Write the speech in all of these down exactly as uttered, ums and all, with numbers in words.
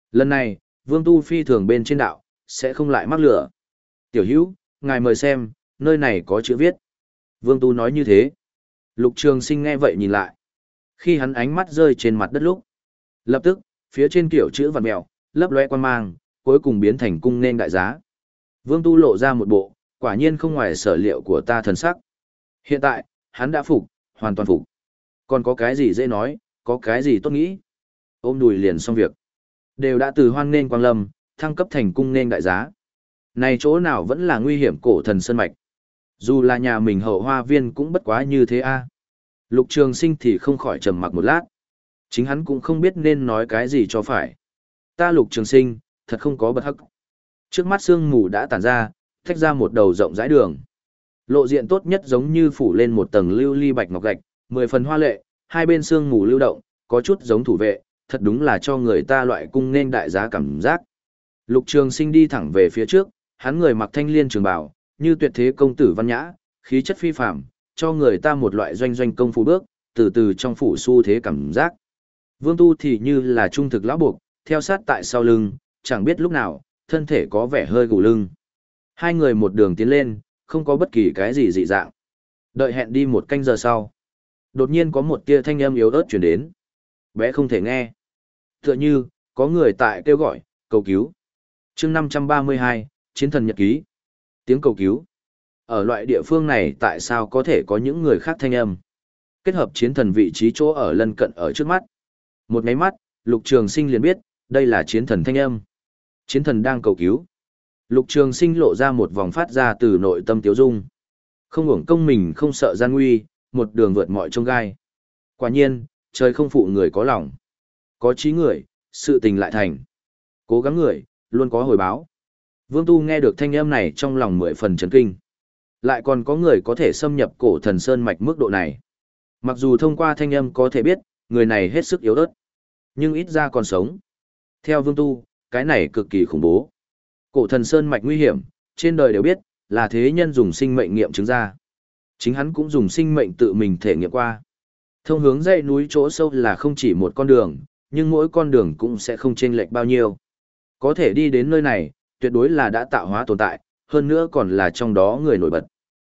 Lần này, Vương Tu phi thường bên trên đạo, sẽ không lại mắc lửa. Tiểu hữu, ngài mời xem, nơi này có chữ viết. Vương Tu nói như thế. Lục Trường Sinh nghe vậy nhìn lại. Khi hắn ánh mắt rơi trên mặt đất lúc, lập tức, phía trên kiểu chữ vằn mèo, lấp loe quan mang, cuối cùng biến thành cung nên đại giá. Vương Tu lộ ra một bộ, quả nhiên không ngoài sở liệu của ta thần sắc. Hiện tại, hắn đã phục, hoàn toàn phục. Còn có cái gì dễ nói, có cái gì tốt nghĩ. Ôm đùi liền xong việc. Đều đã từ hoan nên quang lâm, thăng cấp thành cung nên đại giá. Này chỗ nào vẫn là nguy hiểm cổ thần sơn mạch. Dù là nhà mình hậu hoa viên cũng bất quá như thế a. Lục Trường Sinh thì không khỏi trầm mặc một lát. Chính hắn cũng không biết nên nói cái gì cho phải. Ta Lục Trường Sinh, thật không có bật hắc. Trước mắt sương mù đã tản ra, tách ra một đầu rộng rãi đường. Lộ diện tốt nhất giống như phủ lên một tầng lưu ly bạch ngọc gạch, mười phần hoa lệ, hai bên sương mù lưu động, có chút giống thủ vệ, thật đúng là cho người ta loại cung nên đại giá cảm giác. Lục Trường Sinh đi thẳng về phía trước, hắn người mặc thanh liên trường bào, như tuyệt thế công tử văn nhã, khí chất phi phàm, cho người ta một loại doanh doanh công phu bước, từ từ trong phủ xu thế cảm giác. Vương Tu thì như là trung thực lão buộc, theo sát tại sau lưng, chẳng biết lúc nào, thân thể có vẻ hơi gù lưng. Hai người một đường tiến lên, không có bất kỳ cái gì dị dạng. Đợi hẹn đi một canh giờ sau. Đột nhiên có một tia thanh âm yếu ớt truyền đến. Bé không thể nghe. Tựa như, có người tại kêu gọi, cầu cứu. chương năm trăm ba mươi hai, Chiến thần nhật ký. Tiếng cầu cứu. Ở loại địa phương này tại sao có thể có những người khác thanh âm? Kết hợp chiến thần vị trí chỗ ở lân cận ở trước mắt. Một nháy mắt, Lục Trường Sinh liền biết, đây là chiến thần thanh âm. Chiến thần đang cầu cứu. Lục Trường Sinh lộ ra một vòng phát ra từ nội tâm tiếu dung. Không uổng công mình không sợ gian nguy, một đường vượt mọi chông gai. Quả nhiên, trời không phụ người có lòng. Có chí người, sự tình lại thành. Cố gắng người, luôn có hồi báo. Vương Tu nghe được thanh âm này trong lòng mười phần chấn kinh. Lại còn có người có thể xâm nhập cổ thần sơn mạch mức độ này. Mặc dù thông qua thanh âm có thể biết, người này hết sức yếu ớt. Nhưng ít ra còn sống. Theo Vương Tu, cái này cực kỳ khủng bố. Cổ thần sơn mạch nguy hiểm, trên đời đều biết, là thế nhân dùng sinh mệnh nghiệm chứng ra. Chính hắn cũng dùng sinh mệnh tự mình thể nghiệm qua. Thông hướng dãy núi chỗ sâu là không chỉ một con đường, nhưng mỗi con đường cũng sẽ không chênh lệch bao nhiêu. Có thể đi đến nơi này, tuyệt đối là đã tạo hóa tồn tại, hơn nữa còn là trong đó người nổi bật.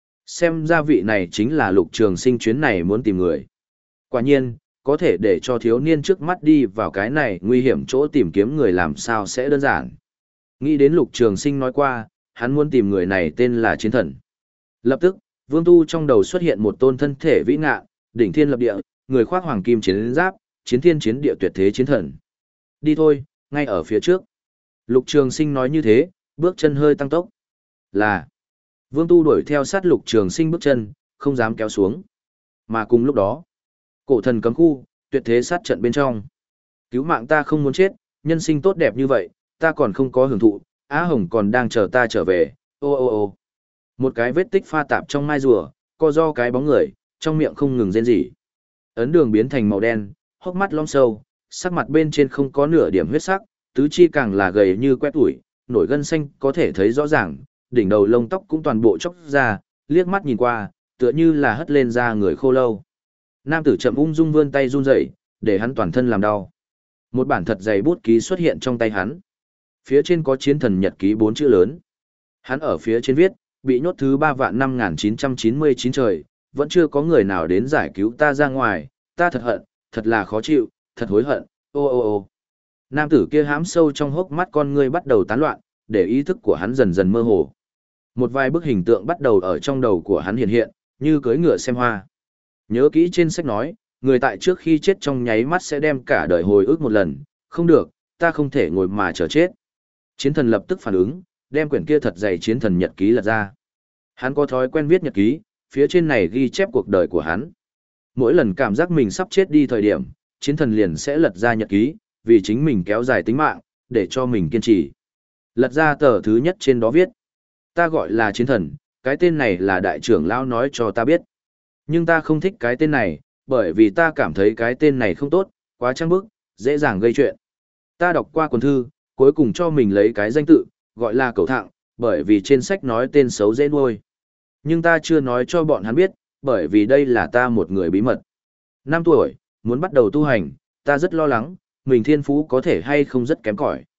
Xem ra vị này chính là Lục Trường Sinh chuyến này muốn tìm người. Quả nhiên, có thể để cho thiếu niên trước mắt đi vào cái này nguy hiểm chỗ tìm kiếm người làm sao sẽ đơn giản. Nghĩ đến Lục Trường Sinh nói qua, hắn muốn tìm người này tên là Chiến Thần. Lập tức, Vương Tu trong đầu xuất hiện một tôn thân thể vĩ ngạn, đỉnh thiên lập địa, người khoác hoàng kim chiến giáp, chiến thiên chiến địa tuyệt thế chiến thần. Đi thôi, ngay ở phía trước. Lục Trường Sinh nói như thế, bước chân hơi tăng tốc. Là, Vương Tu đuổi theo sát Lục Trường Sinh bước chân, không dám kéo xuống. Mà cùng lúc đó, cổ thần cấm khu, tuyệt thế sát trận bên trong. Cứu mạng ta không muốn chết, nhân sinh tốt đẹp như vậy, ta còn không có hưởng thụ, Á Hồng còn đang chờ ta trở về, ô ô ô. Một cái vết tích pha tạp trong mai rùa, co do cái bóng người, trong miệng không ngừng rên rỉ. Ấn đường biến thành màu đen, hốc mắt lõm sâu, sắc mặt bên trên không có nửa điểm huyết sắc, tứ chi càng là gầy như que tuổi, nổi gân xanh có thể thấy rõ ràng, đỉnh đầu lông tóc cũng toàn bộ chóc ra, liếc mắt nhìn qua, tựa như là hất lên ra người khô lâu. Nam tử chậm ung dung vươn tay run rẩy, để hắn toàn thân làm đau. Một bản thật dày bút ký xuất hiện trong tay hắn. Phía trên có chiến thần nhật ký bốn chữ lớn. Hắn ở phía trên viết, bị nhốt thứ ba vạn năm nghìn chín trăm chín mươi chín trời, vẫn chưa có người nào đến giải cứu ta ra ngoài, ta thật hận, thật là khó chịu, thật hối hận, ô ô ô. Nam tử kia hãm sâu trong hốc mắt con ngươi bắt đầu tán loạn, để ý thức của hắn dần dần mơ hồ. Một vài bức hình tượng bắt đầu ở trong đầu của hắn hiện hiện, như cưỡi ngựa xem hoa. Nhớ kỹ trên sách nói, người tại trước khi chết trong nháy mắt sẽ đem cả đời hồi ức một lần, không được, ta không thể ngồi mà chờ chết. Chiến thần lập tức phản ứng, đem quyển kia thật dày chiến thần nhật ký lật ra. Hắn có thói quen viết nhật ký, phía trên này ghi chép cuộc đời của hắn. Mỗi lần cảm giác mình sắp chết đi thời điểm, chiến thần liền sẽ lật ra nhật ký, vì chính mình kéo dài tính mạng, để cho mình kiên trì. Lật ra tờ thứ nhất trên đó viết, ta gọi là chiến thần, cái tên này là đại trưởng lão nói cho ta biết. Nhưng ta không thích cái tên này, bởi vì ta cảm thấy cái tên này không tốt, quá trăng bức, dễ dàng gây chuyện. Ta đọc qua cuốn thư, cuối cùng cho mình lấy cái danh tự, gọi là Cẩu Thạng, bởi vì trên sách nói tên xấu dễ nuôi. Nhưng ta chưa nói cho bọn hắn biết, bởi vì đây là ta một người bí mật. Năm tuổi, muốn bắt đầu tu hành, ta rất lo lắng, mình thiên phú có thể hay không rất kém cỏi.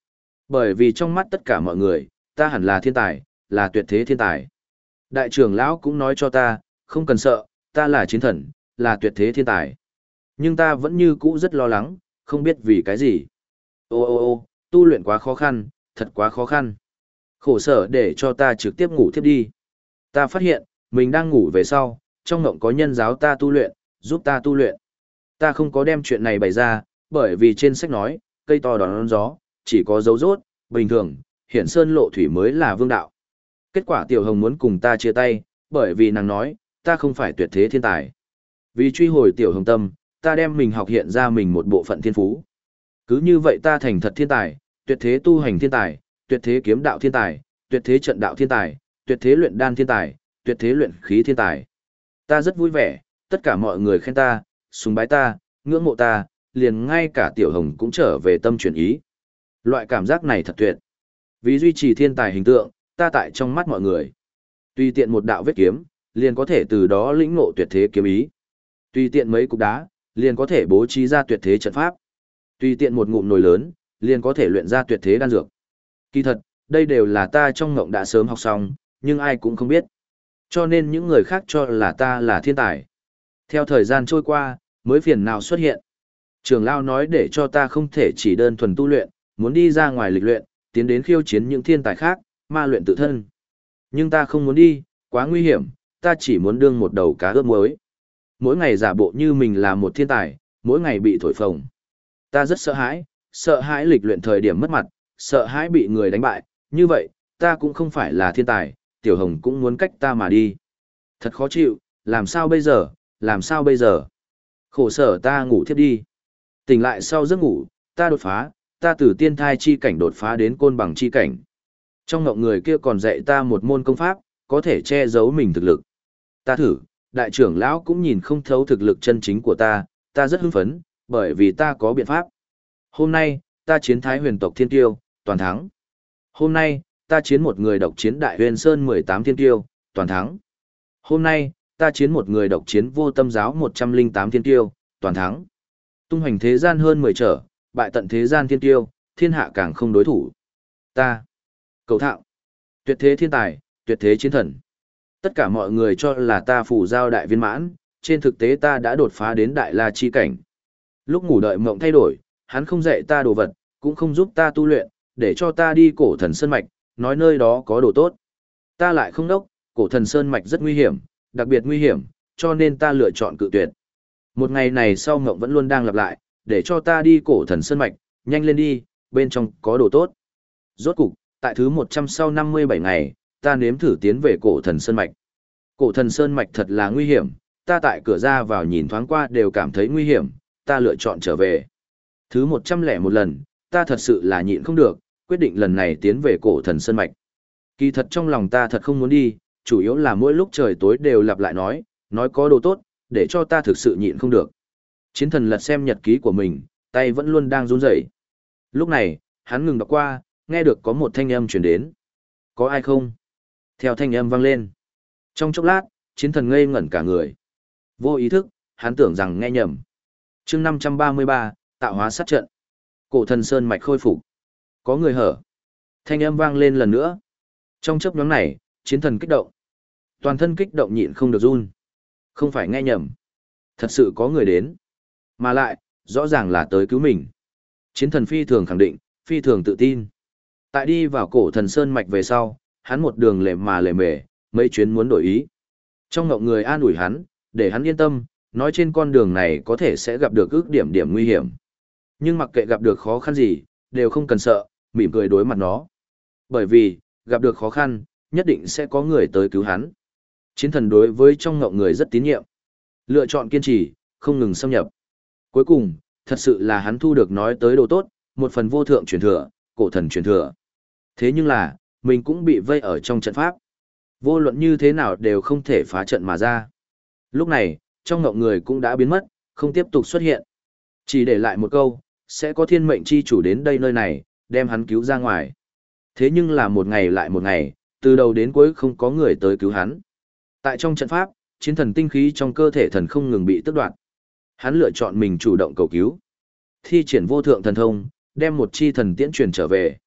Bởi vì trong mắt tất cả mọi người, ta hẳn là thiên tài, là tuyệt thế thiên tài. Đại trưởng lão cũng nói cho ta, không cần sợ, ta là chiến thần, là tuyệt thế thiên tài. Nhưng ta vẫn như cũ rất lo lắng, không biết vì cái gì. Ô ô ô, tu luyện quá khó khăn, thật quá khó khăn. Khổ sở để cho ta trực tiếp ngủ thiếp đi. Ta phát hiện, mình đang ngủ về sau, trong ngộng có nhân giáo ta tu luyện, giúp ta tu luyện. Ta không có đem chuyện này bày ra, bởi vì trên sách nói, cây to đón gió, chỉ có dấu rốt, bình thường, hiển sơn lộ thủy mới là vương đạo. Kết quả Tiểu Hồng muốn cùng ta chia tay, bởi vì nàng nói, ta không phải tuyệt thế thiên tài. Vì truy hồi Tiểu Hồng tâm, ta đem mình học hiện ra mình một bộ phận thiên phú. Cứ như vậy ta thành thật thiên tài, tuyệt thế tu hành thiên tài, tuyệt thế kiếm đạo thiên tài, tuyệt thế trận đạo thiên tài, tuyệt thế luyện đan thiên tài, tuyệt thế luyện khí thiên tài. Ta rất vui vẻ, tất cả mọi người khen ta, sùng bái ta, ngưỡng mộ ta, liền ngay cả Tiểu Hồng cũng trở về tâm chuyển ý. Loại cảm giác này thật tuyệt. Vì duy trì thiên tài hình tượng, ta tại trong mắt mọi người. Tùy tiện một đạo vết kiếm, liền có thể từ đó lĩnh ngộ tuyệt thế kiếm ý. Tùy tiện mấy cục đá, liền có thể bố trí ra tuyệt thế trận pháp. Tùy tiện một ngụm nồi lớn, liền có thể luyện ra tuyệt thế đan dược. Kỳ thật, đây đều là ta trong ngộng đã sớm học xong, nhưng ai cũng không biết. Cho nên những người khác cho là ta là thiên tài. Theo thời gian trôi qua, mới phiền nào xuất hiện. Trường Lao nói để cho ta không thể chỉ đơn thuần tu luyện, muốn đi ra ngoài lịch luyện, tiến đến khiêu chiến những thiên tài khác, ma luyện tự thân. Nhưng ta không muốn đi, quá nguy hiểm, ta chỉ muốn đương một đầu cá ướp muối. Mỗi ngày giả bộ như mình là một thiên tài, mỗi ngày bị thổi phồng. Ta rất sợ hãi, sợ hãi lịch luyện thời điểm mất mặt, sợ hãi bị người đánh bại, như vậy, ta cũng không phải là thiên tài, Tiểu Hồng cũng muốn cách ta mà đi. Thật khó chịu, làm sao bây giờ, làm sao bây giờ? Khổ sở ta ngủ thiếp đi. Tỉnh lại sau giấc ngủ, ta đột phá, ta từ tiên thai chi cảnh đột phá đến côn bằng chi cảnh. Trong ngộng người kia còn dạy ta một môn công pháp, có thể che giấu mình thực lực. Ta thử, đại trưởng lão cũng nhìn không thấu thực lực chân chính của ta, ta rất hưng phấn, bởi vì ta có biện pháp. Hôm nay, ta chiến thái huyền tộc thiên tiêu, toàn thắng. Hôm nay, ta chiến một người độc chiến đại huyền sơn mười tám thiên tiêu, toàn thắng. Hôm nay, ta chiến một người độc chiến vô tâm giáo một trăm lẻ tám thiên tiêu, toàn thắng. Tung hoành thế gian hơn mười trở, bại tận thế gian thiên tiêu, thiên hạ càng không đối thủ. Ta, cầu thạo, tuyệt thế thiên tài, tuyệt thế chiến thần. Tất cả mọi người cho là ta phù giao đại viên mãn, trên thực tế ta đã đột phá đến đại la chi cảnh. Lúc ngủ đợi mộng thay đổi, hắn không dạy ta đồ vật, cũng không giúp ta tu luyện, để cho ta đi cổ thần sơn mạch, nói nơi đó có đồ tốt. Ta lại không đốc, cổ thần sơn mạch rất nguy hiểm, đặc biệt nguy hiểm, cho nên ta lựa chọn cự tuyệt. Một ngày này sau mộng vẫn luôn đang lặp lại, để cho ta đi cổ thần sơn mạch, nhanh lên đi, bên trong có đồ tốt. Rốt cục, tại thứ một trăm sau năm mươi bảy ngày, ta nếm thử tiến về cổ thần sơn mạch. Cổ thần sơn mạch thật là nguy hiểm, ta tại cửa ra vào nhìn thoáng qua đều cảm thấy nguy hiểm, ta lựa chọn trở về. Thứ một trăm lẻ một lần, ta thật sự là nhịn không được, quyết định lần này tiến về cổ thần sơn mạch. Kỳ thật trong lòng ta thật không muốn đi, chủ yếu là mỗi lúc trời tối đều lặp lại nói, nói có đồ tốt, để cho ta thực sự nhịn không được. Chiến thần lật xem nhật ký của mình, tay vẫn luôn đang run rẩy. Lúc này, hắn ngừng đọc qua, nghe được có một thanh âm truyền đến. Có ai không? Theo thanh âm vang lên. Trong chốc lát, chiến thần ngây ngẩn cả người. Vô ý thức, hắn tưởng rằng nghe nhầm. chương năm trăm ba mươi ba, tạo hóa sát trận. Cổ thần sơn mạch khôi phục. Có người hở. Thanh âm vang lên lần nữa. Trong chốc nhóm này, chiến thần kích động. Toàn thân kích động nhịn không được run. Không phải nghe nhầm. Thật sự có người đến. Mà lại, rõ ràng là tới cứu mình. Chiến thần phi thường khẳng định, phi thường tự tin. Tại đi vào cổ thần sơn mạch về sau, hắn một đường lề mà lề mề, mấy chuyến muốn đổi ý. Trong ngộng người an ủi hắn, để hắn yên tâm, nói trên con đường này có thể sẽ gặp được ước điểm điểm nguy hiểm. Nhưng mặc kệ gặp được khó khăn gì, đều không cần sợ, mỉm cười đối mặt nó. Bởi vì, gặp được khó khăn, nhất định sẽ có người tới cứu hắn. Chiến thần đối với trong ngộng người rất tín nhiệm. Lựa chọn kiên trì, không ngừng xâm nhập. Cuối cùng, thật sự là hắn thu được nói tới đồ tốt, một phần vô thượng truyền thừa, cổ thần truyền thừa. Thế nhưng là, mình cũng bị vây ở trong trận pháp. Vô luận như thế nào đều không thể phá trận mà ra. Lúc này, trong ngộng người cũng đã biến mất, không tiếp tục xuất hiện. Chỉ để lại một câu, sẽ có thiên mệnh chi chủ đến đây nơi này, đem hắn cứu ra ngoài. Thế nhưng là một ngày lại một ngày, từ đầu đến cuối không có người tới cứu hắn. Tại trong trận pháp, chiến thần tinh khí trong cơ thể thần không ngừng bị tước đoạt. Hắn lựa chọn mình chủ động cầu cứu. Thi triển vô thượng thần thông, đem một chi thần tiễn truyền trở về.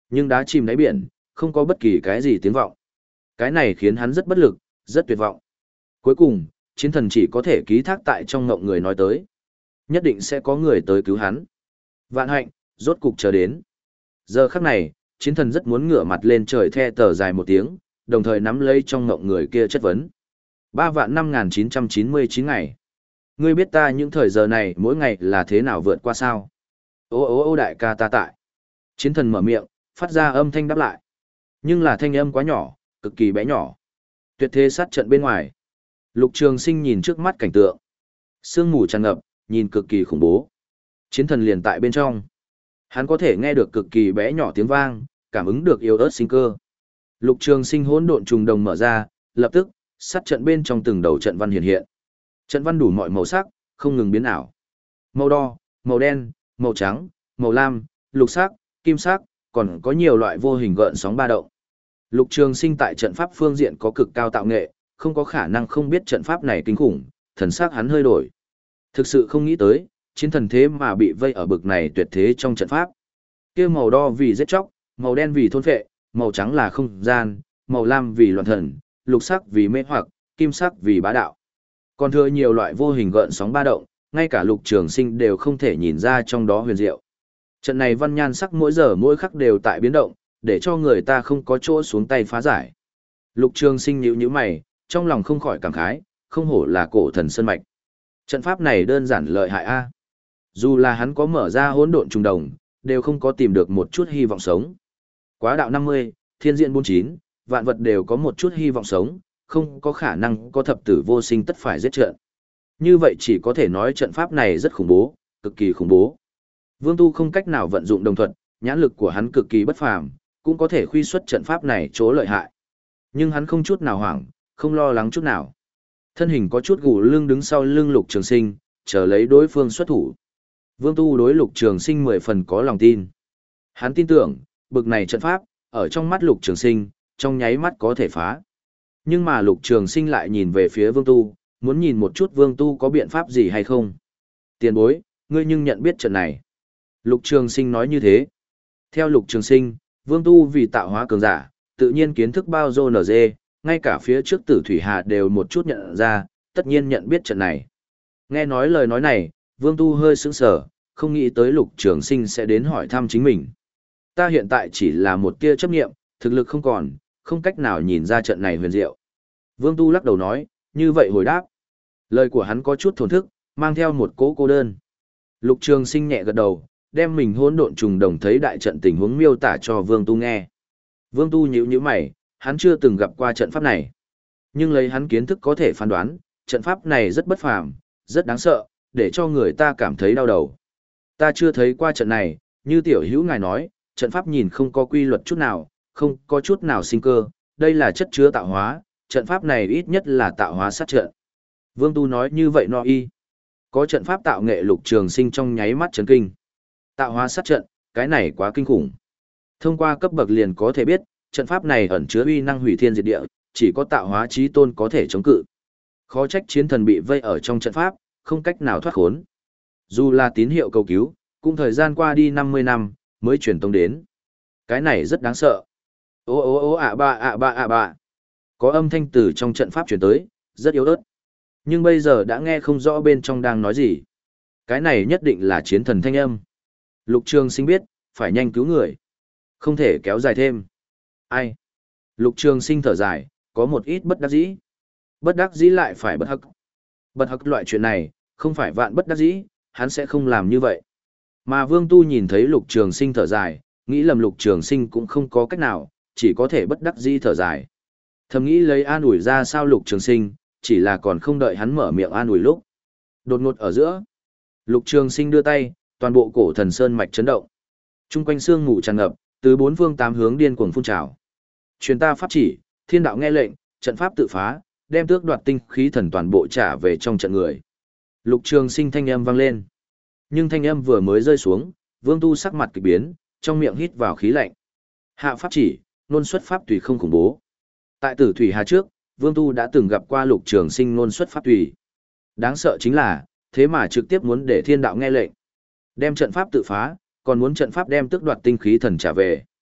Nhưng đá chìm đáy biển, không có bất kỳ cái gì tiếng vọng. Cái này khiến hắn rất bất lực, rất tuyệt vọng. Cuối cùng, chiến thần chỉ có thể ký thác tại trong ngộng người nói tới. Nhất định sẽ có người tới cứu hắn. Vạn hạnh, rốt cục chờ đến. Giờ khắc này, chiến thần rất muốn ngửa mặt lên trời the tờ dài một tiếng, đồng thời nắm lấy trong ngộng người kia chất vấn. Ba vạn năm nghìn chín trăm chín mươi chín ngày. Ngươi biết ta những thời giờ này mỗi ngày là thế nào vượt qua sao? Ô ô ô đại ca ta tại. Chiến thần mở miệng, phát ra âm thanh đáp lại. Nhưng là thanh âm quá nhỏ, cực kỳ bé nhỏ. Tuyệt thế sát trận bên ngoài. Lục Trường Sinh nhìn trước mắt cảnh tượng. Sương mù tràn ngập, nhìn cực kỳ khủng bố. Chiến thần liền tại bên trong. Hắn có thể nghe được cực kỳ bé nhỏ tiếng vang, cảm ứng được yếu ớt sinh cơ. Lục Trường Sinh hỗn độn trùng đồng mở ra, lập tức, sát trận bên trong từng đầu trận văn hiện hiện. Trận văn đủ mọi màu sắc, không ngừng biến ảo. Màu đỏ, màu đen, màu trắng, màu lam, lục sắc, kim sắc, còn có nhiều loại vô hình gợn sóng ba động. Lục Trường Sinh tại trận pháp phương diện có cực cao tạo nghệ, không có khả năng không biết trận pháp này kinh khủng, thần sắc hắn hơi đổi. Thực sự không nghĩ tới, chiến thần thế mà bị vây ở bực này tuyệt thế trong trận pháp. Kia màu đỏ vì giết chóc, màu đen vì thôn phệ, màu trắng là không gian, màu lam vì loạn thần, lục sắc vì mê hoặc, kim sắc vì bá đạo. Còn thừa nhiều loại vô hình gợn sóng ba động, ngay cả Lục Trường Sinh đều không thể nhìn ra trong đó huyền diệu. Trận này văn nhan sắc mỗi giờ mỗi khắc đều tại biến động, để cho người ta không có chỗ xuống tay phá giải. Lục Trường Sinh nhíu nhíu mày, trong lòng không khỏi cảm khái, không hổ là cổ thần sơn mạch. Trận pháp này đơn giản lợi hại a. Dù là hắn có mở ra hỗn độn trùng đồng, đều không có tìm được một chút hy vọng sống. Quá đạo năm mươi, thiên diện bốn mươi chín, vạn vật đều có một chút hy vọng sống, không có khả năng có thập tử vô sinh tất phải giết trận. Như vậy chỉ có thể nói trận pháp này rất khủng bố, cực kỳ khủng bố. Vương Tu không cách nào vận dụng đồng thuật, nhãn lực của hắn cực kỳ bất phàm, cũng có thể khuy xuất trận pháp này chỗ lợi hại. Nhưng hắn không chút nào hoảng, không lo lắng chút nào. Thân hình có chút gù lưng đứng sau lưng Lục Trường Sinh, chờ lấy đối phương xuất thủ. Vương Tu đối Lục Trường Sinh mười phần có lòng tin. Hắn tin tưởng, bực này trận pháp, ở trong mắt Lục Trường Sinh, trong nháy mắt có thể phá. Nhưng mà Lục Trường Sinh lại nhìn về phía Vương Tu, muốn nhìn một chút Vương Tu có biện pháp gì hay không. Tiền bối, ngươi nhưng nhận biết trận này. Lục Trường Sinh nói như thế. Theo Lục Trường Sinh, Vương Tu vì tạo hóa cường giả, tự nhiên kiến thức bao dô nở dê, ngay cả phía trước Tử Thủy Hà đều một chút nhận ra, tất nhiên nhận biết trận này. Nghe nói lời nói này, Vương Tu hơi sững sờ, không nghĩ tới Lục Trường Sinh sẽ đến hỏi thăm chính mình. Ta hiện tại chỉ là một tia chấp niệm, thực lực không còn, không cách nào nhìn ra trận này huyền diệu. Vương Tu lắc đầu nói, như vậy hồi đáp. Lời của hắn có chút thổn thức, mang theo một cố cô đơn. Lục Trường Sinh nhẹ gật đầu, đem mình hỗn độn trùng đồng thấy đại trận tình huống miêu tả cho Vương Tu nghe. Vương Tu nhíu nhíu mày, hắn chưa từng gặp qua trận pháp này. Nhưng lấy hắn kiến thức có thể phán đoán, trận pháp này rất bất phàm, rất đáng sợ, để cho người ta cảm thấy đau đầu. Ta chưa thấy qua trận này, như tiểu hữu ngài nói, trận pháp nhìn không có quy luật chút nào, không có chút nào sinh cơ, đây là chất chứa tạo hóa, trận pháp này ít nhất là tạo hóa sát trận. Vương Tu nói như vậy no y. Có trận pháp tạo nghệ Lục Trường Sinh trong nháy mắt chấn kinh. Tạo hóa sát trận, cái này quá kinh khủng. Thông qua cấp bậc liền có thể biết, trận pháp này ẩn chứa uy năng hủy thiên diệt địa, chỉ có tạo hóa chí tôn có thể chống cự. Khó trách chiến thần bị vây ở trong trận pháp, không cách nào thoát khốn. Dù là tín hiệu cầu cứu, cũng thời gian qua đi năm mươi năm, mới truyền tông đến. Cái này rất đáng sợ. Ô ô ô ạ ba ạ ba ạ ba. Có âm thanh từ trong trận pháp truyền tới, rất yếu ớt. Nhưng bây giờ đã nghe không rõ bên trong đang nói gì. Cái này nhất định là chiến thần thanh âm. Lục Trường Sinh biết, phải nhanh cứu người. Không thể kéo dài thêm. Ai? Lục Trường Sinh thở dài, có một ít bất đắc dĩ. Bất đắc dĩ lại phải bất hắc. Bất hắc loại chuyện này, không phải vạn bất đắc dĩ, hắn sẽ không làm như vậy. Mà Vương Tu nhìn thấy Lục Trường Sinh thở dài, nghĩ lầm Lục Trường Sinh cũng không có cách nào, chỉ có thể bất đắc dĩ thở dài. Thầm nghĩ lấy an ủi ra sao Lục Trường Sinh, chỉ là còn không đợi hắn mở miệng an ủi lúc. Đột ngột ở giữa, Lục Trường Sinh đưa tay, toàn bộ cổ thần sơn mạch chấn động. Trung quanh sương mù tràn ngập, từ bốn phương tám hướng điên cuồng phun trào. Truyền ta pháp chỉ, thiên đạo nghe lệnh, trận pháp tự phá, đem tước đoạt tinh khí thần toàn bộ trả về trong trận người. Lục Trường Sinh thanh âm vang lên. Nhưng thanh âm vừa mới rơi xuống, Vương Tu sắc mặt kỳ biến, trong miệng hít vào khí lạnh. Hạ pháp chỉ, nôn xuất pháp tùy không khủng bố. Tại Tử Thủy Hà trước, Vương Tu đã từng gặp qua Lục Trường Sinh nôn xuất pháp tùy. Đáng sợ chính là, thế mà trực tiếp muốn để thiên đạo nghe lệnh. Đem trận pháp tự phá, còn muốn trận pháp đem tước đoạt tinh khí thần trả về.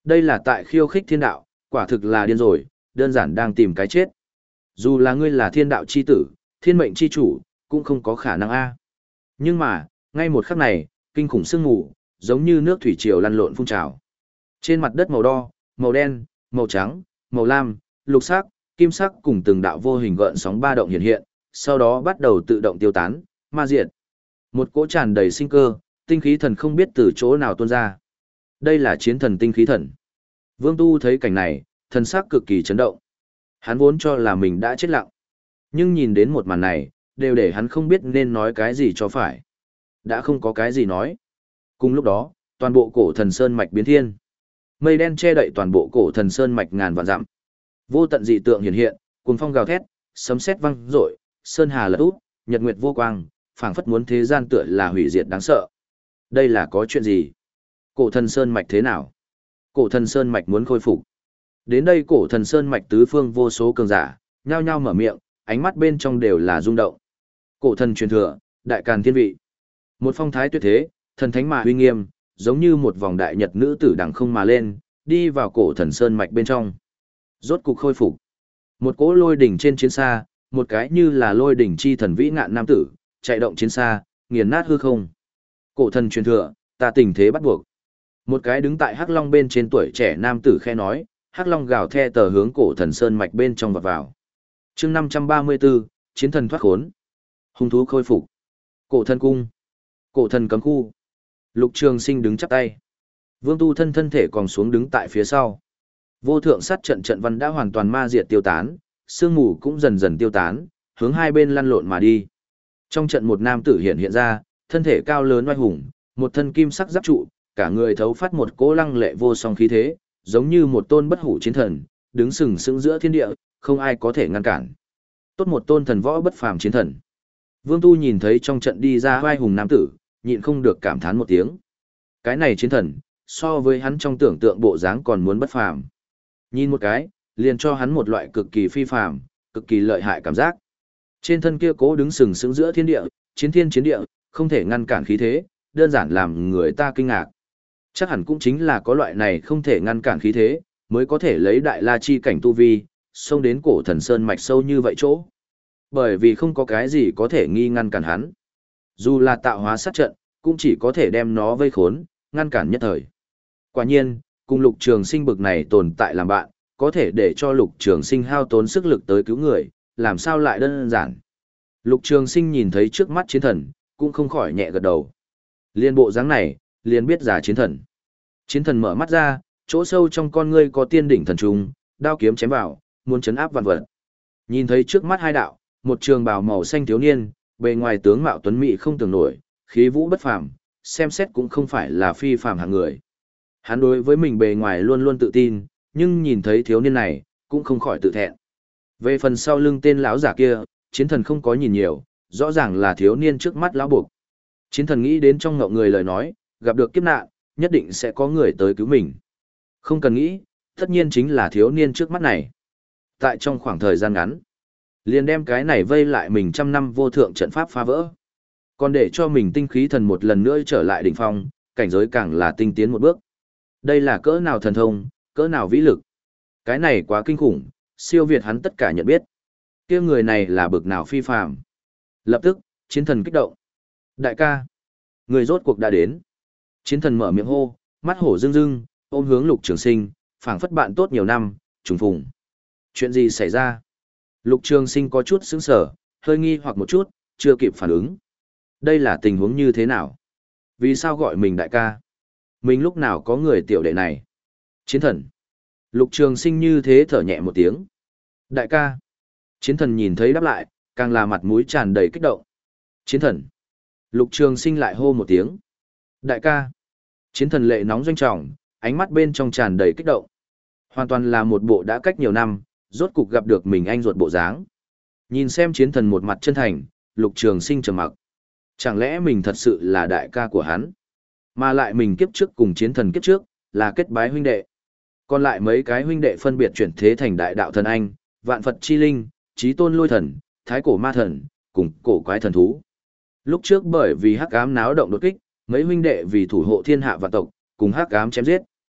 Đây là tại khiêu khích thiên đạo, quả thực là điên rồi, đơn giản đang tìm cái chết. Dù là ngươi là thiên đạo chi tử, thiên mệnh chi chủ, cũng không có khả năng a. Nhưng mà, ngay một khắc này, kinh khủng sương mù, giống như nước thủy triều lăn lộn phun trào. Trên mặt đất màu đo, màu đen, màu trắng, màu lam, lục sắc, kim sắc cùng từng đạo vô hình gợn sóng ba động hiện hiện, sau đó bắt đầu tự động tiêu tán, ma diệt. Một cỗ tràn đầy sinh cơ, tinh khí thần không biết từ chỗ nào tuôn ra. Đây là chiến thần tinh khí thần. Vương Tu thấy cảnh này, thần sắc cực kỳ chấn động. Hắn vốn cho là mình đã chết lặng. Nhưng nhìn đến một màn này, đều để hắn không biết nên nói cái gì cho phải. Đã không có cái gì nói. Cùng lúc đó, toàn bộ cổ thần sơn mạch biến thiên. Mây đen che đậy toàn bộ cổ thần sơn mạch ngàn vạn dặm. Vô tận dị tượng hiện hiện, cuồng phong gào thét, sấm sét vang rội, sơn hà lật úp, nhật nguyệt vô quang, phảng phất muốn thế gian tựa là hủy diệt đáng sợ. Đây là có chuyện gì? Cổ thần sơn mạch thế nào? Cổ thần sơn mạch muốn khôi phục. Đến đây cổ thần sơn mạch tứ phương vô số cường giả, nhao nhao mở miệng, ánh mắt bên trong đều là rung động. Cổ thần truyền thừa, đại càn thiên vị. Một phong thái tuyệt thế, thần thánh mà uy nghiêm, giống như một vòng đại nhật nữ tử đằng không mà lên, đi vào cổ thần sơn mạch bên trong. Rốt cục khôi phục. Một cỗ lôi đỉnh trên chiến xa, một cái như là lôi đỉnh chi thần vĩ ngạn nam tử, chạy động chiến xa, nghiền nát hư không. Cổ thần truyền thừa, ta tình thế bắt buộc. Một cái đứng tại Hắc Long bên trên tuổi trẻ nam tử khe nói, Hắc Long gào the tờ hướng cổ thần sơn mạch bên trong vọt vào. Chương năm trăm ba mươi bốn, chiến thần thoát khốn. Hung thú khôi phục. Cổ thần cung. Cổ thần cấm khu. Lục Trường Sinh đứng chắp tay. Vương Tu thân thân thể còn xuống đứng tại phía sau. Vô thượng sát trận trận văn đã hoàn toàn ma diệt tiêu tán, sương mù cũng dần dần tiêu tán, hướng hai bên lăn lộn mà đi. Trong trận một nam tử hiện hiện ra, thân thể cao lớn oai hùng, một thân kim sắc giáp trụ, cả người thấu phát một cỗ lăng lệ vô song khí thế, giống như một tôn bất hủ chiến thần, đứng sừng sững giữa thiên địa, không ai có thể ngăn cản. Tốt một tôn thần võ bất phàm chiến thần. Vương Tu nhìn thấy trong trận đi ra oai hùng nam tử, nhịn không được cảm thán một tiếng. Cái này chiến thần, so với hắn trong tưởng tượng bộ dáng còn muốn bất phàm. Nhìn một cái, liền cho hắn một loại cực kỳ phi phàm, cực kỳ lợi hại cảm giác. Trên thân kia cố đứng sừng sững giữa thiên địa, chiến thiên chiến địa, không thể ngăn cản khí thế, đơn giản làm người ta kinh ngạc. Chắc hẳn cũng chính là có loại này không thể ngăn cản khí thế, mới có thể lấy đại la chi cảnh tu vi, xông đến cổ thần sơn mạch sâu như vậy chỗ. Bởi vì không có cái gì có thể nghi ngăn cản hắn. Dù là tạo hóa sát trận, cũng chỉ có thể đem nó vây khốn, ngăn cản nhất thời. Quả nhiên, cùng Lục Trường Sinh bực này tồn tại làm bạn, có thể để cho Lục Trường Sinh hao tốn sức lực tới cứu người, làm sao lại đơn giản. Lục Trường Sinh nhìn thấy trước mắt chiến thần, cũng không khỏi nhẹ gật đầu. Liên bộ dáng này, liền biết giả chiến thần. Chiến thần mở mắt ra, chỗ sâu trong con ngươi có tiên đỉnh thần trùng, đao kiếm chém vào, muốn chấn áp vạn vật. Nhìn thấy trước mắt hai đạo, một trường bào màu xanh thiếu niên, bề ngoài tướng mạo tuấn mỹ không tưởng nổi, khí vũ bất phàm, xem xét cũng không phải là phi phàm hạng người. Hắn đối với mình bề ngoài luôn luôn tự tin, nhưng nhìn thấy thiếu niên này, cũng không khỏi tự thẹn. Về phần sau lưng tên lão giả kia, chiến thần không có nhìn nhiều, rõ ràng là thiếu niên trước mắt lão buộc. Chiến thần nghĩ đến trong ngậu người lời nói, gặp được kiếp nạn, nhất định sẽ có người tới cứu mình. Không cần nghĩ, tất nhiên chính là thiếu niên trước mắt này. Tại trong khoảng thời gian ngắn, liền đem cái này vây lại mình trăm năm vô thượng trận pháp phá vỡ. Còn để cho mình tinh khí thần một lần nữa trở lại đỉnh phong, cảnh giới càng là tinh tiến một bước. Đây là cỡ nào thần thông, cỡ nào vĩ lực. Cái này quá kinh khủng, siêu việt hắn tất cả nhận biết. Kia người này là bực nào phi phàm. Lập tức, chiến thần kích động. Đại ca, người rốt cuộc đã đến. Chiến thần mở miệng hô, mắt hổ rưng rưng, ôm hướng Lục Trường Sinh, phảng phất bạn tốt nhiều năm, trùng phùng. Chuyện gì xảy ra? Lục Trường Sinh có chút sững sờ, hơi nghi hoặc một chút, chưa kịp phản ứng. Đây là tình huống như thế nào? Vì sao gọi mình đại ca? Mình lúc nào có người tiểu đệ này? Chiến thần. Lục Trường Sinh như thế thở nhẹ một tiếng. Đại ca. Chiến thần nhìn thấy đáp lại, càng là mặt mũi tràn đầy kích động. Chiến thần. Lục Trường Sinh lại hô một tiếng. Đại ca. Chiến thần lệ nóng doanh trọng, ánh mắt bên trong tràn đầy kích động. Hoàn toàn là một bộ đã cách nhiều năm, rốt cục gặp được mình anh ruột bộ dáng. Nhìn xem chiến thần một mặt chân thành, Lục Trường Sinh trầm mặc. Chẳng lẽ mình thật sự là đại ca của hắn? Mà lại mình kiếp trước cùng chiến thần kiếp trước, là kết bái huynh đệ. Còn lại mấy cái huynh đệ phân biệt chuyển thế thành đại đạo thần anh, vạn Phật chi linh, chí tôn lôi thần, thái cổ ma thần, cùng cổ quái thần thú. Lúc trước bởi vì hắc ám náo động đột kích, mấy huynh đệ vì thủ hộ thiên hạ vạn tộc, cùng hắc ám chém giết.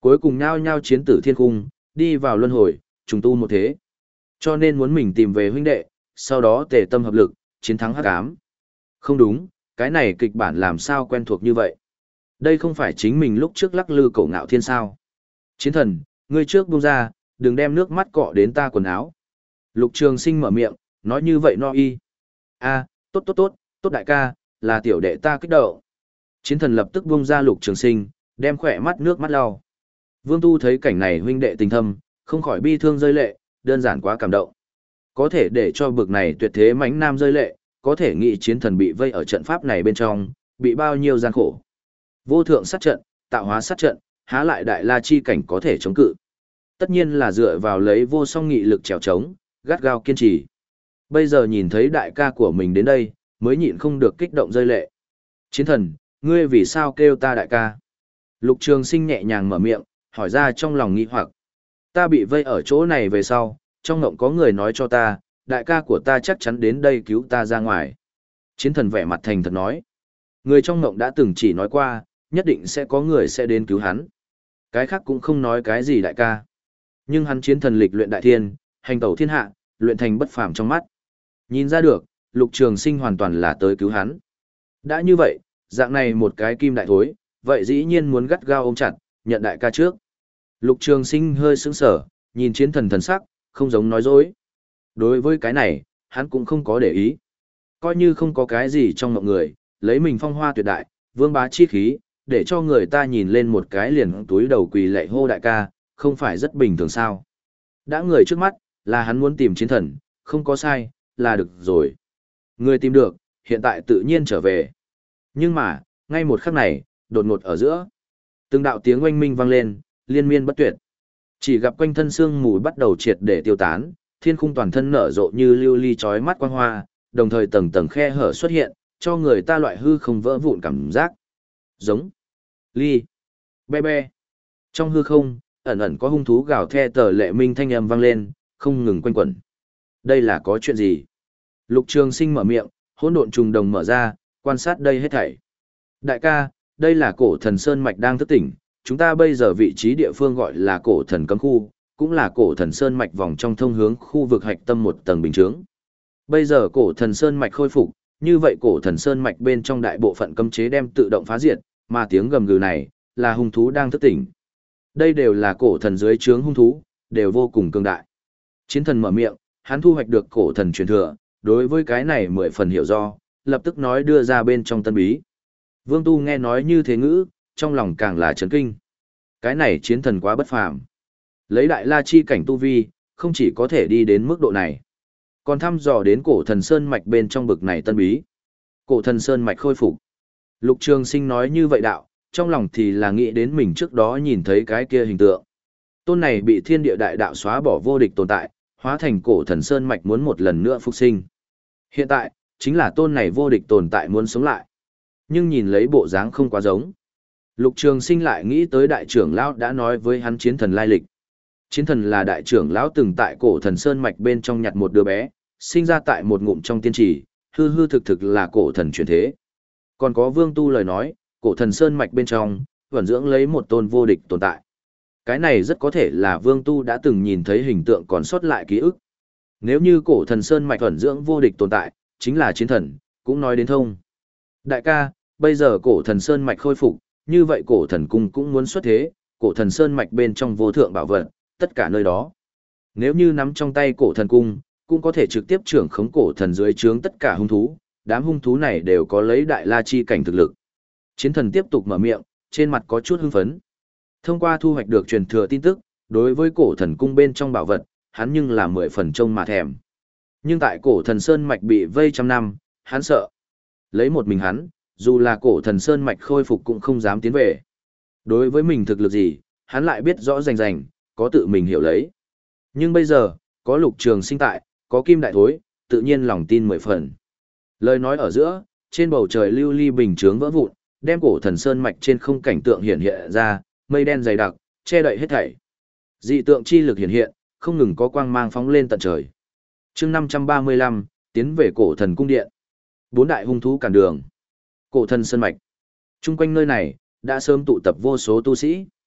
cuối cùng nhao nhao chiến tử thiên cung, đi vào luân hồi, trùng tu một thế. Cho nên muốn mình tìm về huynh đệ, sau đó tề tâm hợp lực, chiến thắng hắc ám. Không đúng, cái này kịch bản làm sao quen thuộc như vậy? Đây không phải chính mình lúc trước lắc lư cổ ngạo thiên sao? Chiến thần, ngươi trước buông ra, đừng đem nước mắt cọ đến ta quần áo. Lục Trường Sinh mở miệng, nói như vậy no y. A, tốt tốt tốt, tốt đại ca, là tiểu đệ ta kích động. Chiến thần lập tức buông ra Lục Trường Sinh, đem khỏe mắt nước mắt lau. Vương Tu thấy cảnh này huynh đệ tình thâm, không khỏi bi thương rơi lệ, đơn giản quá cảm động. Có thể để cho bực này tuyệt thế mãnh nam rơi lệ, có thể nghĩ chiến thần bị vây ở trận pháp này bên trong, bị bao nhiêu gian khổ. Vô thượng sát trận, tạo hóa sát trận, há lại đại la chi cảnh có thể chống cự. Tất nhiên là dựa vào lấy vô song nghị lực trèo trống, gắt gao kiên trì. Bây giờ nhìn thấy đại ca của mình đến đây, mới nhịn không được kích động rơi lệ. Chiến thần, ngươi vì sao kêu ta đại ca? Lục Trường Sinh nhẹ nhàng mở miệng, hỏi ra trong lòng nghi hoặc. Ta bị vây ở chỗ này về sau, trong ngộng có người nói cho ta, đại ca của ta chắc chắn đến đây cứu ta ra ngoài. Chiến thần vẻ mặt thành thật nói. Người trong ngộng đã từng chỉ nói qua, nhất định sẽ có người sẽ đến cứu hắn. Cái khác cũng không nói cái gì đại ca. Nhưng hắn chiến thần lịch luyện đại thiên, hành tẩu thiên hạ, luyện thành bất phàm trong mắt. Nhìn ra được, Lục Trường Sinh hoàn toàn là tới cứu hắn. Đã như vậy, dạng này một cái kim đại thối, vậy dĩ nhiên muốn gắt gao ôm chặt, nhận đại ca trước. Lục Trường Sinh hơi sững sờ, nhìn chiến thần thần sắc, không giống nói dối. Đối với cái này, hắn cũng không có để ý. Coi như không có cái gì trong mộng người, lấy mình phong hoa tuyệt đại, vương bá chi khí, để cho người ta nhìn lên một cái liền túi đầu quỳ lạy hô đại ca, không phải rất bình thường sao. Đã người trước mắt, là hắn muốn tìm chiến thần, không có sai, là được rồi. Người tìm được, hiện tại tự nhiên trở về. Nhưng mà, ngay một khắc này, đột ngột ở giữa. Từng đạo tiếng oanh minh vang lên, liên miên bất tuyệt. Chỉ gặp quanh thân xương mù bắt đầu triệt để tiêu tán, thiên khung toàn thân nở rộ như lưu ly chói mắt quang hoa, đồng thời tầng tầng khe hở xuất hiện, cho người ta loại hư không vỡ vụn cảm giác. Giống, ly, be be. Trong hư không, ẩn ẩn có hung thú gào the tờ lệ minh thanh âm vang lên, không ngừng quanh quẩn. Đây là có chuyện gì? Lục Trường Sinh mở miệng, hỗn độn trùng đồng mở ra, quan sát đây hết thảy. Đại ca, đây là cổ thần Sơn Mạch đang thức tỉnh, chúng ta bây giờ vị trí địa phương gọi là cổ thần cấm khu, cũng là cổ thần Sơn Mạch vòng trong thông hướng khu vực hạch tâm một tầng bình chướng. Bây giờ cổ thần Sơn Mạch khôi phục, như vậy cổ thần Sơn Mạch bên trong đại bộ phận cấm chế đem tự động phá diệt, mà tiếng gầm gừ này, là hung thú đang thức tỉnh. Đây đều là cổ thần dưới trướng hung thú, đều vô cùng cường đại. Chiến thần mở miệng, hắn thu hoạch được cổ thần truyền thừa, đối với cái này mười phần hiểu do, lập tức nói đưa ra bên trong tân bí. Vương Tu nghe nói như thế ngữ, trong lòng càng là chấn kinh. Cái này chiến thần quá bất phàm. Lấy đại la chi cảnh tu vi, không chỉ có thể đi đến mức độ này, còn thăm dò đến cổ thần sơn mạch bên trong bực này tân bí. Cổ thần sơn mạch khôi phục. Lục Trường Sinh nói như vậy đạo, trong lòng thì là nghĩ đến mình trước đó nhìn thấy cái kia hình tượng. Tôn này bị thiên địa đại đạo xóa bỏ vô địch tồn tại, hóa thành cổ thần sơn mạch muốn một lần nữa phục sinh. Hiện tại, chính là tôn này vô địch tồn tại muốn sống lại. Nhưng nhìn lấy bộ dáng không quá giống. Lục Trường Sinh lại nghĩ tới đại trưởng lão đã nói với hắn chiến thần lai lịch. Chiến thần là đại trưởng lão từng tại cổ thần sơn mạch bên trong nhặt một đứa bé, sinh ra tại một ngụm trong tiên trì, hư hư thực thực là cổ thần chuyển thế. Còn có Vương Tu lời nói, cổ thần sơn mạch bên trong, vẫn dưỡng lấy một tôn vô địch tồn tại. Cái này rất có thể là Vương Tu đã từng nhìn thấy hình tượng còn sót lại ký ức. Nếu như cổ thần sơn mạch ẩn dưỡng vô địch tồn tại, chính là chiến thần, cũng nói đến thông. Đại ca, bây giờ cổ thần sơn mạch khôi phục, như vậy cổ thần cung cũng muốn xuất thế, cổ thần sơn mạch bên trong vô thượng bảo vật, tất cả nơi đó. Nếu như nắm trong tay cổ thần cung, cũng có thể trực tiếp trưởng khống cổ thần dưới trướng tất cả hung thú, đám hung thú này đều có lấy đại la chi cảnh thực lực. Chiến thần tiếp tục mở miệng, trên mặt có chút hưng phấn. Thông qua thu hoạch được truyền thừa tin tức, đối với cổ thần cung bên trong bảo vật, hắn nhưng là mười phần trông mà thèm. Nhưng tại cổ thần sơn mạch bị vây trăm năm, hắn sợ. Lấy một mình hắn, dù là cổ thần sơn mạch khôi phục cũng không dám tiến về. Đối với mình thực lực gì, hắn lại biết rõ rành rành, có tự mình hiểu lấy. Nhưng bây giờ, có Lục Trường Sinh tại, có Kim Đại Thối, tự nhiên lòng tin mười phần. Lời nói ở giữa, trên bầu trời lưu ly bình chướng vỡ vụn, đem cổ thần sơn mạch trên không cảnh tượng hiện hiện ra, mây đen dày đặc, che đậy hết thảy. Dị tượng chi lực hiện hiện, không ngừng có quang mang phóng lên tận trời. Chương năm trăm ba mươi lăm, tiến về cổ thần cung điện. Bốn đại hung thú cản đường. Cổ thần sơn mạch. Trung quanh nơi này đã sớm tụ tập vô số tu sĩ.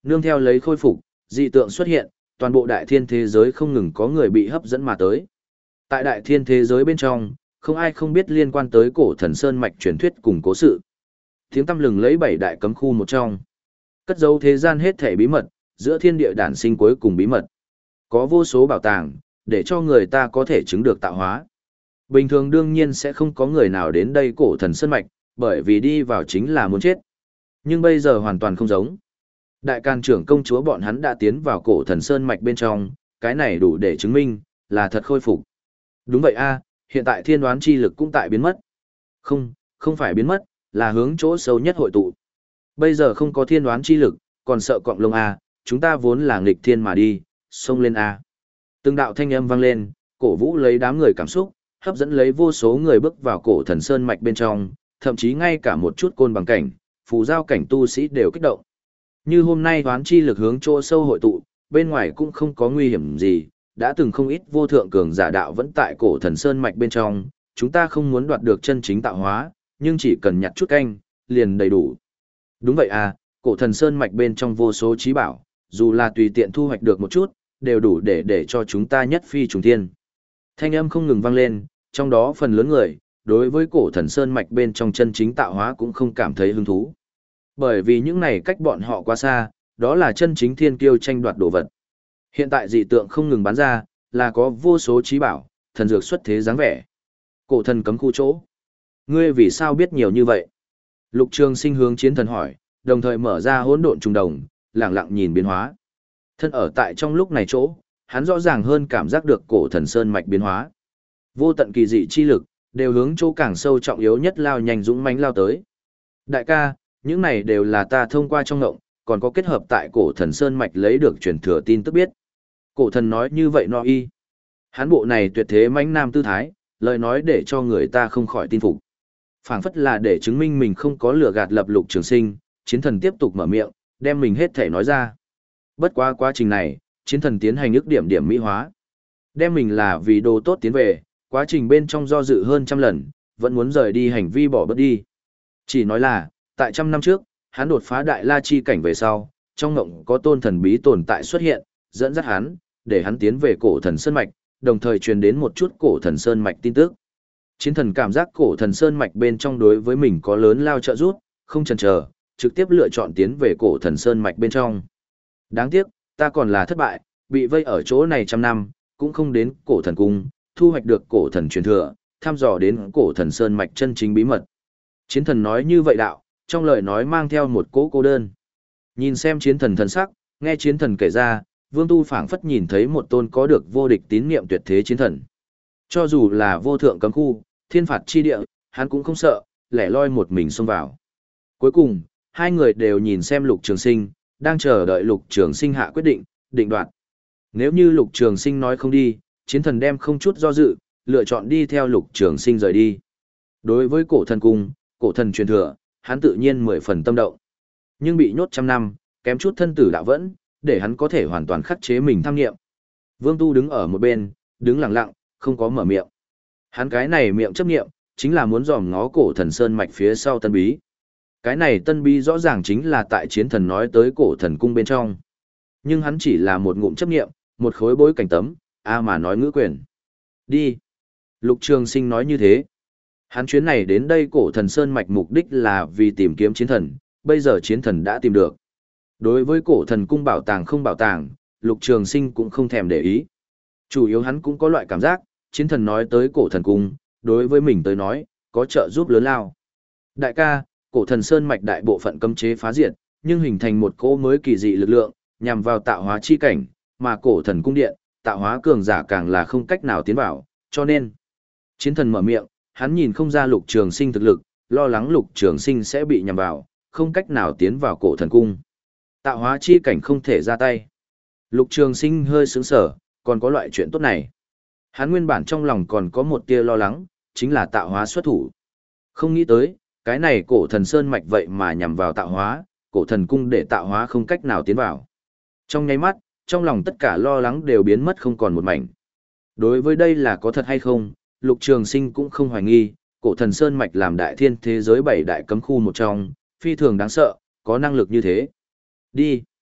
Nương theo lấy khôi phục, dị tượng xuất hiện, toàn bộ đại thiên thế giới không ngừng có người bị hấp dẫn mà tới. Tại đại thiên thế giới bên trong, không ai không biết liên quan tới cổ thần sơn mạch truyền thuyết cùng cố sự. Tiếng tăm lừng lấy bảy đại cấm khu một trong. Cất dấu thế gian hết thể bí mật, giữa thiên địa đản sinh cuối cùng bí mật. Có vô số bảo tàng, để cho người ta có thể chứng được tạo hóa. Bình thường đương nhiên sẽ không có người nào đến đây cổ thần sơn mạch, bởi vì đi vào chính là muốn chết. Nhưng bây giờ hoàn toàn không giống. Đại can trưởng công chúa bọn hắn đã tiến vào cổ thần sơn mạch bên trong, cái này đủ để chứng minh, là thật khôi phục. Đúng vậy a, hiện tại thiên đoán chi lực cũng tại biến mất. Không, không phải biến mất, là hướng chỗ sâu nhất hội tụ. Bây giờ không có thiên đoán chi lực, còn sợ cọng lông a, chúng ta vốn là nghịch thiên mà đi, xông lên a. Từng đạo thanh âm vang lên, cổ vũ lấy đám người cảm xúc, hấp dẫn lấy vô số người bước vào cổ thần sơn mạch bên trong, thậm chí ngay cả một chút côn bằng cảnh, phù giao cảnh tu sĩ đều kích động. Như hôm nay đoán chi lực hướng chỗ sâu hội tụ, bên ngoài cũng không có nguy hiểm gì, đã từng không ít vô thượng cường giả đạo vẫn tại cổ thần sơn mạch bên trong, chúng ta không muốn đoạt được chân chính tạo hóa, nhưng chỉ cần nhặt chút canh, liền đầy đủ. Đúng vậy à, cổ thần sơn mạch bên trong vô số trí bảo, dù là tùy tiện thu hoạch được một chút, đều đủ để để cho chúng ta nhất phi trùng thiên. Thanh âm không ngừng vang lên, trong đó phần lớn người, đối với cổ thần sơn mạch bên trong chân chính tạo hóa cũng không cảm thấy hứng thú. Bởi vì những này cách bọn họ quá xa, đó là chân chính thiên kiêu tranh đoạt đồ vật. Hiện tại dị tượng không ngừng bán ra, là có vô số trí bảo, thần dược xuất thế dáng vẻ. Cổ thần cấm khu chỗ. Ngươi vì sao biết nhiều như vậy? Lục Trường Sinh hướng chiến thần hỏi, đồng thời mở ra hỗn độn trùng đồng, lặng lặng nhìn biến hóa. Thân ở tại trong lúc này chỗ, hắn rõ ràng hơn cảm giác được cổ thần sơn mạch biến hóa. Vô tận kỳ dị chi lực, đều hướng chỗ càng sâu trọng yếu nhất lao nhanh dũng mãnh lao tới. Đại ca, những này đều là ta thông qua trong ngộng, còn có kết hợp tại cổ thần sơn mạch lấy được truyền thừa tin tức biết. Cổ thần nói như vậy no y. Hắn bộ này tuyệt thế mãnh nam tư thái, lời nói để cho người ta không khỏi tin phục. Phảng phất là để chứng minh mình không có lừa gạt lập Lục Trường Sinh, chiến thần tiếp tục mở miệng, đem mình hết thể nói ra. Bất quá quá trình này, chiến thần tiến hành ước điểm điểm mỹ hóa. Đem mình là vì đồ tốt tiến về, quá trình bên trong do dự hơn trăm lần, vẫn muốn rời đi hành vi bỏ bớt đi. Chỉ nói là, tại trăm năm trước, hắn đột phá đại la chi cảnh về sau, trong ngộng có tôn thần bí tồn tại xuất hiện, dẫn dắt hắn, để hắn tiến về cổ thần sơn mạch, đồng thời truyền đến một chút cổ thần sơn mạch tin tức. Chiến thần cảm giác cổ thần sơn mạch bên trong đối với mình có lớn lao trợ giúp, không chần chờ, trực tiếp lựa chọn tiến về cổ thần sơn mạch bên trong. Đáng tiếc, ta còn là thất bại, bị vây ở chỗ này trăm năm, cũng không đến cổ thần cung, thu hoạch được cổ thần truyền thừa, thăm dò đến cổ thần sơn mạch chân chính bí mật. Chiến thần nói như vậy đạo, trong lời nói mang theo một cỗ cô đơn. Nhìn xem chiến thần thần sắc, nghe chiến thần kể ra, Vương Tu phảng phất nhìn thấy một tôn có được vô địch tín niệm tuyệt thế chiến thần. Cho dù là vô thượng cấm khu, thiên phạt chi địa, hắn cũng không sợ, lẻ loi một mình xông vào. Cuối cùng, hai người đều nhìn xem Lục Trường Sinh, đang chờ đợi Lục Trường Sinh hạ quyết định, định đoạt. Nếu như Lục Trường Sinh nói không đi, chiến thần đem không chút do dự, lựa chọn đi theo Lục Trường Sinh rời đi. Đối với cổ thần cung, cổ thần truyền thừa, hắn tự nhiên mười phần tâm động. Nhưng bị nhốt trăm năm, kém chút thân tử đạo vẫn, để hắn có thể hoàn toàn khắc chế mình tham nghiệm. Vương Tu đứng ở một bên, đứng lặng lặng, không có mở miệng. Hắn cái này miệng chấp nghiệm, chính là muốn dòm ngó cổ thần sơn mạch phía sau tân bí. Cái này tân bí rõ ràng chính là tại chiến thần nói tới cổ thần cung bên trong. Nhưng hắn chỉ là một ngụm chấp nghiệm, một khối bối cảnh tấm, a mà nói ngữ quyền. Đi. Lục Trường Sinh nói như thế. Hắn chuyến này đến đây cổ thần sơn mạch mục đích là vì tìm kiếm chiến thần, bây giờ chiến thần đã tìm được. Đối với cổ thần cung bảo tàng không bảo tàng, Lục Trường Sinh cũng không thèm để ý. Chủ yếu hắn cũng có loại cảm giác, chiến thần nói tới cổ thần cung, đối với mình tới nói, có trợ giúp lớn lao. Đại ca, cổ thần sơn mạch đại bộ phận cấm chế phá diệt, nhưng hình thành một cỗ mới kỳ dị lực lượng, nhằm vào tạo hóa chi cảnh, mà cổ thần cung điện, tạo hóa cường giả càng là không cách nào tiến vào, cho nên. Chiến thần mở miệng, hắn nhìn không ra Lục Trường Sinh thực lực, lo lắng Lục Trường Sinh sẽ bị nhằm vào, không cách nào tiến vào cổ thần cung. Tạo hóa chi cảnh không thể ra tay. Lục Trường Sinh hơi sững sờ, còn có loại chuyện tốt này. Hắn nguyên bản trong lòng còn có một tia lo lắng, chính là tạo hóa xuất thủ. Không nghĩ tới, cái này cổ thần sơn mạch vậy mà nhằm vào tạo hóa, cổ thần cung để tạo hóa không cách nào tiến vào. Trong nháy mắt, trong lòng tất cả lo lắng đều biến mất không còn một mảnh. Đối với đây là có thật hay không, Lục Trường Sinh cũng không hoài nghi, cổ thần sơn mạch làm đại thiên thế giới bảy đại cấm khu một trong, phi thường đáng sợ, có năng lực như thế. Đi.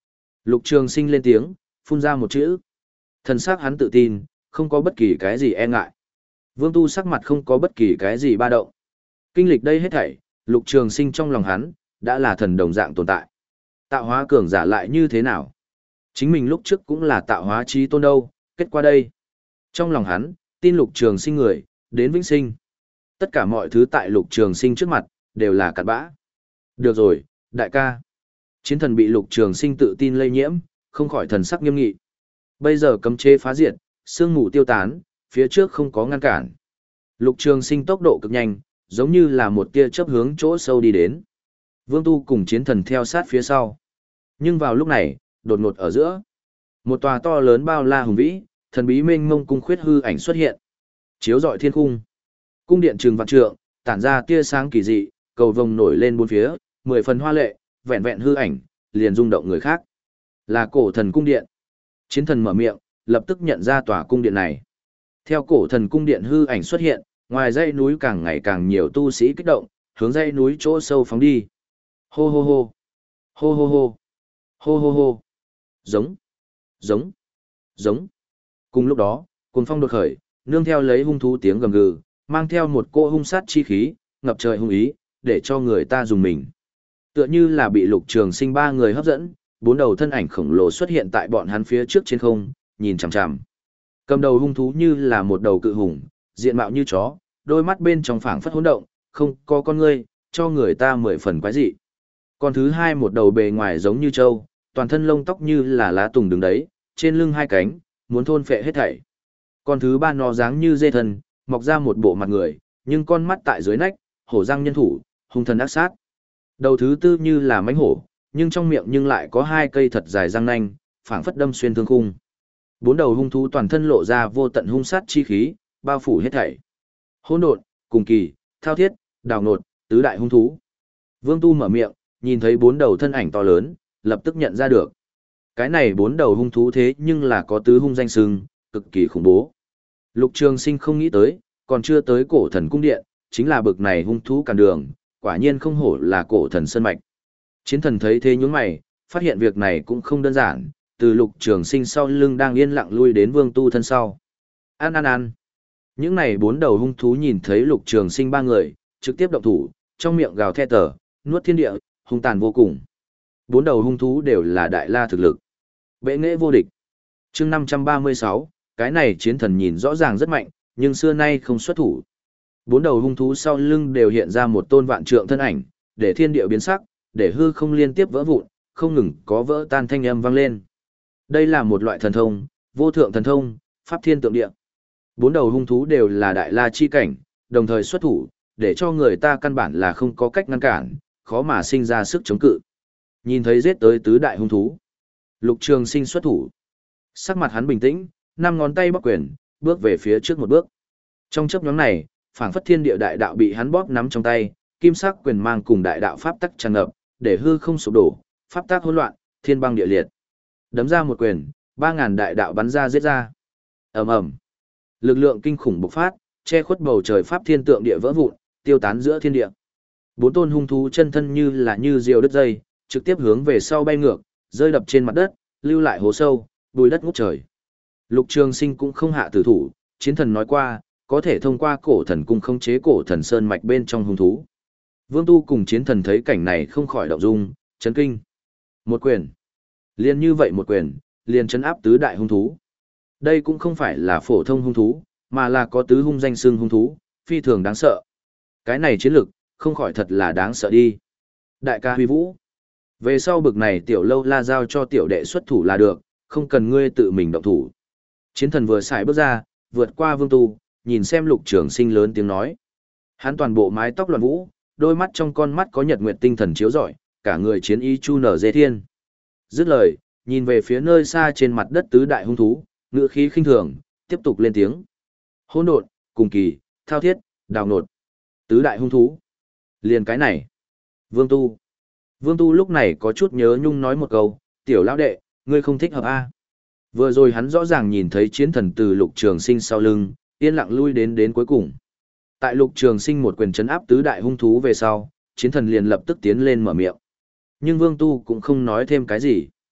Lục Trường Sinh lên tiếng, phun ra một chữ. Thần sắc hắn tự tin, không có bất kỳ cái gì e ngại. Vương Tu sắc mặt không có bất kỳ cái gì ba động. Kinh lịch đây hết thảy, Lục Trường Sinh trong lòng hắn, đã là thần đồng dạng tồn tại. Tạo hóa cường giả lại như thế nào? Chính mình lúc trước cũng là tạo hóa chí tôn đâu, kết quả đây. Trong lòng hắn, tin Lục Trường Sinh người, đến vĩnh sinh. Tất cả mọi thứ tại Lục Trường Sinh trước mặt, đều là cặn bã. Được rồi, đại ca. Chiến thần bị Lục Trường Sinh tự tin lây nhiễm, không khỏi thần sắc nghiêm nghị. Bây giờ cấm chế phá diệt, sương mù tiêu tán, phía trước không có ngăn cản. Lục Trường Sinh tốc độ cực nhanh, giống như là một tia chớp hướng chỗ sâu đi đến. Vương Tu cùng chiến thần theo sát phía sau. Nhưng vào lúc này, đột ngột ở giữa, một tòa to lớn bao la hùng vĩ, thần bí mênh mông cung khuyết hư ảnh xuất hiện, chiếu rọi thiên cung. Cung điện trường vạn trượng, tản ra tia sáng kỳ dị, cầu vồng nổi lên bốn phía, mười phần hoa lệ, vẹn vẹn hư ảnh, liền rung động người khác. Là cổ thần cung điện. Chiến thần mở miệng, lập tức nhận ra tòa cung điện này. Theo cổ thần cung điện hư ảnh xuất hiện, ngoài dãy núi càng ngày càng nhiều tu sĩ kích động, hướng dãy núi chỗ sâu phóng đi. Hô hô hô. Hô hô hô. Hô hô hô. Giống. Giống. Giống. Cùng lúc đó, cuồng phong đột khởi, nương theo lấy hung thú tiếng gầm gừ, mang theo một cỗ hung sát chi khí, ngập trời hung ý, để cho người ta dùng mình. Tựa như là bị Lục Trường Sinh ba người hấp dẫn, bốn đầu thân ảnh khổng lồ xuất hiện tại bọn hắn phía trước trên không, nhìn chằm chằm. Cầm đầu hung thú như là một đầu cự hùng, diện mạo như chó, đôi mắt bên trong phảng phất hỗn động, không có con ngươi, cho người ta mười phần quái dị. Còn thứ hai một đầu bề ngoài giống như trâu, toàn thân lông tóc như là lá tùng đứng đấy, trên lưng hai cánh, muốn thôn phệ hết thảy. Còn thứ ba nó dáng như dê thân, mọc ra một bộ mặt người, nhưng con mắt tại dưới nách, hổ răng nhân thủ, hung thần ác sát. Đầu thứ tư như là mãnh hổ, nhưng trong miệng nhưng lại có hai cây thật dài răng nanh, phảng phất đâm xuyên thương khung. Bốn đầu hung thú toàn thân lộ ra vô tận hung sát chi khí, bao phủ hết thảy. Hỗn độn, cùng kỳ, thao thiết, đào nột, tứ đại hung thú. Vương Tu mở miệng, nhìn thấy bốn đầu thân ảnh to lớn, lập tức nhận ra được. Cái này bốn đầu hung thú thế nhưng là có tứ hung danh sừng, cực kỳ khủng bố. Lục Trường Sinh không nghĩ tới, còn chưa tới cổ thần cung điện, chính là bực này hung thú cản đường, quả nhiên không hổ là cổ thần sơn mạch. Chiến thần thấy thế nhướng mày, phát hiện việc này cũng không đơn giản, từ Lục Trường Sinh sau lưng đang yên lặng lui đến Vương Tu thân sau. An an an. Những này bốn đầu hung thú nhìn thấy Lục Trường Sinh ba người, trực tiếp động thủ, trong miệng gào thét tở, nuốt thiên địa, hung tàn vô cùng. Bốn đầu hung thú đều là đại la thực lực. Bệ nghệ vô địch. Chương năm trăm ba mươi sáu, cái này chiến thần nhìn rõ ràng rất mạnh, nhưng xưa nay không xuất thủ. Bốn đầu hung thú sau lưng đều hiện ra một tôn vạn trượng thân ảnh, để thiên địa biến sắc, để hư không liên tiếp vỡ vụn, không ngừng có vỡ tan thanh âm vang lên. Đây là một loại thần thông, vô thượng thần thông, pháp thiên tượng địa. Bốn đầu hung thú đều là đại la chi cảnh, đồng thời xuất thủ, để cho người ta căn bản là không có cách ngăn cản, khó mà sinh ra sức chống cự. Nhìn thấy giết tới tứ đại hung thú, Lục Trường Sinh xuất thủ. Sắc mặt hắn bình tĩnh, năm ngón tay bóp quyền, bước về phía trước một bước. Trong chớp nhoáng này, phảng phất thiên địa đại đạo bị hắn bóp nắm trong tay, kim sắc quyền mang cùng đại đạo pháp tắc tràn ngập, để hư không sụp đổ, pháp tắc hỗn loạn, thiên băng địa liệt. Đấm ra một quyền, ba ngàn đại đạo bắn ra giết ra. Ầm ầm. Lực lượng kinh khủng bộc phát, che khuất bầu trời pháp thiên tượng địa vỡ vụn, tiêu tán giữa thiên địa. Bốn tôn hung thú chân thân như là như diều đứt dây, trực tiếp hướng về sau bay ngược, rơi đập trên mặt đất, lưu lại hố sâu, bùi đất ngút trời. Lục Trường Sinh cũng không hạ tử thủ, chiến thần nói qua, có thể thông qua cổ thần cung khống chế cổ thần sơn mạch bên trong hung thú. Vương Tu cùng chiến thần thấy cảnh này không khỏi động dung, chấn kinh. Một quyền. Liền như vậy một quyền, liền chấn áp tứ đại hung thú. Đây cũng không phải là phổ thông hung thú, mà là có tứ hung danh xưng hung thú, phi thường đáng sợ. Cái này chiến lực, không khỏi thật là đáng sợ đi. Đại ca huy vũ. Về sau bực này tiểu lâu la giao cho tiểu đệ xuất thủ là được, không cần ngươi tự mình động thủ. Chiến thần vừa xài bước ra, vượt qua Vương Tu, nhìn xem Lục Trường Sinh lớn tiếng nói. Hắn toàn bộ mái tóc loạn vũ, đôi mắt trong con mắt có nhật nguyệt tinh thần chiếu rọi, cả người chiến ý chu nở dê thiên. Dứt lời, nhìn về phía nơi xa trên mặt đất tứ đại hung thú, ngữ khí khinh thường, tiếp tục lên tiếng. Hỗn độn, cùng kỳ, thao thiết, đào nột. Tứ đại hung thú. Liền cái này. Vương Tu. Vương Tu lúc này có chút nhớ nhung nói một câu, tiểu lão đệ, ngươi không thích hợp a. Vừa rồi hắn rõ ràng nhìn thấy chiến thần từ Lục Trường Sinh sau lưng, yên lặng lui đến đến cuối cùng. Tại Lục Trường Sinh một quyền chấn áp tứ đại hung thú về sau, chiến thần liền lập tức tiến lên mở miệng. Nhưng Vương Tu cũng không nói thêm cái gì.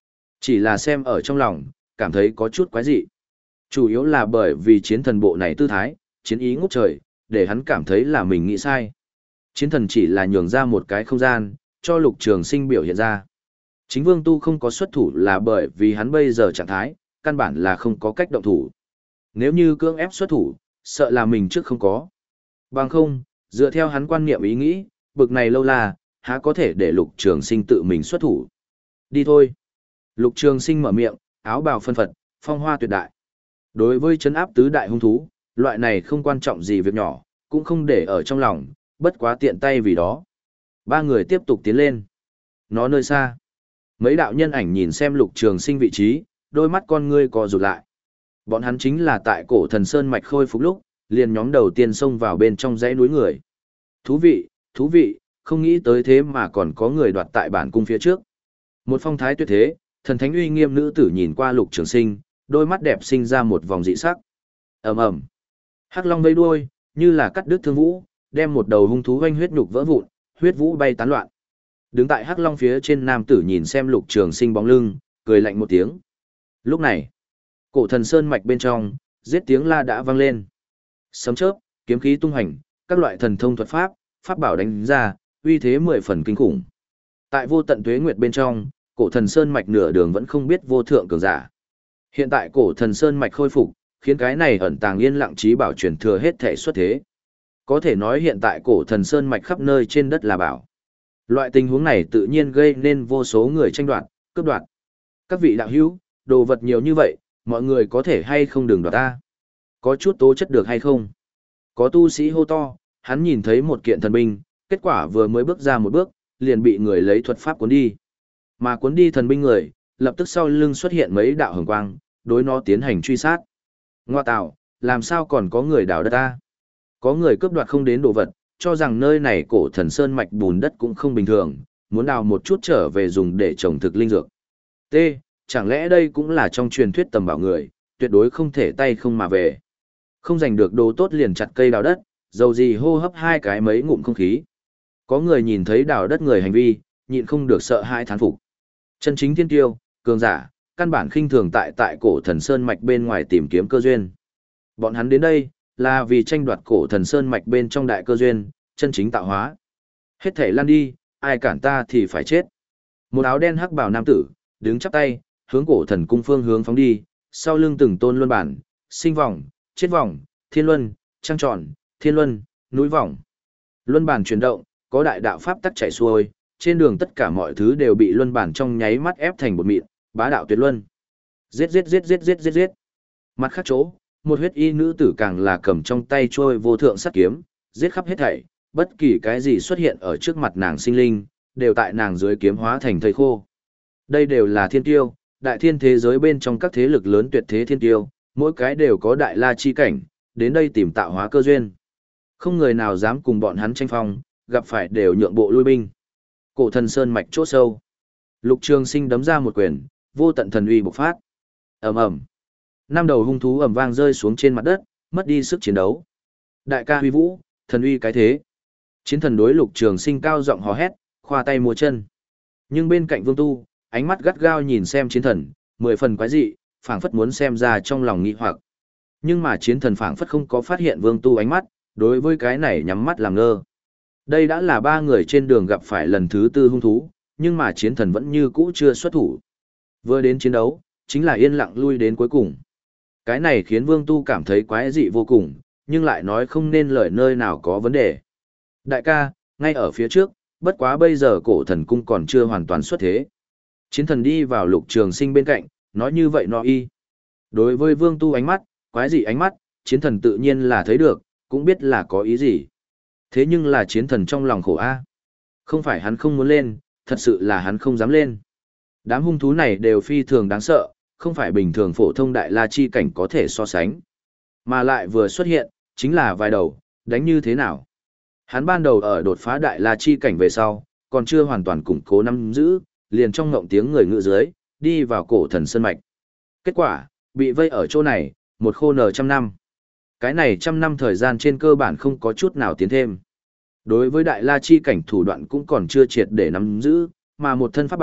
Chỉ là xem ở trong lòng, cảm thấy có chút quái dị. Chủ yếu là bởi vì chiến thần bộ này tư thái, chiến ý ngút trời, để hắn cảm thấy là mình nghĩ sai. Chiến thần chỉ là nhường ra một cái không gian, cho Lục Trường Sinh biểu hiện ra. Chính Vương Tu không có xuất thủ là bởi vì hắn bây giờ trạng thái, căn bản là không có cách động thủ. Nếu như cưỡng ép xuất thủ, sợ là mình trước không có. Bằng không, dựa theo hắn quan niệm ý nghĩ, bực này lâu là, há có thể để Lục Trường Sinh tự mình xuất thủ. Đi thôi. Lục Trường Sinh mở miệng, áo bào phân phật, phong hoa tuyệt đại. Đối với trấn áp tứ đại hung thú, loại này không quan trọng gì việc nhỏ, cũng không để ở trong lòng, bất quá tiện tay vì đó. Ba người tiếp tục tiến lên. Nó nơi xa. Mấy đạo nhân ảnh nhìn xem Lục Trường Sinh vị trí, đôi mắt con ngươi co rụt lại. Bọn hắn chính là tại cổ thần sơn mạch khôi phục lúc, liền nhóm đầu tiên xông vào bên trong dãy núi người. Thú vị, thú vị, không nghĩ tới thế mà còn có người đoạt tại bản cung phía trước. Một phong thái tuyệt thế, thần thánh uy nghiêm nữ tử nhìn qua Lục Trường Sinh, đôi mắt đẹp sinh ra một vòng dị sắc. Ầm ầm. Hắc long vây đuôi, như là cắt đứt thương vũ, đem một đầu hung thú oanh huyết nhục vỡ vụn, huyết vũ bay tán loạn. Đứng tại Hắc long phía trên nam tử nhìn xem Lục Trường Sinh bóng lưng, cười lạnh một tiếng. Lúc này, cổ thần sơn mạch bên trong, giết tiếng la đã vang lên. Sấm chớp, kiếm khí tung hành, các loại thần thông thuật pháp, pháp bảo đánh ra, uy thế mười phần kinh khủng. Tại vô tận tuế nguyệt bên trong, cổ thần sơn mạch nửa đường vẫn không biết vô thượng cường giả. Hiện tại cổ thần sơn mạch khôi phục, khiến cái này ẩn tàng yên lặng trí bảo truyền thừa hết thể xuất thế. Có thể nói hiện tại cổ thần sơn mạch khắp nơi trên đất là bảo. Loại tình huống này tự nhiên gây nên vô số người tranh đoạt, cướp đoạt. Các vị đạo hữu, đồ vật nhiều như vậy, mọi người có thể hay không đừng đoạt ta? Có chút tố chất được hay không? Có tu sĩ hô to, hắn nhìn thấy một kiện thần binh, kết quả vừa mới bước ra một bước, liền bị người lấy thuật pháp cuốn đi. Mà cuốn đi thần binh người, lập tức sau lưng xuất hiện mấy đạo hồng quang, đối nó tiến hành truy sát. Ngoa tạo, làm sao còn có người đào đất ta? Có người cướp đoạt không đến đồ vật, cho rằng nơi này cổ thần sơn mạch bùn đất cũng không bình thường, muốn đào một chút trở về dùng để trồng thực linh dược. T. Chẳng lẽ đây cũng là trong truyền thuyết tầm bảo người, tuyệt đối không thể tay không mà về. Không giành được đồ tốt liền chặt cây đào đất, dầu gì hô hấp hai cái mấy ngụm không khí. Có người nhìn thấy đào đất người hành vi, nhịn không được sợ hãi thán phục. Chân chính thiên tiêu, cường giả, căn bản khinh thường tại tại cổ thần sơn mạch bên ngoài tìm kiếm cơ duyên. Bọn hắn đến đây, là vì tranh đoạt cổ thần sơn mạch bên trong đại cơ duyên, chân chính tạo hóa. Hết thể lăn đi, ai cản ta thì phải chết. Một áo đen hắc bào nam tử, đứng chắp tay, hướng cổ thần cung phương hướng phóng đi, sau lưng từng tôn luân bản, sinh vòng, chết vòng, thiên luân, trăng tròn, thiên luân, núi vòng. Luân bản chuyển động, có đại đạo pháp tắc chảy xuôi, trên đường tất cả mọi thứ đều bị luân bản trong nháy mắt ép thành bột mịn, bá đạo tuyệt luân. Giết giết giết giết giết giết giết. Mặt khác chỗ, một huyết y nữ tử càng là cầm trong tay trôi vô thượng sát kiếm, giết khắp hết thảy, bất kỳ cái gì xuất hiện ở trước mặt nàng sinh linh, đều tại nàng dưới kiếm hóa thành thây khô. Đây đều là thiên tiêu, đại thiên thế giới bên trong các thế lực lớn tuyệt thế thiên tiêu, mỗi cái đều có đại la chi cảnh, đến đây tìm tạo hóa cơ duyên. Không người nào dám cùng bọn hắn tranh phong, gặp phải đều nhượng bộ lui binh. Cổ thần sơn mạch chỗ sâu. Lục Trường Sinh đấm ra một quyền, vô tận thần uy bộc phát. Ầm ầm. Năm đầu hung thú ầm vang rơi xuống trên mặt đất, mất đi sức chiến đấu. Đại ca huy vũ, thần uy cái thế. Chiến thần đối Lục Trường Sinh cao giọng hò hét, khoa tay múa chân. Nhưng bên cạnh Vương Tu, ánh mắt gắt gao nhìn xem chiến thần, mười phần quái dị, phảng phất muốn xem ra trong lòng nghi hoặc. Nhưng mà chiến thần phảng phất không có phát hiện Vương Tu ánh mắt, đối với cái này nhắm mắt làm ngơ. Đây đã là ba người trên đường gặp phải lần thứ tư hung thú, nhưng mà chiến thần vẫn như cũ chưa xuất thủ. Vừa đến chiến đấu, chính là yên lặng lui đến cuối cùng. Cái này khiến Vương Tu cảm thấy quái dị vô cùng, nhưng lại nói không nên lời nơi nào có vấn đề. Đại ca, ngay ở phía trước, bất quá bây giờ cổ thần cung còn chưa hoàn toàn xuất thế. Chiến thần đi vào Lục Trường Sinh bên cạnh, nói như vậy nó y. Đối với Vương Tu ánh mắt, quái dị ánh mắt, chiến thần tự nhiên là thấy được, cũng biết là có ý gì. Thế nhưng là chiến thần trong lòng khổ a. Không phải hắn không muốn lên, thật sự là hắn không dám lên. Đám hung thú này đều phi thường đáng sợ, không phải bình thường phổ thông đại la chi cảnh có thể so sánh. Mà lại vừa xuất hiện, chính là vài đầu, đánh như thế nào. Hắn ban đầu ở đột phá đại la chi cảnh về sau, còn chưa hoàn toàn củng cố nắm giữ, liền trong ngộng tiếng người ngự dưới, đi vào cổ thần sơn mạch. Kết quả, bị vây ở chỗ này, một khô nở trăm năm. Cái này trăm năm thời gian trên cơ bản không có chút nào tiến thêm. Đối với đại la chi cảnh thủ đoạn cũng còn chưa triệt để nắm giữ, mà một thân pháp bảo,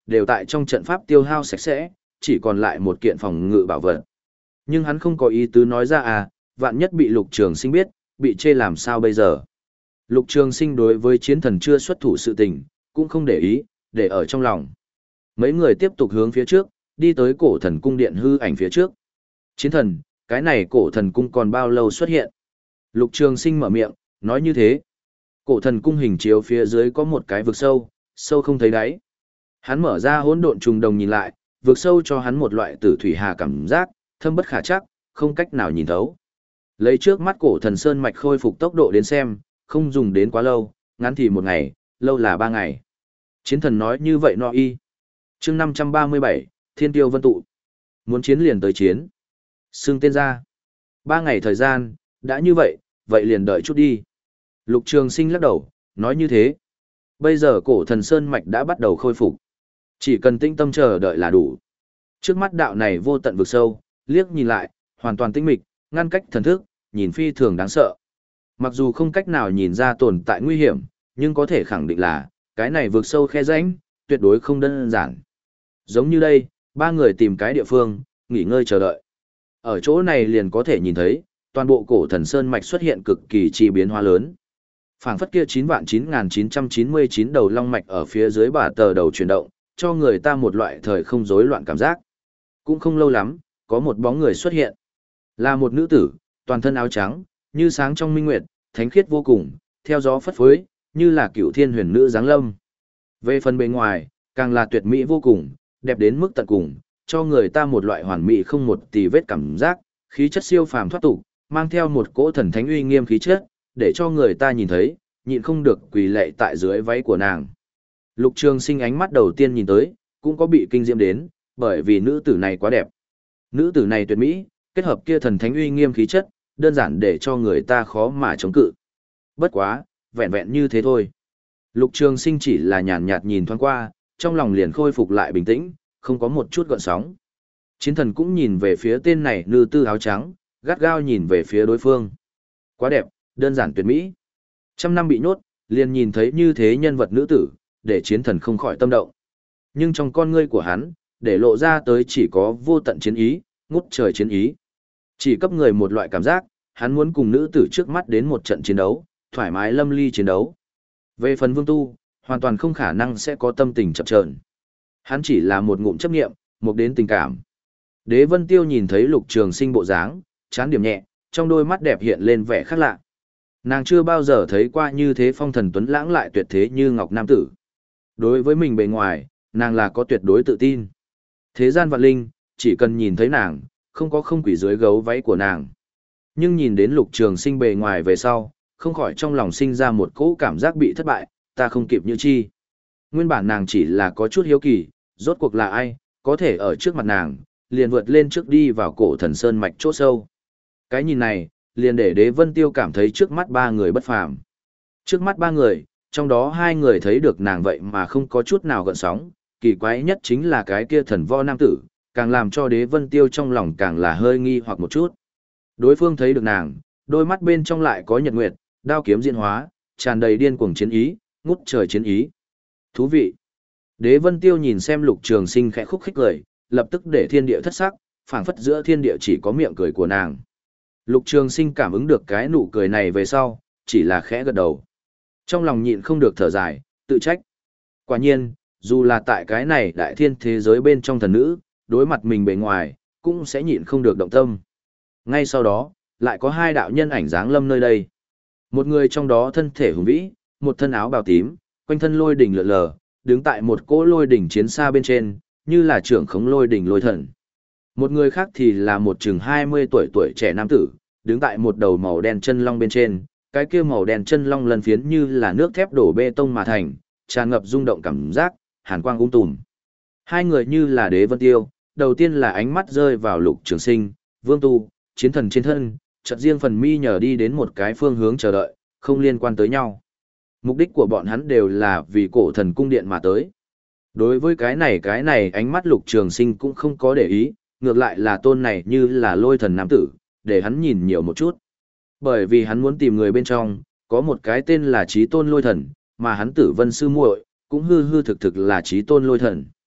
đều tại trong trận pháp tiêu hao sạch sẽ, chỉ còn lại một kiện phòng ngự bảo vật. Nhưng hắn không có ý tứ nói ra à, vạn nhất bị Lục Trường Sinh biết, bị chê làm sao bây giờ. Lục Trường Sinh đối với chiến thần chưa xuất thủ sự tình, cũng không để ý, để ở trong lòng. Mấy người tiếp tục hướng phía trước, đi tới cổ thần cung điện hư ảnh phía trước. Chiến thần, cái này cổ thần cung còn bao lâu xuất hiện? Lục Trường Sinh mở miệng, nói như thế. Cổ thần cung hình chiếu phía dưới có một cái vực sâu, sâu không thấy đáy. Hắn mở ra hỗn độn trùng đồng nhìn lại, vực sâu cho hắn một loại tử thủy hà cảm giác, thâm bất khả chắc, không cách nào nhìn thấu. Lấy trước mắt cổ thần sơn mạch khôi phục tốc độ đến xem, không dùng đến quá lâu, ngắn thì một ngày, lâu là ba ngày. Chiến thần nói như vậy no y. Chương năm trăm ba mươi bảy, Thiên Tiêu Vân Tụ. Muốn chiến liền tới chiến. Xưng tên ra. Ba ngày thời gian, đã như vậy, vậy liền đợi chút đi. Lục Trường Sinh lắc đầu, nói như thế. Bây giờ cổ thần sơn mạch đã bắt đầu khôi phục. Chỉ cần tĩnh tâm chờ đợi là đủ. Trước mắt đạo này vô tận vực sâu, liếc nhìn lại, hoàn toàn tĩnh mịch, ngăn cách thần thức, nhìn phi thường đáng sợ. Mặc dù không cách nào nhìn ra tồn tại nguy hiểm, nhưng có thể khẳng định là, cái này vực sâu khe rãnh, tuyệt đối không đơn giản. Giống như đây, ba người tìm cái địa phương, nghỉ ngơi chờ đợi. Ở chỗ này liền có thể nhìn thấy, toàn bộ cổ thần sơn mạch xuất hiện cực kỳ chi biến hóa lớn. Phảng phất kia chín vạn chín nghìn chín trăm chín mươi chín đầu long mạch ở phía dưới bả tờ đầu chuyển động, cho người ta một loại thời không rối loạn cảm giác. Cũng không lâu lắm, có một bóng người xuất hiện. Là một nữ tử, toàn thân áo trắng, như sáng trong minh nguyệt, thánh khiết vô cùng, theo gió phất phới, như là cựu thiên huyền nữ giáng lâm. Về phần bề ngoài, càng là tuyệt mỹ vô cùng, đẹp đến mức tận cùng, cho người ta một loại hoàn mỹ không một tì vết cảm giác, khí chất siêu phàm thoát tục, mang theo một cỗ thần thánh uy nghiêm khí chất, để cho người ta nhìn thấy, nhịn không được quỳ lạy tại dưới váy của nàng. Lục Trường Sinh ánh mắt đầu tiên nhìn tới, cũng có bị kinh diễm đến, bởi vì nữ tử này quá đẹp. Nữ tử này tuyệt mỹ, kết hợp kia thần thánh uy nghiêm khí chất, đơn giản để cho người ta khó mà chống cự. Bất quá, vẹn vẹn như thế thôi. Lục Trường Sinh chỉ là nhàn nhạt nhìn thoáng qua, trong lòng liền khôi phục lại bình tĩnh, không có một chút gợn sóng. Chiến thần cũng nhìn về phía tên này nữ tử áo trắng, gắt gao nhìn về phía đối phương. Quá đẹp, đơn giản tuyệt mỹ. Trăm năm bị nhốt, liền nhìn thấy như thế nhân vật nữ tử, để chiến thần không khỏi tâm động. Nhưng trong con ngươi của hắn, để lộ ra tới chỉ có vô tận chiến ý, ngút trời chiến ý. Chỉ cấp người một loại cảm giác, hắn muốn cùng nữ tử trước mắt đến một trận chiến đấu, thoải mái lâm ly chiến đấu. Về phần Vương Tu, hoàn toàn không khả năng sẽ có tâm tình chập chờn. Hắn chỉ là một ngụm chấp niệm, một đến tình cảm. Đế Vân Tiêu nhìn thấy Lục Trường Sinh bộ dáng, chán điểm nhẹ, trong đôi mắt đẹp hiện lên vẻ khác lạ. Nàng chưa bao giờ thấy qua như thế phong thần tuấn lãng lại tuyệt thế như ngọc nam tử. Đối với mình bề ngoài, nàng là có tuyệt đối tự tin. Thế gian vạn linh, chỉ cần nhìn thấy nàng, không có không quỷ dưới gấu váy của nàng. Nhưng nhìn đến Lục Trường Sinh bề ngoài về sau, không khỏi trong lòng sinh ra một cỗ cảm giác bị thất bại, ta không kịp như chi. Nguyên bản nàng chỉ là có chút hiếu kỳ, rốt cuộc là ai, có thể ở trước mặt nàng, liền vượt lên trước đi vào cổ thần sơn mạch chỗ sâu. Cái nhìn này, liền để Đế Vân Tiêu cảm thấy trước mắt ba người bất phàm. Trước mắt ba người, trong đó hai người thấy được nàng vậy mà không có chút nào gợn sóng, kỳ quái nhất chính là cái kia thần võ nam tử, càng làm cho Đế Vân Tiêu trong lòng càng là hơi nghi hoặc một chút. Đối phương thấy được nàng, đôi mắt bên trong lại có nhật nguyệt, đao kiếm diễn hóa, tràn đầy điên cuồng chiến ý, ngút trời chiến ý. Thú vị. Đế Vân Tiêu nhìn xem Lục Trường Sinh khẽ khúc khích cười, lập tức để thiên địa thất sắc, phảng phất giữa thiên địa chỉ có miệng cười của nàng. Lục Trường Sinh cảm ứng được cái nụ cười này về sau, chỉ là khẽ gật đầu. Trong lòng nhịn không được thở dài, tự trách. Quả nhiên, dù là tại cái này đại thiên thế giới bên trong thần nữ, đối mặt mình bề ngoài, cũng sẽ nhịn không được động tâm. Ngay sau đó, lại có hai đạo nhân ảnh dáng lâm nơi đây. Một người trong đó thân thể hùng vĩ, một thân áo bào tím, quanh thân lôi đỉnh lượn lờ, đứng tại một cỗ lôi đỉnh chiến xa bên trên, như là trưởng khống lôi đỉnh lôi thần. Một người khác thì là một chừng hai mươi tuổi tuổi trẻ nam tử, đứng tại một đầu màu đen chân long bên trên, cái kia màu đen chân long lần phiến như là nước thép đổ bê tông mà thành, tràn ngập rung động cảm giác, hàn quang ung tùm. Hai người như là Đế Vân Tiêu, đầu tiên là ánh mắt rơi vào Lục Trường Sinh, Vương Tu, chiến thần trên thân, chợt riêng phần mi nhờ đi đến một cái phương hướng chờ đợi, không liên quan tới nhau. Mục đích của bọn hắn đều là vì cổ thần cung điện mà tới. Đối với cái này cái này ánh mắt Lục Trường Sinh cũng không có để ý, ngược lại là tôn này như là lôi thần nam tử, để hắn nhìn nhiều một chút. Bởi vì hắn muốn tìm người bên trong, có một cái tên là Chí Tôn Lôi Thần, mà hắn Tử Vân sư muội cũng hư hư thực thực là Chí Tôn Lôi Thần.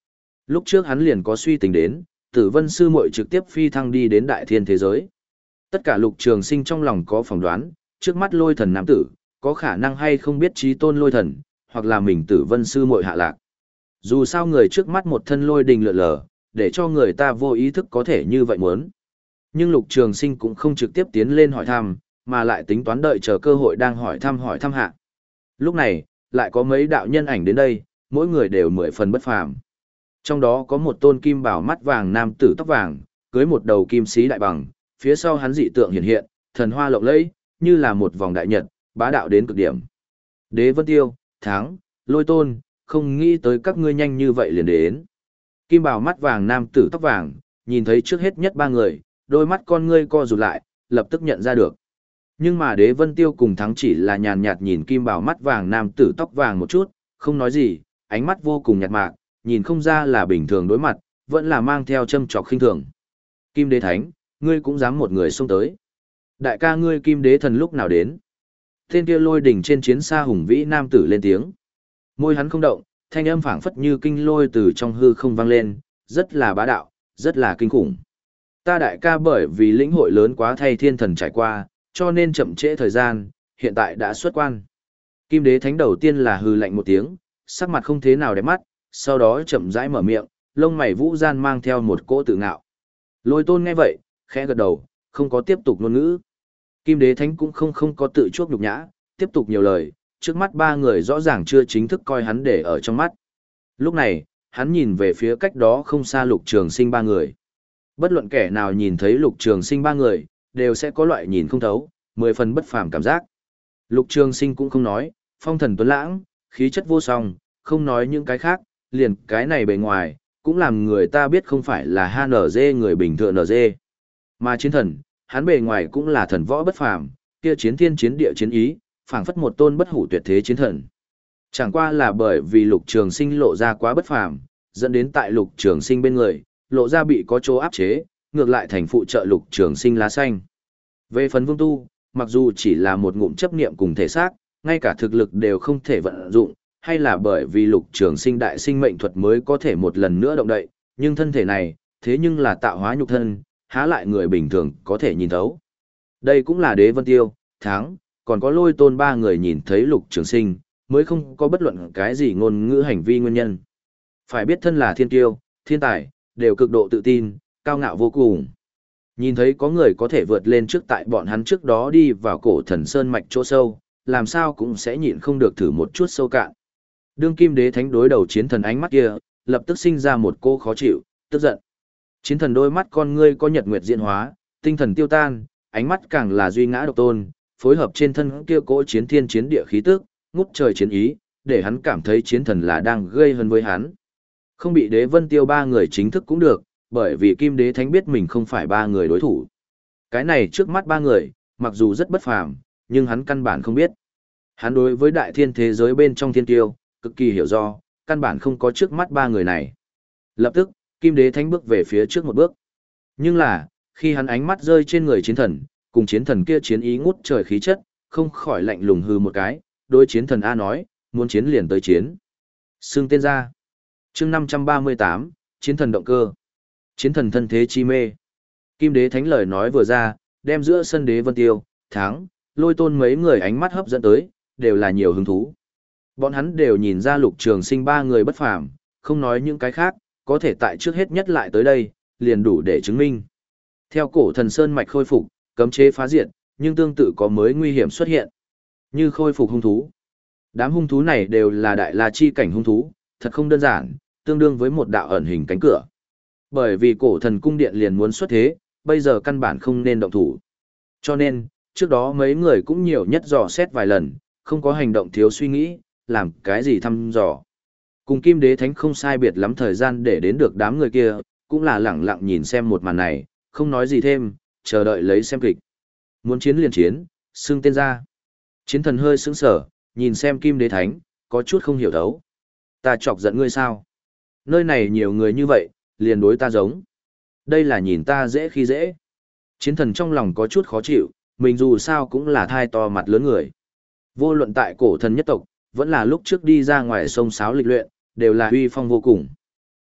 Lúc trước hắn liền có suy tính đến, Tử Vân sư muội trực tiếp phi thăng đi đến đại thiên thế giới. Tất cả Lục Trường Sinh trong lòng có phỏng đoán, trước mắt lôi thần nam tử, có khả năng hay không biết chí tôn lôi thần, hoặc là mình Tử Vân sư muội hạ lạc. Dù sao người trước mắt một thân lôi đình lượn lờ, để cho người ta vô ý thức có thể như vậy muốn. Nhưng Lục Trường Sinh cũng không trực tiếp tiến lên hỏi thăm, mà lại tính toán đợi chờ cơ hội đang hỏi thăm hỏi thăm hạ. Lúc này, lại có mấy đạo nhân ảnh đến đây, mỗi người đều mười phần bất phàm. Trong đó có một tôn kim bảo mắt vàng nam tử tóc vàng, cưới một đầu kim sĩ đại bằng, phía sau hắn dị tượng hiện hiện, thần hoa lộng lẫy, như là một vòng đại nhật, bá đạo đến cực điểm. Đế Vân Tiêu, Tháng, Lôi Tôn, không nghĩ tới các ngươi nhanh như vậy liền đến. Kim bảo mắt vàng nam tử tóc vàng, nhìn thấy trước hết nhất ba người, đôi mắt con ngươi co rụt lại, lập tức nhận ra được. Nhưng mà Đế Vân Tiêu cùng Thắng chỉ là nhàn nhạt nhìn kim bảo mắt vàng nam tử tóc vàng một chút, không nói gì, ánh mắt vô cùng nhạt mạc, nhìn không ra là bình thường đối mặt, vẫn là mang theo châm trọc khinh thường. Kim Đế Thánh, ngươi cũng dám một người xông tới. Đại ca ngươi Kim Đế Thần lúc nào đến? Tên kia lôi đỉnh trên chiến xa hùng vĩ nam tử lên tiếng. Môi hắn không động, thanh âm phảng phất như kinh lôi từ trong hư không vang lên, rất là bá đạo, rất là kinh khủng. Ta đại ca bởi vì lĩnh hội lớn quá thay thiên thần trải qua, cho nên chậm trễ thời gian, hiện tại đã xuất quan. Kim Đế Thánh đầu tiên là hừ lạnh một tiếng, sắc mặt không thế nào đẹp mắt, sau đó chậm rãi mở miệng, lông mày vũ gian mang theo một cỗ tự ngạo. Lôi Tôn nghe vậy, khẽ gật đầu, không có tiếp tục ngôn ngữ. Kim Đế Thánh cũng không không có tự chuốc nhục nhã, tiếp tục nhiều lời, trước mắt ba người rõ ràng chưa chính thức coi hắn để ở trong mắt. Lúc này, hắn nhìn về phía cách đó không xa Lục Trường Sinh ba người. Bất luận kẻ nào nhìn thấy Lục Trường Sinh ba người, đều sẽ có loại nhìn không thấu, mười phần bất phàm cảm giác. Lục Trường Sinh cũng không nói, phong thần tuấn lãng, khí chất vô song, không nói những cái khác, liền cái này bề ngoài, cũng làm người ta biết không phải là hát en giê người bình thường en giê. Mà chiến thần, hắn bề ngoài cũng là thần võ bất phàm, kia chiến thiên chiến địa chiến ý, phảng phất một tôn bất hủ tuyệt thế chiến thần. Chẳng qua là bởi vì Lục Trường Sinh lộ ra quá bất phàm, dẫn đến tại Lục Trường Sinh bên người, lộ ra bị có chỗ áp chế, ngược lại thành phụ trợ Lục Trường Sinh lá xanh. Về phần Vương Tu, mặc dù chỉ là một ngụm chấp niệm cùng thể xác, ngay cả thực lực đều không thể vận dụng, hay là bởi vì Lục Trường Sinh đại sinh mệnh thuật mới có thể một lần nữa động đậy, nhưng thân thể này, thế nhưng là tạo hóa nhục thân, há lại người bình thường có thể nhìn thấu. Đây cũng là Đế Vân Tiêu, Tháng, còn có Lôi Tôn ba người nhìn thấy Lục Trường Sinh, mới không có bất luận cái gì ngôn ngữ hành vi nguyên nhân. Phải biết thân là thiên kiêu, thiên tài, đều cực độ tự tin, cao ngạo vô cùng. Nhìn thấy có người có thể vượt lên trước tại bọn hắn trước đó đi vào cổ thần sơn mạch chỗ sâu, làm sao cũng sẽ nhịn không được thử một chút sâu cạn. Đương Kim Đế Thánh đối đầu chiến thần ánh mắt kia, lập tức sinh ra một cô khó chịu, tức giận. Chiến thần đôi mắt con ngươi có nhật nguyệt diễn hóa, tinh thần tiêu tan, ánh mắt càng là duy ngã độc tôn, phối hợp trên thân kia cỗ chiến thiên chiến địa khí tức, ngút trời chiến ý, để hắn cảm thấy chiến thần là đang gây hấn với hắn. Không bị Đế Vân Tiêu ba người chính thức cũng được, bởi vì Kim Đế Thánh biết mình không phải ba người đối thủ. Cái này trước mắt ba người, mặc dù rất bất phàm, nhưng hắn căn bản không biết. Hắn đối với đại thiên thế giới bên trong thiên tiêu, cực kỳ hiểu do, căn bản không có trước mắt ba người này. Lập tức, Kim Đế Thánh bước về phía trước một bước. Nhưng là, khi hắn ánh mắt rơi trên người chiến thần, cùng chiến thần kia chiến ý ngút trời khí chất, không khỏi lạnh lùng hừ một cái, đối chiến thần A nói, muốn chiến liền tới chiến. Xưng tên ra. Chương năm trăm ba mươi tám, chiến thần động cơ. Chiến thần thân thế chi mê. Kim Đế Thánh lời nói vừa ra, đem giữa sân Đế Vân Tiêu, Tháng, Lôi Tôn mấy người ánh mắt hấp dẫn tới, đều là nhiều hứng thú. Bọn hắn đều nhìn ra Lục Trường Sinh ba người bất phàm, không nói những cái khác, có thể tại trước hết nhất lại tới đây, liền đủ để chứng minh. Theo cổ thần sơn mạch khôi phục, cấm chế phá diệt, nhưng tương tự có mới nguy hiểm xuất hiện. Như khôi phục hung thú. Đám hung thú này đều là đại la chi cảnh hung thú, thật không đơn giản, tương đương với một đạo ẩn hình cánh cửa. Bởi vì cổ thần cung điện liền muốn xuất thế, bây giờ căn bản không nên động thủ. Cho nên, trước đó mấy người cũng nhiều nhất dò xét vài lần, không có hành động thiếu suy nghĩ, làm cái gì thăm dò. Cùng Kim Đế Thánh không sai biệt lắm thời gian để đến được đám người kia, cũng là lẳng lặng nhìn xem một màn này, không nói gì thêm, chờ đợi lấy xem kịch. Muốn chiến liền chiến, xưng tên ra. Chiến thần hơi sững sờ, nhìn xem Kim Đế Thánh, có chút không hiểu thấu. Ta chọc giận ngươi sao? Nơi này nhiều người như vậy, liền đối ta giống. Đây là nhìn ta dễ khi dễ. Chiến thần trong lòng có chút khó chịu, mình dù sao cũng là thai to mặt lớn người. Vô luận tại cổ thần nhất tộc, vẫn là lúc trước đi ra ngoài sông sáo lịch luyện, đều là uy phong vô cùng.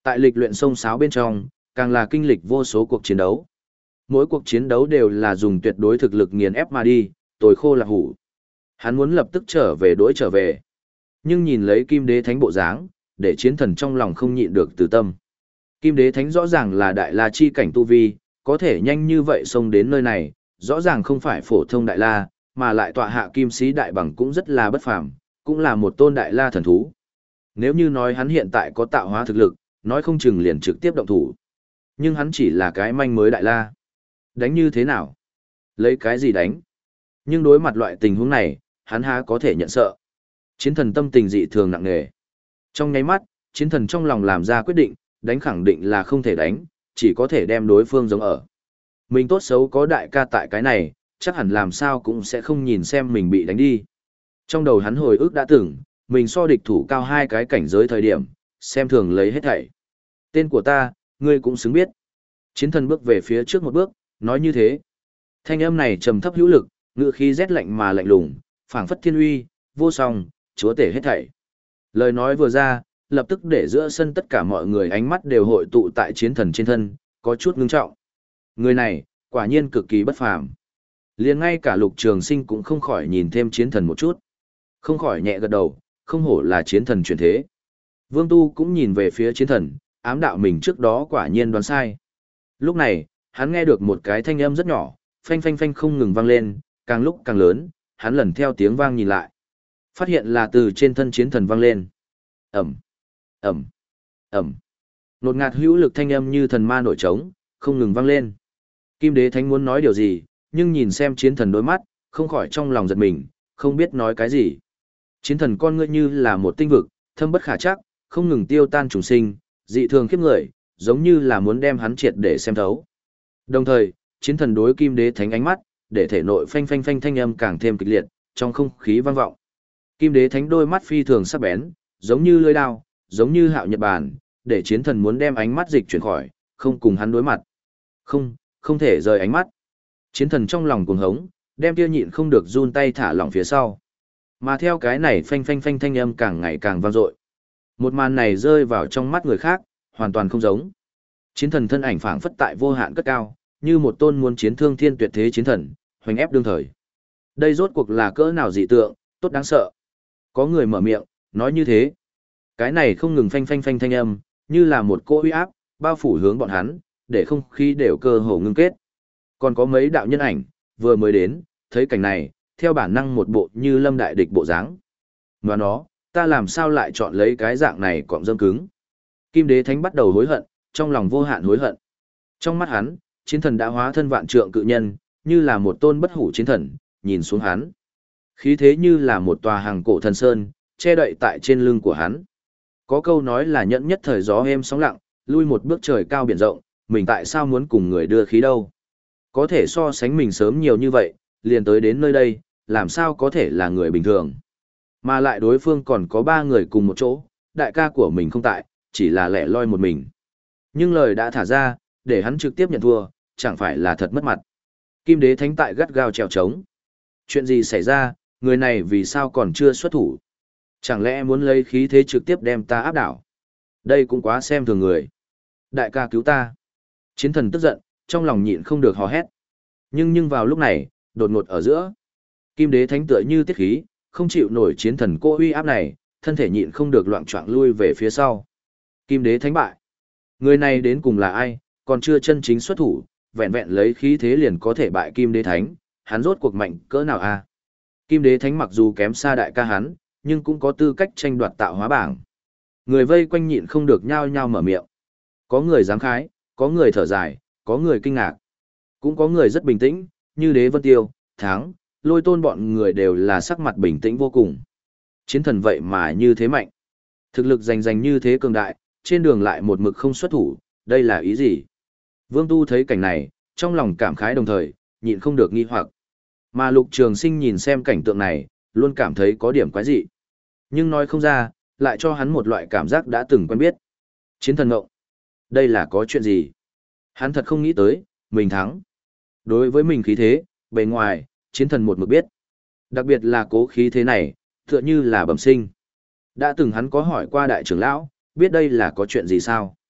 Tại lịch luyện sông sáo bên trong, càng là kinh lịch vô số cuộc chiến đấu. Mỗi cuộc chiến đấu đều là dùng tuyệt đối thực lực nghiền ép mà đi, tối khô là hủ. Hắn muốn lập tức trở về đối trở về. Nhưng nhìn lấy Kim Đế Thánh bộ dáng, để chiến thần trong lòng không nhịn được từ tâm. Kim Đế Thánh rõ ràng là đại la chi cảnh tu vi, có thể nhanh như vậy xông đến nơi này, rõ ràng không phải phổ thông đại la, mà lại tọa hạ kim sĩ đại bằng cũng rất là bất phàm, cũng là một tôn đại la thần thú. Nếu như nói hắn hiện tại có tạo hóa thực lực, nói không chừng liền trực tiếp động thủ. Nhưng hắn chỉ là cái manh mới đại la. Đánh như thế nào? Lấy cái gì đánh? Nhưng đối mặt loại tình huống này, hắn há có thể nhận sợ. Chiến thần tâm tình dị thường nặng nề. Trong nháy mắt, chiến thần trong lòng làm ra quyết định, đánh khẳng định là không thể đánh, chỉ có thể đem đối phương giống ở. Mình tốt xấu có đại ca tại cái này, chắc hẳn làm sao cũng sẽ không nhìn xem mình bị đánh đi. Trong đầu hắn hồi ức đã từng, mình so địch thủ cao hai cái cảnh giới thời điểm, xem thường lấy hết thảy. Tên của ta, ngươi cũng xứng biết. Chiến thần bước về phía trước một bước, nói như thế. Thanh âm này trầm thấp hữu lực, ngựa khí rét lạnh mà lạnh lùng, phảng phất thiên uy, vô song, chúa tể hết thảy. Lời nói vừa ra, lập tức để giữa sân tất cả mọi người ánh mắt đều hội tụ tại chiến thần trên thân, có chút ngưng trọng. Người này, quả nhiên cực kỳ bất phàm. Liền ngay cả Lục Trường Sinh cũng không khỏi nhìn thêm chiến thần một chút. Không khỏi nhẹ gật đầu, không hổ là chiến thần chuyển thế. Vương Tu cũng nhìn về phía chiến thần, ám đạo mình trước đó quả nhiên đoán sai. Lúc này, hắn nghe được một cái thanh âm rất nhỏ, phanh phanh phanh không ngừng vang lên, càng lúc càng lớn, hắn lần theo tiếng vang nhìn lại. Phát hiện là từ trên thân chiến thần vang lên. Ẩm, Ẩm, Ẩm. Nột ngạt hữu lực thanh âm như thần ma nổi trống, không ngừng vang lên. Kim Đế Thánh muốn nói điều gì, nhưng nhìn xem chiến thần đôi mắt, không khỏi trong lòng giật mình, không biết nói cái gì. Chiến thần con ngươi như là một tinh vực, thâm bất khả trắc, không ngừng tiêu tan trùng sinh, dị thường khiếp người, giống như là muốn đem hắn triệt để xem thấu. Đồng thời, chiến thần đối Kim Đế Thánh ánh mắt, để thể nội phanh phanh phanh thanh âm càng thêm kịch liệt, trong không khí vang vọng. Kim Đế Thánh đôi mắt phi thường sắc bén, giống như lưỡi dao, giống như hạo nhật bản, để chiến thần muốn đem ánh mắt dịch chuyển khỏi, không cùng hắn đối mặt. Không, không thể rời ánh mắt. Chiến thần trong lòng cuồng hống, đem kia nhịn không được run tay thả lỏng phía sau. Mà theo cái này phanh phanh phanh thanh âm càng ngày càng vang dội. Một màn này rơi vào trong mắt người khác, hoàn toàn không giống. Chiến thần thân ảnh phảng phất tại vô hạn cất cao, như một tôn muốn chiến thương thiên tuyệt thế chiến thần, hoành ép đương thời. Đây rốt cuộc là cỡ nào dị tượng, tốt đáng sợ. Có người mở miệng, nói như thế. Cái này không ngừng phanh phanh phanh thanh âm, như là một cỗ uy áp, bao phủ hướng bọn hắn, để không khí đều cơ hồ ngưng kết. Còn có mấy đạo nhân ảnh, vừa mới đến, thấy cảnh này, theo bản năng một bộ như lâm đại địch bộ dáng. Và nó, ta làm sao lại chọn lấy cái dạng này cọm dâm cứng. Kim Đế Thánh bắt đầu hối hận, trong lòng vô hạn hối hận. Trong mắt hắn, chiến thần đã hóa thân vạn trượng cự nhân, như là một tôn bất hủ chiến thần, nhìn xuống hắn. Khí thế như là một tòa hàng cổ thần sơn, che đậy tại trên lưng của hắn. Có câu nói là nhẫn nhất thời gió êm sóng lặng, lui một bước trời cao biển rộng, mình tại sao muốn cùng người đưa khí đâu. Có thể so sánh mình sớm nhiều như vậy, liền tới đến nơi đây, làm sao có thể là người bình thường. Mà lại đối phương còn có ba người cùng một chỗ, đại ca của mình không tại, chỉ là lẻ loi một mình. Nhưng lời đã thả ra, để hắn trực tiếp nhận thua, chẳng phải là thật mất mặt. Kim Đế Thánh tại gắt gao trèo trống. Chuyện gì xảy ra, người này vì sao còn chưa xuất thủ? Chẳng lẽ muốn lấy khí thế trực tiếp đem ta áp đảo? Đây cũng quá xem thường người. Đại ca cứu ta. Chiến thần tức giận, trong lòng nhịn không được hò hét. Nhưng nhưng vào lúc này, đột ngột ở giữa. Kim Đế Thánh tựa như tiết khí, không chịu nổi chiến thần cô uy áp này, thân thể nhịn không được loạng choạng lui về phía sau. Kim Đế Thánh bại. Người này đến cùng là ai, còn chưa chân chính xuất thủ, vẹn vẹn lấy khí thế liền có thể bại Kim Đế Thánh, hắn rốt cuộc mạnh cỡ nào a? Kim Đế Thánh mặc dù kém xa đại ca hắn, nhưng cũng có tư cách tranh đoạt tạo hóa bảng. Người vây quanh nhịn không được nhao nhao mở miệng. Có người giáng khái, có người thở dài, có người kinh ngạc. Cũng có người rất bình tĩnh, như Đế Vân Tiêu, Tháng, Lôi Tôn bọn người đều là sắc mặt bình tĩnh vô cùng. Chiến thần vậy mà như thế mạnh. Thực lực giành giành như thế cường đại, trên đường lại một mực không xuất thủ, đây là ý gì? Vương Tu thấy cảnh này, trong lòng cảm khái đồng thời, nhịn không được nghi hoặc. Mà Lục Trường Sinh nhìn xem cảnh tượng này, luôn cảm thấy có điểm quái dị. Nhưng nói không ra, lại cho hắn một loại cảm giác đã từng quen biết. Chiến thần ngộng. Đây là có chuyện gì? Hắn thật không nghĩ tới, mình thắng. Đối với mình khí thế, bề ngoài, chiến thần một mực biết. Đặc biệt là cố khí thế này, tựa như là bẩm sinh. Đã từng hắn có hỏi qua đại trưởng lão, biết đây là có chuyện gì sao?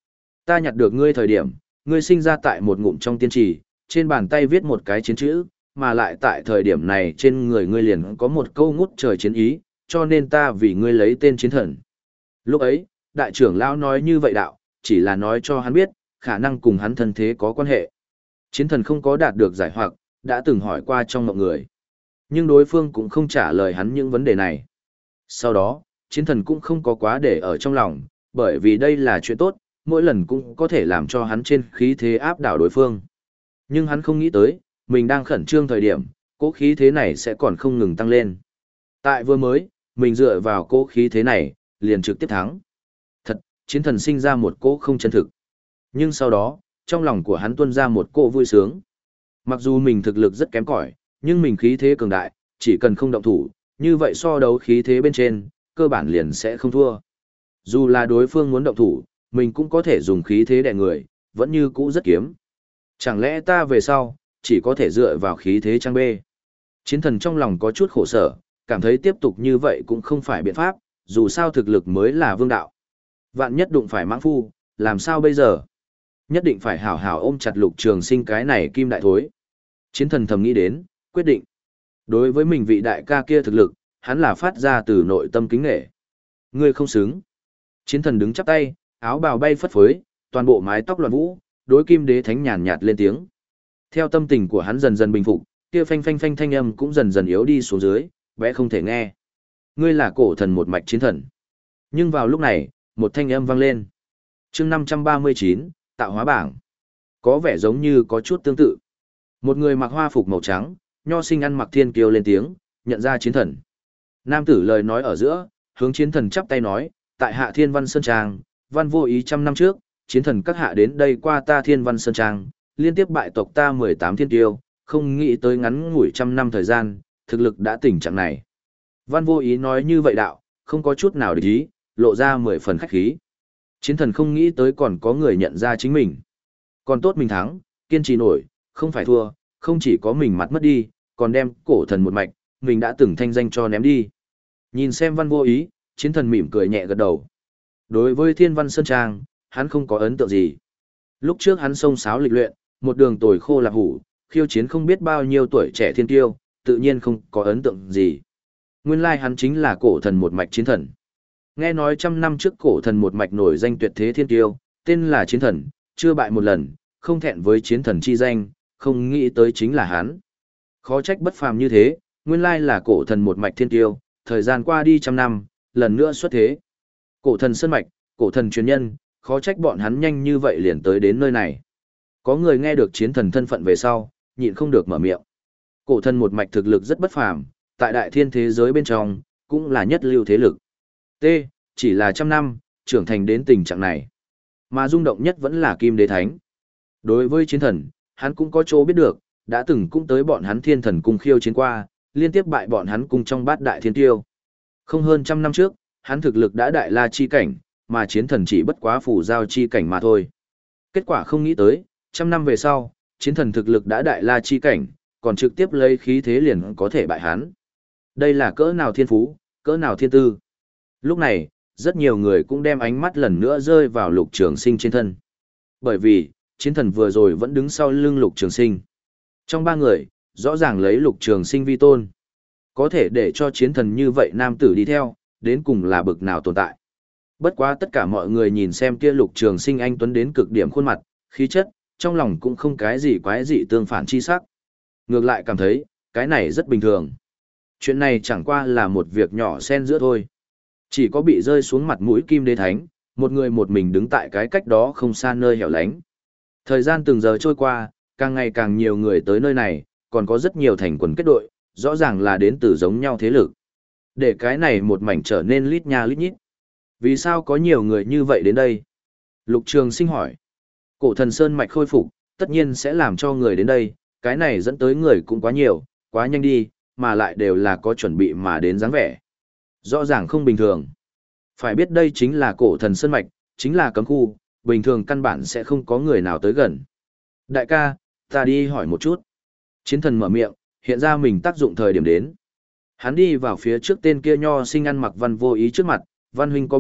Ta nhặt được ngươi thời điểm, ngươi sinh ra tại một ngụm trong tiên trì, trên bàn tay viết một cái chiến chữ, mà lại tại thời điểm này trên người ngươi liền có một câu ngút trời chiến ý, cho nên ta vì ngươi lấy tên chiến thần. Lúc ấy, đại trưởng lão nói như vậy đạo, chỉ là nói cho hắn biết, khả năng cùng hắn thân thế có quan hệ. Chiến thần không có đạt được giải hoặc, đã từng hỏi qua trong mọi người. Nhưng đối phương cũng không trả lời hắn những vấn đề này. Sau đó, chiến thần cũng không có quá để ở trong lòng, bởi vì đây là chuyện tốt, mỗi lần cũng có thể làm cho hắn trên khí thế áp đảo đối phương. Nhưng hắn không nghĩ tới, mình đang khẩn trương thời điểm, cố khí thế này sẽ còn không ngừng tăng lên. Tại vừa mới, mình dựa vào cố khí thế này, liền trực tiếp thắng. Thật, chiến thần sinh ra một cố không chân thực. Nhưng sau đó, trong lòng của hắn tuôn ra một cỗ vui sướng. Mặc dù mình thực lực rất kém cỏi, nhưng mình khí thế cường đại, chỉ cần không động thủ, như vậy so đấu khí thế bên trên, cơ bản liền sẽ không thua. Dù là đối phương muốn động thủ, mình cũng có thể dùng khí thế đè người, vẫn như cũ rất kiếm. Chẳng lẽ ta về sau, chỉ có thể dựa vào khí thế trang bê? Chiến thần trong lòng có chút khổ sở, cảm thấy tiếp tục như vậy cũng không phải biện pháp, dù sao thực lực mới là vương đạo. Vạn nhất đụng phải mãng phu, làm sao bây giờ? Nhất định phải hảo hảo ôm chặt Lục Trường Sinh cái này kim đại thối. Chiến thần thầm nghĩ đến, quyết định. Đối với mình vị đại ca kia thực lực, hắn là phát ra từ nội tâm kính nghệ. Ngươi không xứng. Chiến thần đứng chắp tay, áo bào bay phất phới, toàn bộ mái tóc loạn vũ, đối kim đế thánh nhàn nhạt lên tiếng. Theo tâm tình của hắn dần dần bình phục, kia phanh phanh phanh thanh âm cũng dần dần yếu đi xuống dưới, vẽ không thể nghe. Ngươi là cổ thần một mạch chiến thần. Nhưng vào lúc này, một thanh âm vang lên. Chương năm trăm ba mươi chín, tạo hóa bảng. Có vẻ giống như có chút tương tự. Một người mặc hoa phục màu trắng, nho sinh ăn mặc thiên kiêu lên tiếng, nhận ra chiến thần. Nam tử lời nói ở giữa, hướng chiến thần chắp tay nói, tại hạ Thiên Văn Sơn Trang, văn vô ý trăm năm trước, chiến thần các hạ đến đây qua ta Thiên Văn Sơn Trang, liên tiếp bại tộc ta mười tám thiên kiêu, không nghĩ tới ngắn ngủi trăm năm thời gian, thực lực đã tình trạng này. Văn vô ý nói như vậy đạo, không có chút nào để ý, lộ ra mười phần khách khí. Chiến thần không nghĩ tới còn có người nhận ra chính mình. Còn tốt mình thắng, kiên trì nổi, không phải thua, không chỉ có mình mặt mất đi, còn đem cổ thần một mạch, mình đã từng thanh danh cho ném đi. Nhìn xem văn vô ý, chiến thần mỉm cười nhẹ gật đầu. Đối với Thiên Văn Sơn Trang, hắn không có ấn tượng gì. Lúc trước hắn xông xáo lịch luyện, một đường tồi khô lạc hủ, khiêu chiến không biết bao nhiêu tuổi trẻ thiên tiêu, tự nhiên không có ấn tượng gì. Nguyên lai hắn chính là cổ thần một mạch chiến thần. Nghe nói trăm năm trước cổ thần một mạch nổi danh tuyệt thế thiên tiêu, tên là chiến thần, chưa bại một lần, không thẹn với chiến thần chi danh, không nghĩ tới chính là hắn. Khó trách bất phàm như thế, nguyên lai là cổ thần một mạch thiên tiêu, thời gian qua đi trăm năm, lần nữa xuất thế. Cổ thần sơn mạch, cổ thần truyền nhân, khó trách bọn hắn nhanh như vậy liền tới đến nơi này. Có người nghe được chiến thần thân phận về sau, nhịn không được mở miệng. Cổ thần một mạch thực lực rất bất phàm, tại đại thiên thế giới bên trong, cũng là nhất lưu thế lực. T, chỉ là trăm năm, trưởng thành đến tình trạng này. Mà rung động nhất vẫn là Kim Đế Thánh. Đối với chiến thần, hắn cũng có chỗ biết được, đã từng cũng tới bọn hắn thiên thần cung khiêu chiến qua, liên tiếp bại bọn hắn cung trong bát đại thiên tiêu. Không hơn trăm năm trước, hắn thực lực đã đại la chi cảnh, mà chiến thần chỉ bất quá phủ giao chi cảnh mà thôi. Kết quả không nghĩ tới, trăm năm về sau, chiến thần thực lực đã đại la chi cảnh, còn trực tiếp lấy khí thế liền có thể bại hắn. Đây là cỡ nào thiên phú, cỡ nào thiên tư. Lúc này, rất nhiều người cũng đem ánh mắt lần nữa rơi vào Lục Trường Sinh trên thân. Bởi vì, chiến thần vừa rồi vẫn đứng sau lưng Lục Trường Sinh. Trong ba người, rõ ràng lấy Lục Trường Sinh vi tôn. Có thể để cho chiến thần như vậy nam tử đi theo, đến cùng là bực nào tồn tại. Bất quá tất cả mọi người nhìn xem kia Lục Trường Sinh anh tuấn đến cực điểm khuôn mặt, khí chất, trong lòng cũng không cái gì quái dị tương phản chi sắc. Ngược lại cảm thấy, cái này rất bình thường. Chuyện này chẳng qua là một việc nhỏ xen giữa thôi. Chỉ có bị rơi xuống mặt mũi Kim Đế Thánh, một người một mình đứng tại cái cách đó không xa nơi hẻo lánh. Thời gian từng giờ trôi qua, càng ngày càng nhiều người tới nơi này, còn có rất nhiều thành quần kết đội, rõ ràng là đến từ giống nhau thế lực. Để cái này một mảnh trở nên lít nha lít nhít. Vì sao có nhiều người như vậy đến đây? Lục Trường Sinh hỏi. Cổ thần sơn mạch khôi phục, tất nhiên sẽ làm cho người đến đây, cái này dẫn tới người cũng quá nhiều, quá nhanh đi, mà lại đều là có chuẩn bị mà đến dáng vẻ. Rõ ràng không bình thường. Phải biết đây chính là cổ thần sơn mạch, chính là cấm khu, bình thường căn bản sẽ không có người nào tới gần. Đại ca, ta đi hỏi một chút. Chiến thần mở miệng, hiện ra mình tác dụng thời điểm đến. Hắn đi vào phía trước tên kia nho sinh ăn mặc Văn vô ý trước mặt, Văn huynh có biết,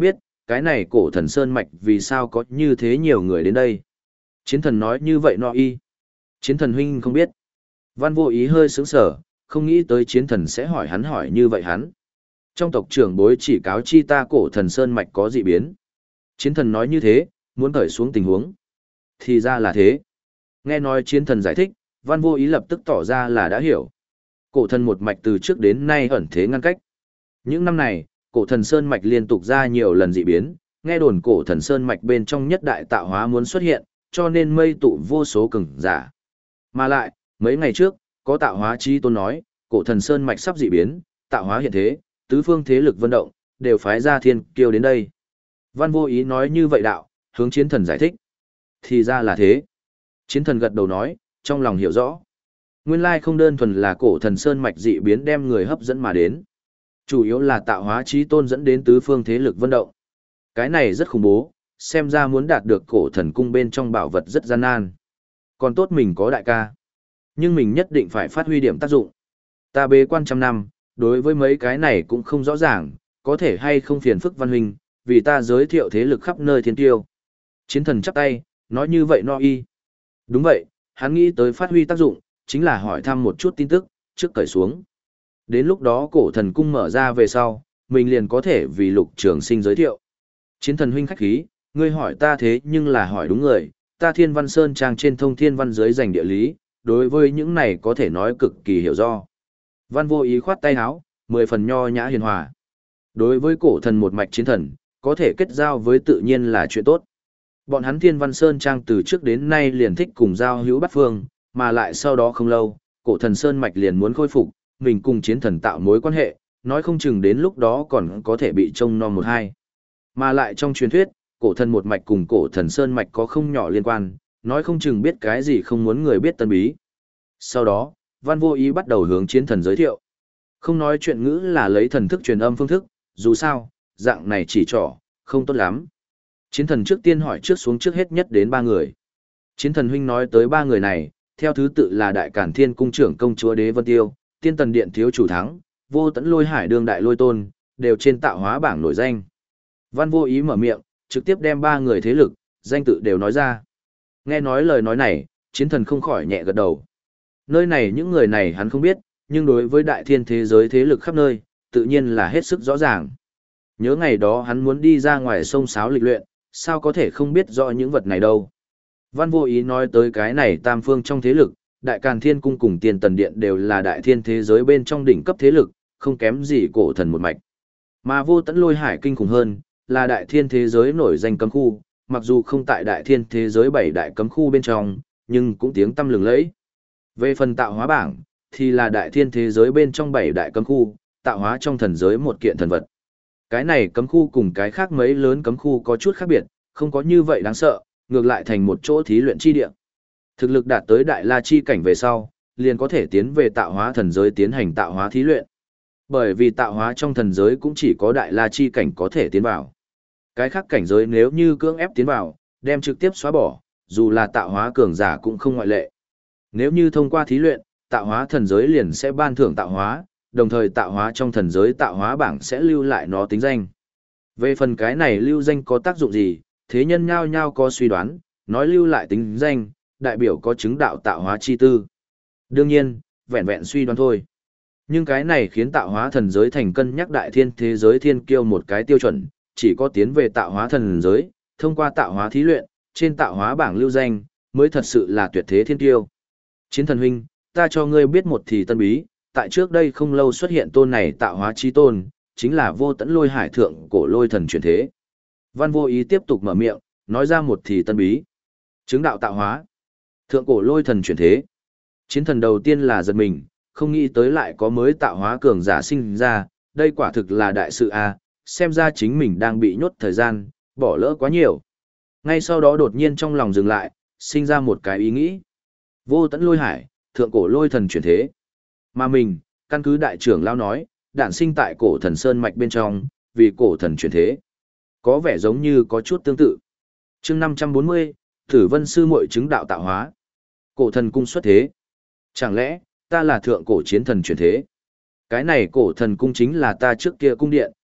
cái này cổ thần sơn mạch vì sao có như thế nhiều người đến đây. Chiến thần nói như vậy nọ y. Chiến thần huynh không biết. Văn Vô Ý hơi sướng sở, không nghĩ tới chiến thần sẽ hỏi hắn hỏi như vậy hắn. Trong tộc trưởng bối chỉ cáo chi ta cổ thần sơn mạch có dị biến. Chiến thần nói như thế, muốn cởi xuống tình huống. Thì ra là thế. Nghe nói chiến thần giải thích, Văn Vô Ý lập tức tỏ ra là đã hiểu. Cổ thần một mạch từ trước đến nay ẩn thế ngăn cách. Những năm này, cổ thần sơn mạch liên tục ra nhiều lần dị biến, nghe đồn cổ thần sơn mạch bên trong nhất đại tạo hóa muốn xuất hiện, cho nên mây tụ vô số cường giả. Mà lại, mấy ngày trước, có tạo hóa chi tôn nói, cổ thần sơn mạch sắp dị biến, tạo hóa hiện thế, tứ phương thế lực vận động, đều phái ra thiên kiêu đến đây. Văn Vô Ý nói như vậy đạo, hướng chiến thần giải thích. Thì ra là thế. Chiến thần gật đầu nói, trong lòng hiểu rõ. Nguyên lai không đơn thuần là cổ thần sơn mạch dị biến đem người hấp dẫn mà đến. Chủ yếu là tạo hóa chí tôn dẫn đến tứ phương thế lực vận động. Cái này rất khủng bố, xem ra muốn đạt được cổ thần cung bên trong bảo vật rất gian nan. Còn tốt mình có đại ca. Nhưng mình nhất định phải phát huy điểm tác dụng. Ta bế quan trăm năm, đối với mấy cái này cũng không rõ ràng, có thể hay không phiền phức Văn huynh, vì ta giới thiệu thế lực khắp nơi thiên tiêu. Chiến thần chắp tay, nói như vậy no y. Đúng vậy, hắn nghĩ tới phát huy tác dụng, chính là hỏi thăm một chút tin tức, trước cởi xuống. Đến lúc đó cổ thần cung mở ra về sau, mình liền có thể vì Lục Trường Sinh giới thiệu. Chiến thần huynh khách khí, ngươi hỏi ta thế nhưng là hỏi đúng người, ta Thiên Văn Sơn trang trên thông thiên văn giới dành địa lý, đối với những này có thể nói cực kỳ hiểu do. Văn Vô Ý khoát tay áo, mười phần nho nhã hiền hòa. Đối với cổ thần một mạch chiến thần, có thể kết giao với tự nhiên là chuyện tốt. Bọn hắn Thiên Văn Sơn trang từ trước đến nay liền thích cùng giao hữu bắt phương, mà lại sau đó không lâu, cổ thần Sơn mạch liền muốn khôi phục, mình cùng chiến thần tạo mối quan hệ, nói không chừng đến lúc đó còn có thể bị trông nom một hai. Mà lại trong truyền thuyết, cổ thần một mạch cùng cổ thần Sơn mạch có không nhỏ liên quan, nói không chừng biết cái gì không muốn người biết tân bí. Sau đó, Văn Vô Ý bắt đầu hướng chiến thần giới thiệu. Không nói chuyện ngữ là lấy thần thức truyền âm phương thức, dù sao, dạng này chỉ trỏ, không tốt lắm. Chiến thần trước tiên hỏi trước xuống trước hết nhất đến ba người. Chiến thần huynh nói tới ba người này, theo thứ tự là Đại Cản Thiên Cung trưởng công chúa Đế Vân Tiêu, Tiên Tần Điện thiếu chủ thắng, Vô Tẫn Lôi Hải đương đại lôi tôn, đều trên tạo hóa bảng nổi danh. Văn Vô Ý mở miệng, trực tiếp đem ba người thế lực, danh tự đều nói ra. Nghe nói lời nói này, chiến thần không khỏi nhẹ gật đầu. Nơi này những người này hắn không biết, nhưng đối với đại thiên thế giới thế lực khắp nơi, tự nhiên là hết sức rõ ràng. Nhớ ngày đó hắn muốn đi ra ngoài sông sáo lịch luyện, sao có thể không biết rõ những vật này đâu. Văn Vô Ý nói tới cái này tam phương trong thế lực, Đại Càn Thiên Cung cùng Tiên Tần Điện đều là đại thiên thế giới bên trong đỉnh cấp thế lực, không kém gì cổ thần một mạch. Mà Vô Tẫn Lôi Hải kinh khủng hơn, là đại thiên thế giới nổi danh cấm khu, mặc dù không tại đại thiên thế giới bảy đại cấm khu bên trong, nhưng cũng tiếng tăm lừng lẫy. Về phần tạo hóa bảng, thì là đại thiên thế giới bên trong bảy đại cấm khu, tạo hóa trong thần giới một kiện thần vật. Cái này cấm khu cùng cái khác mấy lớn cấm khu có chút khác biệt, không có như vậy đáng sợ, ngược lại thành một chỗ thí luyện chi địa. Thực lực đạt tới đại la chi cảnh về sau, liền có thể tiến về tạo hóa thần giới tiến hành tạo hóa thí luyện. Bởi vì tạo hóa trong thần giới cũng chỉ có đại la chi cảnh có thể tiến vào. Cái khác cảnh giới nếu như cưỡng ép tiến vào, đem trực tiếp xóa bỏ, dù là tạo hóa cường giả cũng không ngoại lệ. Nếu như thông qua thí luyện, tạo hóa thần giới liền sẽ ban thưởng tạo hóa, đồng thời tạo hóa trong thần giới tạo hóa bảng sẽ lưu lại nó tính danh. Về phần cái này lưu danh có tác dụng gì, thế nhân nhao nhao có suy đoán, nói lưu lại tính danh, đại biểu có chứng đạo tạo hóa chi tư. Đương nhiên, vẹn vẹn suy đoán thôi. Nhưng cái này khiến tạo hóa thần giới thành cân nhắc đại thiên thế giới thiên kiêu một cái tiêu chuẩn, chỉ có tiến về tạo hóa thần giới, thông qua tạo hóa thí luyện, trên tạo hóa bảng lưu danh, mới thật sự là tuyệt thế thiên kiêu. Chiến thần huynh, ta cho ngươi biết một thì tân bí, tại trước đây không lâu xuất hiện tôn này tạo hóa chi tôn, chính là Vô Tẫn Lôi Hải thượng cổ lôi thần chuyển thế. Văn Vô Ý tiếp tục mở miệng, nói ra một thì tân bí. Chứng đạo tạo hóa, thượng cổ lôi thần chuyển thế. Chiến thần đầu tiên là giật mình, không nghĩ tới lại có mới tạo hóa cường giả sinh ra, đây quả thực là đại sự a, xem ra chính mình đang bị nhốt thời gian, bỏ lỡ quá nhiều. Ngay sau đó đột nhiên trong lòng dừng lại, sinh ra một cái ý nghĩ. Vô Tẫn Lôi Hải, thượng cổ lôi thần chuyển thế. Mà mình, căn cứ đại trưởng lão nói, đản sinh tại cổ thần sơn mạch bên trong, vì cổ thần chuyển thế. Có vẻ giống như có chút tương tự. Chương năm trăm bốn mươi, Tử Vân sư muội chứng đạo tạo hóa. Cổ thần cung xuất thế. Chẳng lẽ, ta là thượng cổ chiến thần chuyển thế? Cái này cổ thần cung chính là ta trước kia cung điện,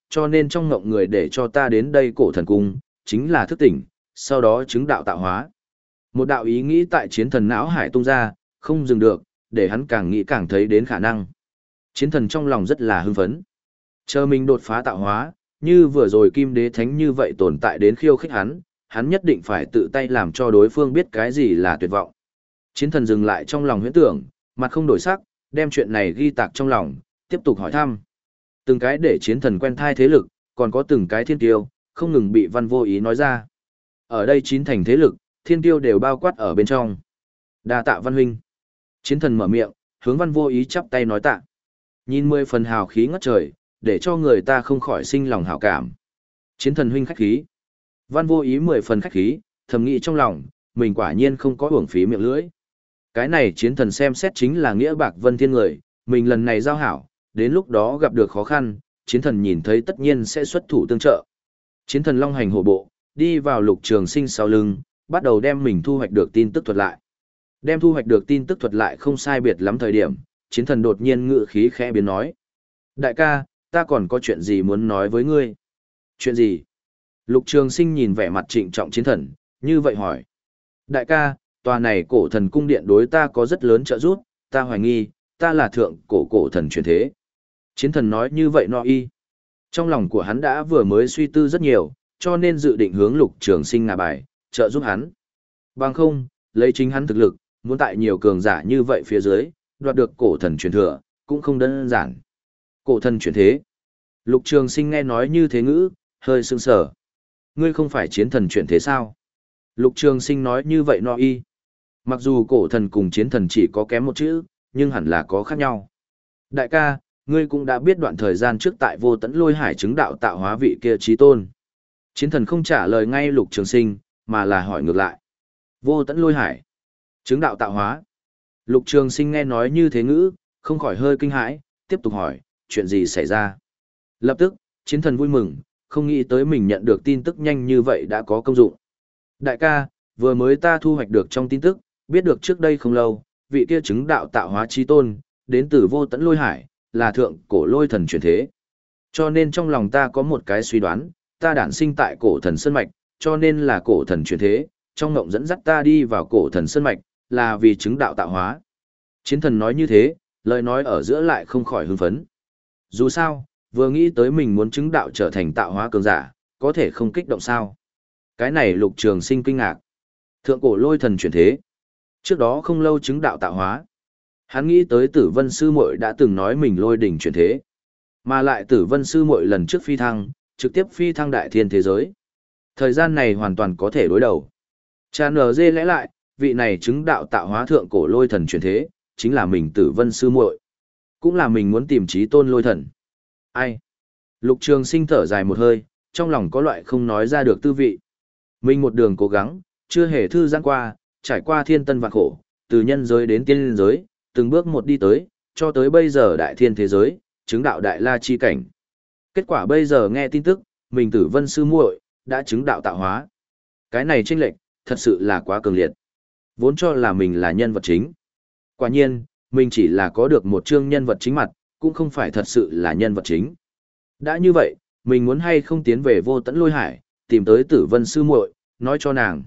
cho nên trong ngộng người để cho ta đến đây cổ thần cung, chính là thức tỉnh, sau đó chứng đạo tạo hóa. Một đạo ý nghĩ tại chiến thần não hải tung ra, không dừng được, để hắn càng nghĩ càng thấy đến khả năng. Chiến thần trong lòng rất là hưng phấn. Chờ mình đột phá tạo hóa, như vừa rồi Kim Đế Thánh như vậy tồn tại đến khiêu khích hắn, hắn nhất định phải tự tay làm cho đối phương biết cái gì là tuyệt vọng. Chiến thần dừng lại trong lòng huyễn tưởng, mặt không đổi sắc, đem chuyện này ghi tạc trong lòng, tiếp tục hỏi thăm. Từng cái để chiến thần quen thai thế lực, còn có từng cái thiên tiêu, không ngừng bị Văn Vô Ý nói ra. Ở đây chín thành thế lực, thiên tiêu đều bao quát ở bên trong. Đa tạ Văn huynh. Chiến thần mở miệng, hướng Văn Vô Ý chắp tay nói tạ. Nhìn mười phần hào khí ngất trời, để cho người ta không khỏi sinh lòng hảo cảm. Chiến thần huynh khách khí. Văn Vô Ý mười phần khách khí, thầm nghĩ trong lòng, mình quả nhiên không có uổng phí miệng lưỡi. Cái này chiến thần xem xét chính là nghĩa bạc vân thiên người, mình lần này giao hảo, đến lúc đó gặp được khó khăn, chiến thần nhìn thấy tất nhiên sẽ xuất thủ tương trợ. Chiến thần long hành hổ bộ, đi vào Lục Trường Sinh sau lưng, bắt đầu đem mình thu hoạch được tin tức thuật lại. Đem thu hoạch được tin tức thuật lại không sai biệt lắm thời điểm, chiến thần đột nhiên ngự khí khẽ biến nói. Đại ca, ta còn có chuyện gì muốn nói với ngươi? Chuyện gì? Lục Trường Sinh nhìn vẻ mặt trịnh trọng chiến thần, như vậy hỏi. Đại ca, tòa này cổ thần cung điện đối ta có rất lớn trợ giúp, ta hoài nghi, ta là thượng cổ cổ thần truyền thế. Chiến thần nói như vậy no y. Trong lòng của hắn đã vừa mới suy tư rất nhiều, cho nên dự định hướng Lục Trường Sinh ngả bài, trợ giúp hắn. Bằng không, lấy chính hắn thực lực, muốn tại nhiều cường giả như vậy phía dưới, đoạt được cổ thần truyền thừa, cũng không đơn giản. Cổ thần truyền thế. Lục Trường Sinh nghe nói như thế ngữ, hơi sững sờ. Ngươi không phải chiến thần truyền thế sao? Lục Trường Sinh nói như vậy no y. Mặc dù cổ thần cùng chiến thần chỉ có kém một chữ, nhưng hẳn là có khác nhau. Đại ca, ngươi cũng đã biết đoạn thời gian trước tại Vô Tẫn Lôi Hải chứng đạo tạo hóa vị kia chí tôn. Chiến thần không trả lời ngay Lục Trường Sinh, mà là hỏi ngược lại. Vô Tẫn Lôi Hải, chứng đạo tạo hóa. Lục Trường Sinh nghe nói như thế ngữ, không khỏi hơi kinh hãi, tiếp tục hỏi, chuyện gì xảy ra? Lập tức, chiến thần vui mừng, không nghĩ tới mình nhận được tin tức nhanh như vậy đã có công dụng. Đại ca, vừa mới ta thu hoạch được trong tin tức, biết được trước đây không lâu, vị kia chứng đạo tạo hóa chí tôn, đến từ Vô Tẫn Lôi Hải, là thượng cổ lôi thần truyền thế. Cho nên trong lòng ta có một cái suy đoán, ta đản sinh tại cổ thần sơn mạch, cho nên là cổ thần truyền thế, trong ngộng dẫn dắt ta đi vào cổ thần sơn mạch, là vì chứng đạo tạo hóa. Chiến thần nói như thế, lời nói ở giữa lại không khỏi hưng phấn. Dù sao, vừa nghĩ tới mình muốn chứng đạo trở thành tạo hóa cường giả, có thể không kích động sao. Cái này Lục Trường Sinh kinh ngạc. Thượng cổ lôi thần chuyển thế. Trước đó không lâu chứng đạo tạo hóa. Hắn nghĩ tới Tử Vân Sư Muội đã từng nói mình lôi đỉnh chuyển thế. Mà lại Tử Vân Sư Muội lần trước phi thăng, trực tiếp phi thăng đại thiên thế giới. Thời gian này hoàn toàn có thể đối đầu. Cha nở dê lẽ lại, vị này chứng đạo tạo hóa thượng cổ lôi thần chuyển thế, chính là mình Tử Vân Sư Muội. Cũng là mình muốn tìm chí tôn lôi thần. Ai? Lục Trường Sinh thở dài một hơi, trong lòng có loại không nói ra được tư vị. Mình một đường cố gắng, chưa hề thư giãn qua, trải qua thiên tân vạn khổ, từ nhân giới đến tiên giới, từng bước một đi tới, cho tới bây giờ đại thiên thế giới, chứng đạo đại la chi cảnh. Kết quả bây giờ nghe tin tức, mình Tử Vân Sư Muội đã chứng đạo tạo hóa. Cái này chênh lệch, thật sự là quá cường liệt. Vốn cho là mình là nhân vật chính. Quả nhiên, mình chỉ là có được một chương nhân vật chính mặt, cũng không phải thật sự là nhân vật chính. Đã như vậy, mình muốn hay không tiến về Vô Tẫn Lôi Hải, tìm tới Tử Vân Sư Muội, nói cho nàng.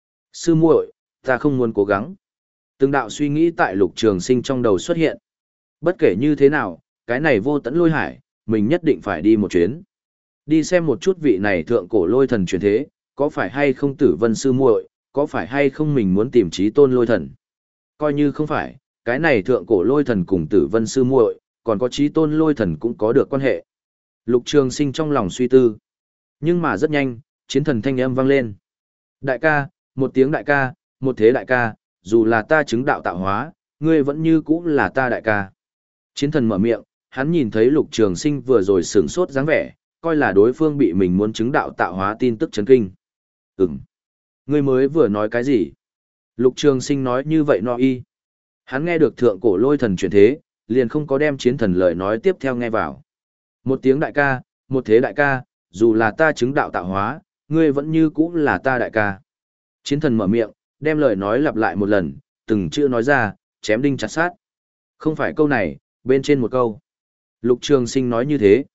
Sư Muội, ta không muốn cố gắng. Từng đạo suy nghĩ tại Lục Trường Sinh trong đầu xuất hiện. Bất kể như thế nào, cái này Vô Tẫn Lôi Hải, mình nhất định phải đi một chuyến. Đi xem một chút vị này thượng cổ lôi thần truyền thế, có phải hay không Tử Vân Sư Muội, có phải hay không mình muốn tìm chí tôn lôi thần. Coi như không phải, cái này thượng cổ lôi thần cùng Tử Vân Sư Muội, còn có chí tôn lôi thần cũng có được quan hệ. Lục Trường Sinh trong lòng suy tư. Nhưng mà rất nhanh, chiến thần thanh âm vang lên. Đại ca, một tiếng đại ca, một thế đại ca, dù là ta chứng đạo tạo hóa, ngươi vẫn như cũ là ta đại ca. Chiến thần mở miệng, hắn nhìn thấy Lục Trường Sinh vừa rồi sửng sốt dáng vẻ, coi là đối phương bị mình muốn chứng đạo tạo hóa tin tức chấn kinh. Ừm. Ngươi mới vừa nói cái gì? Lục Trường Sinh nói như vậy no y. Hắn nghe được thượng cổ lôi thần chuyển thế, liền không có đem chiến thần lời nói tiếp theo nghe vào. Một tiếng đại ca, một thế đại ca, dù là ta chứng đạo tạo hóa, ngươi vẫn như cũ là ta đại ca. Chiến thần mở miệng, đem lời nói lặp lại một lần, từng chữ nói ra, chém đinh chặt sát. Không phải câu này, bên trên một câu. Lục Trường Sinh nói như thế.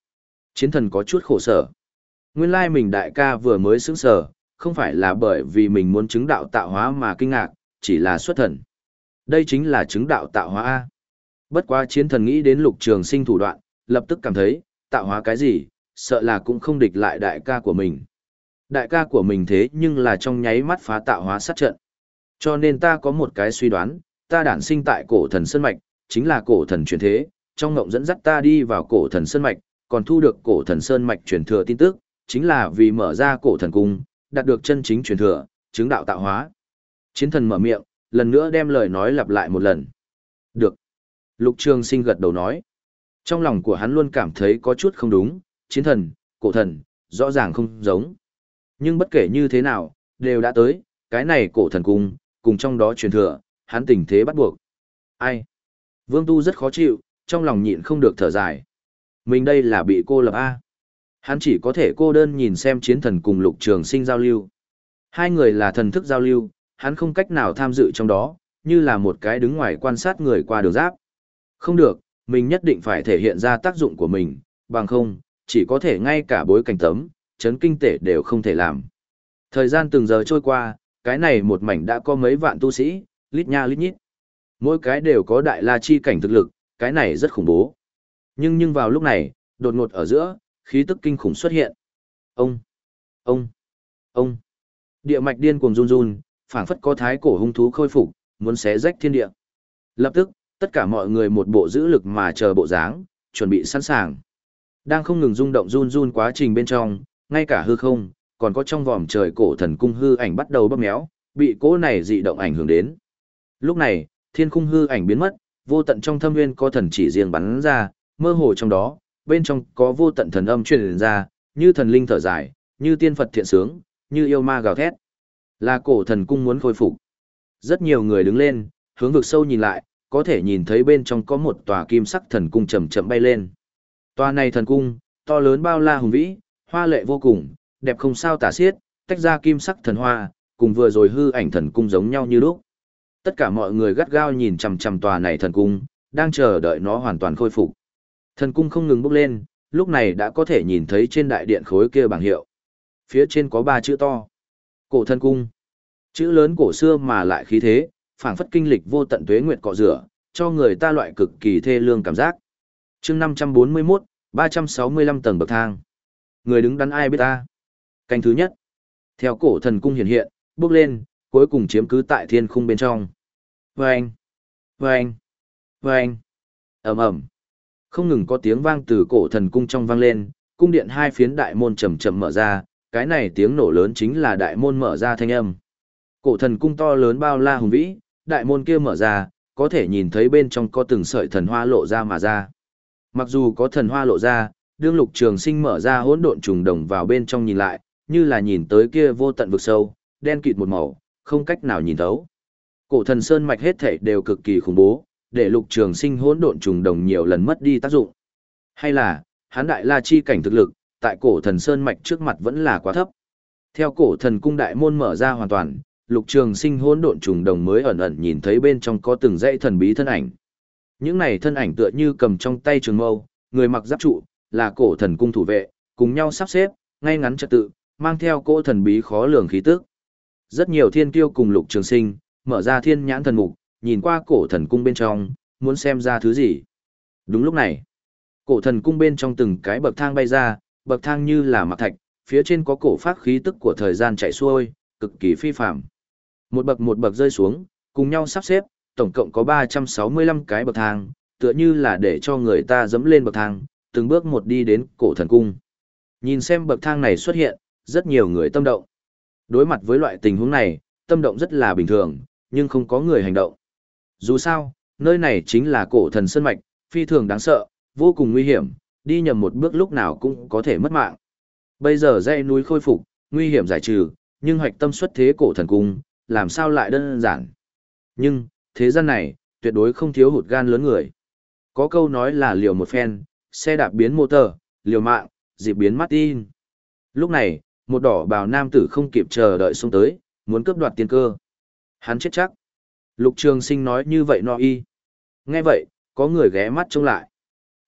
Chiến thần có chút khổ sở. Nguyên lai mình đại ca vừa mới sững sờ, không phải là bởi vì mình muốn chứng đạo tạo hóa mà kinh ngạc, chỉ là xuất thần. Đây chính là chứng đạo tạo hóa A. Bất quá chiến thần nghĩ đến Lục Trường Sinh thủ đoạn, lập tức cảm thấy, tạo hóa cái gì, sợ là cũng không địch lại đại ca của mình. Đại ca của mình thế nhưng là trong nháy mắt phá tạo hóa sát trận. Cho nên ta có một cái suy đoán, ta đản sinh tại cổ thần Sơn Mạch, chính là cổ thần truyền thế, trong ngộng dẫn dắt ta đi vào cổ thần Sơn Mạch, còn thu được cổ thần Sơn Mạch truyền thừa tin tức, chính là vì mở ra cổ thần cung, đạt được chân chính truyền thừa, chứng đạo tạo hóa. Chiến thần mở miệng, lần nữa đem lời nói lặp lại một lần. Được. Lục Trường Sinh gật đầu nói. Trong lòng của hắn luôn cảm thấy có chút không đúng, chiến thần, cổ thần, rõ ràng không giống. Nhưng bất kể như thế nào, đều đã tới, cái này cổ thần cung, cùng trong đó truyền thừa, hắn tình thế bắt buộc. Ai? Vương Tu rất khó chịu, trong lòng nhịn không được thở dài. Mình đây là bị cô lập A. Hắn chỉ có thể cô đơn nhìn xem chiến thần cùng Lục Trường Sinh giao lưu. Hai người là thần thức giao lưu, hắn không cách nào tham dự trong đó, như là một cái đứng ngoài quan sát người qua đường giáp. Không được, mình nhất định phải thể hiện ra tác dụng của mình, bằng không, chỉ có thể ngay cả bối cảnh tấm, chấn kinh tể đều không thể làm. Thời gian từng giờ trôi qua, cái này một mảnh đã có mấy vạn tu sĩ, lít nha lít nhít. Mỗi cái đều có đại la chi cảnh thực lực, cái này rất khủng bố. Nhưng nhưng vào lúc này, đột ngột ở giữa, khí tức kinh khủng xuất hiện. Ông, ông, ông. Địa mạch điên cuồng run run, phảng phất có thái cổ hung thú khôi phục, muốn xé rách thiên địa. Lập tức, tất cả mọi người một bộ giữ lực mà chờ bộ dáng, chuẩn bị sẵn sàng. Đang không ngừng rung động run run quá trình bên trong, ngay cả hư không, còn có trong vòm trời cổ thần cung hư ảnh bắt đầu bóp méo, bị cỗ này dị động ảnh hưởng đến. Lúc này, thiên khung hư ảnh biến mất, vô tận trong thâm nguyên có thần chỉ riêng bắn ra, mơ hồ trong đó, bên trong có vô tận thần âm truyền ra, như thần linh thở dài, như tiên Phật thiện sướng, như yêu ma gào thét. Là cổ thần cung muốn khôi phục. Rất nhiều người đứng lên, hướng vực sâu nhìn lại, có thể nhìn thấy bên trong có một tòa kim sắc thần cung chậm chậm bay lên. Tòa này thần cung, to lớn bao la hùng vĩ, hoa lệ vô cùng, đẹp không sao tả xiết, tách ra kim sắc thần hoa, cùng vừa rồi hư ảnh thần cung giống nhau như lúc. Tất cả mọi người gắt gao nhìn chằm chằm tòa này thần cung, đang chờ đợi nó hoàn toàn khôi phục. Thần cung không ngừng bốc lên, lúc này đã có thể nhìn thấy trên đại điện khối kia bảng hiệu. Phía trên có ba chữ to. Cổ thần cung. Chữ lớn cổ xưa mà lại khí thế, phảng phất kinh lịch vô tận tuế nguyệt cọ rửa, cho người ta loại cực kỳ thê lương cảm giác. Chương năm trăm bốn mươi mốt, ba trăm sáu mươi lăm tầng bậc thang. Người đứng đắn ai biết ta? Canh thứ nhất. Theo cổ thần cung hiện hiện, bước lên, cuối cùng chiếm cứ tại thiên khung bên trong. Vâng! Vâng! Vâng! Ầm ầm. Không ngừng có tiếng vang từ cổ thần cung trong vang lên, cung điện hai phiến đại môn chậm chậm mở ra, cái này tiếng nổ lớn chính là đại môn mở ra thanh âm. Cổ thần cung to lớn bao la hùng vĩ, đại môn kia mở ra, có thể nhìn thấy bên trong có từng sợi thần hoa lộ ra mà ra. Mặc dù có thần hoa lộ ra, đương Lục Trường Sinh mở ra hỗn độn trùng đồng vào bên trong nhìn lại, như là nhìn tới kia vô tận vực sâu, đen kịt một màu, không cách nào nhìn thấu. Cổ thần sơn mạch hết thảy đều cực kỳ khủng bố, để Lục Trường Sinh hỗn độn trùng đồng nhiều lần mất đi tác dụng. Hay là, hắn đại la chi cảnh thực lực, tại cổ thần sơn mạch trước mặt vẫn là quá thấp. Theo cổ thần cung đại môn mở ra hoàn toàn, Lục Trường Sinh hỗn độn trùng đồng mới ẩn ẩn nhìn thấy bên trong có từng dãy thần bí thân ảnh. Những này thân ảnh tựa như cầm trong tay trường mâu, người mặc giáp trụ, là cổ thần cung thủ vệ, cùng nhau sắp xếp, ngay ngắn trật tự, mang theo cỗ thần bí khó lường khí tức. Rất nhiều thiên kiêu cùng Lục Trường Sinh, mở ra thiên nhãn thần mục, nhìn qua cổ thần cung bên trong, muốn xem ra thứ gì. Đúng lúc này, cổ thần cung bên trong từng cái bậc thang bay ra, bậc thang như là mặc thạch, phía trên có cổ phát khí tức của thời gian chạy xuôi, cực kỳ phi phàm. Một bậc một bậc rơi xuống, cùng nhau sắp xếp, tổng cộng có ba trăm sáu mươi lăm cái bậc thang, tựa như là để cho người ta dẫm lên bậc thang, từng bước một đi đến cổ thần cung. Nhìn xem bậc thang này xuất hiện, rất nhiều người tâm động. Đối mặt với loại tình huống này, tâm động rất là bình thường, nhưng không có người hành động. Dù sao, nơi này chính là cổ thần sơn mạch, phi thường đáng sợ, vô cùng nguy hiểm, đi nhầm một bước lúc nào cũng có thể mất mạng. Bây giờ dãy núi khôi phục, nguy hiểm giải trừ, nhưng hoạch tâm xuất thế cổ thần cung, làm sao lại đơn giản. Nhưng, thế gian này, tuyệt đối không thiếu hụt gan lớn người. Có câu nói là liều một phen, xe đạp biến motor, liều mạng, dịp biến Martin. Lúc này, một đỏ bào nam tử không kịp chờ đợi xông tới, muốn cướp đoạt tiên cơ. Hắn chết chắc. Lục Trường Sinh nói như vậy no y. Nghe vậy, có người ghé mắt trông lại.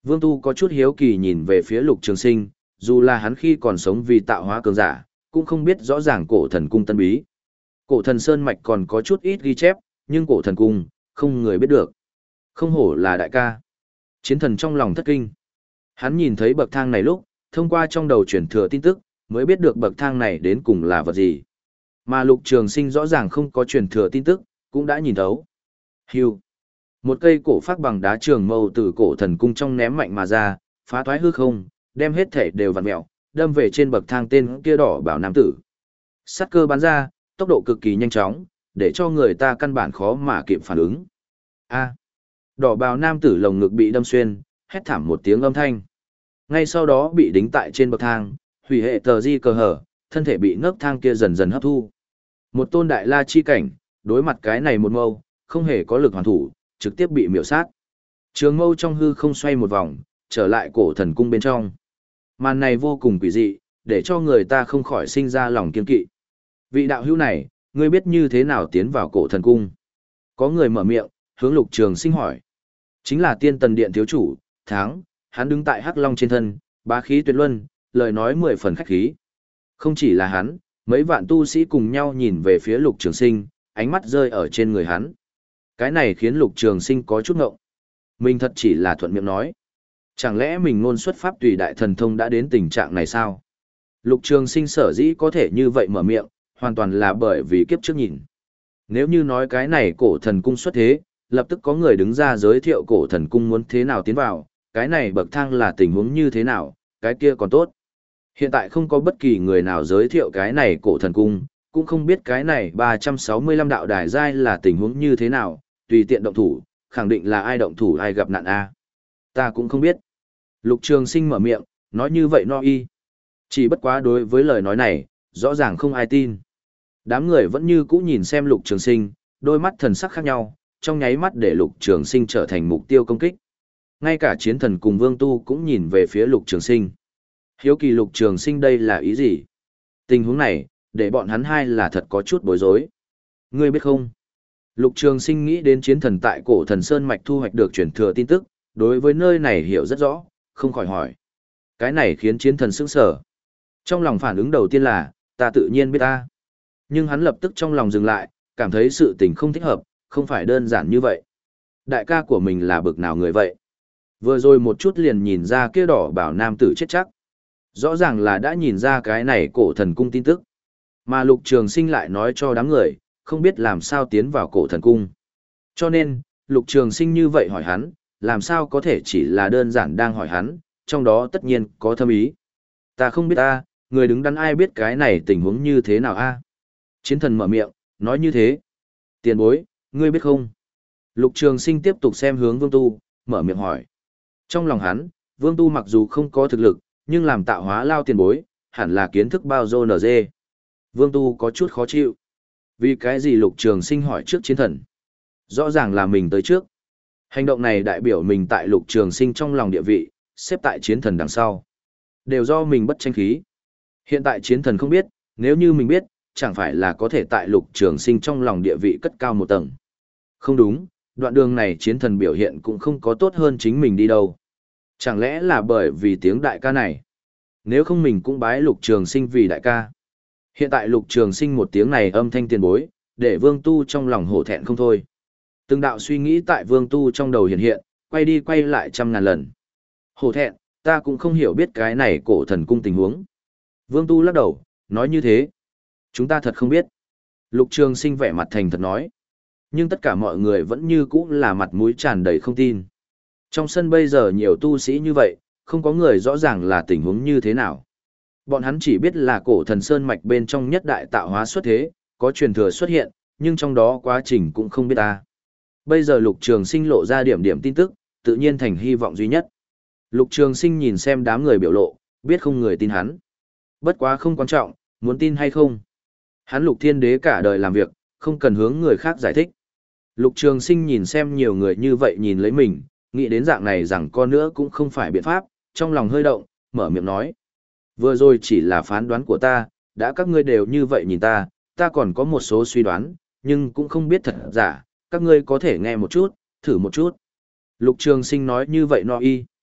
Vương Tu có chút hiếu kỳ nhìn về phía Lục Trường Sinh, dù là hắn khi còn sống vì tạo hóa cường giả, cũng không biết rõ ràng cổ thần cung tân bí. Cổ thần sơn mạch còn có chút ít ghi chép, nhưng cổ thần cung, không người biết được. Không hổ là đại ca. Chiến thần trong lòng thất kinh. Hắn nhìn thấy bậc thang này lúc, thông qua trong đầu truyền thừa tin tức, mới biết được bậc thang này đến cùng là vật gì. Mà Lục Trường Sinh rõ ràng không có truyền thừa tin tức, cũng đã nhìn thấu. Hưu. Một cây cổ phát bằng đá trường mâu từ cổ thần cung trong ném mạnh mà ra, phá thoái hư không, đem hết thể đều vặn mèo, đâm về trên bậc thang tên kia đỏ bảo nam tử. Sát cơ bắn ra, tốc độ cực kỳ nhanh chóng, để cho người ta căn bản khó mà kịp phản ứng. A. Đỏ bào nam tử lồng ngực bị đâm xuyên, hét thảm một tiếng âm thanh. Ngay sau đó bị đính tại trên bậc thang, hủy hệ tờ di cờ hở, thân thể bị nấc thang kia dần dần hấp thu. Một tôn đại la chi cảnh, đối mặt cái này một mâu, không hề có lực hoàn thủ, trực tiếp bị miểu sát. Trường mâu trong hư không xoay một vòng, trở lại cổ thần cung bên trong. Màn này vô cùng quỷ dị, để cho người ta không khỏi sinh ra lòng kiên kỵ. Vị đạo hữu này, ngươi biết như thế nào tiến vào cổ thần cung? Có người mở miệng, hướng Lục Trường Sinh hỏi. Chính là Tiên Tần Điện thiếu chủ, Tháng, hắn đứng tại Hắc Long trên thân, bá khí tuyệt luân, lời nói mười phần khách khí. Không chỉ là hắn, mấy vạn tu sĩ cùng nhau nhìn về phía Lục Trường Sinh, ánh mắt rơi ở trên người hắn. Cái này khiến Lục Trường Sinh có chút ngộng. Mình thật chỉ là thuận miệng nói. Chẳng lẽ mình ngôn xuất pháp tùy đại thần thông đã đến tình trạng này sao? Lục Trường Sinh sở dĩ có thể như vậy mở miệng, hoàn toàn là bởi vì kiếp trước nhìn. Nếu như nói cái này cổ thần cung xuất thế, lập tức có người đứng ra giới thiệu cổ thần cung muốn thế nào tiến vào, cái này bậc thang là tình huống như thế nào, cái kia còn tốt. Hiện tại không có bất kỳ người nào giới thiệu cái này cổ thần cung, cũng không biết cái này ba trăm sáu mươi lăm đạo đài giai là tình huống như thế nào, tùy tiện động thủ, khẳng định là ai động thủ ai gặp nạn a. Ta cũng không biết. Lục Trường Sinh mở miệng, nói như vậy no y. Chỉ bất quá đối với lời nói này, rõ ràng không ai tin. Đám người vẫn như cũ nhìn xem Lục Trường Sinh, đôi mắt thần sắc khác nhau, trong nháy mắt để Lục Trường Sinh trở thành mục tiêu công kích. Ngay cả chiến thần cùng Vương Tu cũng nhìn về phía Lục Trường Sinh. Hiếu kỳ Lục Trường Sinh đây là ý gì? Tình huống này, để bọn hắn hai là thật có chút bối rối. Ngươi biết không? Lục Trường Sinh nghĩ đến chiến thần tại cổ thần Sơn Mạch thu hoạch được truyền thừa tin tức, đối với nơi này hiểu rất rõ, không khỏi hỏi. Cái này khiến chiến thần sững sờ. Trong lòng phản ứng đầu tiên là, ta tự nhiên biết ta. Nhưng hắn lập tức trong lòng dừng lại, cảm thấy sự tình không thích hợp, không phải đơn giản như vậy. Đại ca của mình là bực nào người vậy? Vừa rồi một chút liền nhìn ra kia đỏ bảo nam tử chết chắc. Rõ ràng là đã nhìn ra cái này cổ thần cung tin tức. Mà Lục Trường Sinh lại nói cho đám người, không biết làm sao tiến vào cổ thần cung. Cho nên, Lục Trường Sinh như vậy hỏi hắn, làm sao có thể chỉ là đơn giản đang hỏi hắn, trong đó tất nhiên có thâm ý. Ta không biết ta, người đứng đắn ai biết cái này tình huống như thế nào a? Chiến thần mở miệng, nói như thế. Tiền bối, ngươi biết không? Lục Trường Sinh tiếp tục xem hướng Vương Tu, mở miệng hỏi. Trong lòng hắn, Vương Tu mặc dù không có thực lực, nhưng làm tạo hóa lao tiền bối, hẳn là kiến thức bao dô nở dê. Vương Tu có chút khó chịu. Vì cái gì Lục Trường Sinh hỏi trước chiến thần? Rõ ràng là mình tới trước. Hành động này đại biểu mình tại Lục Trường Sinh trong lòng địa vị, xếp tại chiến thần đằng sau. Đều do mình bất tranh khí. Hiện tại chiến thần không biết, nếu như mình biết, chẳng phải là có thể tại Lục Trường Sinh trong lòng địa vị cất cao một tầng. Không đúng, đoạn đường này chiến thần biểu hiện cũng không có tốt hơn chính mình đi đâu. Chẳng lẽ là bởi vì tiếng đại ca này? Nếu không mình cũng bái Lục Trường Sinh vì đại ca. Hiện tại Lục Trường Sinh một tiếng này âm thanh tiền bối, để Vương Tu trong lòng hổ thẹn không thôi. Từng đạo suy nghĩ tại Vương Tu trong đầu hiện hiện, quay đi quay lại trăm ngàn lần. Hổ thẹn, ta cũng không hiểu biết cái này cổ thần cung tình huống. Vương Tu lắc đầu, nói như thế. Chúng ta thật không biết. Lục Trường Sinh vẻ mặt thành thật nói. Nhưng tất cả mọi người vẫn như cũ là mặt mũi tràn đầy không tin. Trong sân bây giờ nhiều tu sĩ như vậy, không có người rõ ràng là tình huống như thế nào. Bọn hắn chỉ biết là cổ thần sơn mạch bên trong nhất đại tạo hóa xuất thế, có truyền thừa xuất hiện, nhưng trong đó quá trình cũng không biết ta. Bây giờ Lục Trường Sinh lộ ra điểm điểm tin tức, tự nhiên thành hy vọng duy nhất. Lục Trường Sinh nhìn xem đám người biểu lộ, biết không người tin hắn. Bất quá không quan trọng, muốn tin hay không. Hắn Lục Thiên Đế cả đời làm việc, không cần hướng người khác giải thích. Lục Trường Sinh nhìn xem nhiều người như vậy nhìn lấy mình, nghĩ đến dạng này rằng con nữa cũng không phải biện pháp, trong lòng hơi động, mở miệng nói. Vừa rồi chỉ là phán đoán của ta, đã các ngươi đều như vậy nhìn ta, ta còn có một số suy đoán, nhưng cũng không biết thật giả, các ngươi có thể nghe một chút, thử một chút. Lục Trường Sinh nói như vậy no y.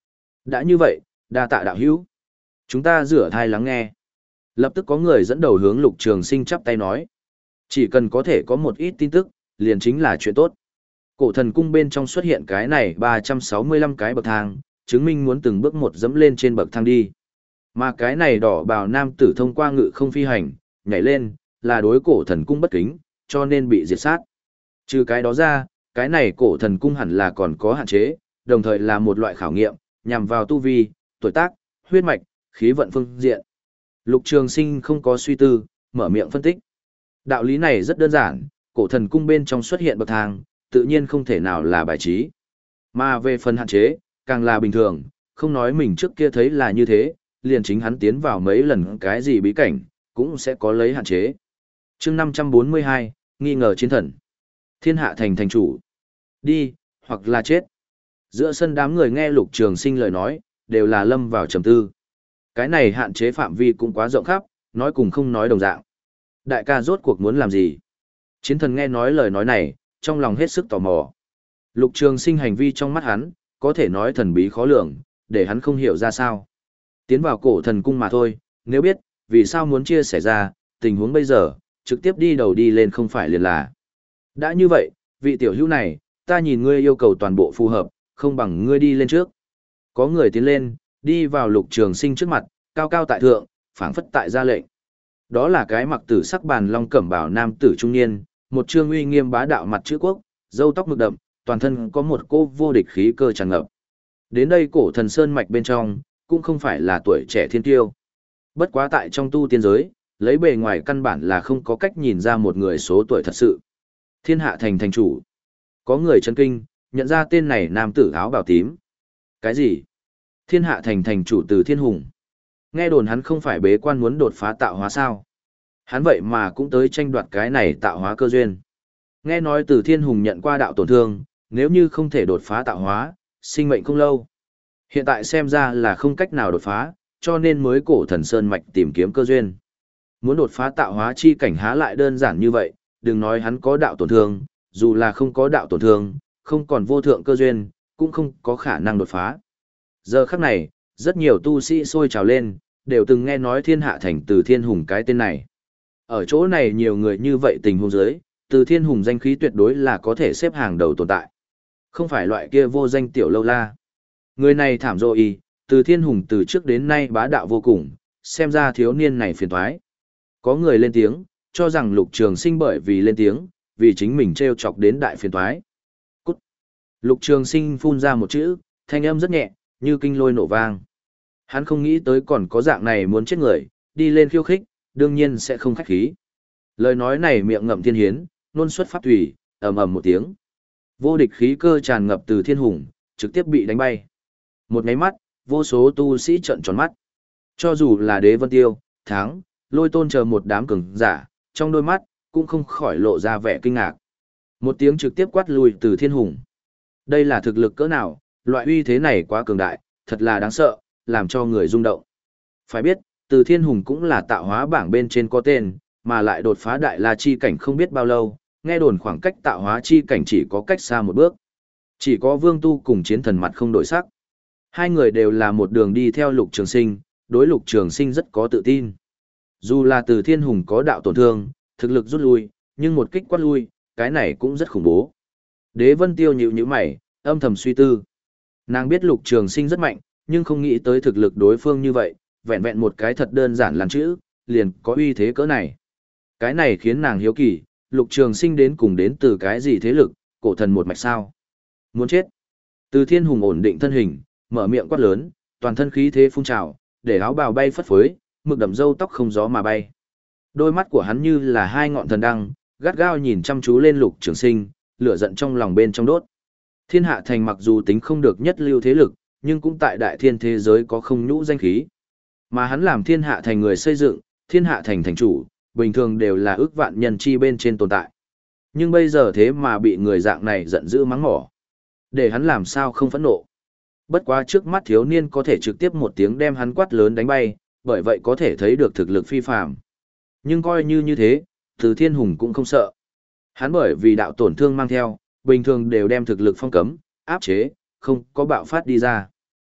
Đã như vậy, đa tạ đạo hữu. Chúng ta rửa thai lắng nghe. Lập tức có người dẫn đầu hướng Lục Trường Sinh chắp tay nói. Chỉ cần có thể có một ít tin tức, liền chính là chuyện tốt. Cổ thần cung bên trong xuất hiện cái này ba trăm sáu mươi lăm cái bậc thang, chứng minh muốn từng bước một dẫm lên trên bậc thang đi. Mà cái này đỏ bào nam tử thông qua ngự không phi hành, nhảy lên, là đối cổ thần cung bất kính, cho nên bị diệt sát. Trừ cái đó ra, cái này cổ thần cung hẳn là còn có hạn chế, đồng thời là một loại khảo nghiệm, nhằm vào tu vi, tuổi tác, huyết mạch, khí vận phương diện. Lục Trường Sinh không có suy tư, mở miệng phân tích. Đạo lý này rất đơn giản, cổ thần cung bên trong xuất hiện bậc thang, tự nhiên không thể nào là bài trí. Mà về phần hạn chế, càng là bình thường, không nói mình trước kia thấy là như thế, liền chính hắn tiến vào mấy lần cái gì bí cảnh, cũng sẽ có lấy hạn chế. Chương năm trăm bốn mươi hai, nghi ngờ chiến thần. Thiên hạ thành thành chủ. Đi, hoặc là chết. Giữa sân đám người nghe Lục Trường Sinh lời nói, đều là lâm vào trầm tư. Cái này hạn chế phạm vi cũng quá rộng khắp, nói cùng không nói đồng dạng. Đại ca rốt cuộc muốn làm gì? Chiến thần nghe nói lời nói này, trong lòng hết sức tò mò. Lục Trường Sinh hành vi trong mắt hắn, có thể nói thần bí khó lường, để hắn không hiểu ra sao. Tiến vào cổ thần cung mà thôi, nếu biết, vì sao muốn chia sẻ ra, tình huống bây giờ, trực tiếp đi đầu đi lên không phải liền là. Đã như vậy, vị tiểu hữu này, ta nhìn ngươi yêu cầu toàn bộ phù hợp, không bằng ngươi đi lên trước. Có người tiến lên, đi vào Lục Trường Sinh trước mặt, cao cao tại thượng, phảng phất tại ra lệnh. Đó là cái mặc tử sắc bàn long cẩm bào nam tử trung niên, một trương uy nghiêm bá đạo mặt chữ quốc, râu tóc mực đậm, toàn thân có một cô vô địch khí cơ tràn ngập. Đến đây cổ thần sơn mạch bên trong, cũng không phải là tuổi trẻ thiên tiêu. Bất quá tại trong tu tiên giới, lấy bề ngoài căn bản là không có cách nhìn ra một người số tuổi thật sự. Thiên hạ thành thành chủ. Có người chấn kinh, nhận ra tên này nam tử áo bào tím. Cái gì? Thiên hạ thành thành chủ Từ Thiên Hùng. Nghe đồn hắn không phải bế quan muốn đột phá tạo hóa sao? Hắn vậy mà cũng tới tranh đoạt cái này tạo hóa cơ duyên. Nghe nói Từ Thiên Hùng nhận qua đạo tổn thương, nếu như không thể đột phá tạo hóa, sinh mệnh không lâu. Hiện tại xem ra là không cách nào đột phá, cho nên mới cổ thần sơn mạch tìm kiếm cơ duyên. Muốn đột phá tạo hóa chi cảnh há lại đơn giản như vậy, đừng nói hắn có đạo tổn thương, dù là không có đạo tổn thương, không còn vô thượng cơ duyên, cũng không có khả năng đột phá. Giờ khắc này, rất nhiều tu sĩ sôi trào lên, đều từng nghe nói thiên hạ thành Từ Thiên Hùng cái tên này. Ở chỗ này nhiều người như vậy tình huống dưới, Từ Thiên Hùng danh khí tuyệt đối là có thể xếp hàng đầu tồn tại. Không phải loại kia vô danh tiểu lâu la. Người này thảm rồi, Từ Thiên Hùng từ trước đến nay bá đạo vô cùng, xem ra thiếu niên này phiền toái. Có người lên tiếng, cho rằng Lục Trường Sinh bởi vì lên tiếng, vì chính mình treo chọc đến đại phiền toái. Cút. Lục Trường Sinh phun ra một chữ, thanh âm rất nhẹ, như kinh lôi nổ vang. Hắn không nghĩ tới còn có dạng này muốn chết người, đi lên khiêu khích, đương nhiên sẽ không khách khí. Lời nói này miệng ngậm thiên hiến, nôn xuất pháp thủy, ầm ầm một tiếng. Vô địch khí cơ tràn ngập Từ Thiên Hùng, trực tiếp bị đánh bay. Một nháy mắt, vô số tu sĩ trợn tròn mắt. Cho dù là Đế Vân Tiêu, Tháng, Lôi Tôn chờ một đám cường giả, trong đôi mắt cũng không khỏi lộ ra vẻ kinh ngạc. Một tiếng trực tiếp quát lùi Từ Thiên Hùng. Đây là thực lực cỡ nào, loại uy thế này quá cường đại, thật là đáng sợ, làm cho người rung động. Phải biết, Từ Thiên Hùng cũng là tạo hóa bảng bên trên có tên, mà lại đột phá đại la chi cảnh không biết bao lâu, nghe đồn khoảng cách tạo hóa chi cảnh chỉ có cách xa một bước. Chỉ có Vương Tu cùng Chiến Thần mặt không đổi sắc. Hai người đều là một đường đi theo Lục Trường Sinh, đối Lục Trường Sinh rất có tự tin. Dù là Từ Thiên Hùng có đạo tổn thương, thực lực rút lui, nhưng một kích quát lui, cái này cũng rất khủng bố. Đế Vân Tiêu nhíu nhíu mày, âm thầm suy tư. Nàng biết Lục Trường Sinh rất mạnh, nhưng không nghĩ tới thực lực đối phương như vậy, vẹn vẹn một cái thật đơn giản làn chữ, liền có uy thế cỡ này. Cái này khiến nàng hiếu kỳ, Lục Trường Sinh đến cùng đến từ cái gì thế lực, cổ thần một mạch sao? Muốn chết. Từ Thiên Hùng ổn định thân hình, mở miệng quát lớn, toàn thân khí thế phun trào, để áo bào bay phất phới, mực đậm râu tóc không gió mà bay. Đôi mắt của hắn như là hai ngọn thần đăng, gắt gao nhìn chăm chú lên Lục Trường Sinh, lửa giận trong lòng bên trong đốt. Thiên hạ thành mặc dù tính không được nhất lưu thế lực, nhưng cũng tại đại thiên thế giới có không nhũ danh khí. Mà hắn làm thiên hạ thành người xây dựng, thiên hạ thành thành chủ, bình thường đều là ước vạn nhân chi bên trên tồn tại. Nhưng bây giờ thế mà bị người dạng này giận dữ mắng mỏ. Để hắn làm sao không phẫn nộ. Bất quá trước mắt thiếu niên có thể trực tiếp một tiếng đem hắn quát lớn đánh bay, bởi vậy có thể thấy được thực lực phi phàm. Nhưng coi như như thế, Từ Thiên Hùng cũng không sợ. Hắn bởi vì đạo tổn thương mang theo, bình thường đều đem thực lực phong cấm, áp chế, không có bạo phát đi ra.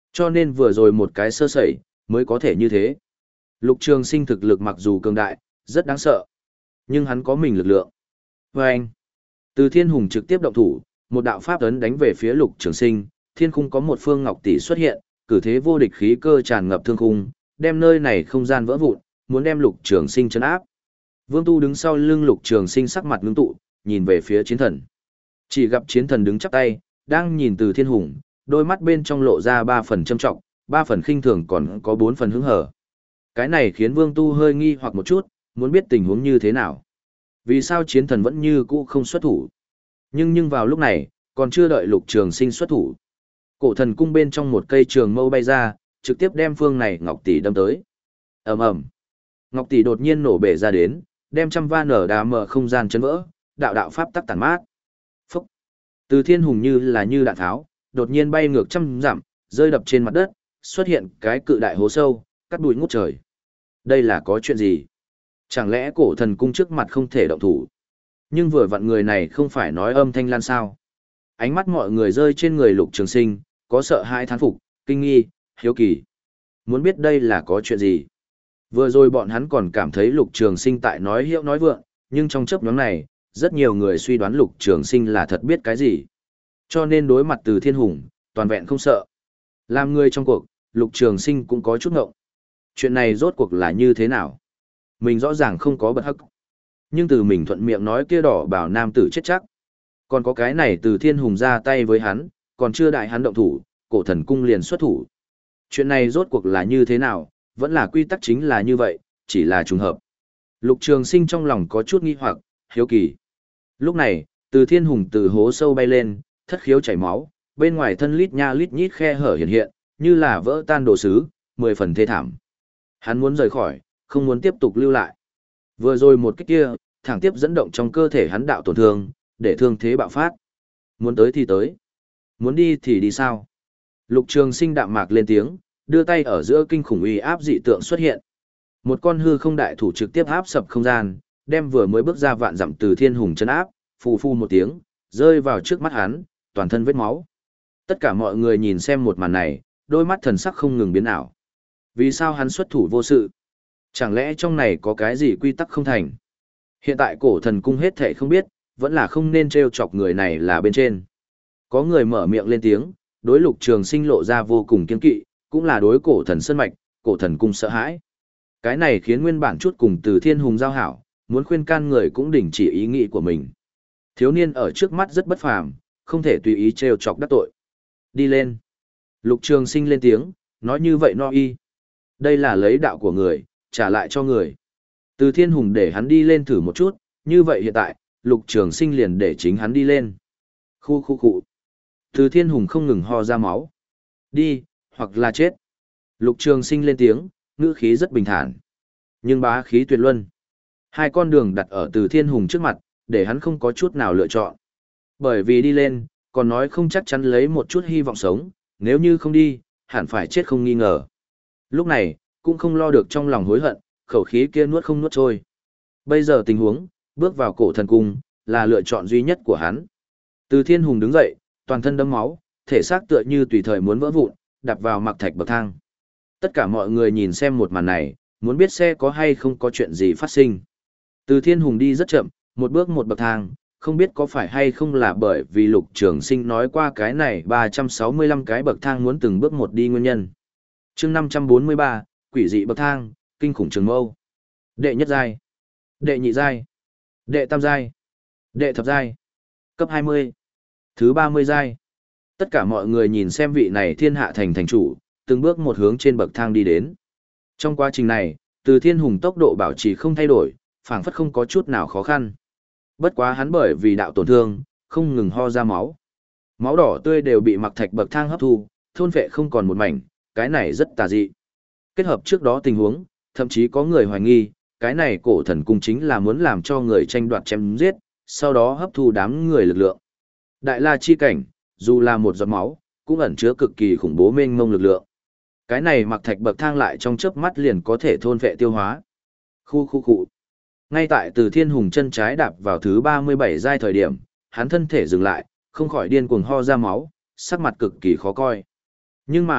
Cho nên vừa rồi một cái sơ sẩy, mới có thể như thế. Lục Trường Sinh thực lực mặc dù cường đại, rất đáng sợ, nhưng hắn có mình lực lượng. Và anh, từ Thiên Hùng trực tiếp động thủ, một đạo pháp ấn đánh về phía Lục Trường Sinh, thiên khung có một phương ngọc tỷ xuất hiện, cử thế vô địch khí cơ tràn ngập thương khung, đem nơi này không gian vỡ vụn, muốn đem Lục Trường Sinh trấn áp. Vương Tu đứng sau lưng Lục Trường Sinh sắc mặt ngưng tụ, nhìn về phía chiến thần. Chỉ gặp chiến thần đứng chắp tay, đang nhìn từ Thiên Hùng, đôi mắt bên trong lộ ra ba phần châm trọng, ba phần khinh thường còn có bốn phần hứng hở. Cái này khiến Vương Tu hơi nghi hoặc một chút, muốn biết tình huống như thế nào. Vì sao chiến thần vẫn như cũ không xuất thủ? Nhưng nhưng vào lúc này, còn chưa đợi Lục Trường Sinh xuất thủ. Cổ thần cung bên trong một cây trường mâu bay ra, trực tiếp đem phương này ngọc tỷ đâm tới. Ầm ầm. Ngọc tỷ đột nhiên nổ bể ra đến, đem trăm va nở đá mở không gian chấn vỡ, đạo đạo pháp tắc tàn mát. Phúc. Từ Thiên Hùng như là như đạn tháo, đột nhiên bay ngược trăm dặm, rơi đập trên mặt đất, xuất hiện cái cự đại hố sâu, cắt bụi ngút trời. Đây là có chuyện gì? Chẳng lẽ cổ thần cung trước mặt không thể động thủ? Nhưng vừa vặn người này không phải nói âm thanh lan sao? Ánh mắt mọi người rơi trên người Lục Trường Sinh, có sợ hãi thán phục, kinh nghi, hiếu kỳ. Muốn biết đây là có chuyện gì? Vừa rồi bọn hắn còn cảm thấy Lục Trường Sinh tại nói hiệu nói vượng, nhưng trong chớp nhoáng này, rất nhiều người suy đoán Lục Trường Sinh là thật biết cái gì. Cho nên đối mặt từ Thiên Hùng, toàn vẹn không sợ. Làm người trong cuộc, Lục Trường Sinh cũng có chút ngộng. Chuyện này rốt cuộc là như thế nào? Mình rõ ràng không có bật hắc. Nhưng từ mình thuận miệng nói kia đỏ bảo nam tử chết chắc. Còn có cái này từ Thiên Hùng ra tay với hắn, còn chưa đại hắn động thủ, cổ thần cung liền xuất thủ. Chuyện này rốt cuộc là như thế nào, vẫn là quy tắc chính là như vậy, chỉ là trùng hợp. Lục Trường Sinh trong lòng có chút nghi hoặc, hiếu kỳ. Lúc này, từ Thiên Hùng từ hố sâu bay lên, thất khiếu chảy máu, bên ngoài thân lít nha lít nhít khe hở hiện hiện, như là vỡ tan đồ sứ, mười phần thê thảm. Hắn muốn rời khỏi, không muốn tiếp tục lưu lại. Vừa rồi một cái kia, thẳng tiếp dẫn động trong cơ thể hắn đạo tổn thương, để thương thế bạo phát. Muốn tới thì tới. Muốn đi thì đi sao? Lục Trường Sinh đạm mạc lên tiếng, đưa tay ở giữa kinh khủng uy áp dị tượng xuất hiện. Một con hư không đại thủ trực tiếp áp sập không gian, đem vừa mới bước ra vạn dặm từ Thiên Hùng chân áp, phù phu một tiếng, rơi vào trước mắt hắn, toàn thân vết máu. Tất cả mọi người nhìn xem một màn này, đôi mắt thần sắc không ngừng biến ảo. Vì sao hắn xuất thủ vô sự? Chẳng lẽ trong này có cái gì quy tắc không thành? Hiện tại cổ thần cung hết thảy không biết, vẫn là không nên trêu chọc người này là bên trên. Có người mở miệng lên tiếng, đối Lục Trường Sinh lộ ra vô cùng kiên kỵ, cũng là đối cổ thần sơn mạch, cổ thần cung sợ hãi. Cái này khiến nguyên bản chút cùng từ Thiên Hùng giao hảo, muốn khuyên can người cũng đình chỉ ý nghĩ của mình. Thiếu niên ở trước mắt rất bất phàm, không thể tùy ý trêu chọc đắc tội. Đi lên. Lục Trường Sinh lên tiếng, nói như vậy no y. Đây là lấy đạo của người, trả lại cho người. Từ Thiên Hùng để hắn đi lên thử một chút, như vậy hiện tại, Lục Trường Sinh liền để chính hắn đi lên. Khu khu khu. Từ Thiên Hùng không ngừng ho ra máu. Đi, hoặc là chết. Lục Trường Sinh lên tiếng, ngữ khí rất bình thản. Nhưng bá khí tuyệt luân. Hai con đường đặt ở Từ Thiên Hùng trước mặt, để hắn không có chút nào lựa chọn. Bởi vì đi lên, còn nói không chắc chắn lấy một chút hy vọng sống, nếu như không đi, hẳn phải chết không nghi ngờ. Lúc này, cũng không lo được trong lòng hối hận, khẩu khí kia nuốt không nuốt trôi. Bây giờ tình huống, bước vào cổ thần cung, là lựa chọn duy nhất của hắn. Từ Thiên Hùng đứng dậy, toàn thân đẫm máu, thể xác tựa như tùy thời muốn vỡ vụn, đạp vào mặc thạch bậc thang. Tất cả mọi người nhìn xem một màn này, muốn biết xe có hay không có chuyện gì phát sinh. Từ Thiên Hùng đi rất chậm, một bước một bậc thang, không biết có phải hay không là bởi vì Lục Trường Sinh nói qua cái này ba trăm sáu mươi lăm cái bậc thang muốn từng bước một đi nguyên nhân. Chương năm trăm bốn mươi ba, quỷ dị bậc thang, kinh khủng trường mâu. Đệ nhất giai, đệ nhị giai, đệ tam giai, đệ thập giai, cấp hai mươi, thứ ba mươi giai. Tất cả mọi người nhìn xem vị này thiên hạ thành thành chủ, từng bước một hướng trên bậc thang đi đến. Trong quá trình này, Từ Thiên Hùng tốc độ bảo trì không thay đổi, phảng phất không có chút nào khó khăn. Bất quá hắn bởi vì đạo tổn thương, không ngừng ho ra máu. Máu đỏ tươi đều bị mặc thạch bậc thang hấp thu, thôn phệ không còn một mảnh, cái này rất tà dị. Kết hợp trước đó tình huống, thậm chí có người hoài nghi, cái này cổ thần cung chính là muốn làm cho người tranh đoạt chém giết, sau đó hấp thu đám người lực lượng. Đại La chi cảnh, dù là một giọt máu, cũng ẩn chứa cực kỳ khủng bố mênh mông lực lượng. Cái này mặc thạch bậc thang lại trong chớp mắt liền có thể thôn phệ tiêu hóa. Khu khu khu. Ngay tại Từ Thiên Hùng chân trái đạp vào thứ ba mươi bảy giai thời điểm, hắn thân thể dừng lại, không khỏi điên cuồng ho ra máu, sắc mặt cực kỳ khó coi. Nhưng mà,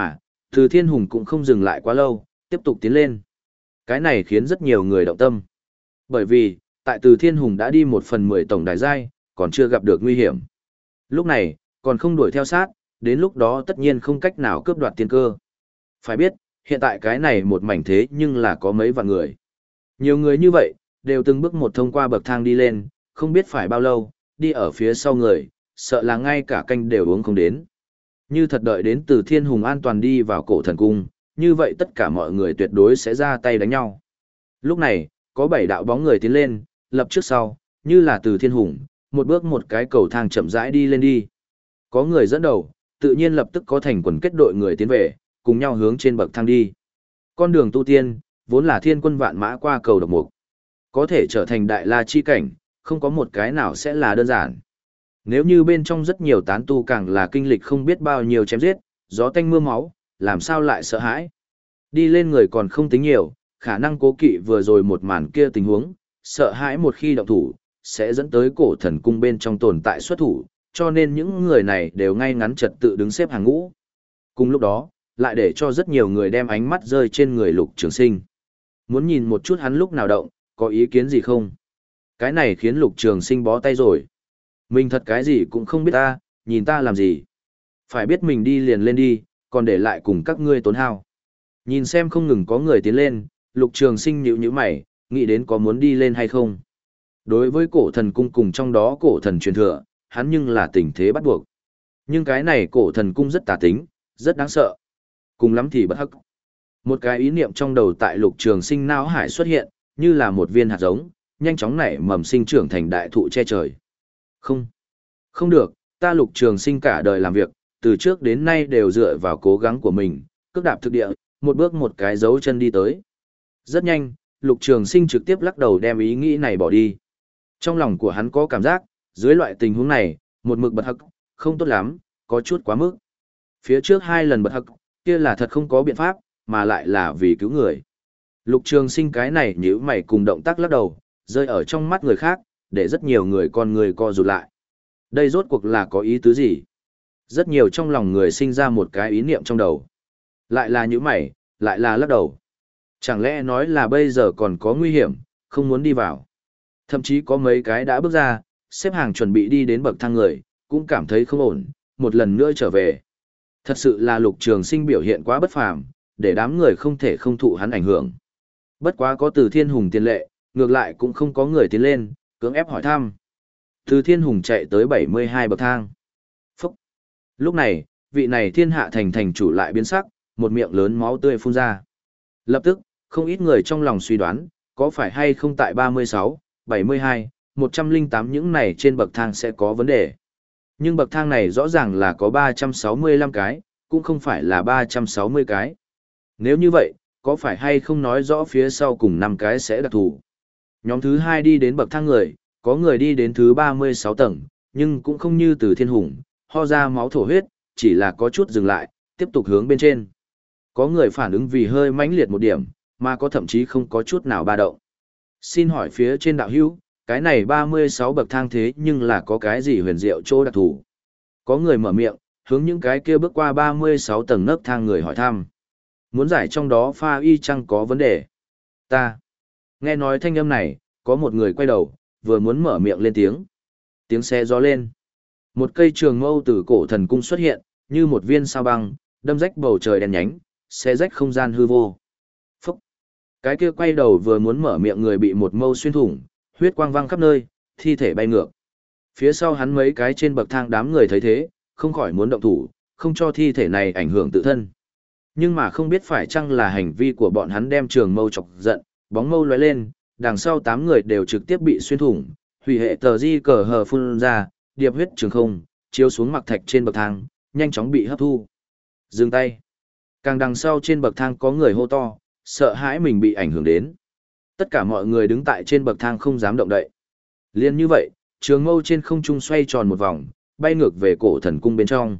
Từ Thiên Hùng cũng không dừng lại quá lâu, tiếp tục tiến lên. Cái này khiến rất nhiều người động tâm. Bởi vì, tại Từ Thiên Hùng đã đi một phần mười tổng đài giai, còn chưa gặp được nguy hiểm. Lúc này, còn không đuổi theo sát, đến lúc đó tất nhiên không cách nào cướp đoạt tiên cơ. Phải biết, hiện tại cái này một mảnh thế nhưng là có mấy vạn người. Nhiều người như vậy, đều từng bước một thông qua bậc thang đi lên, không biết phải bao lâu, đi ở phía sau người, sợ là ngay cả canh đều uống không đến. Như thật đợi đến Từ Thiên Hùng an toàn đi vào cổ thần cung, như vậy tất cả mọi người tuyệt đối sẽ ra tay đánh nhau. Lúc này, có bảy đạo bóng người tiến lên, lập trước sau, như là Từ Thiên Hùng, một bước một cái cầu thang chậm rãi đi lên đi. Có người dẫn đầu, tự nhiên lập tức có thành quần kết đội người tiến về, cùng nhau hướng trên bậc thang đi. Con đường tu tiên, vốn là thiên quân vạn mã qua cầu độc mục. Có thể trở thành đại la chi cảnh, không có một cái nào sẽ là đơn giản. Nếu như bên trong rất nhiều tán tu càng là kinh lịch không biết bao nhiêu chém giết, gió tanh mưa máu, làm sao lại sợ hãi. Đi lên người còn không tính nhiều, khả năng cố kỵ vừa rồi một màn kia tình huống, sợ hãi một khi động thủ, sẽ dẫn tới cổ thần cung bên trong tồn tại xuất thủ, cho nên những người này đều ngay ngắn trật tự đứng xếp hàng ngũ. Cùng lúc đó, lại để cho rất nhiều người đem ánh mắt rơi trên người Lục Trường Sinh. Muốn nhìn một chút hắn lúc nào động, có ý kiến gì không? Cái này khiến Lục Trường Sinh bó tay rồi. Mình thật cái gì cũng không biết ta, nhìn ta làm gì. Phải biết mình đi liền lên đi, còn để lại cùng các ngươi tốn hao. Nhìn xem không ngừng có người tiến lên, Lục Trường Sinh nhíu nhíu mày, nghĩ đến có muốn đi lên hay không. Đối với cổ thần cung cùng trong đó cổ thần truyền thừa, hắn nhưng là tình thế bắt buộc. Nhưng cái này cổ thần cung rất tà tính, rất đáng sợ. Cùng lắm thì bất hắc. Một cái ý niệm trong đầu tại Lục Trường Sinh não hải xuất hiện, như là một viên hạt giống, nhanh chóng nảy mầm sinh trưởng thành đại thụ che trời. Không, không được, ta Lục Trường Sinh cả đời làm việc, từ trước đến nay đều dựa vào cố gắng của mình, cước đạp thực địa, một bước một cái dấu chân đi tới. Rất nhanh, Lục Trường Sinh trực tiếp lắc đầu đem ý nghĩ này bỏ đi. Trong lòng của hắn có cảm giác, dưới loại tình huống này, một mực bật hắc, không tốt lắm, có chút quá mức. Phía trước hai lần bật hắc, kia là thật không có biện pháp, mà lại là vì cứu người. Lục Trường Sinh cái này nhíu mày cùng động tác lắc đầu, rơi ở trong mắt người khác, để rất nhiều người con người co rụt lại. Đây rốt cuộc là có ý tứ gì? Rất nhiều trong lòng người sinh ra một cái ý niệm trong đầu. Lại là nhíu mày, lại là lắc đầu. Chẳng lẽ nói là bây giờ còn có nguy hiểm, không muốn đi vào. Thậm chí có mấy cái đã bước ra, xếp hàng chuẩn bị đi đến bậc thang người, cũng cảm thấy không ổn, một lần nữa trở về. Thật sự là Lục Trường Sinh biểu hiện quá bất phàm, để đám người không thể không thụ hắn ảnh hưởng. Bất quá có Từ Thiên Hùng tiền lệ, ngược lại cũng không có người tiến lên, cưỡng ép hỏi thăm. Từ Thiên Hùng chạy tới bảy mươi hai bậc thang. Phúc! Lúc này, vị này thiên hạ thành thành chủ lại biến sắc, một miệng lớn máu tươi phun ra. Lập tức, không ít người trong lòng suy đoán, có phải hay không tại ba mươi sáu, bảy mươi hai, một trăm lẻ tám những này trên bậc thang sẽ có vấn đề. Nhưng bậc thang này rõ ràng là có ba trăm sáu mươi lăm cái, cũng không phải là ba trăm sáu mươi cái. Nếu như vậy, có phải hay không nói rõ phía sau cùng năm cái sẽ đặc thù. Nhóm thứ hai đi đến bậc thang người, có người đi đến thứ ba mươi sáu tầng, nhưng cũng không như Từ Thiên Hùng, ho ra máu thổ huyết, chỉ là có chút dừng lại, tiếp tục hướng bên trên. Có người phản ứng vì hơi mãnh liệt một điểm, mà có thậm chí không có chút nào ba động. Xin hỏi phía trên đạo hữu, cái này ba mươi sáu bậc thang thế nhưng là có cái gì huyền diệu chỗ đặc thù? Có người mở miệng, hướng những cái kia bước qua ba mươi sáu tầng nấc thang người hỏi thăm. Muốn giải trong đó pha y chăng có vấn đề? Ta. Nghe nói thanh âm này, có một người quay đầu, vừa muốn mở miệng lên tiếng. Tiếng xe gió lên. Một cây trường mâu từ cổ thần cung xuất hiện, như một viên sao băng, đâm rách bầu trời đen nhánh, xé rách không gian hư vô. Phúc! Cái kia quay đầu vừa muốn mở miệng người bị một mâu xuyên thủng, huyết quang văng khắp nơi, thi thể bay ngược. Phía sau hắn mấy cái trên bậc thang đám người thấy thế, không khỏi muốn động thủ, không cho thi thể này ảnh hưởng tự thân. Nhưng mà không biết phải chăng là hành vi của bọn hắn đem trường mâu chọc giận, bóng mâu lóe lên, đằng sau tám người đều trực tiếp bị xuyên thủng, hủy hệ tờ di cờ hờ phun ra, điệp huyết trường không, chiếu xuống mặc thạch trên bậc thang, nhanh chóng bị hấp thu. Dừng tay. Càng đằng sau trên bậc thang có người hô to, sợ hãi mình bị ảnh hưởng đến. Tất cả mọi người đứng tại trên bậc thang không dám động đậy. Liên như vậy, trường mâu trên không trung xoay tròn một vòng, bay ngược về cổ thần cung bên trong.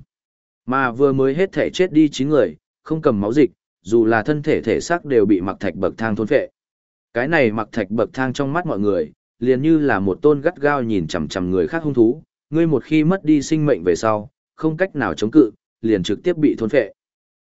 Mà vừa mới hết thể chết đi chín người, không cầm máu dịch, dù là thân thể thể xác đều bị mặc thạch bậc thang thôn phệ. Cái này mặc thạch bậc thang trong mắt mọi người, liền như là một tôn gắt gao nhìn chằm chằm người khác hung thú, ngươi một khi mất đi sinh mệnh về sau, không cách nào chống cự, liền trực tiếp bị thôn phệ.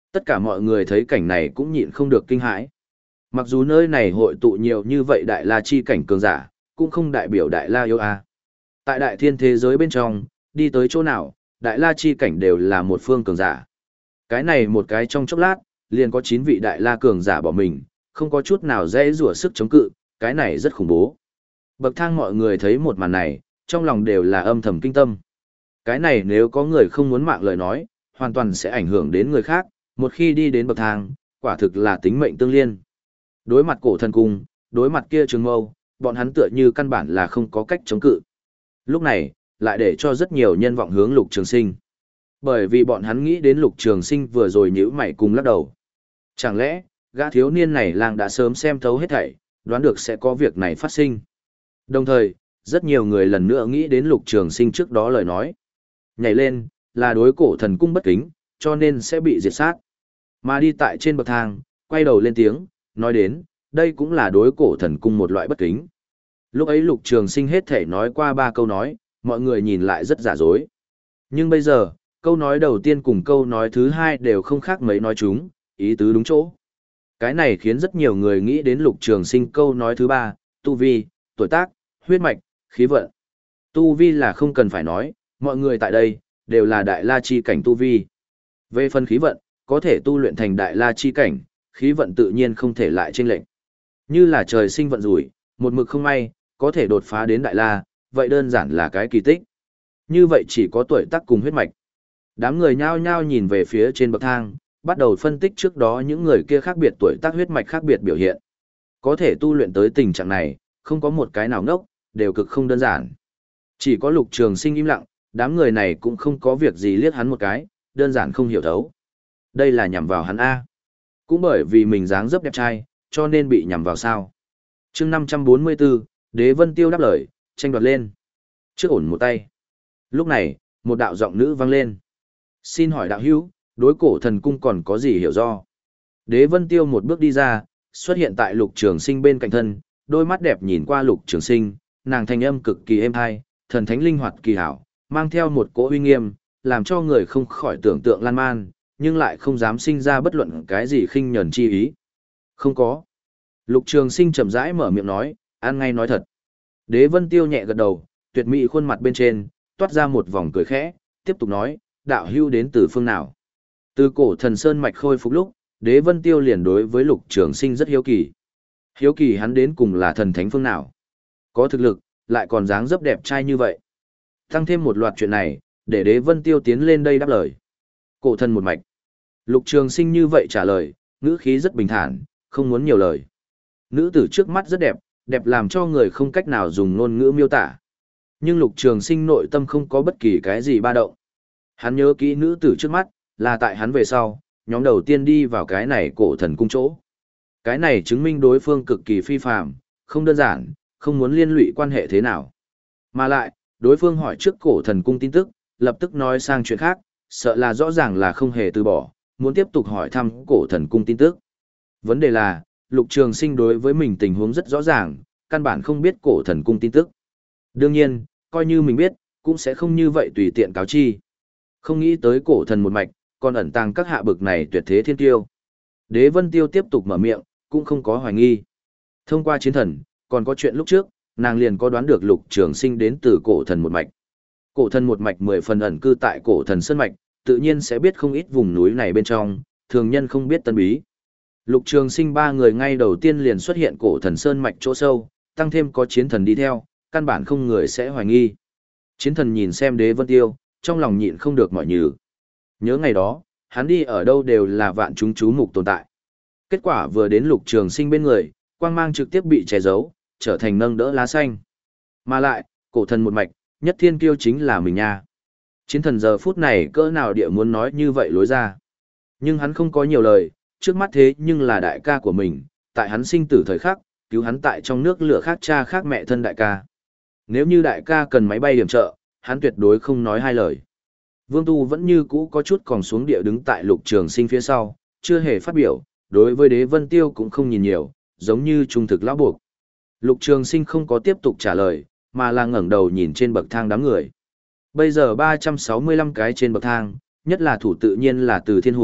Tất cả mọi người thấy cảnh này cũng nhịn không được kinh hãi. Mặc dù nơi này hội tụ nhiều như vậy đại la chi cảnh cường giả, cũng không đại biểu đại la yêu a. Tại đại thiên thế giới bên trong, đi tới chỗ nào, đại la chi cảnh đều là một phương cường giả. Cái này một cái trong chốc lát, liền có chín vị đại la cường giả bỏ mình, không có chút nào dễ rủa sức chống cự, cái này rất khủng bố. Bậc thang mọi người thấy một màn này, trong lòng đều là âm thầm kinh tâm. Cái này nếu có người không muốn mạng lời nói, hoàn toàn sẽ ảnh hưởng đến người khác, một khi đi đến bậc thang, quả thực là tính mệnh tương liên. Đối mặt cổ thần cung, đối mặt kia trường mâu, bọn hắn tựa như căn bản là không có cách chống cự. Lúc này, lại để cho rất nhiều nhân vọng hướng Lục Trường Sinh. Bởi vì bọn hắn nghĩ đến Lục Trường Sinh vừa rồi nhíu mày cùng lắc đầu. Chẳng lẽ, gã thiếu niên này làng đã sớm xem thấu hết thảy, đoán được sẽ có việc này phát sinh. Đồng thời, rất nhiều người lần nữa nghĩ đến Lục Trường Sinh trước đó lời nói. Nhảy lên, là đối cổ thần cung bất kính, cho nên sẽ bị diệt sát. Mà đi tại trên bậc thang, quay đầu lên tiếng, nói đến, đây cũng là đối cổ thần cung một loại bất kính. Lúc ấy Lục Trường Sinh hết thể nói qua ba câu nói, mọi người nhìn lại rất giả dối. Nhưng bây giờ, câu nói đầu tiên cùng câu nói thứ hai đều không khác mấy nói chúng, ý tứ đúng chỗ. Cái này khiến rất nhiều người nghĩ đến Lục Trường Sinh câu nói thứ ba, tu vi, tuổi tác, huyết mạch, khí vận. Tu vi là không cần phải nói, mọi người tại đây, đều là đại la chi cảnh tu vi. Về phần khí vận, có thể tu luyện thành đại la chi cảnh, khí vận tự nhiên không thể lại chênh lệch. Như là trời sinh vận rủi, một mực không may, có thể đột phá đến đại la, vậy đơn giản là cái kỳ tích. Như vậy chỉ có tuổi tác cùng huyết mạch. Đám người nhao nhao nhìn về phía trên bậc thang, bắt đầu phân tích trước đó những người kia khác biệt tuổi tác huyết mạch khác biệt biểu hiện. Có thể tu luyện tới tình trạng này, không có một cái nào ngốc, đều cực không đơn giản. Chỉ có Lục Trường Sinh im lặng, đám người này cũng không có việc gì liếc hắn một cái, đơn giản không hiểu thấu. Đây là nhằm vào hắn A. Cũng bởi vì mình dáng dấp đẹp trai, cho nên bị nhằm vào sao. chương năm trăm bốn mươi bốn, Đế Vân Tiêu đáp lời, tranh đoạt lên. Trước ổn một tay. Lúc này, một đạo giọng nữ vang lên. Xin hỏi đạo hữu, đối cổ thần cung còn có gì hiểu do? Đế Vân Tiêu một bước đi ra, xuất hiện tại Lục Trường Sinh bên cạnh thân, đôi mắt đẹp nhìn qua Lục Trường Sinh, nàng thanh âm cực kỳ êm hay, thần thánh linh hoạt kỳ hảo, mang theo một cỗ uy nghiêm, làm cho người không khỏi tưởng tượng lan man, nhưng lại không dám sinh ra bất luận cái gì khinh nhẫn chi ý. Không có. Lục Trường Sinh chậm rãi mở miệng nói, ăn ngay nói thật. Đế Vân Tiêu nhẹ gật đầu, tuyệt mỹ khuôn mặt bên trên, toát ra một vòng cười khẽ, tiếp tục nói, đạo hưu đến từ phương nào? Từ cổ thần sơn mạch khôi phục lúc, Đế Vân Tiêu liền đối với Lục Trường Sinh rất hiếu kỳ. Hiếu kỳ hắn đến cùng là thần thánh phương nào? Có thực lực, lại còn dáng dấp đẹp trai như vậy. Tăng thêm một loạt chuyện này, để Đế Vân Tiêu tiến lên đây đáp lời. Cổ thần một mạch. Lục Trường Sinh như vậy trả lời, ngữ khí rất bình thản, không muốn nhiều lời. Nữ tử trước mắt rất đẹp, đẹp làm cho người không cách nào dùng ngôn ngữ miêu tả. Nhưng Lục Trường Sinh nội tâm không có bất kỳ cái gì ba động. Hắn nhớ kỹ nữ tử trước mắt, là tại hắn về sau, nhóm đầu tiên đi vào cái này cổ thần cung chỗ. Cái này chứng minh đối phương cực kỳ phi phàm, không đơn giản, không muốn liên lụy quan hệ thế nào. Mà lại, đối phương hỏi trước cổ thần cung tin tức, lập tức nói sang chuyện khác, sợ là rõ ràng là không hề từ bỏ, muốn tiếp tục hỏi thăm cổ thần cung tin tức. Vấn đề là, Lục Trường Sinh đối với mình tình huống rất rõ ràng, căn bản không biết cổ thần cung tin tức. Đương nhiên, coi như mình biết, cũng sẽ không như vậy tùy tiện cáo chi. Không nghĩ tới cổ thần một mạch, còn ẩn tàng các hạ bực này tuyệt thế thiên tiêu. Đế Vân Tiêu tiếp tục mở miệng, cũng không có hoài nghi. Thông qua chiến thần, còn có chuyện lúc trước, nàng liền có đoán được Lục Trường Sinh đến từ cổ thần một mạch. Cổ thần một mạch mười phần ẩn cư tại cổ thần sơn mạch, tự nhiên sẽ biết không ít vùng núi này bên trong, thường nhân không biết tân bí. Lục Trường Sinh ba người ngay đầu tiên liền xuất hiện cổ thần sơn mạch chỗ sâu, tăng thêm có chiến thần đi theo, căn bản không người sẽ hoài nghi. Chiến thần nhìn xem Đế Vân Tiêu, trong lòng nhịn không được mỏi nhừ. Nhớ ngày đó, hắn đi ở đâu đều là vạn chúng chú mục tồn tại. Kết quả vừa đến Lục Trường Sinh bên người, quang mang trực tiếp bị che giấu, trở thành nâng đỡ lá xanh. Mà lại, cổ thần một mạch, nhất thiên kiêu chính là mình nha. Chiến thần giờ phút này cỡ nào địa muốn nói như vậy lối ra. Nhưng hắn không có nhiều lời, trước mắt thế nhưng là đại ca của mình, tại hắn sinh tử thời khắc, cứu hắn tại trong nước lửa khác cha khác mẹ thân đại ca. Nếu như đại ca cần máy bay điểm trợ, hắn tuyệt đối không nói hai lời. Vương Tu vẫn như cũ có chút còn xuống địa đứng tại Lục Trường Sinh phía sau, chưa hề phát biểu, đối với Đế Vân Tiêu cũng không nhìn nhiều, giống như trung thực lão buộc. Lục Trường Sinh không có tiếp tục trả lời, mà là ngẩng đầu nhìn trên bậc thang đám người. Bây giờ ba trăm sáu mươi lăm cái trên bậc thang, nhất là thủ tự nhiên là Từ Thiên Hùng,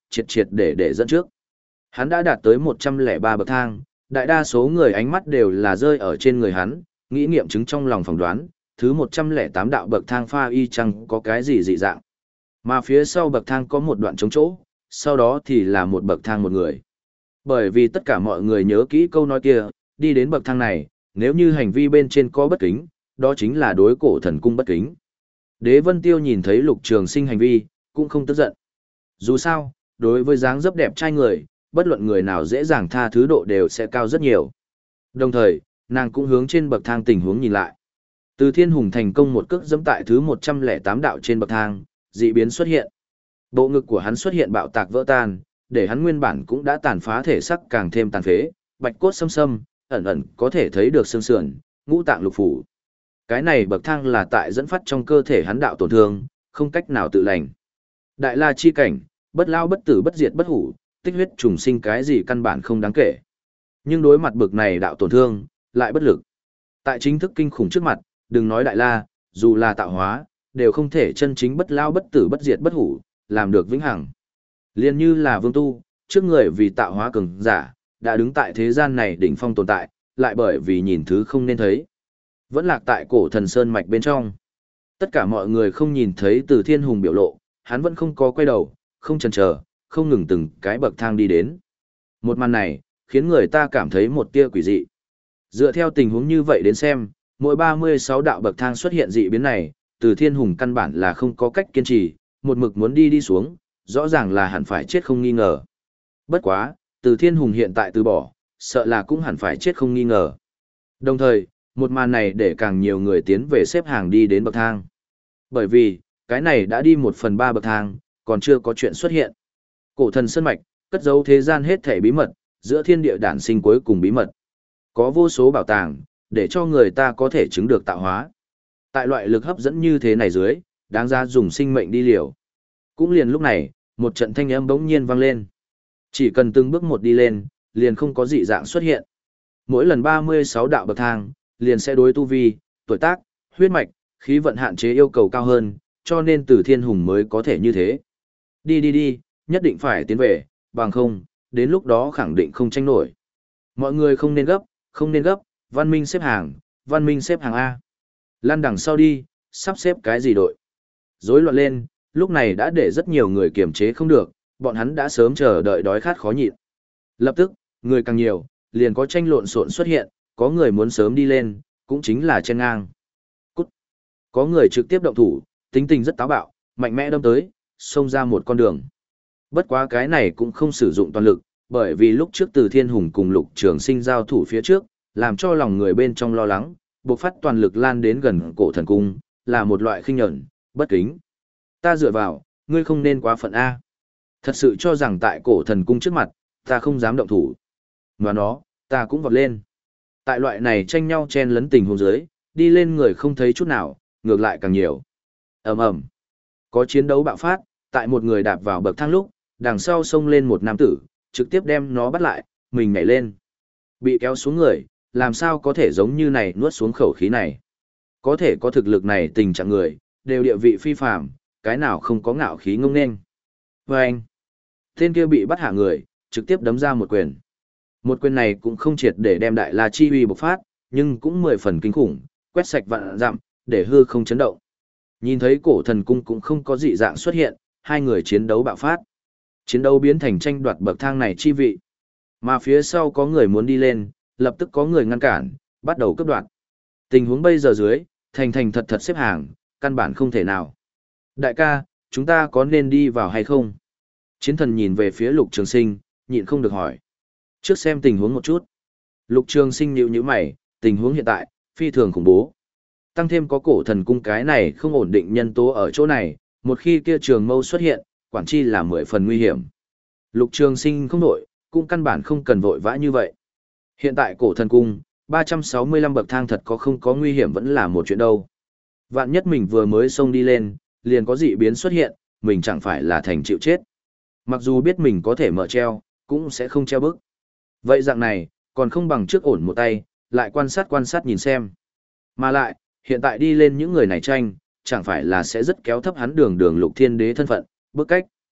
triệt triệt để để dẫn trước. Hắn đã đạt tới một trăm lẻ ba bậc thang, đại đa số người ánh mắt đều là rơi ở trên người hắn, nghĩ nghiệm chứng trong lòng phỏng đoán, thứ một trăm lẻ tám đạo bậc thang pha y chăng có cái gì dị dạng. Mà phía sau bậc thang có một đoạn trống chỗ, sau đó thì là một bậc thang một người. Bởi vì tất cả mọi người nhớ kỹ câu nói kia, đi đến bậc thang này, nếu như hành vi bên trên có bất kính, đó chính là đối cổ thần cung bất kính. Đế Vân Tiêu nhìn thấy Lục Trường Sinh hành vi, cũng không tức giận. Dù sao, đối với dáng dấp đẹp trai người, bất luận người nào dễ dàng tha thứ độ đều sẽ cao rất nhiều. Đồng thời, nàng cũng hướng trên bậc thang tình huống nhìn lại. Từ Thiên Hùng thành công một cước dẫm tại thứ một trăm lẻ tám đạo trên bậc thang, dị biến xuất hiện. Bộ ngực của hắn xuất hiện bạo tạc vỡ tan, để hắn nguyên bản cũng đã tàn phá thể sắc càng thêm tàn phế, bạch cốt xâm xâm, ẩn ẩn có thể thấy được xương sườn, ngũ tạng lục phủ. Cái này bậc thang là tại dẫn phát trong cơ thể hắn đạo tổn thương, không cách nào tự lành. Đại La chi cảnh, bất lao bất tử bất diệt bất hủ, tích huyết trùng sinh cái gì căn bản không đáng kể. Nhưng đối mặt bậc này đạo tổn thương, lại bất lực. Tại chính thức kinh khủng trước mặt, đừng nói Đại La, dù là tạo hóa, đều không thể chân chính bất lao bất tử bất diệt bất hủ, làm được vĩnh hằng. Liên như là Vương Tu, trước người vì tạo hóa cường giả, đã đứng tại thế gian này đỉnh phong tồn tại, lại bởi vì nhìn thứ không nên thấy. Vẫn lạc tại cổ thần sơn mạch bên trong. Tất cả mọi người không nhìn thấy Từ Thiên Hùng biểu lộ, hắn vẫn không có quay đầu, không chần chờ, không ngừng từng cái bậc thang đi đến. Một màn này, khiến người ta cảm thấy một tia quỷ dị. Dựa theo tình huống như vậy đến xem, mỗi ba mươi sáu đạo bậc thang xuất hiện dị biến này, Từ Thiên Hùng căn bản là không có cách kiên trì, một mực muốn đi đi xuống, rõ ràng là hẳn phải chết không nghi ngờ. Bất quá, Từ Thiên Hùng hiện tại từ bỏ, sợ là cũng hẳn phải chết không nghi ngờ. Đồng thời, một màn này để càng nhiều người tiến về xếp hàng đi đến bậc thang. Bởi vì, cái này đã đi một phần ba bậc thang, còn chưa có chuyện xuất hiện. Cổ thần sơn mạch, cất giấu thế gian hết thể bí mật, giữa thiên địa đản sinh cuối cùng bí mật. Có vô số bảo tàng, để cho người ta có thể chứng được tạo hóa. Tại loại lực hấp dẫn như thế này dưới, đáng ra dùng sinh mệnh đi liều. Cũng liền lúc này, một trận thanh âm bỗng nhiên vang lên. Chỉ cần từng bước một đi lên, liền không có dị dạng xuất hiện. Mỗi lần ba mươi sáu đạo bậc thang, liền sẽ đối tu vi, tuổi tác, huyết mạch, khí vận hạn chế yêu cầu cao hơn, cho nên Từ Thiên Hùng mới có thể như thế. Đi đi đi, nhất định phải tiến về, bằng không, đến lúc đó khẳng định không tranh nổi. Mọi người không nên gấp, không nên gấp, văn minh xếp hàng, văn minh xếp hàng A. Lăn đằng sau đi, sắp xếp cái gì đội. Rối loạn lên, lúc này đã để rất nhiều người kiềm chế không được, bọn hắn đã sớm chờ đợi đói khát khó nhịn. Lập tức, người càng nhiều, liền có tranh lộn xộn xuất hiện, có người muốn sớm đi lên, cũng chính là chen ngang. Cút. Có người trực tiếp động thủ, tính tình rất táo bạo, mạnh mẽ đâm tới, xông ra một con đường. Bất quá cái này cũng không sử dụng toàn lực, bởi vì lúc trước Từ Thiên Hùng cùng Lục Trường Sinh giao thủ phía trước, làm cho lòng người bên trong lo lắng, bộc phát toàn lực lan đến gần cổ thần cung, là một loại khinh nhẫn, bất kính. Ta dựa vào, ngươi không nên quá phận A. Thật sự cho rằng tại cổ thần cung trước mặt, ta không dám động thủ. Và nó, ta cũng vọt lên. Tại loại này tranh nhau chen lấn tình huống dưới, đi lên người không thấy chút nào, ngược lại càng nhiều. Ầm ầm. Có chiến đấu bạo phát, tại một người đạp vào bậc thang lúc, đằng sau xông lên một nam tử, trực tiếp đem nó bắt lại, mình nhảy lên. Bị kéo xuống người, làm sao có thể giống như này nuốt xuống khẩu khí này. Có thể có thực lực này tình trạng người, đều địa vị phi phàm, cái nào không có ngạo khí ngông nên. Và anh, tên kia bị bắt hạ người, trực tiếp đấm ra một quyền. Một quyền này cũng không triệt để đem Đại La chi uy bộc phát, nhưng cũng mười phần kinh khủng, quét sạch vạn dặm, để hư không chấn động. Nhìn thấy cổ thần cung cũng không có dị dạng xuất hiện, hai người chiến đấu bạo phát. Chiến đấu biến thành tranh đoạt bậc thang này chi vị. Mà phía sau có người muốn đi lên, lập tức có người ngăn cản, bắt đầu cướp đoạt. Tình huống bây giờ dưới, thành thành thật thật xếp hàng, căn bản không thể nào. Đại ca, chúng ta có nên đi vào hay không? Chiến thần nhìn về phía Lục Trường Sinh, nhịn không được hỏi. Trước xem tình huống một chút. Lục Trường Sinh nhíu nhíu mày, tình huống hiện tại, phi thường khủng bố. Tăng thêm có cổ thần cung cái này không ổn định nhân tố ở chỗ này, một khi kia trường mâu xuất hiện, quản chi là mười phần nguy hiểm. Lục Trường Sinh không đổi, cũng căn bản không cần vội vã như vậy. Hiện tại cổ thần cung, ba trăm sáu mươi lăm bậc thang thật có không có nguy hiểm vẫn là một chuyện đâu. Vạn nhất mình vừa mới xông đi lên, liền có dị biến xuất hiện, mình chẳng phải là thành chịu chết. Mặc dù biết mình có thể mở treo, cũng sẽ không treo bức. Vậy dạng này, còn không bằng trước ổn một tay, lại quan sát quan sát nhìn xem. Mà lại, hiện tại đi lên những người này tranh, chẳng phải là sẽ rất kéo thấp hắn đường đường Lục Thiên Đế thân phận, bước cách.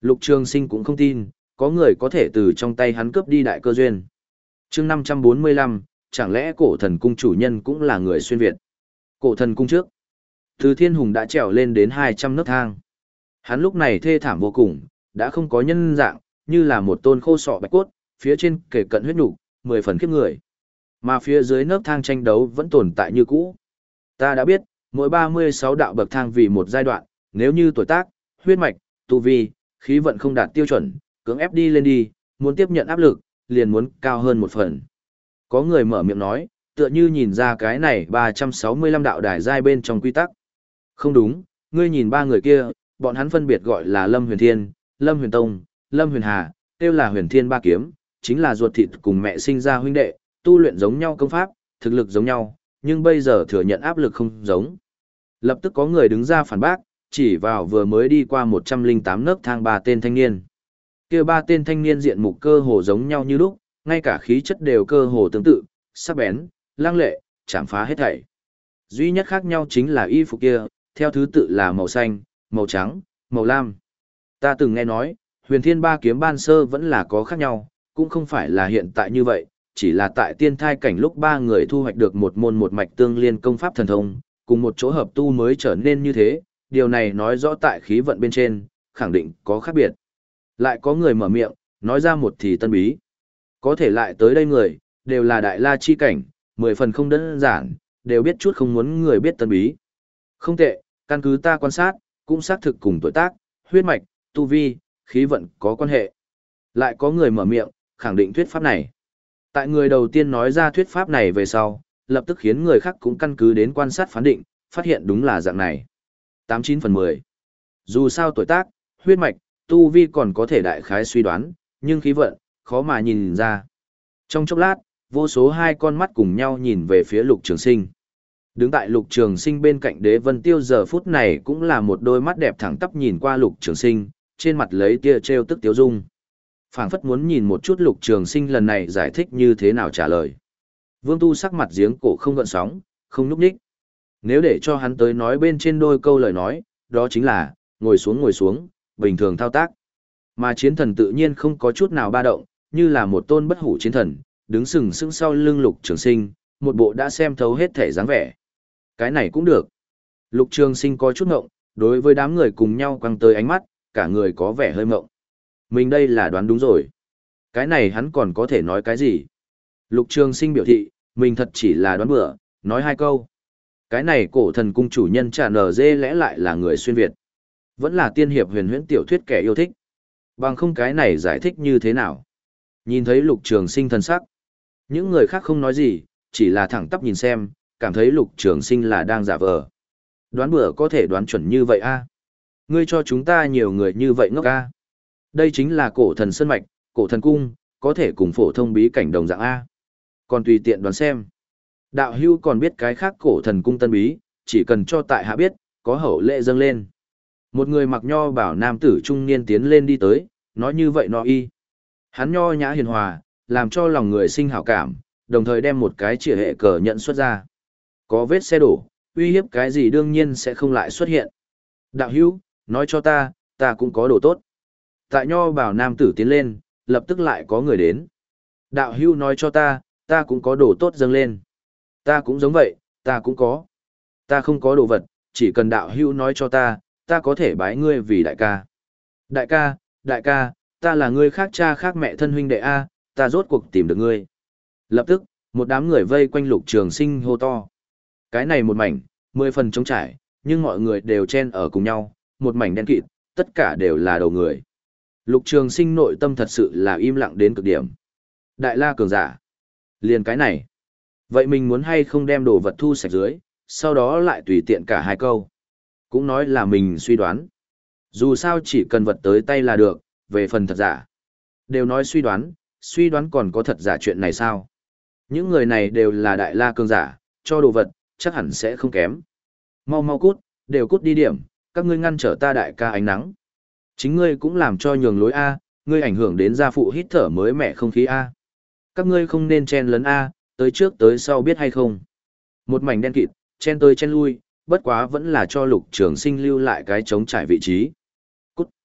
Lục Trường Sinh cũng không tin, có người có thể từ trong tay hắn cướp đi đại cơ duyên. Chương năm trăm bốn mươi lăm, chẳng lẽ cổ thần cung chủ nhân cũng là người xuyên Việt? Cổ thần cung trước, Từ Thiên Hùng đã trèo lên đến hai trăm nấc thang. Hắn lúc này thê thảm vô cùng, đã không có nhân dạng, như là một tôn khô sọ bạch cốt, phía trên kề cận huyết nục, mười phần khiếp người. Mà phía dưới nấc thang tranh đấu vẫn tồn tại như cũ. Ta đã biết, mỗi ba mươi sáu đạo bậc thang vì một giai đoạn, nếu như tuổi tác, huyết mạch, tu vi, khí vận không đạt tiêu chuẩn, cưỡng ép đi lên đi, muốn tiếp nhận áp lực, liền muốn cao hơn một phần. Có người mở miệng nói, tựa như nhìn ra cái này ba trăm sáu mươi lăm đạo đài giai bên trong quy tắc. Không đúng, ngươi nhìn ba người kia, bọn hắn phân biệt gọi là Lâm Huyền Thiên, Lâm Huyền Tông, Lâm Huyền Hà, kêu là Huyền Thiên Ba Kiếm, chính là ruột thịt cùng mẹ sinh ra huynh đệ, tu luyện giống nhau công pháp, thực lực giống nhau, nhưng bây giờ thừa nhận áp lực không giống. Lập tức có người đứng ra phản bác, chỉ vào vừa mới đi qua một trăm lẻ tám nấc thang ba tên thanh niên. Kia ba tên thanh niên diện mục cơ hồ giống nhau như lúc, ngay cả khí chất đều cơ hồ tương tự, sắc bén, lang lệ, chạm phá hết thảy. Duy nhất khác nhau chính là y phục kia, theo thứ tự là màu xanh, màu trắng, màu lam. Ta từng nghe nói, Huyền Thiên Ba Kiếm ban sơ vẫn là có khác nhau, cũng không phải là hiện tại như vậy, chỉ là tại tiên thai cảnh lúc ba người thu hoạch được một môn một mạch tương liên công pháp thần thông, cùng một chỗ hợp tu mới trở nên như thế, điều này nói rõ tại khí vận bên trên, khẳng định có khác biệt. Lại có người mở miệng, nói ra một thì tân bí. Có thể lại tới đây người, đều là đại la chi cảnh, mười phần không đơn giản, đều biết chút không muốn người biết tân bí. Không tệ, căn cứ ta quan sát, cũng xác thực cùng tuổi tác, huyết mạch, tu vi, khí vận có quan hệ. Lại có người mở miệng, khẳng định thuyết pháp này. Tại người đầu tiên nói ra thuyết pháp này về sau, lập tức khiến người khác cũng căn cứ đến quan sát phán định, phát hiện đúng là dạng này. tám chín phần mười. Dù sao tuổi tác, huyết mạch, tu vi còn có thể đại khái suy đoán, nhưng khí vận, khó mà nhìn ra. Trong chốc lát, vô số hai con mắt cùng nhau nhìn về phía Lục Trường Sinh. Đứng tại Lục Trường Sinh bên cạnh Đế Vân Tiêu giờ phút này cũng là một đôi mắt đẹp thẳng tắp nhìn qua Lục Trường Sinh, trên mặt lấy tia trêu tức tiếu dung. Phảng phất muốn nhìn một chút Lục Trường Sinh lần này giải thích như thế nào trả lời. Vương Tu sắc mặt giếng cổ không gợn sóng, không nhúc nhích. Nếu để cho hắn tới nói bên trên đôi câu lời nói, đó chính là, ngồi xuống ngồi xuống, bình thường thao tác. Mà chiến thần tự nhiên không có chút nào ba động, như là một tôn bất hủ chiến thần, đứng sừng sững sau lưng Lục Trường Sinh, một bộ đã xem thấu hết thể dáng vẻ. Cái này cũng được. Lục Trường Sinh có chút ngộng, đối với đám người cùng nhau quăng tới ánh mắt, cả người có vẻ hơi ngộng. Mình đây là đoán đúng rồi. Cái này hắn còn có thể nói cái gì? Lục Trường Sinh biểu thị, mình thật chỉ là đoán bừa, nói hai câu. Cái này cổ thần cung chủ nhân trả nở dê lẽ lại là người xuyên Việt. Vẫn là tiên hiệp huyền huyễn tiểu thuyết kẻ yêu thích. Bằng không cái này giải thích như thế nào? Nhìn thấy Lục Trường Sinh thần sắc. Những người khác không nói gì, chỉ là thẳng tắp nhìn xem, cảm thấy Lục Trường Sinh là đang giả vờ. Đoán bừa có thể đoán chuẩn như vậy a? Ngươi cho chúng ta nhiều người như vậy ngốc a? Đây chính là cổ thần sơn mạch, cổ thần cung, có thể cùng phổ thông bí cảnh đồng dạng a. Còn tùy tiện đoán xem. Đạo hưu còn biết cái khác cổ thần cung tân bí, chỉ cần cho tại hạ biết, có hậu lệ dâng lên. Một người mặc nho bảo nam tử trung niên tiến lên đi tới, nói như vậy nó y. Hắn nho nhã hiền hòa, làm cho lòng người sinh hảo cảm, đồng thời đem một cái chìa hệ cờ nhận xuất ra. Có vết xe đổ, uy hiếp cái gì đương nhiên sẽ không lại xuất hiện. Đạo hữu, nói cho ta, ta cũng có đồ tốt. Tại nho bảo nam tử tiến lên, lập tức lại có người đến. Đạo hữu nói cho ta, ta cũng có đồ tốt dâng lên. Ta cũng giống vậy, ta cũng có. Ta không có đồ vật, chỉ cần đạo hữu nói cho ta, ta có thể bái ngươi vì đại ca. Đại ca, đại ca, ta là ngươi khác cha khác mẹ thân huynh đệ A, ta rốt cuộc tìm được ngươi. Lập tức, một đám người vây quanh Lục Trường Sinh hô to. Cái này một mảnh, mười phần trống trải, nhưng mọi người đều chen ở cùng nhau, một mảnh đen kịt, tất cả đều là đầu người. Lục Trường Sinh nội tâm thật sự là im lặng đến cực điểm. Đại la cường giả. Liền cái này. Vậy mình muốn hay không đem đồ vật thu sạch dưới, sau đó lại tùy tiện cả hai câu. Cũng nói là mình suy đoán. Dù sao chỉ cần vật tới tay là được, về phần thật giả. Đều nói suy đoán, suy đoán còn có thật giả chuyện này sao? Những người này đều là đại la cường giả, cho đồ vật, chắc hẳn sẽ không kém. Mau mau cút, đều cút đi điểm, các ngươi ngăn trở ta đại ca ánh nắng. Chính ngươi cũng làm cho nhường lối A, ngươi ảnh hưởng đến gia phụ hít thở mới mẻ không khí A. Các ngươi không nên chen lấn A, tới trước tới sau biết hay không. Một mảnh đen kịt, chen tới chen lui, bất quá vẫn là cho Lục Trường Sinh lưu lại cái trống trải vị trí. Cút.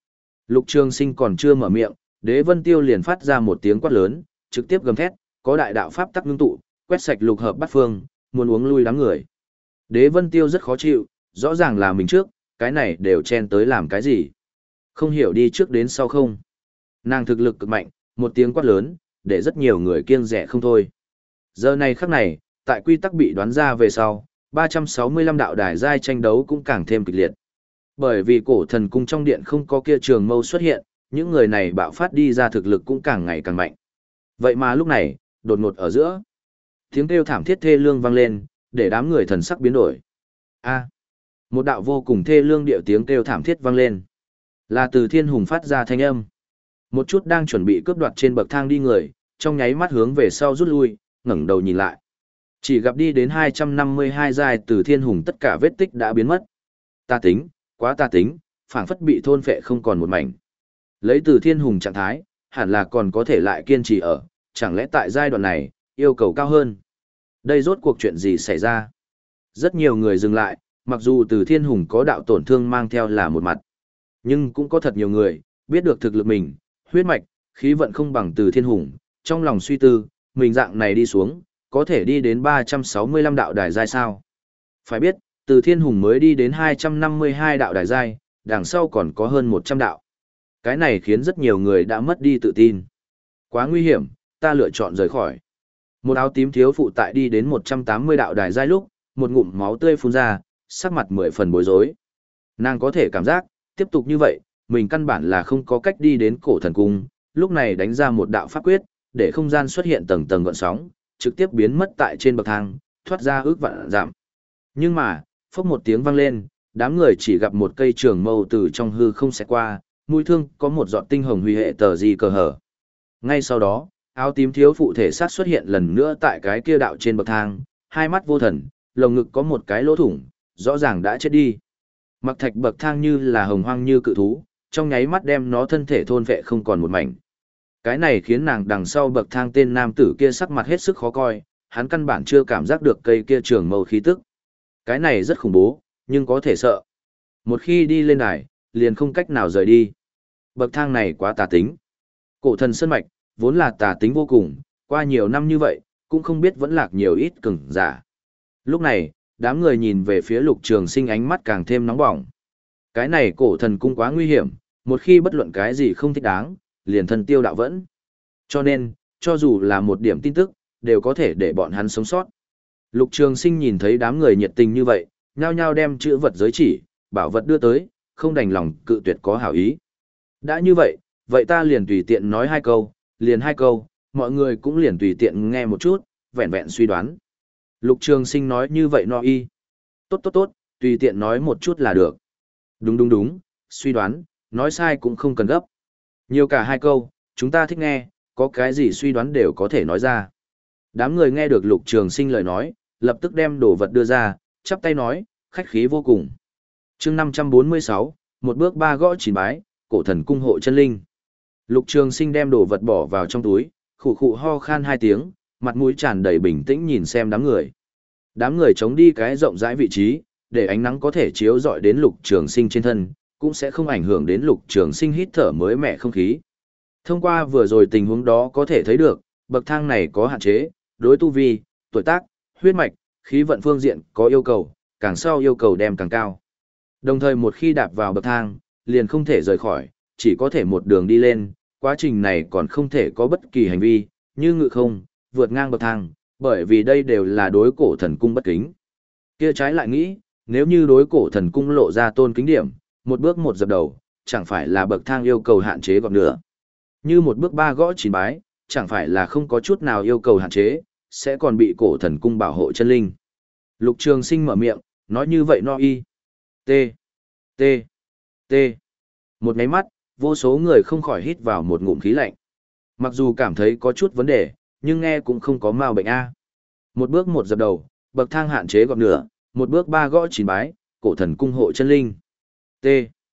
Lục Trường Sinh còn chưa mở miệng, Đế Vân Tiêu liền phát ra một tiếng quát lớn, trực tiếp gầm thét, có đại đạo pháp tắc ngưng tụ, quét sạch lục hợp bát phương, muốn uống lui đám người. Đế Vân Tiêu rất khó chịu, rõ ràng là mình trước, cái này đều chen tới làm cái gì? Không hiểu đi trước đến sau không? Nàng thực lực cực mạnh, một tiếng quát lớn, để rất nhiều người kiêng dè không thôi. Giờ này khắc này, tại quy tắc bị đoán ra về sau, ba trăm sáu mươi lăm đạo đài giai tranh đấu cũng càng thêm kịch liệt. Bởi vì cổ thần cung trong điện không có kia trường mâu xuất hiện, những người này bạo phát đi ra thực lực cũng càng ngày càng mạnh. Vậy mà lúc này, đột ngột ở giữa, tiếng kêu thảm thiết thê lương vang lên, để đám người thần sắc biến đổi. A, một đạo vô cùng thê lương điệu tiếng kêu thảm thiết vang lên, là từ Thiên Hùng phát ra thanh âm. Một chút đang chuẩn bị cướp đoạt trên bậc thang đi người, trong nháy mắt hướng về sau rút lui, ngẩng đầu nhìn lại. Chỉ gặp đi đến hai trăm năm mươi hai giai từ Thiên Hùng tất cả vết tích đã biến mất. Ta tính, quá ta tính, phảng phất bị thôn phệ không còn một mảnh. Lấy từ Thiên Hùng trạng thái, hẳn là còn có thể lại kiên trì ở, chẳng lẽ tại giai đoạn này, yêu cầu cao hơn. Đây rốt cuộc chuyện gì xảy ra? Rất nhiều người dừng lại, mặc dù từ Thiên Hùng có đạo tổn thương mang theo là một mặt. Nhưng cũng có thật nhiều người, biết được thực lực mình, huyết mạch, khí vận không bằng từ Thiên Hùng, trong lòng suy tư, mình dạng này đi xuống, có thể đi đến ba trăm sáu mươi lăm đạo đài giai sao. Phải biết, từ Thiên Hùng mới đi đến hai trăm năm mươi hai đạo đài giai, đằng sau còn có hơn một trăm đạo. Cái này khiến rất nhiều người đã mất đi tự tin. Quá nguy hiểm, ta lựa chọn rời khỏi. Một áo tím thiếu phụ tại đi đến một trăm tám mươi đạo đài giai lúc, một ngụm máu tươi phun ra, sắc mặt mười phần bối rối. Nàng có thể cảm giác, tiếp tục như vậy, mình căn bản là không có cách đi đến cổ thần cung, lúc này đánh ra một đạo pháp quyết, để không gian xuất hiện tầng tầng gợn sóng, trực tiếp biến mất tại trên bậc thang, thoát ra ước vạn giảm. Nhưng mà, phốc một tiếng vang lên, đám người chỉ gặp một cây trường mâu từ trong hư không xẹt qua, mũi thương có một giọt tinh hồng huy hệ tờ gì cờ hở. Ngay sau đó, áo tím thiếu phụ thể sát xuất hiện lần nữa tại cái kia đạo trên bậc thang, hai mắt vô thần, lồng ngực có một cái lỗ thủng, rõ ràng đã chết đi. Mặc thạch bậc thang như là hồng hoang như cự thú, trong nháy mắt đem nó thân thể thôn vệ không còn một mảnh. Cái này khiến nàng đằng sau bậc thang tên nam tử kia sắc mặt hết sức khó coi, hắn căn bản chưa cảm giác được cây kia trường mâu khí tức. Cái này rất khủng bố, nhưng có thể sợ. Một khi đi lên đài, liền không cách nào rời đi. Bậc thang này quá tà tính. Cổ thần sơn mạch, vốn là tà tính vô cùng, qua nhiều năm như vậy, cũng không biết vẫn lạc nhiều ít cường giả. Lúc này, đám người nhìn về phía Lục Trường Sinh ánh mắt càng thêm nóng bỏng. Cái này cổ thần cung quá nguy hiểm, một khi bất luận cái gì không thích đáng, liền thân tiêu đạo vẫn. Cho nên, cho dù là một điểm tin tức, đều có thể để bọn hắn sống sót. Lục Trường Sinh nhìn thấy đám người nhiệt tình như vậy, nhao nhao đem chữ vật giới chỉ, bảo vật đưa tới, không đành lòng cự tuyệt có hảo ý. Đã như vậy, vậy ta liền tùy tiện nói hai câu, liền hai câu, mọi người cũng liền tùy tiện nghe một chút, vẹn vẹn suy đoán. Lục Trường Sinh nói như vậy no y. Tốt tốt tốt, tùy tiện nói một chút là được. Đúng đúng đúng, suy đoán, nói sai cũng không cần gấp. Nhiều cả hai câu, chúng ta thích nghe, có cái gì suy đoán đều có thể nói ra. Đám người nghe được Lục Trường Sinh lời nói, lập tức đem đồ vật đưa ra, chắp tay nói, khách khí vô cùng. Chương năm trăm bốn mươi sáu, một bước ba gõ chín bái, cổ thần cung hộ chân linh. Lục Trường Sinh đem đồ vật bỏ vào trong túi, khụ khụ ho khan hai tiếng, mặt mũi tràn đầy bình tĩnh nhìn xem đám người. Đám người chống đi cái rộng rãi vị trí, để ánh nắng có thể chiếu rọi đến Lục Trường Sinh trên thân, cũng sẽ không ảnh hưởng đến Lục Trường Sinh hít thở mới mẻ không khí. Thông qua vừa rồi tình huống đó có thể thấy được, bậc thang này có hạn chế, đối tu vi, tuổi tác, huyết mạch, khí vận phương diện có yêu cầu, càng sau yêu cầu đem càng cao. Đồng thời một khi đạp vào bậc thang, liền không thể rời khỏi, chỉ có thể một đường đi lên, quá trình này còn không thể có bất kỳ hành vi, như ngự không, vượt ngang bậc thang, bởi vì đây đều là đối cổ thần cung bất kính. Kia trái lại nghĩ, nếu như đối cổ thần cung lộ ra tôn kính điểm, một bước một dập đầu, chẳng phải là bậc thang yêu cầu hạn chế gọn nữa. Như một bước ba gõ chín bái, chẳng phải là không có chút nào yêu cầu hạn chế, sẽ còn bị cổ thần cung bảo hộ chân linh. Lục Trường Sinh mở miệng, nói như vậy no y. T. T. T. Một nháy mắt, vô số người không khỏi hít vào một ngụm khí lạnh. Mặc dù cảm thấy có chút vấn đề, nhưng nghe cũng không có mau bệnh a. Một bước một dập đầu, bậc thang hạn chế gọn nửa, một bước ba gõ chín bái, cổ thần cung hộ chân linh. T.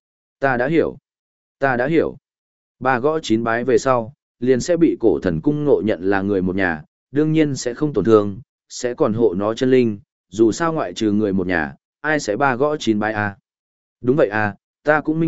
Ta đã hiểu. Ta đã hiểu. Ba gõ chín bái về sau, liền sẽ bị cổ thần cung ngộ nhận là người một nhà, đương nhiên sẽ không tổn thương, sẽ còn hộ nó chân linh, dù sao ngoại trừ người một nhà, ai sẽ ba gõ chín bái a. Đúng vậy à, ta cũng minh bạch,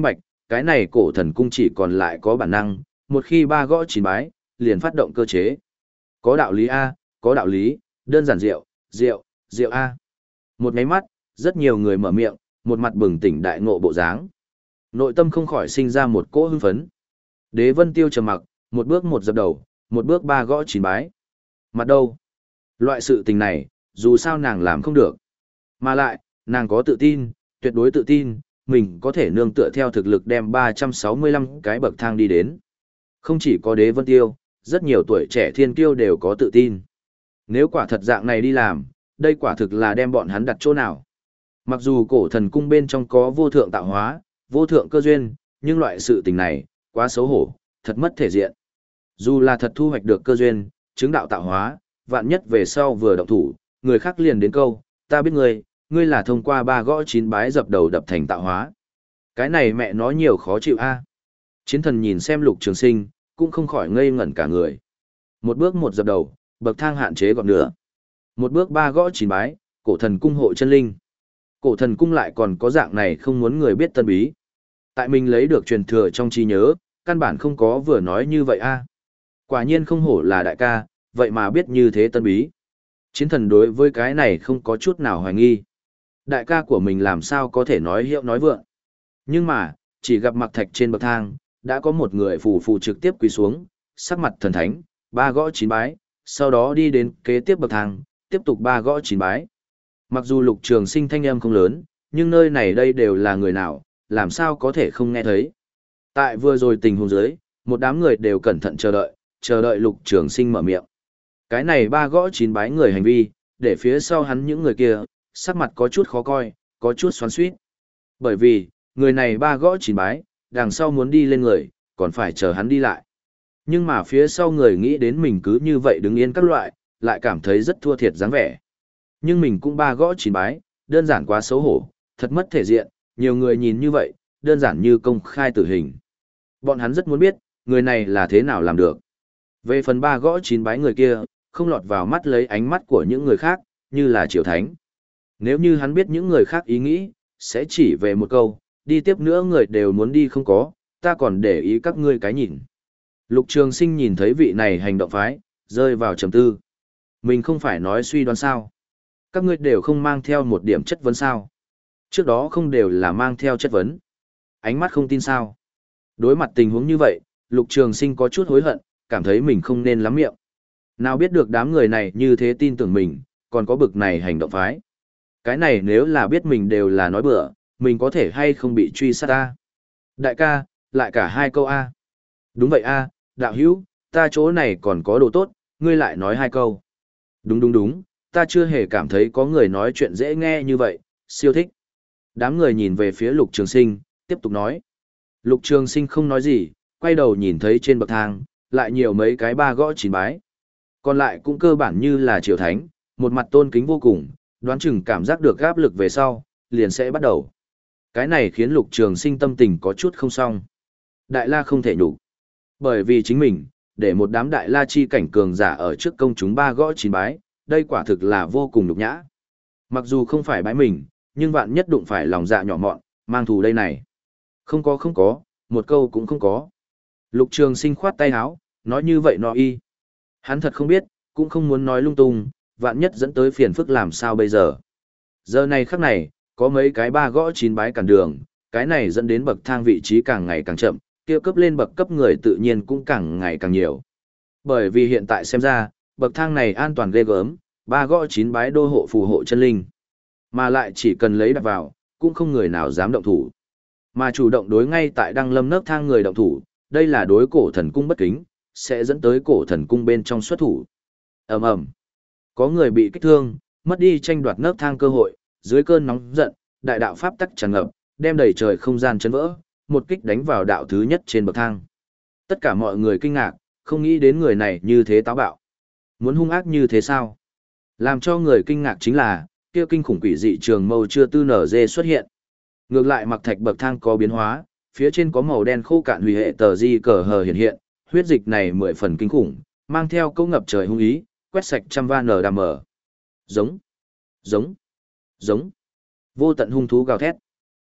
cái này cổ thần cung chỉ còn lại có bản năng, một khi ba gõ chín bái, liền phát động cơ chế. Có đạo lý A, có đạo lý, đơn giản rượu, rượu, rượu A. Một nháy mắt, rất nhiều người mở miệng, một mặt bừng tỉnh đại ngộ bộ dáng. Nội tâm không khỏi sinh ra một cỗ hưng phấn. Đế Vân Tiêu trầm mặc, một bước một dập đầu, một bước ba gõ chín bái. Mặt đâu? Loại sự tình này, dù sao nàng làm không được. Mà lại, nàng có tự tin, tuyệt đối tự tin, mình có thể nương tựa theo thực lực đem ba trăm sáu mươi lăm cái bậc thang đi đến. Không chỉ có Đế Vân Tiêu, rất nhiều tuổi trẻ thiên kiêu đều có tự tin. Nếu quả thật dạng này đi làm, đây quả thực là đem bọn hắn đặt chỗ nào. Mặc dù cổ thần cung bên trong có vô thượng tạo hóa, vô thượng cơ duyên, nhưng loại sự tình này, quá xấu hổ, thật mất thể diện. Dù là thật thu hoạch được cơ duyên, chứng đạo tạo hóa, vạn nhất về sau vừa động thủ, người khác liền đến câu, ta biết ngươi, ngươi là thông qua ba gõ chín bái dập đầu đập thành tạo hóa. Cái này mẹ nó nhiều khó chịu a. Chiến thần nhìn xem Lục Trường Sinh, cũng không khỏi ngây ngẩn cả người. Một bước một dập đầu, bậc thang hạn chế gọn nửa. Một bước ba gõ chín bái, cổ thần cung hộ chân linh. Cổ thần cung lại còn có dạng này không muốn người biết tân bí. Tại mình lấy được truyền thừa trong trí nhớ, căn bản không có vừa nói như vậy a. Quả nhiên không hổ là đại ca, vậy mà biết như thế tân bí. Chiến thần đối với cái này không có chút nào hoài nghi. Đại ca của mình làm sao có thể nói hiệu nói vượng. Nhưng mà, chỉ gặp mặc thạch trên bậc thang, đã có một người phù phù trực tiếp quỳ xuống, sắc mặt thần thánh, ba gõ chín bái, sau đó đi đến kế tiếp bậc thang, tiếp tục ba gõ chín bái. Mặc dù Lục Trường Sinh thanh âm không lớn, nhưng nơi này đây đều là người nào, làm sao có thể không nghe thấy. Tại vừa rồi tình huống dưới, một đám người đều cẩn thận chờ đợi, chờ đợi Lục Trường Sinh mở miệng. Cái này ba gõ chín bái người hành vi, để phía sau hắn những người kia, sắc mặt có chút khó coi, có chút xoắn xuýt. Bởi vì, người này ba gõ chín bái, đằng sau muốn đi lên người, còn phải chờ hắn đi lại. Nhưng mà phía sau người nghĩ đến mình cứ như vậy đứng yên các loại, lại cảm thấy rất thua thiệt dáng vẻ. Nhưng mình cũng ba gõ chín bái, đơn giản quá xấu hổ, thật mất thể diện, nhiều người nhìn như vậy, đơn giản như công khai tử hình. Bọn hắn rất muốn biết, người này là thế nào làm được. Về phần ba gõ chín bái người kia, không lọt vào mắt lấy ánh mắt của những người khác, như là triều thánh. Nếu như hắn biết những người khác ý nghĩ, sẽ chỉ về một câu, đi tiếp nữa người đều muốn đi không có, ta còn để ý các ngươi cái nhìn. Lục Trường Sinh nhìn thấy vị này hành động phái, rơi vào trầm tư. Mình không phải nói suy đoán sao. Các ngươi đều không mang theo một điểm chất vấn sao. Trước đó không đều là mang theo chất vấn. Ánh mắt không tin sao. Đối mặt tình huống như vậy, Lục Trường Sinh có chút hối hận, cảm thấy mình không nên lắm miệng. Nào biết được đám người này như thế tin tưởng mình, còn có bực này hành động phái. Cái này nếu là biết mình đều là nói bừa, mình có thể hay không bị truy sát ta. Đại ca, lại cả hai câu A. Đúng vậy A, đạo hữu, ta chỗ này còn có đồ tốt, ngươi lại nói hai câu. Đúng đúng đúng, ta chưa hề cảm thấy có người nói chuyện dễ nghe như vậy, siêu thích. Đám người nhìn về phía Lục Trường Sinh, tiếp tục nói. Lục Trường Sinh không nói gì, quay đầu nhìn thấy trên bậc thang, lại nhiều mấy cái ba gõ chín bái. Còn lại cũng cơ bản như là triều thánh, một mặt tôn kính vô cùng, đoán chừng cảm giác được áp lực về sau, liền sẽ bắt đầu. Cái này khiến Lục Trường Sinh tâm tình có chút không xong. Đại La không thể nhục. Bởi vì chính mình, để một đám Đại La chi cảnh cường giả ở trước công chúng ba gõ chín bái, đây quả thực là vô cùng nhục nhã. Mặc dù không phải bái mình, nhưng vạn nhất đụng phải lòng dạ nhỏ mọn, mang thù đây này. Không có không có, một câu cũng không có. Lục Trường Sinh khoát tay áo, nói như vậy nó y. Hắn thật không biết, cũng không muốn nói lung tung, vạn nhất dẫn tới phiền phức làm sao bây giờ. Giờ này khắc này, có mấy cái ba gõ chín bái cản đường, cái này dẫn đến bậc thang vị trí càng ngày càng chậm, kia cấp lên bậc cấp người tự nhiên cũng càng ngày càng nhiều. Bởi vì hiện tại xem ra, bậc thang này an toàn ghê gớm, ba gõ chín bái đô hộ phù hộ chân linh. Mà lại chỉ cần lấy đặt vào, cũng không người nào dám động thủ. Mà chủ động đối ngay tại đăng lâm nấc thang người động thủ, đây là đối cổ thần cung bất kính, sẽ dẫn tới cổ thần cung bên trong xuất thủ. Ầm ầm. Có người bị kích thương, mất đi tranh đoạt nấc thang cơ hội, dưới cơn nóng giận, đại đạo pháp tắc tràn ngập, đem đầy trời không gian chấn vỡ, một kích đánh vào đạo thứ nhất trên bậc thang. Tất cả mọi người kinh ngạc, không nghĩ đến người này như thế táo bạo. Muốn hung ác như thế sao? Làm cho người kinh ngạc chính là, kia kinh khủng quỷ dị trường mâu chưa tư nở dê xuất hiện. Ngược lại mặc thạch bậc thang có biến hóa, phía trên có màu đen khô cạn hủy hệ tờ di cờ hờ hiện hiện, huyết dịch này mười phần kinh khủng, mang theo câu ngập trời hung ý, quét sạch trăm va nở đàm mở. Giống, giống, giống. Vô tận hung thú gào thét.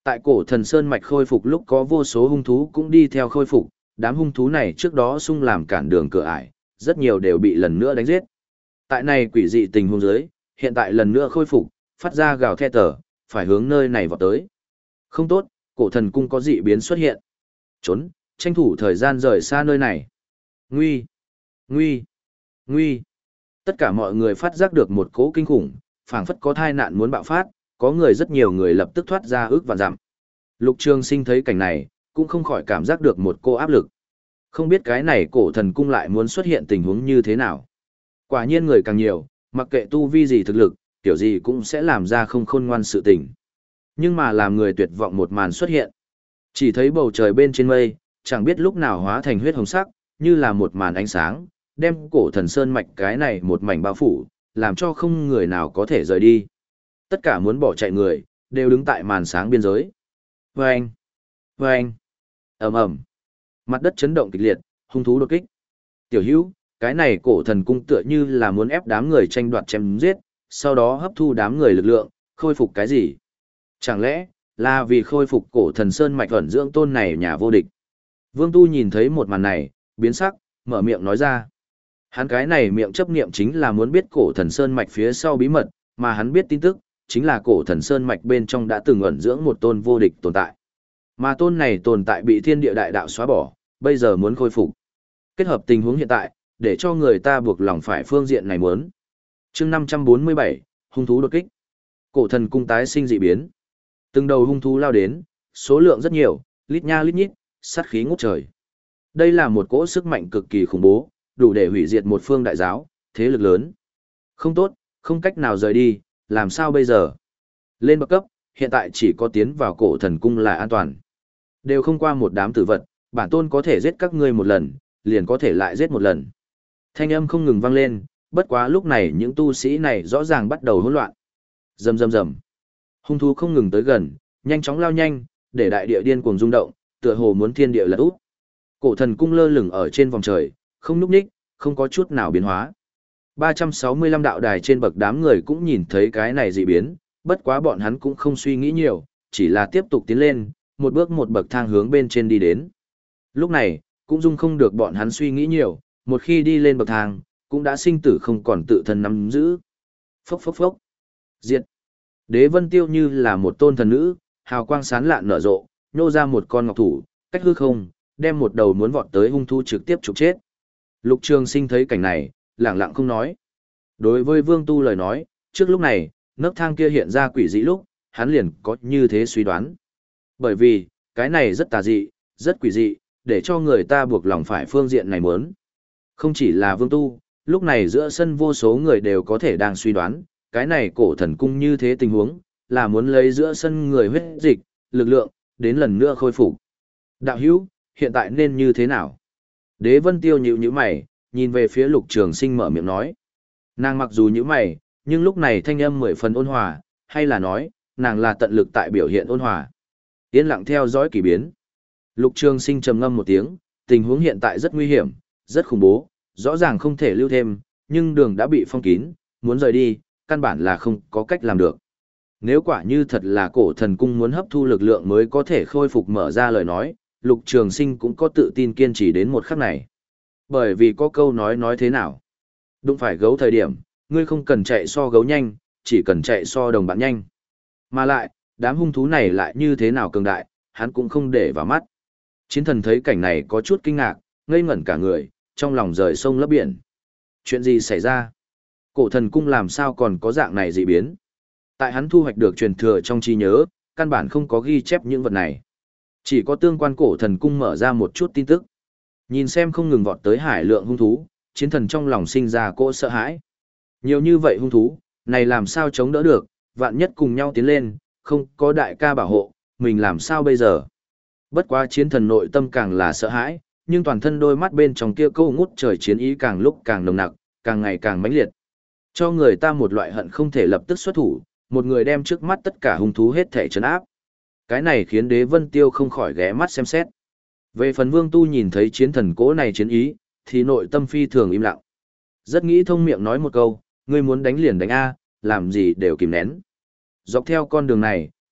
Tại cổ thần sơn mạch khôi phục lúc có vô số hung thú cũng đi theo khôi phục, đám hung thú này trước đó xung làm cản đường cửa ải, rất nhiều đều bị lần nữa đánh giết. Tại này quỷ dị tình huống dưới, hiện tại lần nữa khôi phục, phát ra gào thét tở, phải hướng nơi này vào tới. Không tốt, cổ thần cung có dị biến xuất hiện. Trốn, tranh thủ thời gian rời xa nơi này. Nguy, nguy, nguy. Tất cả mọi người phát giác được một cỗ kinh khủng, phảng phất có tai nạn muốn bạo phát, có người rất nhiều người lập tức thoát ra ước và dặm. Lục Trường Sinh thấy cảnh này, cũng không khỏi cảm giác được một cô áp lực. Không biết cái này cổ thần cung lại muốn xuất hiện tình huống như thế nào. Quả nhiên người càng nhiều, mặc kệ tu vi gì thực lực, kiểu gì cũng sẽ làm ra không khôn ngoan sự tình. Nhưng mà làm người tuyệt vọng một màn xuất hiện. Chỉ thấy bầu trời bên trên mây, chẳng biết lúc nào hóa thành huyết hồng sắc, như là một màn ánh sáng, đem cổ thần sơn mạch cái này một mảnh bao phủ, làm cho không người nào có thể rời đi. Tất cả muốn bỏ chạy người, đều đứng tại màn sáng biên giới. Vâng! Vâng! ầm ầm, mặt đất chấn động kịch liệt, hung thú đột kích. Tiểu hữu, cái này cổ thần cung tựa như là muốn ép đám người tranh đoạt chém giết, sau đó hấp thu đám người lực lượng, khôi phục cái gì? Chẳng lẽ, là vì khôi phục cổ thần sơn mạch ẩn dưỡng tôn này nhà vô địch? Vương Tu nhìn thấy một màn này, biến sắc, mở miệng nói ra. Hắn cái này miệng chấp niệm chính là muốn biết cổ thần sơn mạch phía sau bí mật, mà hắn biết tin tức, chính là cổ thần sơn mạch bên trong đã từng ẩn dưỡng một tôn vô địch tồn tại. Mà tôn này tồn tại bị thiên địa đại đạo xóa bỏ, bây giờ muốn khôi phục. Kết hợp tình huống hiện tại, để cho người ta buộc lòng phải phương diện này muốn. Chương năm trăm bốn mươi bảy, hung thú đột kích. Cổ thần cung tái sinh dị biến. Từng đầu hung thú lao đến, số lượng rất nhiều, lít nha lít nhít, sát khí ngút trời. Đây là một cỗ sức mạnh cực kỳ khủng bố, đủ để hủy diệt một phương đại giáo, thế lực lớn. Không tốt, không cách nào rời đi, làm sao bây giờ? Lên bậc cấp, hiện tại chỉ có tiến vào cổ thần cung là an toàn. Đều không qua một đám tử vật, bản tôn có thể giết các ngươi một lần, liền có thể lại giết một lần. Thanh âm không ngừng vang lên, bất quá lúc này những tu sĩ này rõ ràng bắt đầu hỗn loạn. Rầm rầm rầm. Hung thú không ngừng tới gần, nhanh chóng lao nhanh, để đại địa điên cuồng rung động, tựa hồ muốn thiên địa lật úp. Cổ thần cung lơ lửng ở trên vòng trời, không nhúc nhích, không có chút nào biến hóa. ba trăm sáu mươi lăm đạo đài trên bậc đám người cũng nhìn thấy cái này dị biến, bất quá bọn hắn cũng không suy nghĩ nhiều, chỉ là tiếp tục tiến lên, một bước một bậc thang hướng bên trên đi đến. Lúc này, cũng dung không được bọn hắn suy nghĩ nhiều, một khi đi lên bậc thang, cũng đã sinh tử không còn tự thân nắm giữ. Phốc phốc phốc. Diệt. Đế Vân Tiêu như là một tôn thần nữ, hào quang sáng lạn nở rộ, nhô ra một con ngọc thủ, cách hư không, đem một đầu muốn vọt tới hung thú trực tiếp trục chết. Lục Trường Sinh thấy cảnh này, lặng lặng không nói. Đối với Vương Tu lời nói, trước lúc này, nấc thang kia hiện ra quỷ dị lúc, hắn liền có như thế suy đoán. Bởi vì, cái này rất tà dị, rất quỷ dị, để cho người ta buộc lòng phải phương diện này muốn. Không chỉ là Vương Tu, lúc này giữa sân vô số người đều có thể đang suy đoán, cái này cổ thần cung như thế tình huống, là muốn lấy giữa sân người huyết dịch, lực lượng, đến lần nữa khôi phục. Đạo hữu, hiện tại nên như thế nào? Đế Vân Tiêu nhíu nhíu mày, nhìn về phía Lục Trường Sinh mở miệng nói. Nàng mặc dù nhíu mày, nhưng lúc này thanh âm mười phần ôn hòa, hay là nói, nàng là tận lực tại biểu hiện ôn hòa. Yên lặng theo dõi kỳ biến. Lục Trường Sinh trầm ngâm một tiếng, tình huống hiện tại rất nguy hiểm, rất khủng bố, rõ ràng không thể lưu thêm, nhưng đường đã bị phong kín, muốn rời đi, căn bản là không có cách làm được. Nếu quả như thật là cổ thần cung muốn hấp thu lực lượng mới có thể khôi phục mở ra lời nói, Lục Trường Sinh cũng có tự tin kiên trì đến một khắc này. Bởi vì có câu nói nói thế nào? Đụng phải gấu thời điểm, ngươi không cần chạy so gấu nhanh, chỉ cần chạy so đồng bạn nhanh. Mà lại, đám hung thú này lại như thế nào cường đại, hắn cũng không để vào mắt. Chiến thần thấy cảnh này có chút kinh ngạc, ngây ngẩn cả người, trong lòng rời sông lấp biển. Chuyện gì xảy ra? Cổ thần cung làm sao còn có dạng này dị biến? Tại hắn thu hoạch được truyền thừa trong trí nhớ, căn bản không có ghi chép những vật này. Chỉ có tương quan cổ thần cung mở ra một chút tin tức. Nhìn xem không ngừng vọt tới hải lượng hung thú, chiến thần trong lòng sinh ra cỗ sợ hãi. Nhiều như vậy hung thú, này làm sao chống đỡ được, vạn nhất cùng nhau tiến lên, không có đại ca bảo hộ, mình làm sao bây giờ? Bất quá chiến thần nội tâm càng là sợ hãi, nhưng toàn thân đôi mắt bên trong kia câu ngút trời chiến ý càng lúc càng nồng nặc, càng ngày càng mãnh liệt. Cho người ta một loại hận không thể lập tức xuất thủ, một người đem trước mắt tất cả hung thú hết thể trấn áp. Cái này khiến Đế Vân Tiêu không khỏi ghé mắt xem xét. Về phần Vương Tu nhìn thấy chiến thần cố này chiến ý, thì nội tâm phi thường im lặng. Rất nghĩ thông miệng nói một câu, ngươi muốn đánh liền đánh A, làm gì đều kìm nén. Dọc theo con đường này,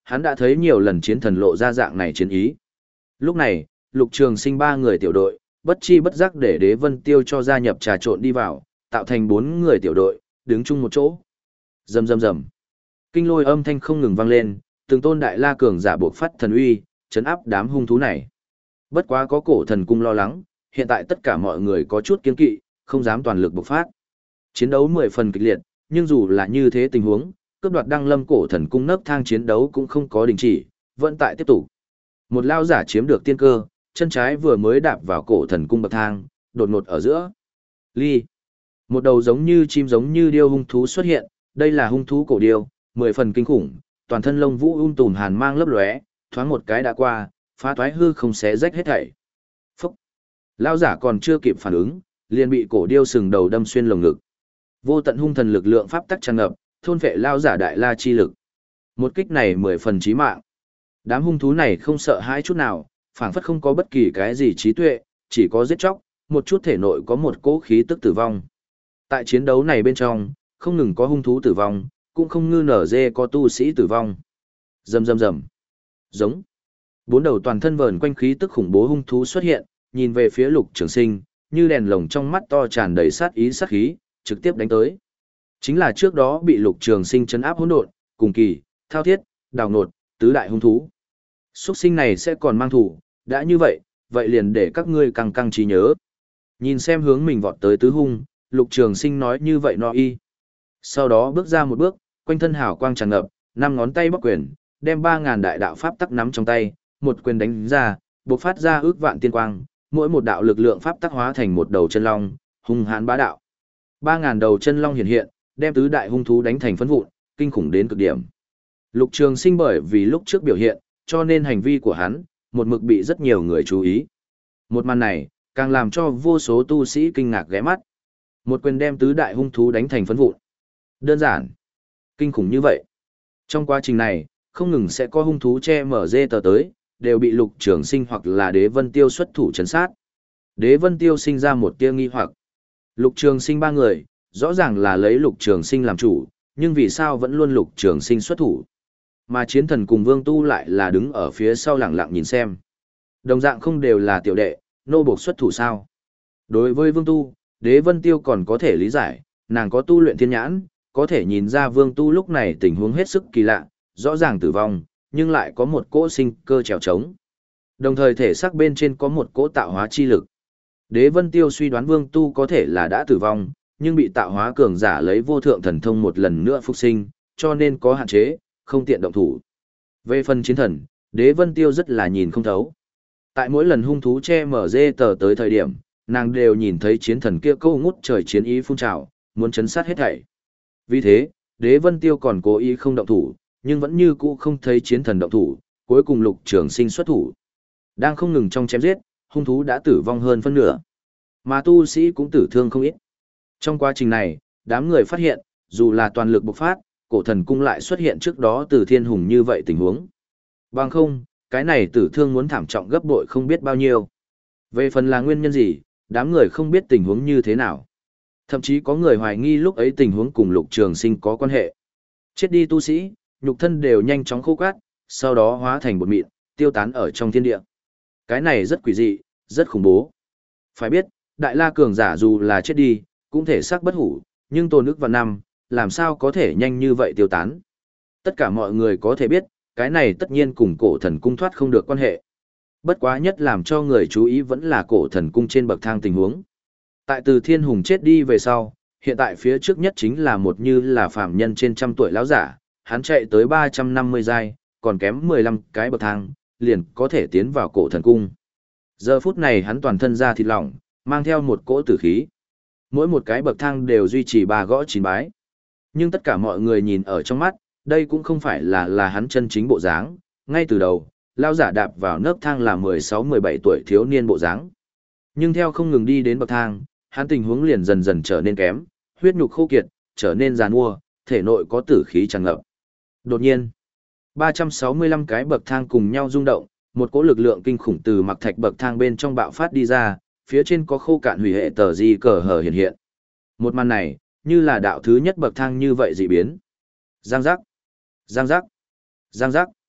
hắn đã thấy nhiều lần chiến thần lộ ra dạng này chiến ý. Lúc này, Lục Trường Sinh ba người tiểu đội, bất chi bất giác để Đế Vân Tiêu cho gia nhập trà trộn đi vào, tạo thành bốn người tiểu đội, đứng chung một chỗ. Rầm rầm rầm. Kinh lôi âm thanh không ngừng vang lên, từng tôn đại la cường giả buộc phát thần uy, chấn áp đám hung thú này. Bất quá có cổ thần cung lo lắng, hiện tại tất cả mọi người có chút kiên kỵ, không dám toàn lực bộc phát. Chiến đấu mười phần kịch liệt, nhưng dù là như thế tình huống, cướp đoạt đăng lâm cổ thần cung nấc thang chiến đấu cũng không có đình chỉ, vẫn tại tiếp tục. Một lao giả chiếm được tiên cơ, chân trái vừa mới đạp vào cổ thần cung bậc thang, đột ngột ở giữa. Ly. Một đầu giống như chim giống như điêu hung thú xuất hiện, đây là hung thú cổ điêu, mười phần kinh khủng, toàn thân lông vũ um tùm hàn mang lấp lóe, thoáng một cái đã qua, phá toái hư không xé rách hết thảy. Phúc. Lao giả còn chưa kịp phản ứng, liền bị cổ điêu sừng đầu đâm xuyên lồng ngực. Vô tận hung thần lực lượng pháp tắc tràn ngập, thôn phệ lao giả đại la chi lực. Một kích này mười phần chí mạng. Đám hung thú này không sợ hãi chút nào, phảng phất không có bất kỳ cái gì trí tuệ, chỉ có giết chóc, một chút thể nội có một cỗ khí tức tử vong. Tại chiến đấu này bên trong, không ngừng có hung thú tử vong, cũng không ngư nở dê có tu sĩ tử vong. Rầm rầm rầm. Giống. Bốn đầu toàn thân vờn quanh khí tức khủng bố hung thú xuất hiện, nhìn về phía Lục Trường Sinh, như đèn lồng trong mắt to tràn đầy sát ý sát khí, trực tiếp đánh tới. Chính là trước đó bị Lục Trường Sinh trấn áp hỗn độn, cùng kỳ, thao thiết, đào nột, tứ đại hung thú. Xuất sinh này sẽ còn mang thủ, đã như vậy, vậy liền để các ngươi căng căng trí nhớ. Nhìn xem hướng mình vọt tới tứ hung, Lục Trường Sinh nói như vậy no y. Sau đó bước ra một bước, quanh thân hào quang tràn ngập, năm ngón tay bóc quyền, đem ba ngàn đại đạo pháp tắc nắm trong tay, một quyền đánh ra, bộc phát ra ước vạn tiên quang, mỗi một đạo lực lượng pháp tắc hóa thành một đầu chân long, hung hãn bá đạo. Ba ngàn đầu chân long hiện hiện, đem tứ đại hung thú đánh thành phấn vụn, kinh khủng đến cực điểm. Lục Trường Sinh bởi vì lúc trước biểu hiện, cho nên hành vi của hắn, một mực bị rất nhiều người chú ý. Một màn này, càng làm cho vô số tu sĩ kinh ngạc ghé mắt. Một quyền đem tứ đại hung thú đánh thành phấn vụn. Đơn giản, kinh khủng như vậy. Trong quá trình này, không ngừng sẽ có hung thú che mở dê tờ tới, đều bị Lục Trường Sinh hoặc là Đế Vân Tiêu xuất thủ trấn sát. Đế Vân Tiêu sinh ra một tia nghi hoặc. Lục Trường Sinh ba người, rõ ràng là lấy Lục Trường Sinh làm chủ, nhưng vì sao vẫn luôn Lục Trường Sinh xuất thủ? Mà chiến thần cùng Vương Tu lại là đứng ở phía sau lặng lặng nhìn xem. Đồng dạng không đều là tiểu đệ, nô buộc xuất thủ sao? Đối với Vương Tu, Đế Vân Tiêu còn có thể lý giải, nàng có tu luyện thiên nhãn, có thể nhìn ra Vương Tu lúc này tình huống hết sức kỳ lạ, rõ ràng tử vong, nhưng lại có một cỗ sinh cơ trèo trống. Đồng thời thể xác bên trên có một cỗ tạo hóa chi lực. Đế Vân Tiêu suy đoán Vương Tu có thể là đã tử vong, nhưng bị tạo hóa cường giả lấy vô thượng thần thông một lần nữa phục sinh, cho nên có hạn chế, không tiện động thủ. Về phần chiến thần, Đế Vân Tiêu rất là nhìn không thấu. Tại mỗi lần hung thú che mở dê tờ tới thời điểm, nàng đều nhìn thấy chiến thần kia câu ngút trời chiến ý phun trào, muốn chấn sát hết thảy. Vì thế, Đế Vân Tiêu còn cố ý không động thủ, nhưng vẫn như cũ không thấy chiến thần động thủ, cuối cùng Lục Trường Sinh xuất thủ. Đang không ngừng trong chém giết, hung thú đã tử vong hơn phân nửa, mà tu sĩ cũng tử thương không ít. Trong quá trình này, đám người phát hiện, dù là toàn lực bộc phát, cổ thần cung lại xuất hiện trước đó từ thiên hùng như vậy tình huống. Bằng không, cái này tử thương muốn thảm trọng gấp bội không biết bao nhiêu. Về phần là nguyên nhân gì, đám người không biết tình huống như thế nào. Thậm chí có người hoài nghi lúc ấy tình huống cùng Lục Trường Sinh có quan hệ. Chết đi tu sĩ, nhục thân đều nhanh chóng khô cát, sau đó hóa thành bột mịn, tiêu tán ở trong thiên địa. Cái này rất quỷ dị, rất khủng bố. Phải biết, Đại La cường giả dù là chết đi, cũng thể xác bất hủ, nhưng tồn ức vào năm, làm sao có thể nhanh như vậy tiêu tán. Tất cả mọi người có thể biết, cái này tất nhiên cùng cổ thần cung thoát không được quan hệ. Bất quá nhất làm cho người chú ý vẫn là cổ thần cung trên bậc thang tình huống. Tại từ thiên hùng chết đi về sau, hiện tại phía trước nhất chính là một như là phàm nhân trên trăm tuổi lão giả, hắn chạy tới ba trăm năm mươi giai, còn kém mười lăm cái bậc thang, liền có thể tiến vào cổ thần cung. Giờ phút này hắn toàn thân da thịt lỏng, mang theo một cỗ tử khí. Mỗi một cái bậc thang đều duy trì ba gõ chín bái. Nhưng tất cả mọi người nhìn ở trong mắt, đây cũng không phải là là hắn chân chính bộ dáng, ngay từ đầu, lão giả đạp vào nấc thang là mười sáu mười bảy tuổi thiếu niên bộ dáng. Nhưng theo không ngừng đi đến bậc thang, hắn tình huống liền dần dần trở nên kém, huyết nhục khô kiệt, trở nên giàn mua, thể nội có tử khí tràn ngập. Đột nhiên, ba trăm sáu mươi lăm cái bậc thang cùng nhau rung động, một cỗ lực lượng kinh khủng từ mặc thạch bậc thang bên trong bạo phát đi ra, phía trên có khô cạn hủy hệ tờ di cờ hở hiện hiện. Một màn này, như là đạo thứ nhất bậc thang như vậy dị biến. Giang giác, giang giác, giang giác.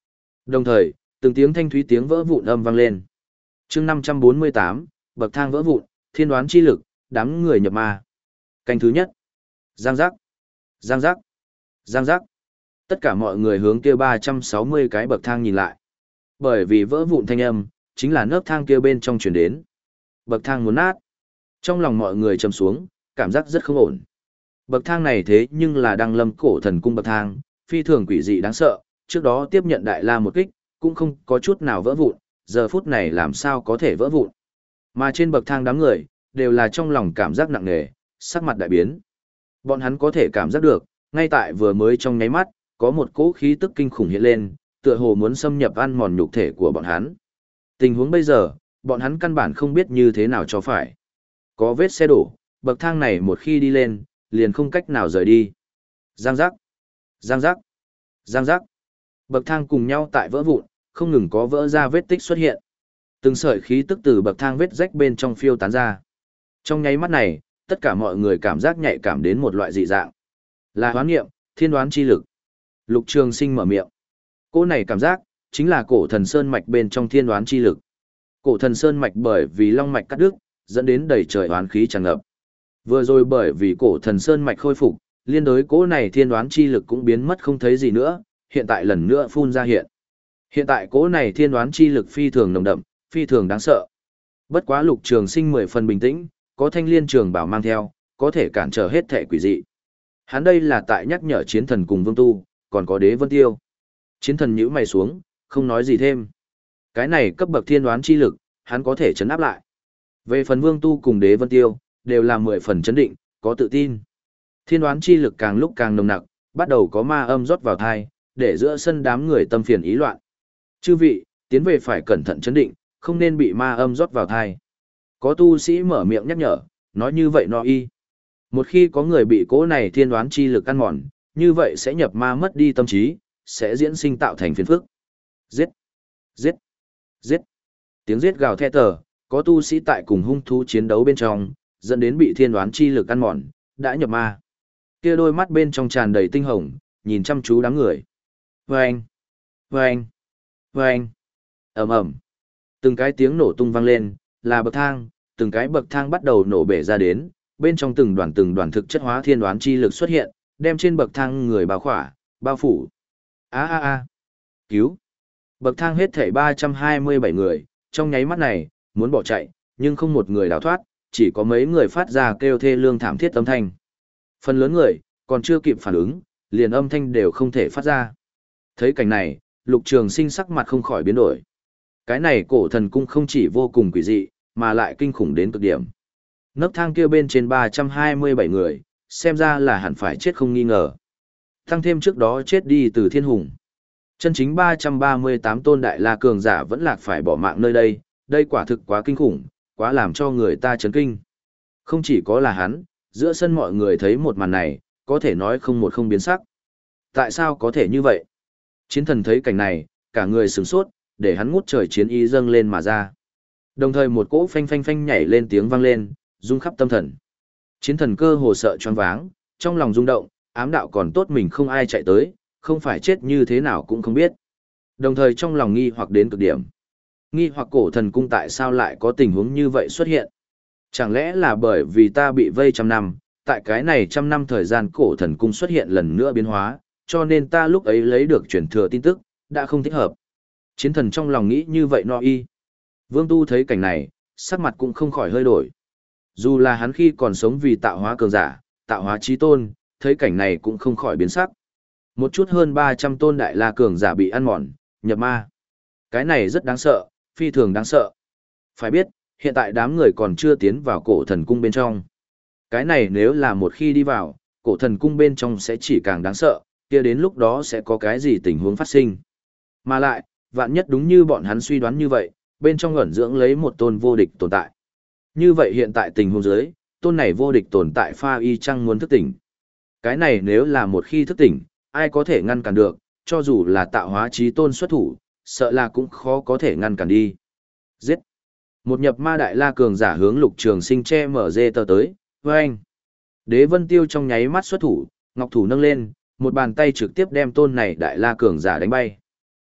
Đồng thời, từng tiếng thanh thúy tiếng vỡ vụn âm vang lên. Chương năm trăm bốn mươi tám, bậc thang vỡ vụn, thiên đoán chi lực, đám người nhập ma. Canh thứ nhất. Giang giác, giang giác, giang giác. Tất cả mọi người hướng kia ba trăm sáu mươi cái bậc thang nhìn lại. Bởi vì vỡ vụn thanh âm, chính là nấc thang kia bên trong truyền đến. Bậc thang muốn nát. Trong lòng mọi người trầm xuống, cảm giác rất không ổn. Bậc thang này thế nhưng là đăng lâm cổ thần cung bậc thang, phi thường quỷ dị đáng sợ, trước đó tiếp nhận đại la một kích, cũng không có chút nào vỡ vụn, giờ phút này làm sao có thể vỡ vụn. Mà trên bậc thang đám người, đều là trong lòng cảm giác nặng nề, sắc mặt đại biến. Bọn hắn có thể cảm giác được, ngay tại vừa mới trong nháy mắt, có một cỗ khí tức kinh khủng hiện lên, tựa hồ muốn xâm nhập ăn mòn nhục thể của bọn hắn. Tình huống bây giờ, bọn hắn căn bản không biết như thế nào cho phải. Có vết xe đổ, bậc thang này một khi đi lên, liền không cách nào rời đi. Giang giác, giang giác, giang giác. Bậc thang cùng nhau tại vỡ vụn, không ngừng có vỡ ra vết tích xuất hiện. Từng sợi khí tức từ bậc thang vết rách bên trong phiêu tán ra. Trong nháy mắt này, tất cả mọi người cảm giác nhạy cảm đến một loại dị dạng. Là hoán nghiệm, thiên đoán chi lực. Lục Trường Sinh mở miệng. Cô này cảm giác, chính là cổ thần sơn mạch bên trong thiên đoán chi lực. Cổ thần sơn mạch bởi vì long mạch cắt đứt, dẫn đến đầy trời oán khí tràn ngập. Vừa rồi bởi vì cổ thần sơn mạch khôi phục, liên đối cỗ này thiên đoán chi lực cũng biến mất không thấy gì nữa, hiện tại lần nữa phun ra hiện. Hiện tại cỗ này thiên đoán chi lực phi thường nồng đậm, phi thường đáng sợ. Bất quá Lục Trường Sinh mười phần bình tĩnh, có thanh liên trường bảo mang theo, có thể cản trở hết thể quỷ dị. Hắn đây là tại nhắc nhở chiến thần cùng Vương Tu, còn có Đế Vân Tiêu. Chiến thần nhíu mày xuống, không nói gì thêm. Cái này cấp bậc thiên đoán chi lực, hắn có thể chấn áp lại. Về phần Vương Tu cùng Đế Vân Tiêu, đều là mười phần chấn định, có tự tin. Thiên đoán chi lực càng lúc càng nồng nặc, bắt đầu có ma âm rót vào thai, để giữa sân đám người tâm phiền ý loạn. Chư vị, tiến về phải cẩn thận chấn định, không nên bị ma âm rót vào thai. Có tu sĩ mở miệng nhắc nhở, nói như vậy no y. Một khi có người bị cỗ này thiên đoán chi lực ăn mòn, như vậy sẽ nhập ma mất đi tâm trí, sẽ diễn sinh tạo thành phiền phức. Giết! Giết! Giết! Tiếng giết gào the tờ, có tu sĩ tại cùng hung thú chiến đấu bên trong, dẫn đến bị thiên đoán chi lực ăn mòn, đã nhập ma. Kia đôi mắt bên trong tràn đầy tinh hồng, nhìn chăm chú đám người. Vâng! Vâng! Vâng! Ầm ầm! Từng cái tiếng nổ tung vang lên, là bậc thang, từng cái bậc thang bắt đầu nổ bể ra đến, bên trong từng đoàn từng đoàn thực chất hóa thiên đoán chi lực xuất hiện, đem trên bậc thang người bao khỏa, bao phủ. A a a! Cứu! Bậc thang hết thảy ba trăm hai mươi bảy người, trong nháy mắt này, muốn bỏ chạy, nhưng không một người đào thoát, chỉ có mấy người phát ra kêu thê lương thảm thiết âm thanh. Phần lớn người, còn chưa kịp phản ứng, liền âm thanh đều không thể phát ra. Thấy cảnh này, Lục Trường Sinh sắc mặt không khỏi biến đổi. Cái này cổ thần cung không chỉ vô cùng quỷ dị, mà lại kinh khủng đến cực điểm. Nấc thang kia bên trên ba trăm hai mươi bảy người, xem ra là hẳn phải chết không nghi ngờ. Tăng thêm trước đó chết đi từ thiên hùng. Chân chính ba trăm ba mươi tám tôn đại la cường giả vẫn lạc phải bỏ mạng nơi đây, đây quả thực quá kinh khủng, quá làm cho người ta chấn kinh. Không chỉ có là hắn, giữa sân mọi người thấy một màn này, có thể nói không một không biến sắc. Tại sao có thể như vậy? Chiến thần thấy cảnh này, cả người sửng sốt, để hắn ngút trời chiến ý dâng lên mà ra. Đồng thời một cỗ phanh phanh phanh nhảy lên tiếng vang lên, rung khắp tâm thần. Chiến thần cơ hồ sợ choáng váng, trong lòng rung động, ám đạo còn tốt mình không ai chạy tới, không phải chết như thế nào cũng không biết. Đồng thời trong lòng nghi hoặc đến cực điểm. Nghi hoặc cổ thần cung tại sao lại có tình huống như vậy xuất hiện? Chẳng lẽ là bởi vì ta bị vây trăm năm, tại cái này trăm năm thời gian cổ thần cung xuất hiện lần nữa biến hóa, cho nên ta lúc ấy lấy được truyền thừa tin tức, đã không thích hợp. Chiến thần trong lòng nghĩ như vậy no y. Vương Tu thấy cảnh này, sắc mặt cũng không khỏi hơi đổi. Dù là hắn khi còn sống vì tạo hóa cường giả, tạo hóa chí tôn, thấy cảnh này cũng không khỏi biến sắc. Một chút hơn ba trăm tôn đại la cường giả bị ăn mòn, nhập ma. Cái này rất đáng sợ, phi thường đáng sợ. Phải biết, hiện tại đám người còn chưa tiến vào cổ thần cung bên trong. Cái này nếu là một khi đi vào, cổ thần cung bên trong sẽ chỉ càng đáng sợ, kia đến lúc đó sẽ có cái gì tình huống phát sinh. Mà lại, vạn nhất đúng như bọn hắn suy đoán như vậy, bên trong ẩn dưỡng lấy một tôn vô địch tồn tại. Như vậy hiện tại tình huống dưới, tôn này vô địch tồn tại pha y chăng muốn thức tỉnh. Cái này nếu là một khi thức tỉnh, ai có thể ngăn cản được, cho dù là tạo hóa chí tôn xuất thủ, sợ là cũng khó có thể ngăn cản đi. Giết! Một nhập ma đại la cường giả hướng Lục Trường Sinh che mở dê tờ tới, với anh. Đế Vân Tiêu trong nháy mắt xuất thủ, ngọc thủ nâng lên, một bàn tay trực tiếp đem tôn này đại la cường giả đánh bay.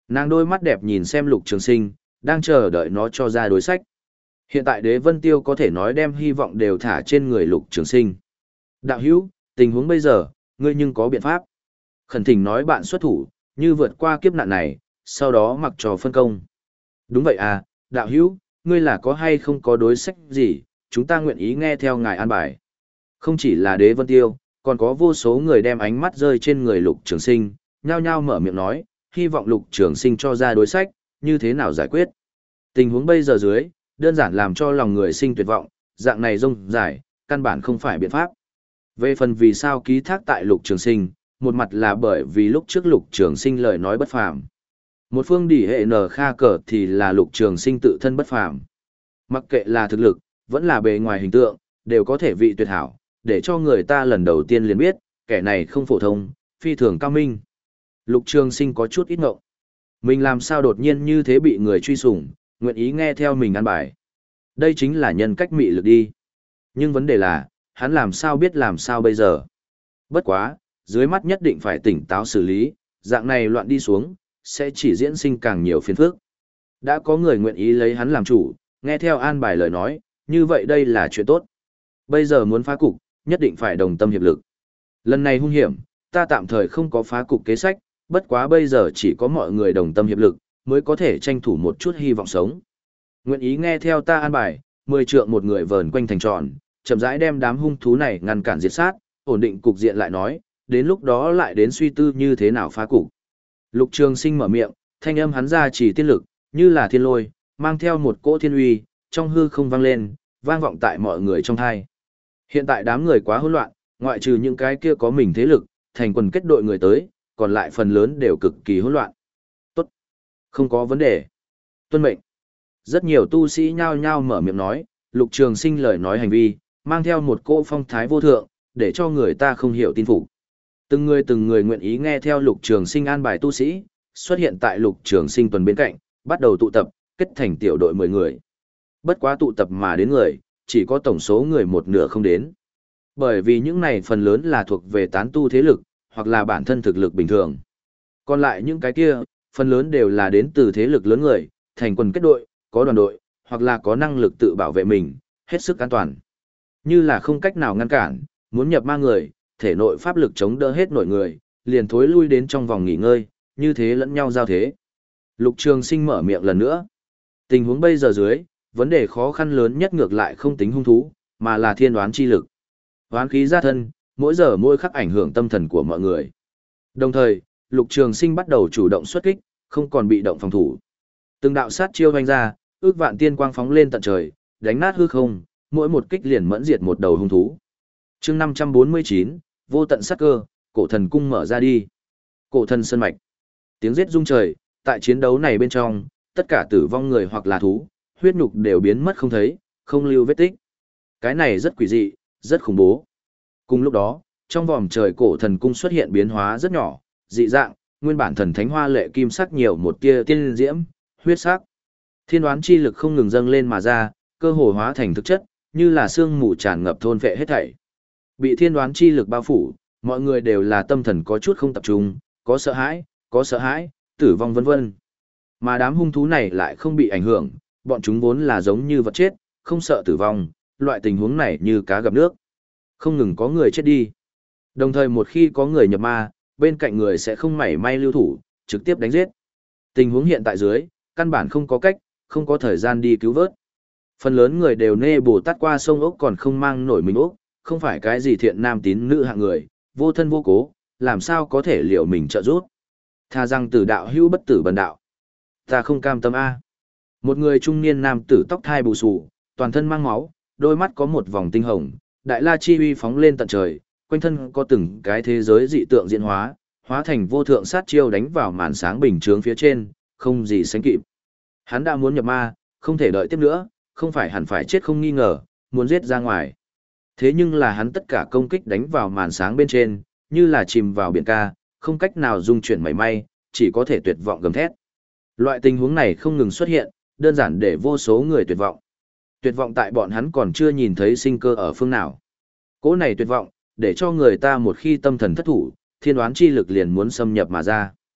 Nàng đôi mắt đẹp nhìn xem Lục Trường Sinh, đang chờ đợi nó cho ra đối sách. Hiện tại Đế Vân Tiêu có thể nói đem hy vọng đều thả trên người Lục Trường Sinh. Đạo hữu, tình huống bây giờ, ngươi nhưng có biện pháp. Khẩn thỉnh nói bạn xuất thủ, như vượt qua kiếp nạn này, sau đó mặc trò phân công. Đúng vậy à, đạo hữu, ngươi là có hay không có đối sách gì, chúng ta nguyện ý nghe theo ngài an bài. Không chỉ là Đế Vân Tiêu, còn có vô số người đem ánh mắt rơi trên người Lục Trường Sinh, nhao nhao mở miệng nói, hy vọng Lục Trường Sinh cho ra đối sách, như thế nào giải quyết. Tình huống bây giờ dưới, đơn giản làm cho lòng người sinh tuyệt vọng, dạng này rông dài, căn bản không phải biện pháp. Về phần vì sao ký thác tại Lục Trường Sinh, một mặt là bởi vì lúc trước Lục Trường Sinh lời nói bất phàm. Một phương đỉ hệ nở kha cờ thì là Lục Trường Sinh tự thân bất phàm. Mặc kệ là thực lực, vẫn là bề ngoài hình tượng, đều có thể vị tuyệt hảo, để cho người ta lần đầu tiên liền biết, kẻ này không phổ thông, phi thường cao minh. Lục Trường Sinh có chút ít ngộng. Mình làm sao đột nhiên như thế bị người truy sủng, nguyện ý nghe theo mình ăn bài. Đây chính là nhân cách mị lực đi. Nhưng vấn đề là, hắn làm sao biết làm sao bây giờ. Bất quá, dưới mắt nhất định phải tỉnh táo xử lý, dạng này loạn đi xuống, sẽ chỉ diễn sinh càng nhiều phiền phức. Đã có người nguyện ý lấy hắn làm chủ, nghe theo an bài lời nói, như vậy đây là chuyện tốt. Bây giờ muốn phá cục, nhất định phải đồng tâm hiệp lực. Lần này hung hiểm, ta tạm thời không có phá cục kế sách, bất quá bây giờ chỉ có mọi người đồng tâm hiệp lực, mới có thể tranh thủ một chút hy vọng sống. Nguyện ý nghe theo ta an bài, mười trượng một người vờn quanh thành tròn, chậm rãi đem đám hung thú này ngăn cản diệt sát, ổn định cục diện lại nói, đến lúc đó lại đến suy tư như thế nào phá cục. Lục Trường Sinh mở miệng, thanh âm hắn ra chỉ tiên lực, như là thiên lôi, mang theo một cỗ thiên uy, trong hư không vang lên, vang vọng tại mọi người trong tai. Hiện tại đám người quá hỗn loạn, ngoại trừ những cái kia có mình thế lực, thành quần kết đội người tới, còn lại phần lớn đều cực kỳ hỗn loạn. Tốt, không có vấn đề. Tuân mệnh. Rất nhiều tu sĩ nhao nhao mở miệng nói, Lục Trường Sinh lời nói hành vi, mang theo một cỗ phong thái vô thượng, để cho người ta không hiểu tin phục. Từng người từng người nguyện ý nghe theo Lục Trường Sinh an bài tu sĩ, xuất hiện tại Lục Trường Sinh tuần bên cạnh, bắt đầu tụ tập, kết thành tiểu đội mười người. Bất quá tụ tập mà đến người, chỉ có tổng số người một nửa không đến. Bởi vì những này phần lớn là thuộc về tán tu thế lực, hoặc là bản thân thực lực bình thường. Còn lại những cái kia, phần lớn đều là đến từ thế lực lớn người, thành quần kết đội, có đoàn đội, hoặc là có năng lực tự bảo vệ mình, hết sức an toàn. Như là không cách nào ngăn cản, muốn nhập ma người, thể nội pháp lực chống đỡ hết nội người, liền thối lui đến trong vòng nghỉ ngơi, như thế lẫn nhau giao thế. Lục Trường Sinh mở miệng lần nữa. Tình huống bây giờ dưới, vấn đề khó khăn lớn nhất ngược lại không tính hung thú, mà là thiên đoán chi lực. Hoán khí ra thân, mỗi giờ mỗi khắc ảnh hưởng tâm thần của mọi người. Đồng thời, Lục Trường Sinh bắt đầu chủ động xuất kích, không còn bị động phòng thủ. Từng đạo sát chiêu vung ra, ước vạn tiên quang phóng lên tận trời, đánh nát hư không, mỗi một kích liền mẫn diệt một đầu hung thú. Chương năm trăm bốn mươi chín, vô tận sát cơ, cổ thần cung mở ra đi. Cổ thần sơn mạch. Tiếng giết rung trời, tại chiến đấu này bên trong, tất cả tử vong người hoặc là thú, huyết nhục đều biến mất không thấy, không lưu vết tích. Cái này rất quỷ dị, rất khủng bố. Cùng lúc đó, trong vòm trời cổ thần cung xuất hiện biến hóa rất nhỏ, dị dạng, nguyên bản thần thánh hoa lệ kim sắc nhiều một tia tiên diễm, huyết sắc. Thiên đoán chi lực không ngừng dâng lên mà ra, cơ hồ hóa thành thực chất, như là sương mù tràn ngập thôn phệ hết thảy. Bị thiên đoán chi lực bao phủ, mọi người đều là tâm thần có chút không tập trung, có sợ hãi, có sợ hãi, tử vong vân vân. Mà đám hung thú này lại không bị ảnh hưởng, bọn chúng vốn là giống như vật chết, không sợ tử vong, loại tình huống này như cá gặp nước. Không ngừng có người chết đi. Đồng thời một khi có người nhập ma, bên cạnh người sẽ không mảy may lưu thủ, trực tiếp đánh giết. Tình huống hiện tại dưới, căn bản không có cách, không có thời gian đi cứu vớt. Phần lớn người đều nê bồ tát qua sông ốc còn không mang nổi mình ốc, không phải cái gì thiện nam tín nữ hạng người, vô thân vô cố, làm sao có thể liệu mình trợ giúp. Tha rằng tử đạo hữu bất tử bần đạo. Ta không cam tâm a. Một người trung niên nam tử tóc thai bù xù, toàn thân mang máu, đôi mắt có một vòng tinh hồng, đại la chi uy phóng lên tận trời, quanh thân có từng cái thế giới dị tượng diễn hóa, hóa thành vô thượng sát chiêu đánh vào màn sáng bình chướng phía trên, không gì sánh kịp. Hắn đã muốn nhập ma, không thể đợi tiếp nữa, không phải hẳn phải chết không nghi ngờ, muốn giết ra ngoài. Thế nhưng là hắn tất cả công kích đánh vào màn sáng bên trên, như là chìm vào biển ca, không cách nào dung chuyển mảy may, chỉ có thể tuyệt vọng gầm thét. Loại tình huống này không ngừng xuất hiện, đơn giản để vô số người tuyệt vọng. Tuyệt vọng tại bọn hắn còn chưa nhìn thấy sinh cơ ở phương nào. Cỗ này tuyệt vọng, để cho người ta một khi tâm thần thất thủ, thiên đoán chi lực liền muốn xâm nhập mà ra.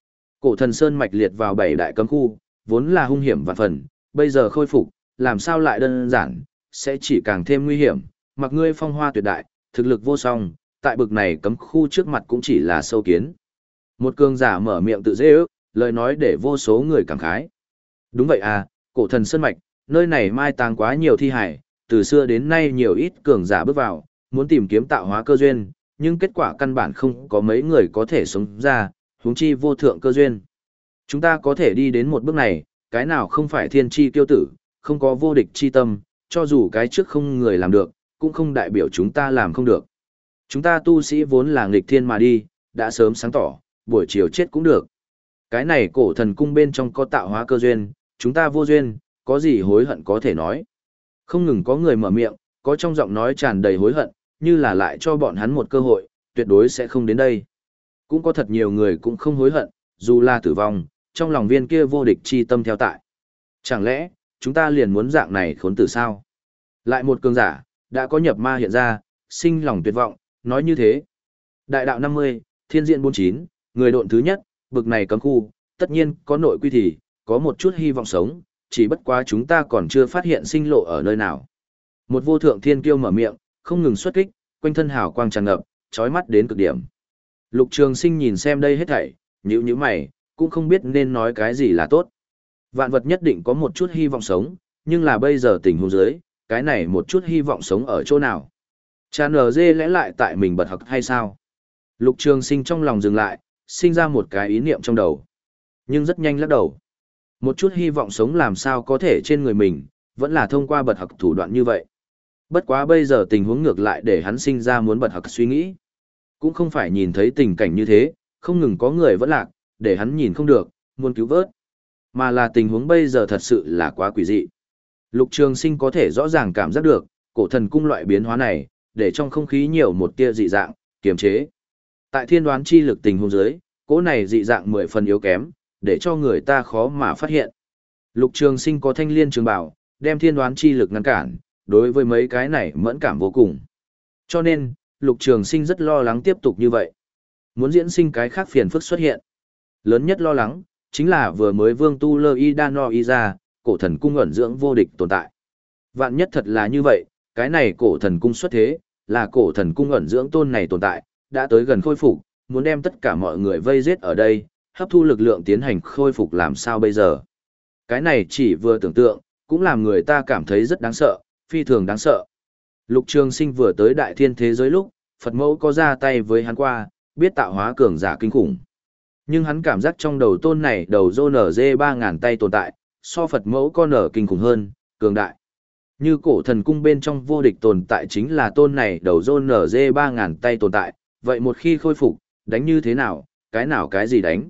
Cổ thần sơn mạch liệt vào bảy đại cấm khu, vốn là hung hiểm vạn phần, bây giờ khôi phục, làm sao lại đơn giản, sẽ chỉ càng thêm nguy hiểm, mặc ngươi phong hoa tuyệt đại, thực lực vô song, tại bực này cấm khu trước mặt cũng chỉ là sâu kiến. Một cường giả mở miệng tự dễ ước, lời nói để vô số người cảm khái. Đúng vậy à, cổ thần sơn mạch, nơi này mai táng quá nhiều thi hải, từ xưa đến nay nhiều ít cường giả bước vào, muốn tìm kiếm tạo hóa cơ duyên, nhưng kết quả căn bản không có mấy người có thể sống ra, huống chi vô thượng cơ duyên. Chúng ta có thể đi đến một bước này, cái nào không phải thiên chi kiêu tử, không có vô địch chi tâm, cho dù cái trước không người làm được, cũng không đại biểu chúng ta làm không được. Chúng ta tu sĩ vốn là nghịch thiên mà đi, đã sớm sáng tỏ, buổi chiều chết cũng được. Cái này cổ thần cung bên trong có tạo hóa cơ duyên, chúng ta vô duyên, có gì hối hận có thể nói. Không ngừng có người mở miệng, có trong giọng nói tràn đầy hối hận, như là lại cho bọn hắn một cơ hội, tuyệt đối sẽ không đến đây. Cũng có thật nhiều người cũng không hối hận, dù là tử vong, trong lòng viên kia vô địch chi tâm theo tại. Chẳng lẽ, chúng ta liền muốn dạng này khốn tử sao? Lại một cường giả, đã có nhập ma hiện ra, sinh lòng tuyệt vọng, nói như thế. Đại đạo năm mươi, thiên diện bốn mươi chín, người độn thứ nhất, bực này cấm khu, tất nhiên có nội quy thì, có một chút hy vọng sống, chỉ bất quá chúng ta còn chưa phát hiện sinh lộ ở nơi nào. Một vô thượng thiên kiêu mở miệng, không ngừng xuất kích, quanh thân hào quang tràn ngập, chói mắt đến cực điểm. Lục Trường Sinh nhìn xem đây hết thảy, nhíu nhíu mày, cũng không biết nên nói cái gì là tốt. Vạn vật nhất định có một chút hy vọng sống, nhưng là bây giờ tình huống dưới, cái này một chút hy vọng sống ở chỗ nào? Cha nở dê lẽ lại tại mình bật học hay sao? Lục Trường Sinh trong lòng dừng lại, sinh ra một cái ý niệm trong đầu. Nhưng rất nhanh lắc đầu. Một chút hy vọng sống làm sao có thể trên người mình, vẫn là thông qua bật học thủ đoạn như vậy. Bất quá bây giờ tình huống ngược lại để hắn sinh ra muốn bật học suy nghĩ. Cũng không phải nhìn thấy tình cảnh như thế, không ngừng có người vẫn lạc, để hắn nhìn không được, muốn cứu vớt. Mà là tình huống bây giờ thật sự là quá quỷ dị. Lục Trường Sinh có thể rõ ràng cảm giác được, cổ thần cung loại biến hóa này, để trong không khí nhiều một tia dị dạng, kiềm chế. Tại thiên đoán chi lực tình huống dưới, cỗ này dị dạng mười phần yếu kém, để cho người ta khó mà phát hiện. Lục Trường Sinh có thanh liên trường bảo, đem thiên đoán chi lực ngăn cản, đối với mấy cái này mẫn cảm vô cùng. Cho nên, Lục Trường Sinh rất lo lắng tiếp tục như vậy. Muốn diễn sinh cái khác phiền phức xuất hiện. Lớn nhất lo lắng, chính là vừa mới Vương Tu Lơ Y Đa No Y ra, cổ thần cung ẩn dưỡng vô địch tồn tại. Vạn nhất thật là như vậy, cái này cổ thần cung xuất thế, là cổ thần cung ẩn dưỡng tôn này tồn tại, đã tới gần khôi phục, muốn đem tất cả mọi người vây giết ở đây, hấp thu lực lượng tiến hành khôi phục làm sao bây giờ. Cái này chỉ vừa tưởng tượng, cũng làm người ta cảm thấy rất đáng sợ, phi thường đáng sợ. Lục Trường Sinh vừa tới đại thiên thế giới lúc, Phật mẫu có ra tay với hắn qua, biết tạo hóa cường giả kinh khủng. Nhưng hắn cảm giác trong đầu tôn này đầu rô nở dê ba ngàn tay tồn tại, so Phật mẫu con nở kinh khủng hơn, cường đại. Như cổ thần cung bên trong vô địch tồn tại chính là tôn này đầu rô nở dê ba ngàn tay tồn tại, vậy một khi khôi phục, đánh như thế nào, cái nào cái gì đánh.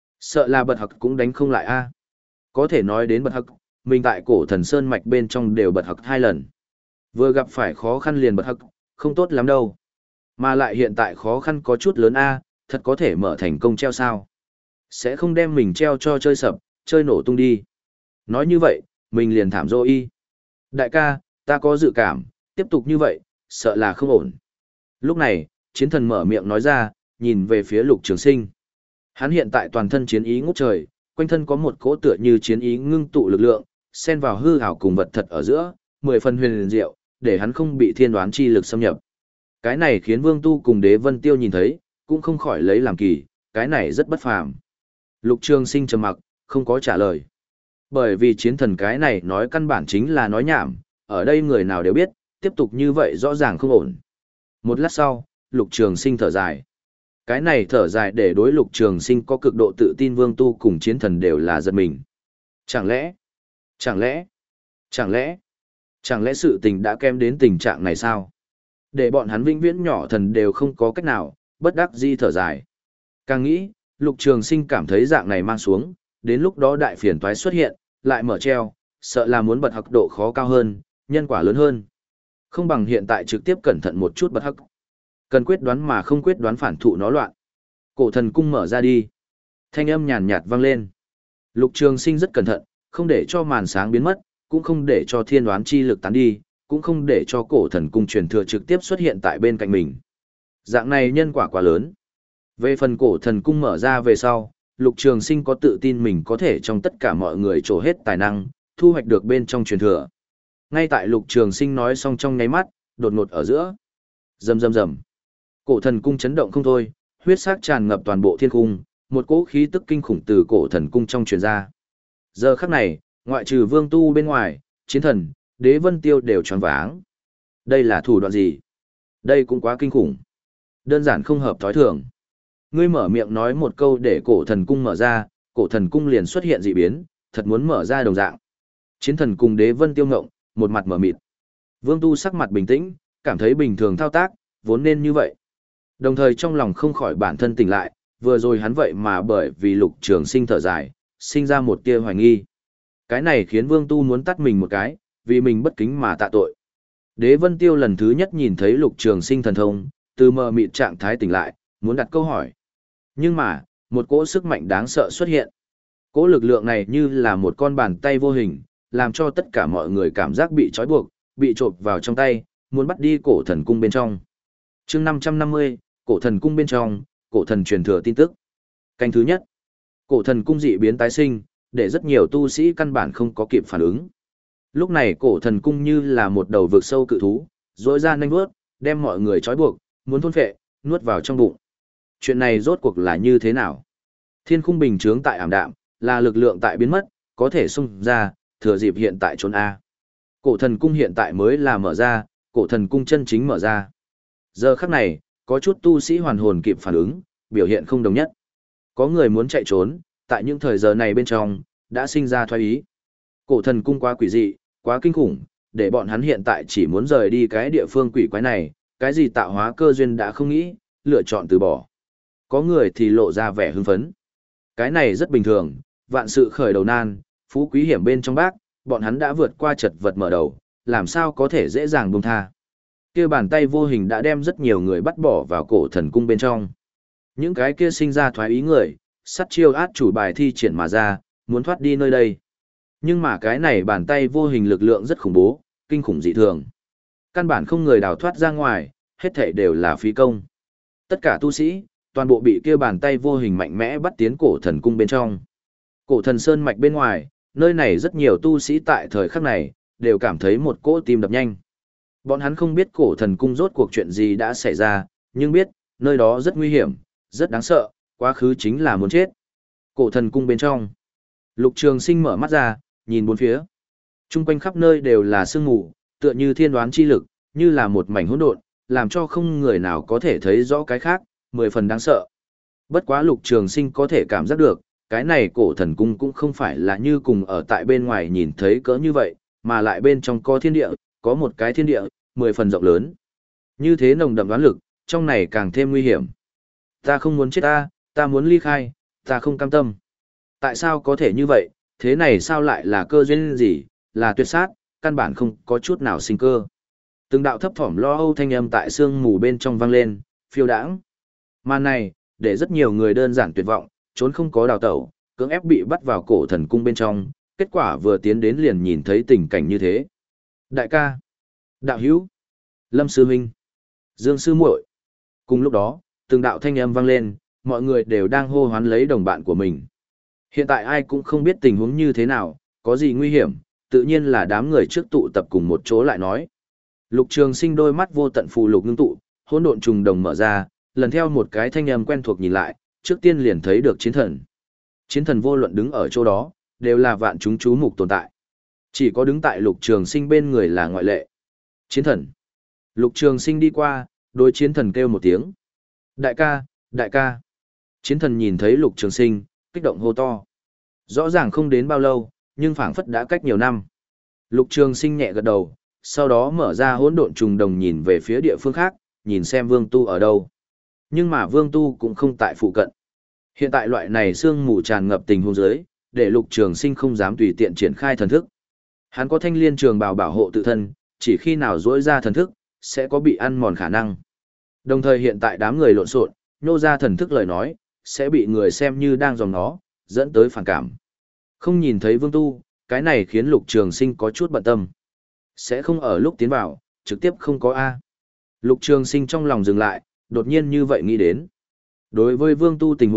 Sợ là bật hặc cũng đánh không lại a. Có thể nói đến bật hặc, mình tại cổ thần sơn mạch bên trong đều bật hặc hai lần. Vừa gặp phải khó khăn liền bật hặc, không tốt lắm đâu. Mà lại hiện tại khó khăn có chút lớn a, thật có thể mở thành công treo sao. Sẽ không đem mình treo cho chơi sập, chơi nổ tung đi. Nói như vậy, mình liền thảm dô y. Đại ca, ta có dự cảm, tiếp tục như vậy, sợ là không ổn. Lúc này, chiến thần mở miệng nói ra, nhìn về phía Lục Trường Sinh. Hắn hiện tại toàn thân chiến ý ngút trời, quanh thân có một cỗ tựa như chiến ý ngưng tụ lực lượng, xen vào hư ảo cùng vật thật ở giữa, mười phần huyền diệu, để hắn không bị thiên đoán chi lực xâm nhập. Cái này khiến Vương Tu cùng Đế Vân Tiêu nhìn thấy, cũng không khỏi lấy làm kỳ, cái này rất bất phàm. Lục Trường Sinh trầm mặc, không có trả lời. Bởi vì chiến thần cái này nói căn bản chính là nói nhảm, ở đây người nào đều biết, tiếp tục như vậy rõ ràng không ổn. Một lát sau, Lục Trường Sinh thở dài. Cái này thở dài để đối Lục Trường Sinh có cực độ tự tin Vương Tu cùng chiến thần đều là giật mình. Chẳng lẽ, chẳng lẽ, chẳng lẽ, chẳng lẽ sự tình đã kém đến tình trạng này sao? Để bọn hắn vĩnh viễn nhỏ thần đều không có cách nào, bất đắc dĩ thở dài. Càng nghĩ, Lục Trường Sinh cảm thấy dạng này mang xuống, đến lúc đó đại phiền toái xuất hiện, lại mở treo, sợ là muốn bật hắc độ khó cao hơn, nhân quả lớn hơn. Không bằng hiện tại trực tiếp cẩn thận một chút bật hắc. Cần quyết đoán mà không quyết đoán phản thụ nó loạn. Cổ thần cung mở ra đi. Thanh âm nhàn nhạt vang lên. Lục Trường Sinh rất cẩn thận, không để cho màn sáng biến mất, cũng không để cho thiên đoán chi lực tán đi, cũng không để cho cổ thần cung truyền thừa trực tiếp xuất hiện tại bên cạnh mình. Dạng này nhân quả quá lớn. Về phần cổ thần cung mở ra về sau, Lục Trường Sinh có tự tin mình có thể trong tất cả mọi người trổ hết tài năng, thu hoạch được bên trong truyền thừa. Ngay tại Lục Trường Sinh nói xong trong nháy mắt, đột ngột ở giữa. Rầm rầm rầm. Cổ thần cung chấn động không thôi, huyết sắc tràn ngập toàn bộ thiên cung, một cỗ khí tức kinh khủng từ cổ thần cung trong truyền ra. Giờ khắc này, ngoại trừ Vương Tu bên ngoài, Chiến Thần, Đế Vân Tiêu đều choáng váng. Đây là thủ đoạn gì? Đây cũng quá kinh khủng. Đơn giản không hợp thói thường. Ngươi mở miệng nói một câu để cổ thần cung mở ra, cổ thần cung liền xuất hiện dị biến, thật muốn mở ra đồng dạng. Chiến Thần cùng Đế Vân Tiêu ngộng, một mặt mở mịt. Vương Tu sắc mặt bình tĩnh, cảm thấy bình thường thao tác, vốn nên như vậy. Đồng thời trong lòng không khỏi bản thân tỉnh lại, vừa rồi hắn vậy mà bởi vì Lục Trường Sinh thở dài, sinh ra một tia hoài nghi. Cái này khiến Vương Tu muốn tắt mình một cái, vì mình bất kính mà tạ tội. Đế Vân Tiêu lần thứ nhất nhìn thấy Lục Trường Sinh thần thông, từ mờ mịt trạng thái tỉnh lại, muốn đặt câu hỏi. Nhưng mà, một cỗ sức mạnh đáng sợ xuất hiện. Cỗ lực lượng này như là một con bàn tay vô hình, làm cho tất cả mọi người cảm giác bị trói buộc, bị chộp vào trong tay, muốn bắt đi cổ thần cung bên trong. Chương năm trăm năm mươi, cổ thần cung bên trong, cổ thần truyền thừa tin tức. Canh thứ nhất, cổ thần cung dị biến tái sinh, để rất nhiều tu sĩ căn bản không có kịp phản ứng. Lúc này cổ thần cung như là một đầu vực sâu cự thú, rỗi ra nanh vuốt, đem mọi người trói buộc, muốn thôn phệ, nuốt vào trong bụng. Chuyện này rốt cuộc là như thế nào? Thiên khung bình chướng tại ảm đạm, là lực lượng tại biến mất, có thể xung ra, thừa dịp hiện tại trốn A. Cổ thần cung hiện tại mới là mở ra, cổ thần cung chân chính mở ra. Giờ khắc này, có chút tu sĩ hoàn hồn kịp phản ứng, biểu hiện không đồng nhất. Có người muốn chạy trốn, tại những thời giờ này bên trong, đã sinh ra thoái ý. Cổ thần cung quá quỷ dị, quá kinh khủng, để bọn hắn hiện tại chỉ muốn rời đi cái địa phương quỷ quái này, cái gì tạo hóa cơ duyên đã không nghĩ, lựa chọn từ bỏ. Có người thì lộ ra vẻ hưng phấn. Cái này rất bình thường, vạn sự khởi đầu nan, phú quý hiểm bên trong bác, bọn hắn đã vượt qua chật vật mở đầu, làm sao có thể dễ dàng buông tha. Kia bàn tay vô hình đã đem rất nhiều người bắt bỏ vào cổ thần cung bên trong. Những cái kia sinh ra thoái ý người, sắt chiêu át chủ bài thi triển mà ra, muốn thoát đi nơi đây. Nhưng mà cái này bàn tay vô hình lực lượng rất khủng bố, kinh khủng dị thường. Căn bản không người đào thoát ra ngoài, hết thảy đều là phí công. Tất cả tu sĩ, toàn bộ bị kia bàn tay vô hình mạnh mẽ bắt tiến cổ thần cung bên trong. Cổ thần sơn mạch bên ngoài, nơi này rất nhiều tu sĩ tại thời khắc này, đều cảm thấy một cỗ tim đập nhanh. Bọn hắn không biết cổ thần cung rốt cuộc chuyện gì đã xảy ra, nhưng biết, nơi đó rất nguy hiểm, rất đáng sợ, quá khứ chính là muốn chết. Cổ thần cung bên trong. Lục Trường Sinh mở mắt ra, nhìn bốn phía. Trung quanh khắp nơi đều là sương mù, tựa như thiên đoán chi lực, như là một mảnh hỗn độn, làm cho không người nào có thể thấy rõ cái khác, mười phần đáng sợ. Bất quá Lục Trường Sinh có thể cảm giác được, cái này cổ thần cung cũng không phải là như cùng ở tại bên ngoài nhìn thấy cỡ như vậy, mà lại bên trong có thiên địa, có một cái thiên địa, mười phần rộng lớn. Như thế nồng đậm đoán lực, trong này càng thêm nguy hiểm. Ta không muốn chết ta, ta muốn ly khai, ta không cam tâm. Tại sao có thể như vậy, thế này sao lại là cơ duyên gì, là tuyệt sát, căn bản không có chút nào sinh cơ. Từng đạo thấp thỏm lo âu thanh âm tại sương mù bên trong vang lên, phiêu đãng. Màn này, để rất nhiều người đơn giản tuyệt vọng, trốn không có đào tẩu, cưỡng ép bị bắt vào cổ thần cung bên trong, kết quả vừa tiến đến liền nhìn thấy tình cảnh như thế. Đại ca, đạo hữu, Lâm sư huynh, Dương sư muội. Cùng lúc đó, từng đạo thanh âm vang lên, mọi người đều đang hô hoán lấy đồng bạn của mình. Hiện tại ai cũng không biết tình huống như thế nào, có gì nguy hiểm, tự nhiên là đám người trước tụ tập cùng một chỗ lại nói. Lục Trường Sinh đôi mắt vô tận phù lục ngưng tụ, hỗn độn trùng đồng mở ra, lần theo một cái thanh âm quen thuộc nhìn lại, trước tiên liền thấy được chiến thần. Chiến thần vô luận đứng ở chỗ đó, đều là vạn chúng chú mục tồn tại. Chỉ có đứng tại Lục Trường Sinh bên người là ngoại lệ. Chiến thần. Lục Trường Sinh đi qua, đối chiến thần kêu một tiếng. Đại ca, đại ca. Chiến thần nhìn thấy Lục Trường Sinh, kích động hô to. Rõ ràng không đến bao lâu, nhưng phảng phất đã cách nhiều năm. Lục Trường Sinh nhẹ gật đầu, sau đó mở ra hỗn độn trùng đồng nhìn về phía địa phương khác, nhìn xem Vương Tu ở đâu. Nhưng mà Vương Tu cũng không tại phụ cận. Hiện tại loại này sương mù tràn ngập tình huống dưới, để Lục Trường Sinh không dám tùy tiện triển khai thần thức. Hắn có thanh liên trường bào bảo hộ tự thân, chỉ khi nào duỗi ra thần thức, sẽ có bị ăn mòn khả năng. Đồng thời hiện tại đám người lộn xộn, nhô ra thần thức lời nói, sẽ bị người xem như đang dòng nó, dẫn tới phản cảm. Không nhìn thấy Vương Tu, cái này khiến Lục Trường Sinh có chút bận tâm. Sẽ không ở lúc tiến vào, trực tiếp không có A. Lục Trường Sinh trong lòng dừng lại, đột nhiên như vậy nghĩ đến. Đối với Vương Tu tình huống,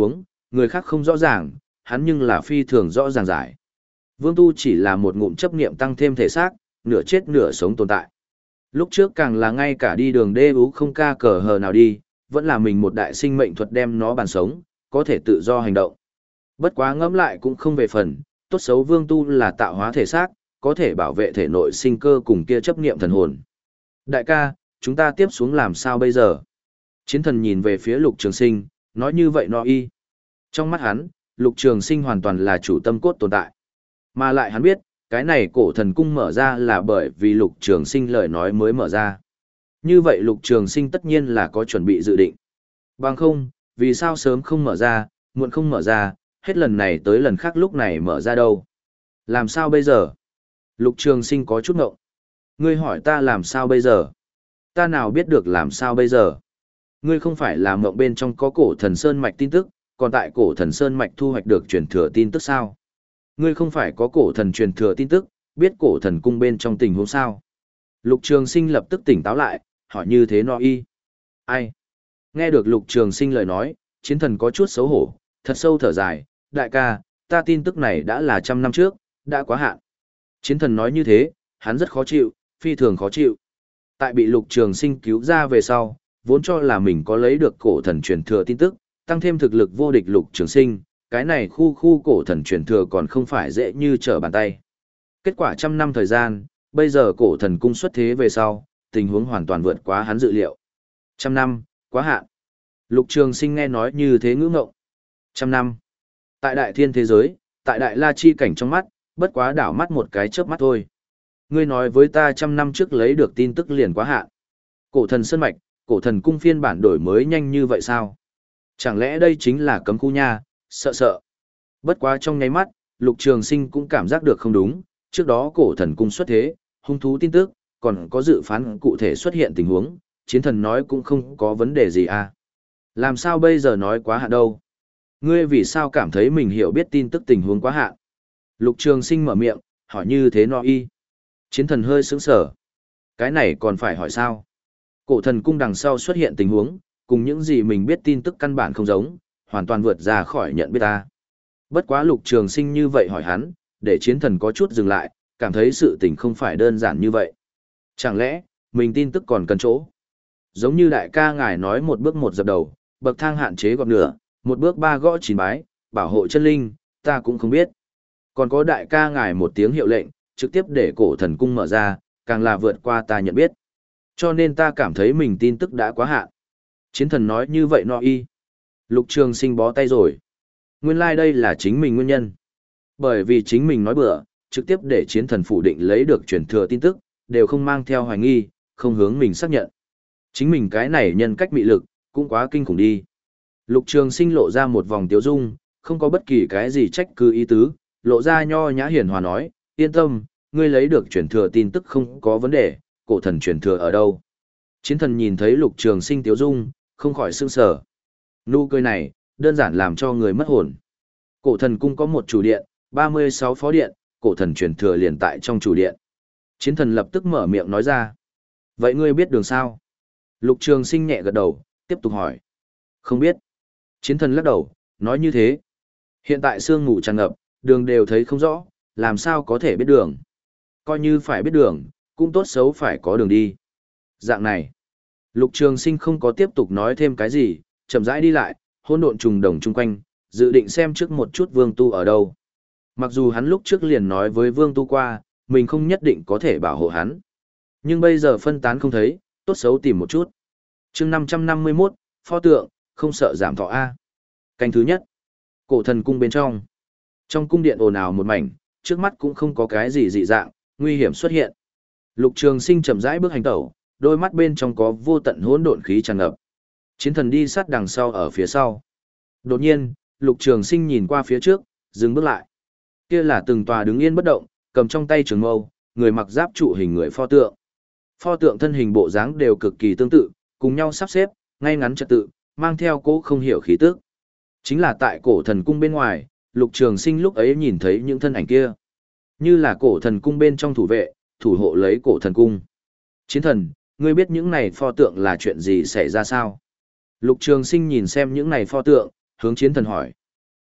người khác không rõ ràng, hắn nhưng là phi thường rõ ràng giải. Vương Tu chỉ là một ngụm chấp niệm tăng thêm thể xác, nửa chết nửa sống tồn tại. Lúc trước càng là ngay cả đi đường đê ú không ca cờ hờ nào đi, vẫn là mình một đại sinh mệnh thuật đem nó bàn sống, có thể tự do hành động. Bất quá ngẫm lại cũng không về phần, tốt xấu Vương Tu là tạo hóa thể xác, có thể bảo vệ thể nội sinh cơ cùng kia chấp niệm thần hồn. Đại ca, chúng ta tiếp xuống làm sao bây giờ? Chiến thần nhìn về phía Lục Trường Sinh, nói như vậy nó y. Trong mắt hắn, Lục Trường Sinh hoàn toàn là chủ tâm cốt tồn tại. Mà lại hắn biết, cái này cổ thần cung mở ra là bởi vì Lục Trường Sinh lời nói mới mở ra. Như vậy Lục Trường Sinh tất nhiên là có chuẩn bị dự định. Bằng không, vì sao sớm không mở ra, muộn không mở ra, hết lần này tới lần khác lúc này mở ra đâu? Làm sao bây giờ? Lục Trường Sinh có chút ngộng. Ngươi hỏi ta làm sao bây giờ? Ta nào biết được làm sao bây giờ? Ngươi không phải là mộng bên trong có cổ thần sơn mạch tin tức, còn tại cổ thần sơn mạch thu hoạch được truyền thừa tin tức sao? Ngươi không phải có cổ thần truyền thừa tin tức, biết cổ thần cung bên trong tình huống sao? Lục Trường Sinh lập tức tỉnh táo lại, hỏi như thế no y. Ai? Nghe được Lục Trường Sinh lời nói, chiến thần có chút xấu hổ, thật sâu thở dài, đại ca, ta tin tức này đã là trăm năm trước, đã quá hạn. Chiến thần nói như thế, hắn rất khó chịu, phi thường khó chịu. Tại bị Lục Trường Sinh cứu ra về sau, vốn cho là mình có lấy được cổ thần truyền thừa tin tức, tăng thêm thực lực vô địch Lục Trường Sinh, cái này khu khu cổ thần truyền thừa còn không phải dễ như trở bàn tay. Kết quả trăm năm thời gian, bây giờ cổ thần cung xuất thế về sau, tình huống hoàn toàn vượt quá hắn dự liệu. Trăm năm, quá hạn. Lục Trường Sinh nghe nói như thế ngữ ngộng. Trăm năm. Tại đại thiên thế giới, tại đại la chi cảnh trong mắt, bất quá đảo mắt một cái chớp mắt thôi. Ngươi nói với ta trăm năm trước lấy được tin tức liền quá hạn. Cổ thần sơn mạch, cổ thần cung phiên bản đổi mới nhanh như vậy sao? Chẳng lẽ đây chính là cấm khu nha, sợ sợ. Bất quá trong nháy mắt, Lục Trường Sinh cũng cảm giác được không đúng, trước đó cổ thần cung xuất thế, hung thú tin tức, còn có dự phán cụ thể xuất hiện tình huống, chiến thần nói cũng không có vấn đề gì à. Làm sao bây giờ nói quá hạn đâu? Ngươi vì sao cảm thấy mình hiểu biết tin tức tình huống quá hạn? Lục Trường Sinh mở miệng, hỏi như thế no y. Chiến thần hơi sững sờ. Cái này còn phải hỏi sao? Cổ thần cung đằng sau xuất hiện tình huống, cùng những gì mình biết tin tức căn bản không giống, hoàn toàn vượt ra khỏi nhận biết ta. Bất quá Lục Trường Sinh như vậy hỏi hắn, để chiến thần có chút dừng lại, cảm thấy sự tình không phải đơn giản như vậy. Chẳng lẽ, mình tin tức còn cần chỗ? Giống như đại ca ngài nói một bước một dập đầu, bậc thang hạn chế gọt nửa, một bước ba gõ chín bái, bảo hộ chân linh, ta cũng không biết. Còn có đại ca ngài một tiếng hiệu lệnh, trực tiếp để cổ thần cung mở ra, càng là vượt qua ta nhận biết. Cho nên ta cảm thấy mình tin tức đã quá hạn. Chiến thần nói như vậy no y. Lục Trường Sinh bó tay rồi. Nguyên lai like đây là chính mình nguyên nhân. Bởi vì chính mình nói bừa, trực tiếp để chiến thần phủ định lấy được truyền thừa tin tức, đều không mang theo hoài nghi, không hướng mình xác nhận. Chính mình cái này nhân cách mị lực, cũng quá kinh khủng đi. Lục Trường Sinh lộ ra một vòng tiếu dung, không có bất kỳ cái gì trách cứ ý tứ, lộ ra nho nhã hiền hòa nói, yên tâm, ngươi lấy được truyền thừa tin tức không có vấn đề, cổ thần truyền thừa ở đâu. Chiến thần nhìn thấy Lục Trường Sinh tiếu dung, không khỏi sững sờ. Nụ cười này, đơn giản làm cho người mất hồn. Cổ thần cung có một chủ điện, ba mươi sáu phó điện, cổ thần truyền thừa liền tại trong chủ điện. Chiến thần lập tức mở miệng nói ra. Vậy ngươi biết đường sao? Lục Trường Sinh nhẹ gật đầu, tiếp tục hỏi. Không biết. Chiến thần lắc đầu, nói như thế. Hiện tại sương mù tràn ngập, đường đều thấy không rõ, làm sao có thể biết đường. Coi như phải biết đường, cũng tốt xấu phải có đường đi. Dạng này. Lục Trường Sinh không có tiếp tục nói thêm cái gì, chậm rãi đi lại, hỗn độn trùng đồng chung quanh, dự định xem trước một chút Vương Tu ở đâu. Mặc dù hắn lúc trước liền nói với Vương Tu qua, mình không nhất định có thể bảo hộ hắn. Nhưng bây giờ phân tán không thấy, tốt xấu tìm một chút. Chương năm trăm năm mươi mốt, pho tượng, không sợ giảm thọ A. Canh thứ nhất. Cổ thần cung bên trong. Trong cung điện ồn ào một mảnh, trước mắt cũng không có cái gì dị dạng, nguy hiểm xuất hiện. Lục Trường Sinh chậm rãi bước hành tẩu, đôi mắt bên trong có vô tận hỗn độn khí tràn ngập. Chiến thần đi sát đằng sau ở phía sau. Đột nhiên, Lục Trường Sinh nhìn qua phía trước, dừng bước lại. Kia là từng tòa đứng yên bất động, cầm trong tay trường mâu, người mặc giáp trụ hình người pho tượng. Pho tượng thân hình bộ dáng đều cực kỳ tương tự, cùng nhau sắp xếp, ngay ngắn trật tự, mang theo cố không hiểu khí tức. Chính là tại cổ thần cung bên ngoài, Lục Trường Sinh lúc ấy nhìn thấy những thân ảnh kia. Như là cổ thần cung bên trong thủ vệ, thủ hộ lấy cổ thần cung. Chiến thần, ngươi biết những này pho tượng là chuyện gì xảy ra sao? Lục Trường Sinh nhìn xem những này pho tượng, hướng chiến thần hỏi.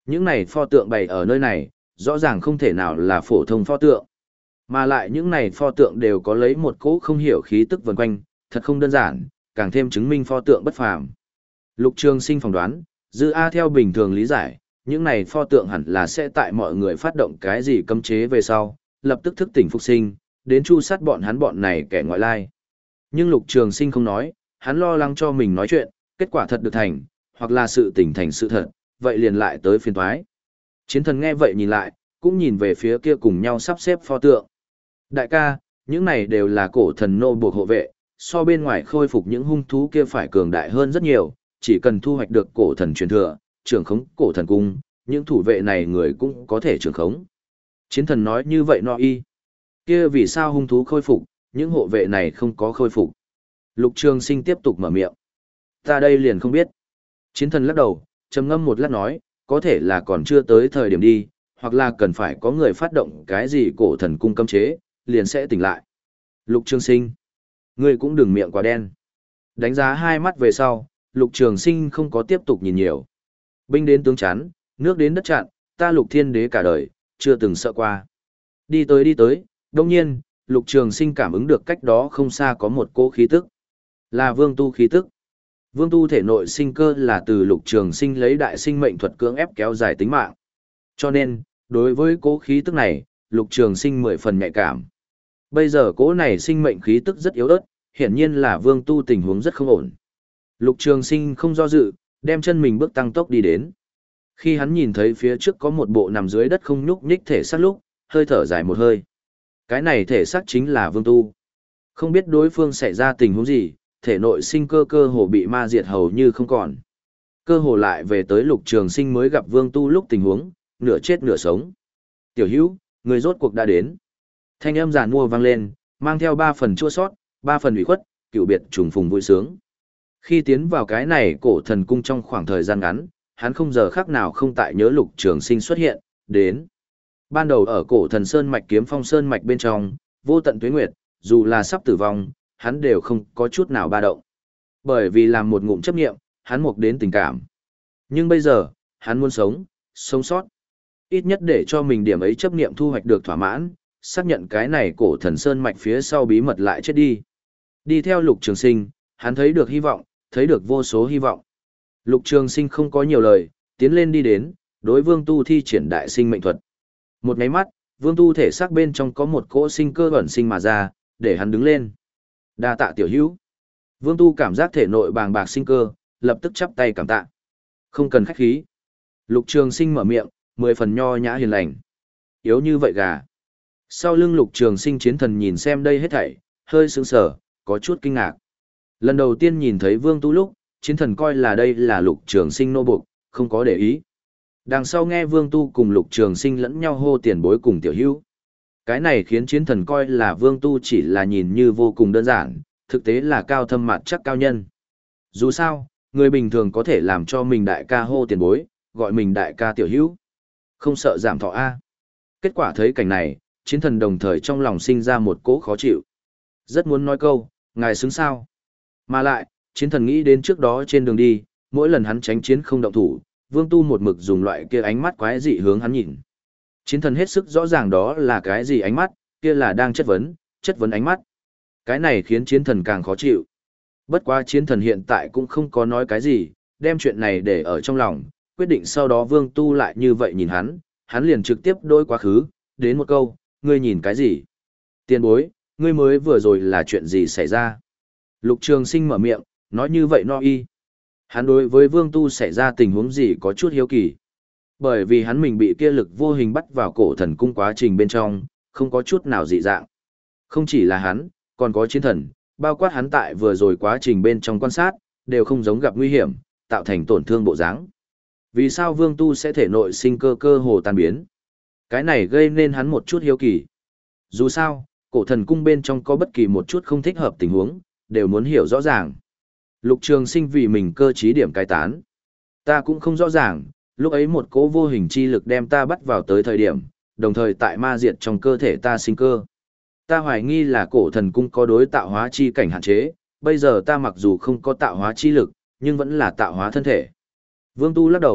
Những này pho tượng bày ở nơi này, rõ ràng không thể nào là phổ thông pho tượng. Mà lại những này pho tượng đều có lấy một cỗ không hiểu khí tức vần quanh, thật không đơn giản, càng thêm chứng minh pho tượng bất phàm. Lục Trường Sinh phỏng đoán, Dư A theo bình thường lý giải, những này pho tượng hẳn là sẽ tại mọi người phát động cái gì cấm chế về sau, lập tức thức tỉnh phục sinh, đến chu sát bọn hắn bọn này kẻ ngoại lai. Nhưng Lục Trường Sinh không nói, hắn lo lắng cho mình nói chuyện, kết quả thật được thành, hoặc là sự tỉnh thành sự thật, vậy liền lại tới phiền toái. Chiến thần nghe vậy nhìn lại, cũng nhìn về phía kia cùng nhau sắp xếp pho tượng. Đại ca, những này đều là cổ thần nô buộc hộ vệ, so bên ngoài khôi phục những hung thú kia phải cường đại hơn rất nhiều, chỉ cần thu hoạch được cổ thần truyền thừa, trưởng khống cổ thần cung, những thủ vệ này người cũng có thể trưởng khống. Chiến thần nói như vậy no y. Kia vì sao hung thú khôi phục, những hộ vệ này không có khôi phục? Lục Trường Sinh tiếp tục mở miệng. Ta đây liền không biết. Chiến thần lắc đầu, trầm ngâm một lát nói, có thể là còn chưa tới thời điểm đi, hoặc là cần phải có người phát động cái gì cổ thần cung cấm chế, liền sẽ tỉnh lại. Lục Trường Sinh, ngươi cũng đừng miệng quá đen. Đánh giá hai mắt về sau, Lục Trường Sinh không có tiếp tục nhìn nhiều. Binh đến tướng chắn, nước đến đất chặn, ta Lục Thiên Đế cả đời, chưa từng sợ qua. Đi tới đi tới, đông nhiên, Lục Trường Sinh cảm ứng được cách đó không xa có một cỗ khí tức. Là Vương Tu khí tức. Vương Tu thể nội sinh cơ là từ Lục Trường Sinh lấy đại sinh mệnh thuật cưỡng ép kéo dài tính mạng. Cho nên, đối với cỗ khí tức này, Lục Trường Sinh mười phần nhạy cảm. Bây giờ cỗ này sinh mệnh khí tức rất yếu ớt, hiển nhiên là Vương Tu tình huống rất không ổn. Lục Trường Sinh không do dự, đem chân mình bước tăng tốc đi đến. Khi hắn nhìn thấy phía trước có một bộ nằm dưới đất không nhúc nhích thể xác lúc, hơi thở dài một hơi. Cái này thể xác chính là Vương Tu. Không biết đối phương xảy ra tình huống gì, thể nội sinh cơ cơ hồ bị ma diệt hầu như không còn. Cơ hồ lại về tới Lục Trường Sinh mới gặp Vương Tu lúc tình huống, nửa chết nửa sống. Tiểu hữu, người rốt cuộc đã đến. Thanh âm giàn mua vang lên, mang theo ba phần chua sót, ba phần ủy khuất, cựu biệt trùng phùng vui sướng. Khi tiến vào cái này cổ thần cung trong khoảng thời gian ngắn, hắn không giờ khác nào không tại nhớ Lục Trường Sinh xuất hiện, đến. Ban đầu ở cổ thần sơn mạch kiếm phong sơn mạch bên trong, vô tận tuế nguyệt, dù là sắp tử vong, hắn đều không có chút nào ba động. Bởi vì làm một ngụm chấp nghiệm, hắn mục đến tình cảm. Nhưng bây giờ, hắn muốn sống, sống sót. Ít nhất để cho mình điểm ấy chấp nghiệm thu hoạch được thỏa mãn, xác nhận cái này cổ thần sơn mạch phía sau bí mật lại chết đi. Đi theo Lục Trường Sinh, hắn thấy được hy vọng, thấy được vô số hy vọng. Lục Trường Sinh không có nhiều lời, tiến lên đi đến, đối Vương Tu thi triển đại sinh mệnh thuật. Một nháy mắt, Vương Tu thể xác bên trong có một cỗ sinh cơ ẩn sinh mà ra, để hắn đứng lên. Đa tạ tiểu hữu. Vương Tu cảm giác thể nội bàng bạc sinh cơ, lập tức chắp tay cảm tạ. Không cần khách khí. Lục Trường Sinh mở miệng, mười phần nho nhã hiền lành. Yếu như vậy gà. Sau lưng Lục Trường Sinh chiến thần nhìn xem đây hết thảy, hơi sững sờ, có chút kinh ngạc. Lần đầu tiên nhìn thấy Vương Tu lúc, chiến thần coi là đây là Lục Trường Sinh nô buộc, không có để ý. Đằng sau nghe Vương Tu cùng Lục Trường Sinh lẫn nhau hô tiền bối cùng tiểu hữu. Cái này khiến chiến thần coi là Vương Tu chỉ là nhìn như vô cùng đơn giản, thực tế là cao thâm mặt chắc cao nhân. Dù sao, người bình thường có thể làm cho mình đại ca hô tiền bối, gọi mình đại ca tiểu hữu. Không sợ giảm thọ A. Kết quả thấy cảnh này, chiến thần đồng thời trong lòng sinh ra một cỗ khó chịu. Rất muốn nói câu, ngài xứng sao. Mà lại, chiến thần nghĩ đến trước đó trên đường đi, mỗi lần hắn tránh chiến không động thủ, Vương Tu một mực dùng loại kia ánh mắt quái dị hướng hắn nhìn. Chiến thần hết sức rõ ràng đó là cái gì ánh mắt, kia là đang chất vấn, chất vấn ánh mắt. Cái này khiến chiến thần càng khó chịu. Bất quá chiến thần hiện tại cũng không có nói cái gì, đem chuyện này để ở trong lòng, quyết định sau đó Vương Tu lại như vậy nhìn hắn, hắn liền trực tiếp đối quá khứ, đến một câu, ngươi nhìn cái gì? Tiền bối, ngươi mới vừa rồi là chuyện gì xảy ra? Lục Trường Sinh mở miệng, nói như vậy no y. Hắn đối với Vương Tu xảy ra tình huống gì có chút hiếu kỳ. Bởi vì hắn mình bị kia lực vô hình bắt vào cổ thần cung quá trình bên trong, không có chút nào dị dạng. Không chỉ là hắn, còn có chiến thần, bao quát hắn tại vừa rồi quá trình bên trong quan sát, đều không giống gặp nguy hiểm, tạo thành tổn thương bộ dáng. Vì sao Vương Tu sẽ thể nội sinh cơ cơ hồ tan biến? Cái này gây nên hắn một chút hiếu kỳ. Dù sao, cổ thần cung bên trong có bất kỳ một chút không thích hợp tình huống, đều muốn hiểu rõ ràng. Lục Trường Sinh vì mình cơ trí điểm cai tán. Ta cũng không rõ ràng, lúc ấy một cỗ vô hình chi lực đem ta bắt vào tới thời điểm, đồng thời tại ma diệt trong cơ thể ta sinh cơ. Ta hoài nghi là cổ thần cung có đối tạo hóa chi cảnh hạn chế, bây giờ ta mặc dù không có tạo hóa chi lực, nhưng vẫn là tạo hóa thân thể. Vương Tu lắc đầu,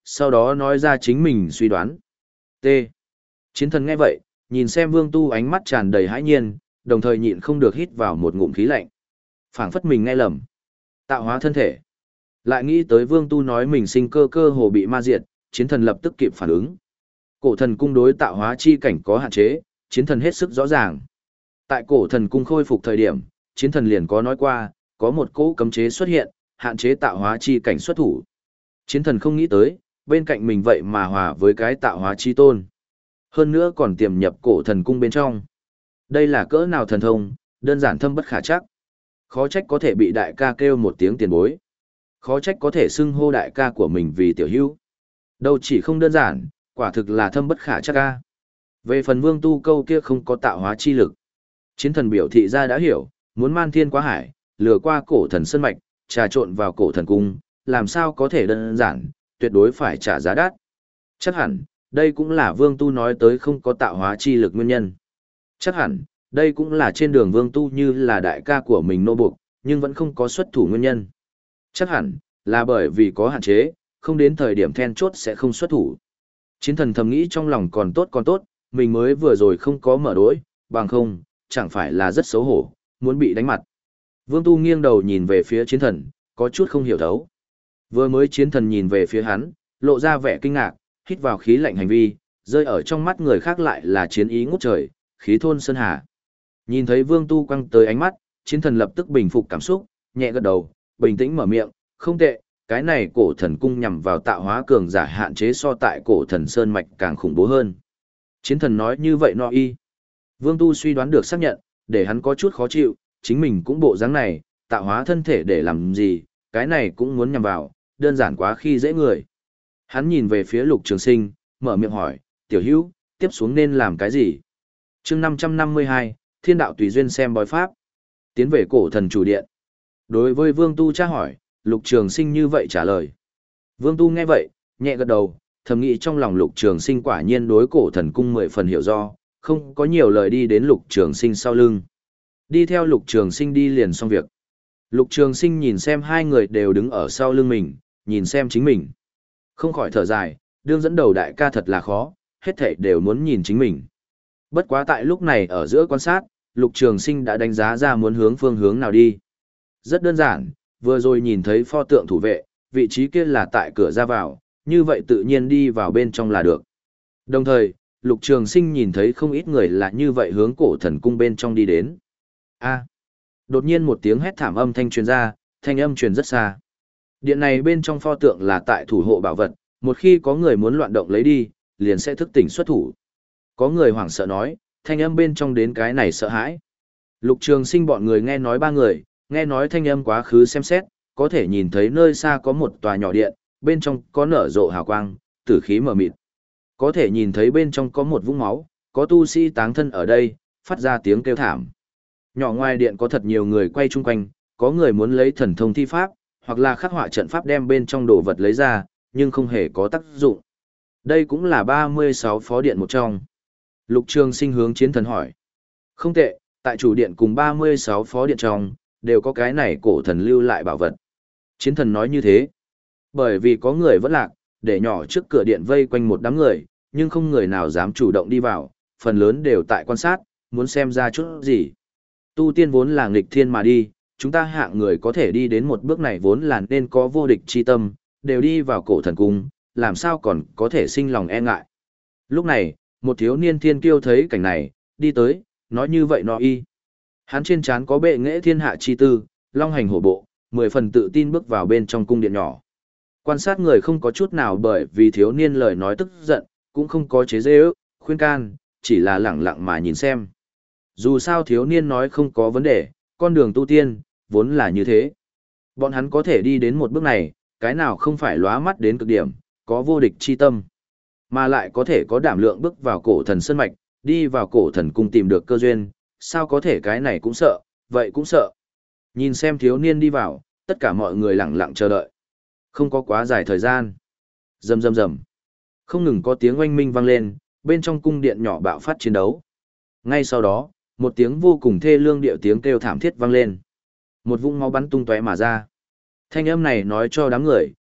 sau đó nói ra chính mình suy đoán. T. Chiến thần nghe vậy, nhìn xem Vương Tu ánh mắt tràn đầy hãi nhiên, đồng thời nhịn không được hít vào một ngụm khí lạnh. Phảng phất mình nghe lầm. Tạo hóa thân thể. Lại nghĩ tới Vương Tu nói mình sinh cơ cơ hồ bị ma diệt, chiến thần lập tức kịp phản ứng. Cổ thần cung đối tạo hóa chi cảnh có hạn chế, chiến thần hết sức rõ ràng. Tại cổ thần cung khôi phục thời điểm, chiến thần liền có nói qua, có một cỗ cấm chế xuất hiện, hạn chế tạo hóa chi cảnh xuất thủ. Chiến thần không nghĩ tới, bên cạnh mình vậy mà hòa với cái tạo hóa chi tôn. Hơn nữa còn tiềm nhập cổ thần cung bên trong. Đây là cỡ nào thần thông, đơn giản thâm bất khả chắc. Khó trách có thể bị đại ca kêu một tiếng tiền bối. Khó trách có thể xưng hô đại ca của mình vì tiểu hữu. Đâu chỉ không đơn giản, quả thực là thâm bất khả chắc ca. Về phần Vương Tu câu kia không có tạo hóa chi lực. Chiến thần biểu thị ra đã hiểu, muốn man thiên quá hải, lừa qua cổ thần sơn mạch, trà trộn vào cổ thần cung, làm sao có thể đơn giản, tuyệt đối phải trả giá đắt. Chắc hẳn, đây cũng là Vương Tu nói tới không có tạo hóa chi lực nguyên nhân. Chắc hẳn, đây cũng là trên đường Vương Tu như là đại ca của mình nô buộc, nhưng vẫn không có xuất thủ nguyên nhân. Chắc hẳn, là bởi vì có hạn chế, không đến thời điểm then chốt sẽ không xuất thủ. Chiến thần thầm nghĩ trong lòng còn tốt còn tốt, mình mới vừa rồi không có mở đối, bằng không, chẳng phải là rất xấu hổ, muốn bị đánh mặt. Vương Tu nghiêng đầu nhìn về phía chiến thần, có chút không hiểu thấu. Vừa mới chiến thần nhìn về phía hắn, lộ ra vẻ kinh ngạc, hít vào khí lạnh hành vi, rơi ở trong mắt người khác lại là chiến ý ngút trời, khí thôn sơn hà. Nhìn thấy Vương Tu quăng tới ánh mắt, chiến thần lập tức bình phục cảm xúc, nhẹ gật đầu, bình tĩnh mở miệng, không tệ, cái này cổ thần cung nhằm vào tạo hóa cường giả hạn chế so tại cổ thần sơn mạch càng khủng bố hơn. Chiến thần nói như vậy no y. Vương Tu suy đoán được xác nhận, để hắn có chút khó chịu, chính mình cũng bộ dáng này, tạo hóa thân thể để làm gì, cái này cũng muốn nhằm vào, đơn giản quá khi dễ người. Hắn nhìn về phía Lục Trường Sinh, mở miệng hỏi, tiểu hữu, tiếp xuống nên làm cái gì? Chương năm trăm năm mươi hai, Thiên đạo tùy duyên xem bói pháp. Tiến về cổ thần chủ điện. Đối với Vương Tu tra hỏi, Lục Trường Sinh như vậy trả lời. Vương Tu nghe vậy, nhẹ gật đầu, thầm nghĩ trong lòng Lục Trường Sinh quả nhiên đối cổ thần cung mười phần hiểu do, không có nhiều lời đi đến Lục Trường Sinh sau lưng. Đi theo Lục Trường Sinh đi liền xong việc. Lục Trường Sinh nhìn xem hai người đều đứng ở sau lưng mình, nhìn xem chính mình. Không khỏi thở dài, đương dẫn đầu đại ca thật là khó, hết thảy đều muốn nhìn chính mình. Bất quá tại lúc này ở giữa quan sát, Lục Trường Sinh đã đánh giá ra muốn hướng phương hướng nào đi. Rất đơn giản, vừa rồi nhìn thấy pho tượng thủ vệ, vị trí kia là tại cửa ra vào, như vậy tự nhiên đi vào bên trong là được. Đồng thời, Lục Trường Sinh nhìn thấy không ít người là như vậy hướng cổ thần cung bên trong đi đến. A. Đột nhiên một tiếng hét thảm âm thanh truyền ra, thanh âm truyền rất xa. Điện này bên trong pho tượng là tại thủ hộ bảo vật, một khi có người muốn loạn động lấy đi, liền sẽ thức tỉnh xuất thủ. Có người hoảng sợ nói, thanh âm bên trong đến cái này sợ hãi. Lục Trường Sinh bọn người nghe nói ba người, nghe nói thanh âm quá khứ xem xét, có thể nhìn thấy nơi xa có một tòa nhỏ điện, bên trong có nở rộ hào quang, tử khí mờ mịt. Có thể nhìn thấy bên trong có một vũng máu, có tu sĩ táng thân ở đây, phát ra tiếng kêu thảm. Nhỏ ngoài điện có thật nhiều người quay chung quanh, có người muốn lấy thần thông thi pháp, hoặc là khắc họa trận pháp đem bên trong đồ vật lấy ra, nhưng không hề có tác dụng. Đây cũng là ba mươi sáu phó điện một trong. Lục Trường Sinh hướng chiến thần hỏi. Không tệ, tại chủ điện cùng ba mươi sáu phó điện trong, đều có cái này cổ thần lưu lại bảo vật. Chiến thần nói như thế. Bởi vì có người vẫn lạc, để nhỏ trước cửa điện vây quanh một đám người, nhưng không người nào dám chủ động đi vào, phần lớn đều tại quan sát, muốn xem ra chút gì. Tu tiên vốn là nghịch thiên mà đi, chúng ta hạng người có thể đi đến một bước này vốn là nên có vô địch chi tâm, đều đi vào cổ thần cung, làm sao còn có thể sinh lòng e ngại. Lúc này, một thiếu niên thiên kiêu thấy cảnh này, đi tới, nói như vậy nó y. Hắn trên trán có bệ nghệ thiên hạ chi tư, long hành hổ bộ, mười phần tự tin bước vào bên trong cung điện nhỏ. Quan sát người không có chút nào bởi vì thiếu niên lời nói tức giận, cũng không có chế giễu, khuyên can, chỉ là lẳng lặng mà nhìn xem. Dù sao thiếu niên nói không có vấn đề, con đường tu tiên, vốn là như thế. Bọn hắn có thể đi đến một bước này, cái nào không phải lóa mắt đến cực điểm, có vô địch chi tâm. Mà lại có thể có đảm lượng bước vào cổ thần sơn mạch, đi vào cổ thần cung tìm được cơ duyên, sao có thể cái này cũng sợ, vậy cũng sợ. Nhìn xem thiếu niên đi vào, tất cả mọi người lặng lặng chờ đợi. Không có quá dài thời gian. Rầm rầm rầm. Không ngừng có tiếng oanh minh vang lên, bên trong cung điện nhỏ bạo phát chiến đấu. Ngay sau đó, một tiếng vô cùng thê lương điệu tiếng kêu thảm thiết vang lên. Một vũng máu bắn tung tóe mà ra. Thanh âm này nói cho đám người,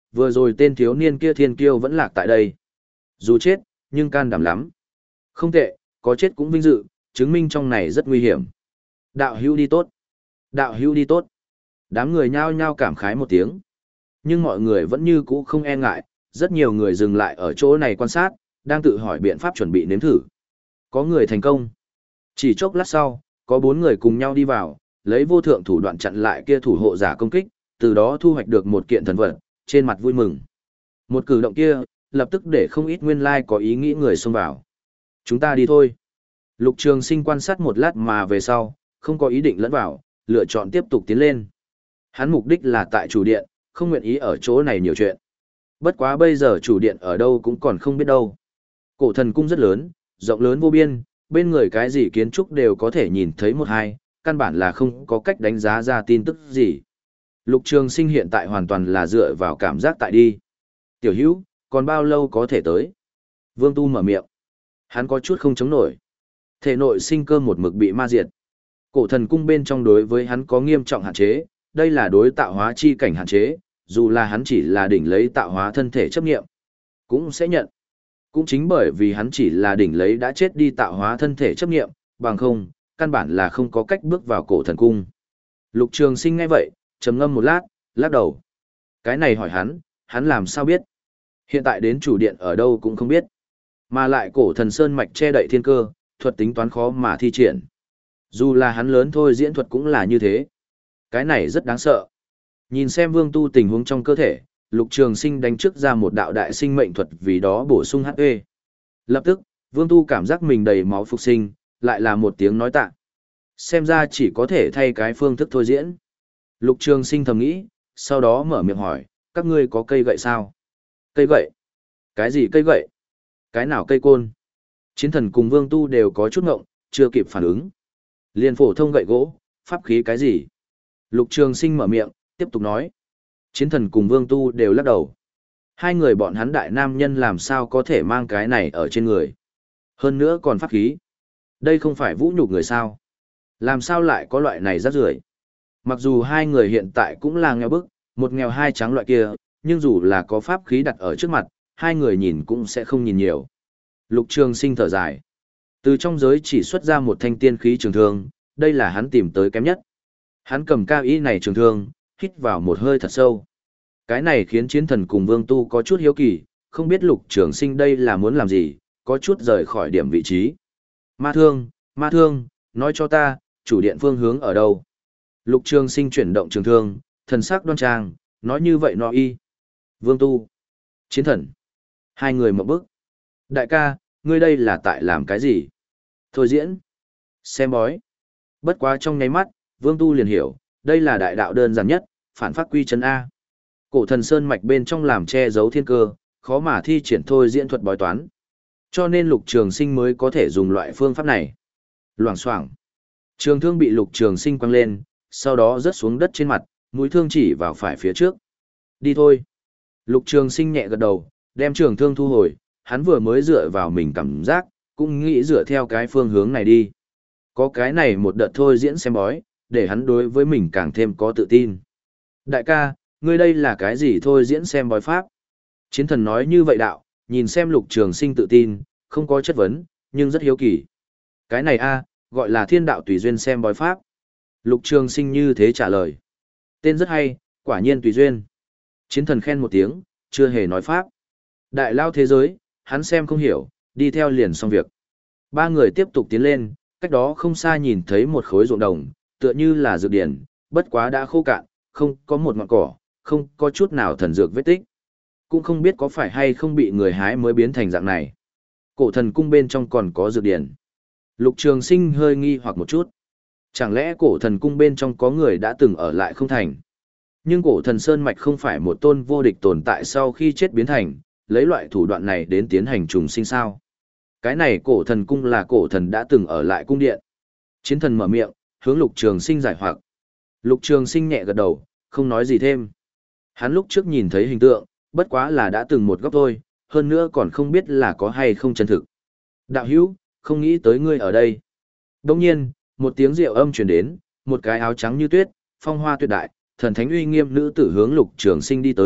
vừa rồi tên thiếu niên kia thiên kiêu vẫn lạc tại đây. Dù chết, nhưng can đảm lắm. Không tệ, có chết cũng vinh dự, chứng minh trong này rất nguy hiểm. Đạo hữu đi tốt. Đạo hữu đi tốt. Đám người nhao nhao cảm khái một tiếng. Nhưng mọi người vẫn như cũ không e ngại, rất nhiều người dừng lại ở chỗ này quan sát, đang tự hỏi biện pháp chuẩn bị nếm thử. Có người thành công. Chỉ chốc lát sau, có bốn người cùng nhau đi vào, lấy vô thượng thủ đoạn chặn lại kia thủ hộ giả công kích, từ đó thu hoạch được một kiện thần vật, trên mặt vui mừng. Một cử động kia, lập tức để không ít nguyên lai có ý nghĩ người xông vào. Chúng ta đi thôi. Lục Trường Sinh quan sát một lát mà về sau, không có ý định lẫn vào, lựa chọn tiếp tục tiến lên. Hắn mục đích là tại chủ điện, không nguyện ý ở chỗ này nhiều chuyện. Bất quá bây giờ chủ điện ở đâu cũng còn không biết đâu. Cổ thần cung rất lớn, rộng lớn vô biên, bên người cái gì kiến trúc đều có thể nhìn thấy một hai, căn bản là không có cách đánh giá ra tin tức gì. Lục Trường Sinh hiện tại hoàn toàn là dựa vào cảm giác tại đi. Tiểu hữu, còn bao lâu có thể tới? Vương Tu mở miệng. Hắn có chút không chống nổi. Thể nội sinh cơ một mực bị ma diệt. Cổ thần cung bên trong đối với hắn có nghiêm trọng hạn chế, đây là đối tạo hóa chi cảnh hạn chế, dù là hắn chỉ là đỉnh lấy tạo hóa thân thể chấp nghiệm, cũng sẽ nhận. Cũng chính bởi vì hắn chỉ là đỉnh lấy đã chết đi tạo hóa thân thể chấp nghiệm, bằng không, căn bản là không có cách bước vào cổ thần cung. Lục Trường Sinh nghe vậy, trầm ngâm một lát, lắc đầu. Cái này hỏi hắn, hắn làm sao biết? Hiện tại đến chủ điện ở đâu cũng không biết. Mà lại cổ thần sơn mạch che đậy thiên cơ, thuật tính toán khó mà thi triển. Dù là hắn lớn thôi diễn thuật cũng là như thế. Cái này rất đáng sợ. Nhìn xem Vương Tu tình huống trong cơ thể, Lục Trường Sinh đánh trước ra một đạo đại sinh mệnh thuật vì đó bổ sung hát pê. Lập tức, Vương Tu cảm giác mình đầy máu phục sinh, lại là một tiếng nói tạ. Xem ra chỉ có thể thay cái phương thức thôi diễn. Lục Trường Sinh thầm nghĩ, sau đó mở miệng hỏi, các ngươi có cây gậy sao? Cây gậy? Cái gì cây gậy? Cái nào cây côn? Chiến thần cùng Vương Tu đều có chút ngộng, chưa kịp phản ứng. Liên phổ thông gậy gỗ, pháp khí cái gì? Lục Trường Sinh mở miệng, tiếp tục nói. Chiến thần cùng Vương Tu đều lắc đầu. Hai người bọn hắn đại nam nhân làm sao có thể mang cái này ở trên người. Hơn nữa còn pháp khí. Đây không phải vũ nhục người sao. Làm sao lại có loại này rác rưởi? Mặc dù hai người hiện tại cũng là nghèo bức, một nghèo hai trắng loại kia, nhưng dù là có pháp khí đặt ở trước mặt, hai người nhìn cũng sẽ không nhìn nhiều. Lục Trường Sinh thở dài. Từ trong giới chỉ xuất ra một thanh tiên khí trường thương, đây là hắn tìm tới kém nhất. Hắn cầm cao ý này trường thương, hít vào một hơi thật sâu. Cái này khiến chiến thần cùng Vương Tu có chút hiếu kỳ, không biết Lục Trường Sinh đây là muốn làm gì, có chút rời khỏi điểm vị trí. Ma thương, ma thương, nói cho ta, chủ điện phương hướng ở đâu? Lục Trường Sinh chuyển động trường thương, thần sắc đoan trang, nói như vậy nó y. Vương Tu, chiến thần, hai người một bước. Đại ca, ngươi đây là tại làm cái gì? Thôi diễn, xem bói. Bất quá trong nháy mắt, Vương Tu liền hiểu, đây là đại đạo đơn giản nhất, phản phát quy chân A. Cổ thần sơn mạch bên trong làm che giấu thiên cơ, khó mà thi triển thôi diễn thuật bói toán. Cho nên Lục Trường Sinh mới có thể dùng loại phương pháp này. Loảng xoảng. Trường thương bị Lục Trường Sinh quăng lên, sau đó rớt xuống đất trên mặt, mũi thương chỉ vào phải phía trước. Đi thôi. Lục Trường Sinh nhẹ gật đầu, đem trường thương thu hồi, hắn vừa mới dựa vào mình cảm giác, cũng nghĩ dựa theo cái phương hướng này đi. Có cái này một đợt thôi diễn xem bói, để hắn đối với mình càng thêm có tự tin. Đại ca, ngươi đây là cái gì thôi diễn xem bói pháp? Chiến thần nói như vậy đạo, nhìn xem Lục Trường Sinh tự tin, không có chất vấn, nhưng rất hiếu kỳ. Cái này a, gọi là thiên đạo tùy duyên xem bói pháp. Lục Trường Sinh như thế trả lời. Tên rất hay, quả nhiên tùy duyên. Chiến thần khen một tiếng, chưa hề nói pháp. Đại lao thế giới, hắn xem không hiểu, đi theo liền xong việc. Ba người tiếp tục tiến lên, cách đó không xa nhìn thấy một khối ruộng đồng, tựa như là dược điển, bất quá đã khô cạn, không có một ngọn cỏ, không có chút nào thần dược vết tích. Cũng không biết có phải hay không bị người hái mới biến thành dạng này. Cổ thần cung bên trong còn có dược điển. Lục Trường Sinh hơi nghi hoặc một chút. Chẳng lẽ cổ thần cung bên trong có người đã từng ở lại không thành? Nhưng cổ thần sơn mạch không phải một tôn vô địch tồn tại sau khi chết biến thành, lấy loại thủ đoạn này đến tiến hành trùng sinh sao? Cái này cổ thần cung là cổ thần đã từng ở lại cung điện. Chiến thần mở miệng, hướng Lục Trường Sinh giải hoặc. Lục Trường Sinh nhẹ gật đầu, không nói gì thêm. Hắn lúc trước nhìn thấy hình tượng, bất quá là đã từng một góc thôi, hơn nữa còn không biết là có hay không chân thực. Đạo hữu, không nghĩ tới ngươi ở đây. Đồng nhiên, một tiếng rượu âm truyền đến, một cái áo trắng như tuyết, phong hoa tuyệt đại, thần thánh uy nghiêm nữ tử hướng Lục Trường Sinh đi tới,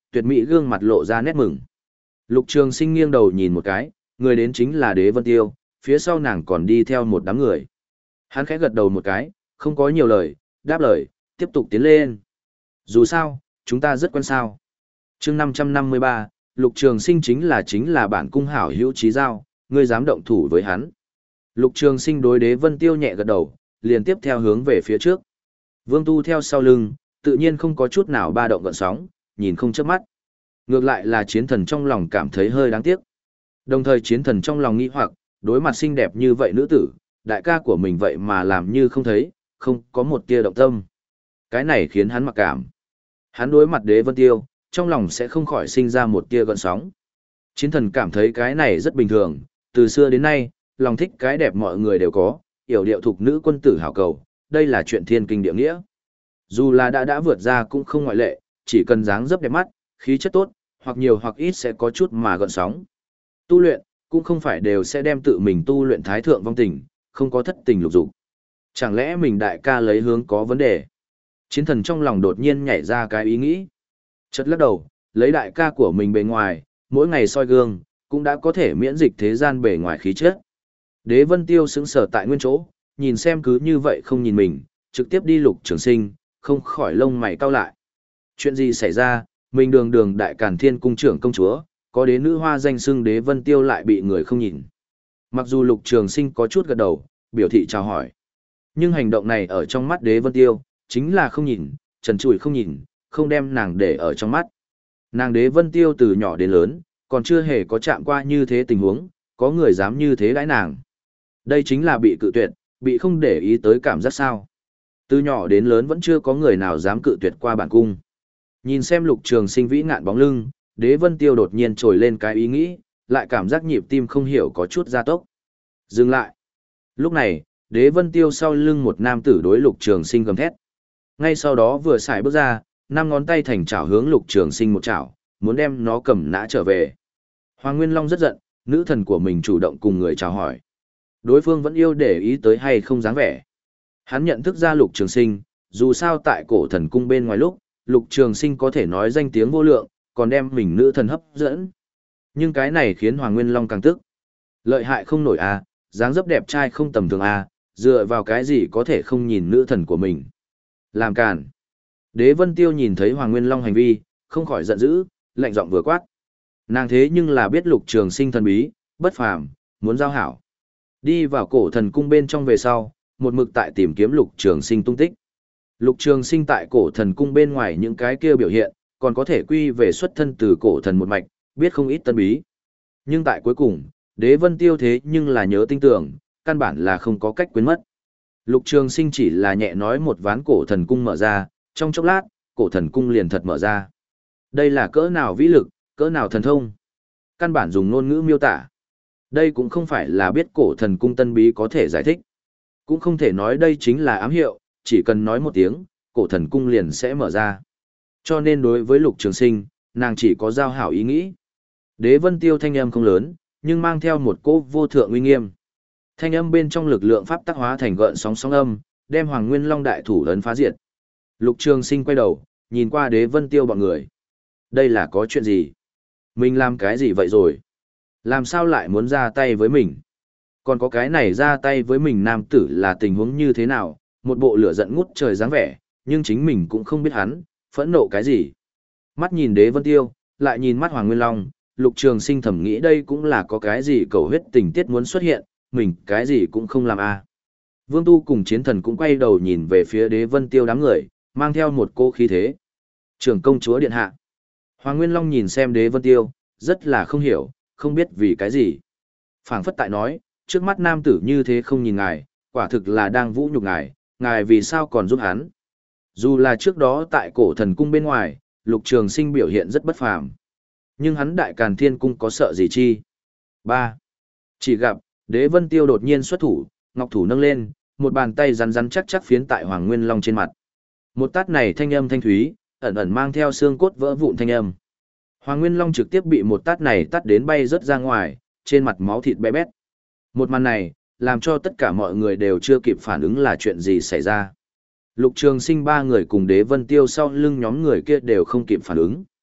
tuyệt mỹ gương mặt lộ ra nét mừng. Lục Trường Sinh nghiêng đầu nhìn một cái, người đến chính là Đế Vân Tiêu, phía sau nàng còn đi theo một đám người. Hắn khẽ gật đầu một cái, không có nhiều lời, đáp lời, tiếp tục tiến lên. Dù sao, chúng ta rất quen sao. Chương năm trăm năm mươi ba, Lục Trường Sinh chính là chính là bản cung hảo hữu chí giao, ngươi dám động thủ với hắn. Lục Trường Sinh đối Đế Vân Tiêu nhẹ gật đầu, liền tiếp theo hướng về phía trước. Vương Tu theo sau lưng, tự nhiên không có chút nào ba động gợn sóng, nhìn không chớp mắt. Ngược lại là chiến thần trong lòng cảm thấy hơi đáng tiếc. Đồng thời chiến thần trong lòng nghi hoặc, đối mặt xinh đẹp như vậy nữ tử, đại ca của mình vậy mà làm như không thấy, không có một tia động tâm. Cái này khiến hắn mặc cảm. Hắn đối mặt Đế Vân Tiêu, trong lòng sẽ không khỏi sinh ra một tia gợn sóng. Chiến thần cảm thấy cái này rất bình thường, từ xưa đến nay, lòng thích cái đẹp mọi người đều có, yểu điệu thục nữ quân tử hảo cầu, đây là chuyện thiên kinh địa nghĩa. Dù là đã đã vượt ra cũng không ngoại lệ, chỉ cần dáng dấp đẹp mắt, khí chất tốt, hoặc nhiều hoặc ít sẽ có chút mà gợn sóng. Tu luyện, cũng không phải đều sẽ đem tự mình tu luyện thái thượng vong tình, không có thất tình lục dục. Chẳng lẽ mình đại ca lấy hướng có vấn đề? Chiến thần trong lòng đột nhiên nhảy ra cái ý nghĩ. Chợt lắc đầu, lấy đại ca của mình bề ngoài, mỗi ngày soi gương, cũng đã có thể miễn dịch thế gian bề ngoài khí chất. Đế Vân Tiêu sững sờ tại nguyên chỗ, nhìn xem cứ như vậy không nhìn mình, trực tiếp đi Lục Trường Sinh, không khỏi lông mày cau lại. Chuyện gì xảy ra, mình đường đường đại càn thiên cung trưởng công chúa, có đế nữ hoa danh xưng Đế Vân Tiêu lại bị người không nhìn. Mặc dù Lục Trường Sinh có chút gật đầu, biểu thị chào hỏi. Nhưng hành động này ở trong mắt Đế Vân Tiêu, chính là không nhìn, trần trụi không nhìn, không đem nàng để ở trong mắt. Nàng Đế Vân Tiêu từ nhỏ đến lớn, còn chưa hề có chạm qua như thế tình huống, có người dám như thế đãi nàng. Đây chính là bị cự tuyệt, bị không để ý tới cảm giác sao. Từ nhỏ đến lớn vẫn chưa có người nào dám cự tuyệt qua bản cung. Nhìn xem Lục Trường Sinh vĩ ngạn bóng lưng, Đế Vân Tiêu đột nhiên trồi lên cái ý nghĩ, lại cảm giác nhịp tim không hiểu có chút gia tốc. Dừng lại. Lúc này, Đế Vân Tiêu sau lưng một nam tử đối Lục Trường Sinh gầm thét. Ngay sau đó vừa xài bước ra, năm ngón tay thành chảo hướng Lục Trường Sinh một chảo, muốn đem nó cầm nã trở về. Hoàng Nguyên Long rất giận, nữ thần của mình chủ động cùng người chào hỏi. Đối phương vẫn yêu để ý tới hay không dáng vẻ. Hắn nhận thức ra Lục Trường Sinh, dù sao tại cổ thần cung bên ngoài lúc, Lục Trường Sinh có thể nói danh tiếng vô lượng, còn đem mình nữ thần hấp dẫn. Nhưng cái này khiến Hoàng Nguyên Long càng tức. Lợi hại không nổi à, dáng dấp đẹp trai không tầm thường à, dựa vào cái gì có thể không nhìn nữ thần của mình. Làm càn. Đế Vân Tiêu nhìn thấy Hoàng Nguyên Long hành vi, không khỏi giận dữ, lạnh giọng vừa quát. Nàng thế nhưng là biết Lục Trường Sinh thần bí, bất phàm, muốn giao hảo. Đi vào cổ thần cung bên trong về sau, một mực tại tìm kiếm Lục Trường Sinh tung tích. Lục Trường Sinh tại cổ thần cung bên ngoài những cái kia biểu hiện, còn có thể quy về xuất thân từ cổ thần một mạch, biết không ít tân bí. Nhưng tại cuối cùng, Đế Vân Tiêu thế nhưng là nhớ tinh tưởng, căn bản là không có cách quên mất. Lục Trường Sinh chỉ là nhẹ nói một ván cổ thần cung mở ra, trong chốc lát, cổ thần cung liền thật mở ra. Đây là cỡ nào vĩ lực, cỡ nào thần thông. Căn bản dùng ngôn ngữ miêu tả. Đây cũng không phải là biết cổ thần cung tân bí có thể giải thích. Cũng không thể nói đây chính là ám hiệu, chỉ cần nói một tiếng, cổ thần cung liền sẽ mở ra. Cho nên đối với Lục Trường Sinh, nàng chỉ có giao hảo ý nghĩ. Đế Vân Tiêu thanh âm không lớn, nhưng mang theo một cỗ vô thượng uy nghiêm. Thanh âm bên trong lực lượng pháp tác hóa thành gợn sóng sóng âm, đem Hoàng Nguyên Long đại thủ ấn phá diệt. Lục Trường Sinh quay đầu, nhìn qua Đế Vân Tiêu bọn người. Đây là có chuyện gì? Mình làm cái gì vậy rồi? Làm sao lại muốn ra tay với mình? Còn có cái này ra tay với mình nam tử là tình huống như thế nào? Một bộ lửa giận ngút trời dáng vẻ, nhưng chính mình cũng không biết hắn, phẫn nộ cái gì. Mắt nhìn Đế Vân Tiêu, lại nhìn mắt Hoàng Nguyên Long, Lục Trường Sinh thầm nghĩ đây cũng là có cái gì cầu huyết tình tiết muốn xuất hiện, mình cái gì cũng không làm a. À. Vương Tu cùng chiến thần cũng quay đầu nhìn về phía Đế Vân Tiêu đám người, mang theo một cô khí thế. Trưởng công chúa điện hạ. Hoàng Nguyên Long nhìn xem Đế Vân Tiêu, rất là không hiểu, không biết vì cái gì. Phảng phất tại nói, trước mắt nam tử như thế không nhìn ngài, quả thực là đang vũ nhục ngài, ngài vì sao còn giúp hắn. Dù là trước đó tại cổ thần cung bên ngoài, Lục Trường Sinh biểu hiện rất bất phàm. Nhưng hắn đại càn thiên cung có sợ gì chi? ba. Chỉ gặp, Đế Vân Tiêu đột nhiên xuất thủ, ngọc thủ nâng lên, một bàn tay rắn rắn chắc chắc phiến tại Hoàng Nguyên Long trên mặt. Một tát này thanh âm thanh thúy, ẩn ẩn mang theo xương cốt vỡ vụn thanh âm. Hoàng Nguyên Long trực tiếp bị một tát này tát đến bay rớt ra ngoài, trên mặt máu thịt bé bét. Một màn này, làm cho tất cả mọi người đều chưa kịp phản ứng là chuyện gì xảy ra. Lục Trường Sinh ba người cùng Đế Vân Tiêu sau lưng nhóm người kia đều không kịp phản ứng.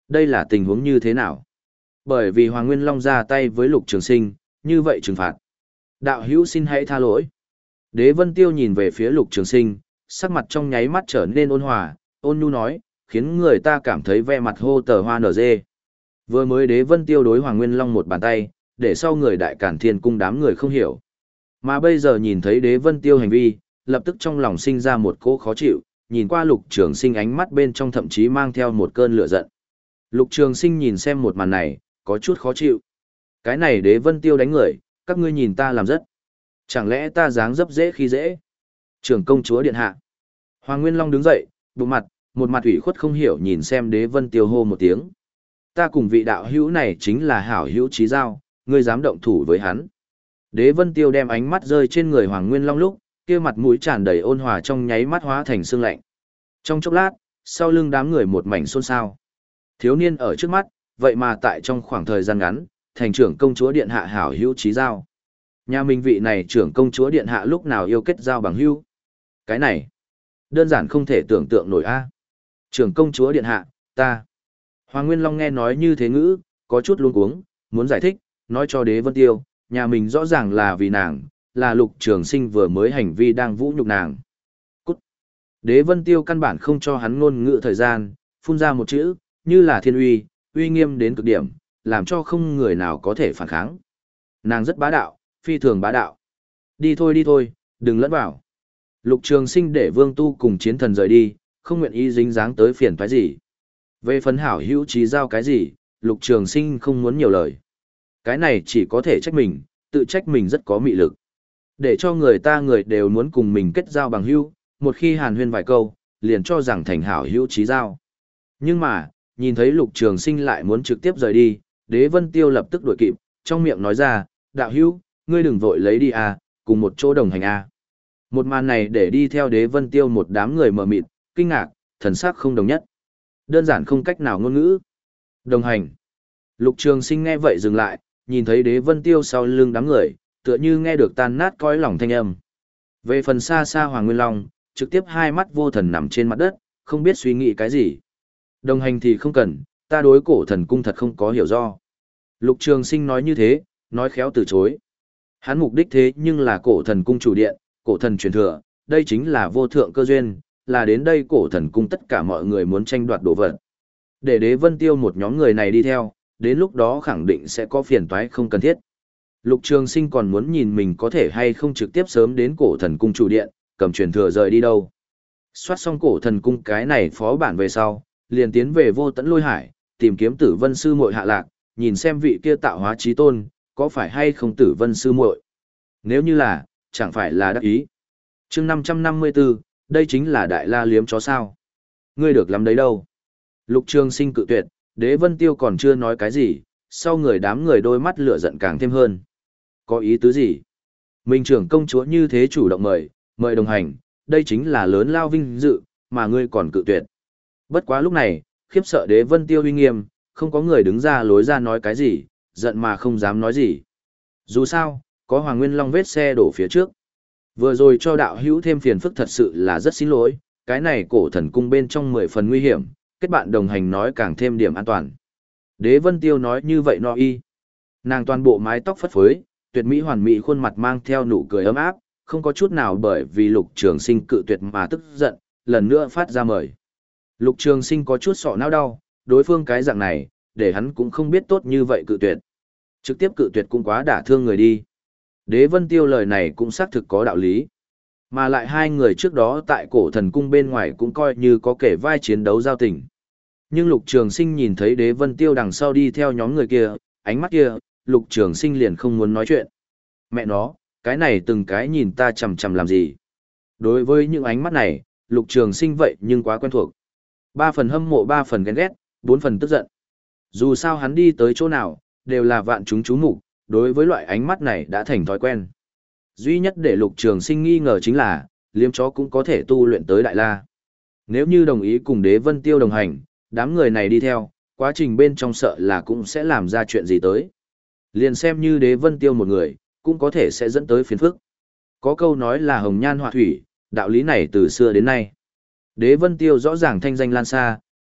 Đây là tình huống như thế nào? Bởi vì Hoàng Nguyên Long ra tay với Lục Trường Sinh, như vậy trừng phạt. Đạo hữu xin hãy tha lỗi. Đế Vân Tiêu nhìn về phía Lục Trường Sinh, sắc mặt trong nháy mắt trở nên ôn hòa, ôn nhu nói, khiến người ta cảm thấy ve mặt hô tờ hoa nở dê. Vừa mới Đế Vân Tiêu đối Hoàng Nguyên Long một bàn tay, để sau người Đại Cản Thiên Cung đám người không hiểu. Mà bây giờ nhìn thấy Đế Vân Tiêu hành vi, lập tức trong lòng sinh ra một cỗ khó chịu, nhìn qua Lục Trường Sinh ánh mắt bên trong thậm chí mang theo một cơn lửa giận. Lục Trường Sinh nhìn xem một màn này, có chút khó chịu. Cái này Đế Vân Tiêu đánh người, các ngươi nhìn ta làm rất. Chẳng lẽ ta dáng dấp dễ khi dễ? Trưởng công chúa điện hạ. Hoàng Nguyên Long đứng dậy, bụng mặt, một mặt ủy khuất không hiểu nhìn xem Đế Vân Tiêu hô một tiếng. Ta cùng vị đạo hữu này chính là hảo hữu chí giao, ngươi dám động thủ với hắn. Đế Vân Tiêu đem ánh mắt rơi trên người Hoàng Nguyên Long lúc, kia mặt mũi tràn đầy ôn hòa trong nháy mắt hóa thành sương lạnh. Trong chốc lát, sau lưng đám người một mảnh xôn xao. Thiếu niên ở trước mắt, vậy mà tại trong khoảng thời gian ngắn, thành trưởng công chúa điện hạ hảo hữu chí giao. Nhà mình vị này trưởng công chúa điện hạ lúc nào yêu kết giao bằng hữu? Cái này, đơn giản không thể tưởng tượng nổi a. Trưởng công chúa điện hạ, ta. Hoàng Nguyên Long nghe nói như thế ngữ, có chút luống cuống, muốn giải thích, nói cho Đế Vân Tiêu, nhà mình rõ ràng là vì nàng, là Lục Trường Sinh vừa mới hành vi đang vũ nhục nàng. Cút. Đế Vân Tiêu căn bản không cho hắn ngôn ngữ thời gian, phun ra một chữ, như là thiên uy, uy nghiêm đến cực điểm, làm cho không người nào có thể phản kháng. Nàng rất bá đạo, phi thường bá đạo. Đi thôi đi thôi, đừng lẫn vào. Lục Trường Sinh để Vương Tu cùng chiến thần rời đi, không nguyện ý dính dáng tới phiền toái gì. Về phần hảo hữu trí giao cái gì, Lục Trường Sinh không muốn nhiều lời. Cái này chỉ có thể trách mình, tự trách mình rất có mị lực. Để cho người ta người đều muốn cùng mình kết giao bằng hữu, một khi hàn huyên vài câu, liền cho rằng thành hảo hữu trí giao. Nhưng mà, nhìn thấy Lục Trường Sinh lại muốn trực tiếp rời đi, Đế Vân Tiêu lập tức đuổi kịp, trong miệng nói ra, đạo hữu, ngươi đừng vội lấy đi à, cùng một chỗ đồng hành à. Một màn này để đi theo Đế Vân Tiêu một đám người mờ mịt, kinh ngạc, thần sắc không đồng nhất. Đơn giản không cách nào ngôn ngữ. Đồng hành. Lục Trường Sinh nghe vậy dừng lại, nhìn thấy Đế Vân Tiêu sau lưng đám người, tựa như nghe được tan nát cõi lòng thanh âm. Về phần xa xa Hoàng Nguyên Long, trực tiếp hai mắt vô thần nằm trên mặt đất, không biết suy nghĩ cái gì. Đồng hành thì không cần, ta đối cổ thần cung thật không có hiểu do. Lục Trường Sinh nói như thế, nói khéo từ chối. Hắn mục đích thế nhưng là cổ thần cung chủ điện, cổ thần truyền thừa, đây chính là vô thượng cơ duyên, là đến đây cổ thần cung tất cả mọi người muốn tranh đoạt đồ vật. Để Đế Vân Tiêu một nhóm người này đi theo, đến lúc đó khẳng định sẽ có phiền toái không cần thiết. Lục Trường Sinh còn muốn nhìn mình có thể hay không trực tiếp sớm đến cổ thần cung chủ điện, cầm truyền thừa rời đi đâu. Soát xong cổ thần cung cái này phó bản về sau, liền tiến về Vô Tận Lôi Hải, tìm kiếm Tử Vân sư muội hạ lạc, nhìn xem vị kia tạo hóa chí tôn, có phải hay không Tử Vân sư muội. Nếu như là, chẳng phải là đắc ý. Chương năm trăm năm mươi tư, đây chính là Đại La liếm chó sao? Ngươi được lắm đấy đâu? Lục Trường Sinh cự tuyệt, Đế Vân Tiêu còn chưa nói cái gì, sau người đám người đôi mắt lửa giận càng thêm hơn. Có ý tứ gì? Minh trưởng công chúa như thế chủ động mời, mời đồng hành, đây chính là lớn lao vinh dự, mà ngươi còn cự tuyệt. Bất quá lúc này, khiếp sợ Đế Vân Tiêu uy nghiêm, không có người đứng ra lối ra nói cái gì, giận mà không dám nói gì. Dù sao, có Hoàng Nguyên Long vết xe đổ phía trước. Vừa rồi cho đạo hữu thêm phiền phức thật sự là rất xin lỗi, cái này cổ thần cung bên trong mười phần nguy hiểm, kết bạn đồng hành nói càng thêm điểm an toàn. Đế Vân Tiêu nói như vậy no y. Nàng toàn bộ mái tóc phất phới, tuyệt mỹ hoàn mỹ khuôn mặt mang theo nụ cười ấm áp, không có chút nào bởi vì Lục Trường Sinh cự tuyệt mà tức giận, lần nữa phát ra mời. Lục Trường Sinh có chút sọ não đau, đối phương cái dạng này, để hắn cũng không biết tốt như vậy cự tuyệt. Trực tiếp cự tuyệt cũng quá đả thương người đi. Đế Vân Tiêu lời này cũng xác thực có đạo lý. Mà lại hai người trước đó tại cổ thần cung bên ngoài cũng coi như có kể vai chiến đấu giao tình. Nhưng Lục Trường Sinh nhìn thấy Đế Vân Tiêu đằng sau đi theo nhóm người kia, ánh mắt kia, Lục Trường Sinh liền không muốn nói chuyện. Mẹ nó, cái này từng cái nhìn ta chằm chằm làm gì? Đối với những ánh mắt này, Lục Trường Sinh vậy nhưng quá quen thuộc. Ba phần hâm mộ, ba phần ghen ghét, bốn phần tức giận. Dù sao hắn đi tới chỗ nào, đều là vạn chúng chú mục, đối với loại ánh mắt này đã thành thói quen. Duy nhất để Lục Trường Sinh nghi ngờ chính là, liếm chó cũng có thể tu luyện tới Đại La. Nếu như đồng ý cùng Đế Vân Tiêu đồng hành, đám người này đi theo, quá trình bên trong sợ là cũng sẽ làm ra chuyện gì tới. Liền xem như Đế Vân Tiêu một người, cũng có thể sẽ dẫn tới phiền phức. Có câu nói là hồng nhan họa thủy, đạo lý này từ xưa đến nay. Đế Vân Tiêu rõ ràng thanh danh lan xa,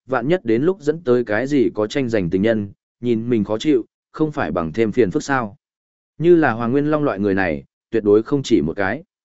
vạn nhất đến lúc dẫn tới cái gì có tranh giành tình nhân, nhìn mình khó chịu, không phải bằng thêm phiền phức sao. Như là Hoàng Nguyên Long loại người này, tuyệt đối không chỉ một cái.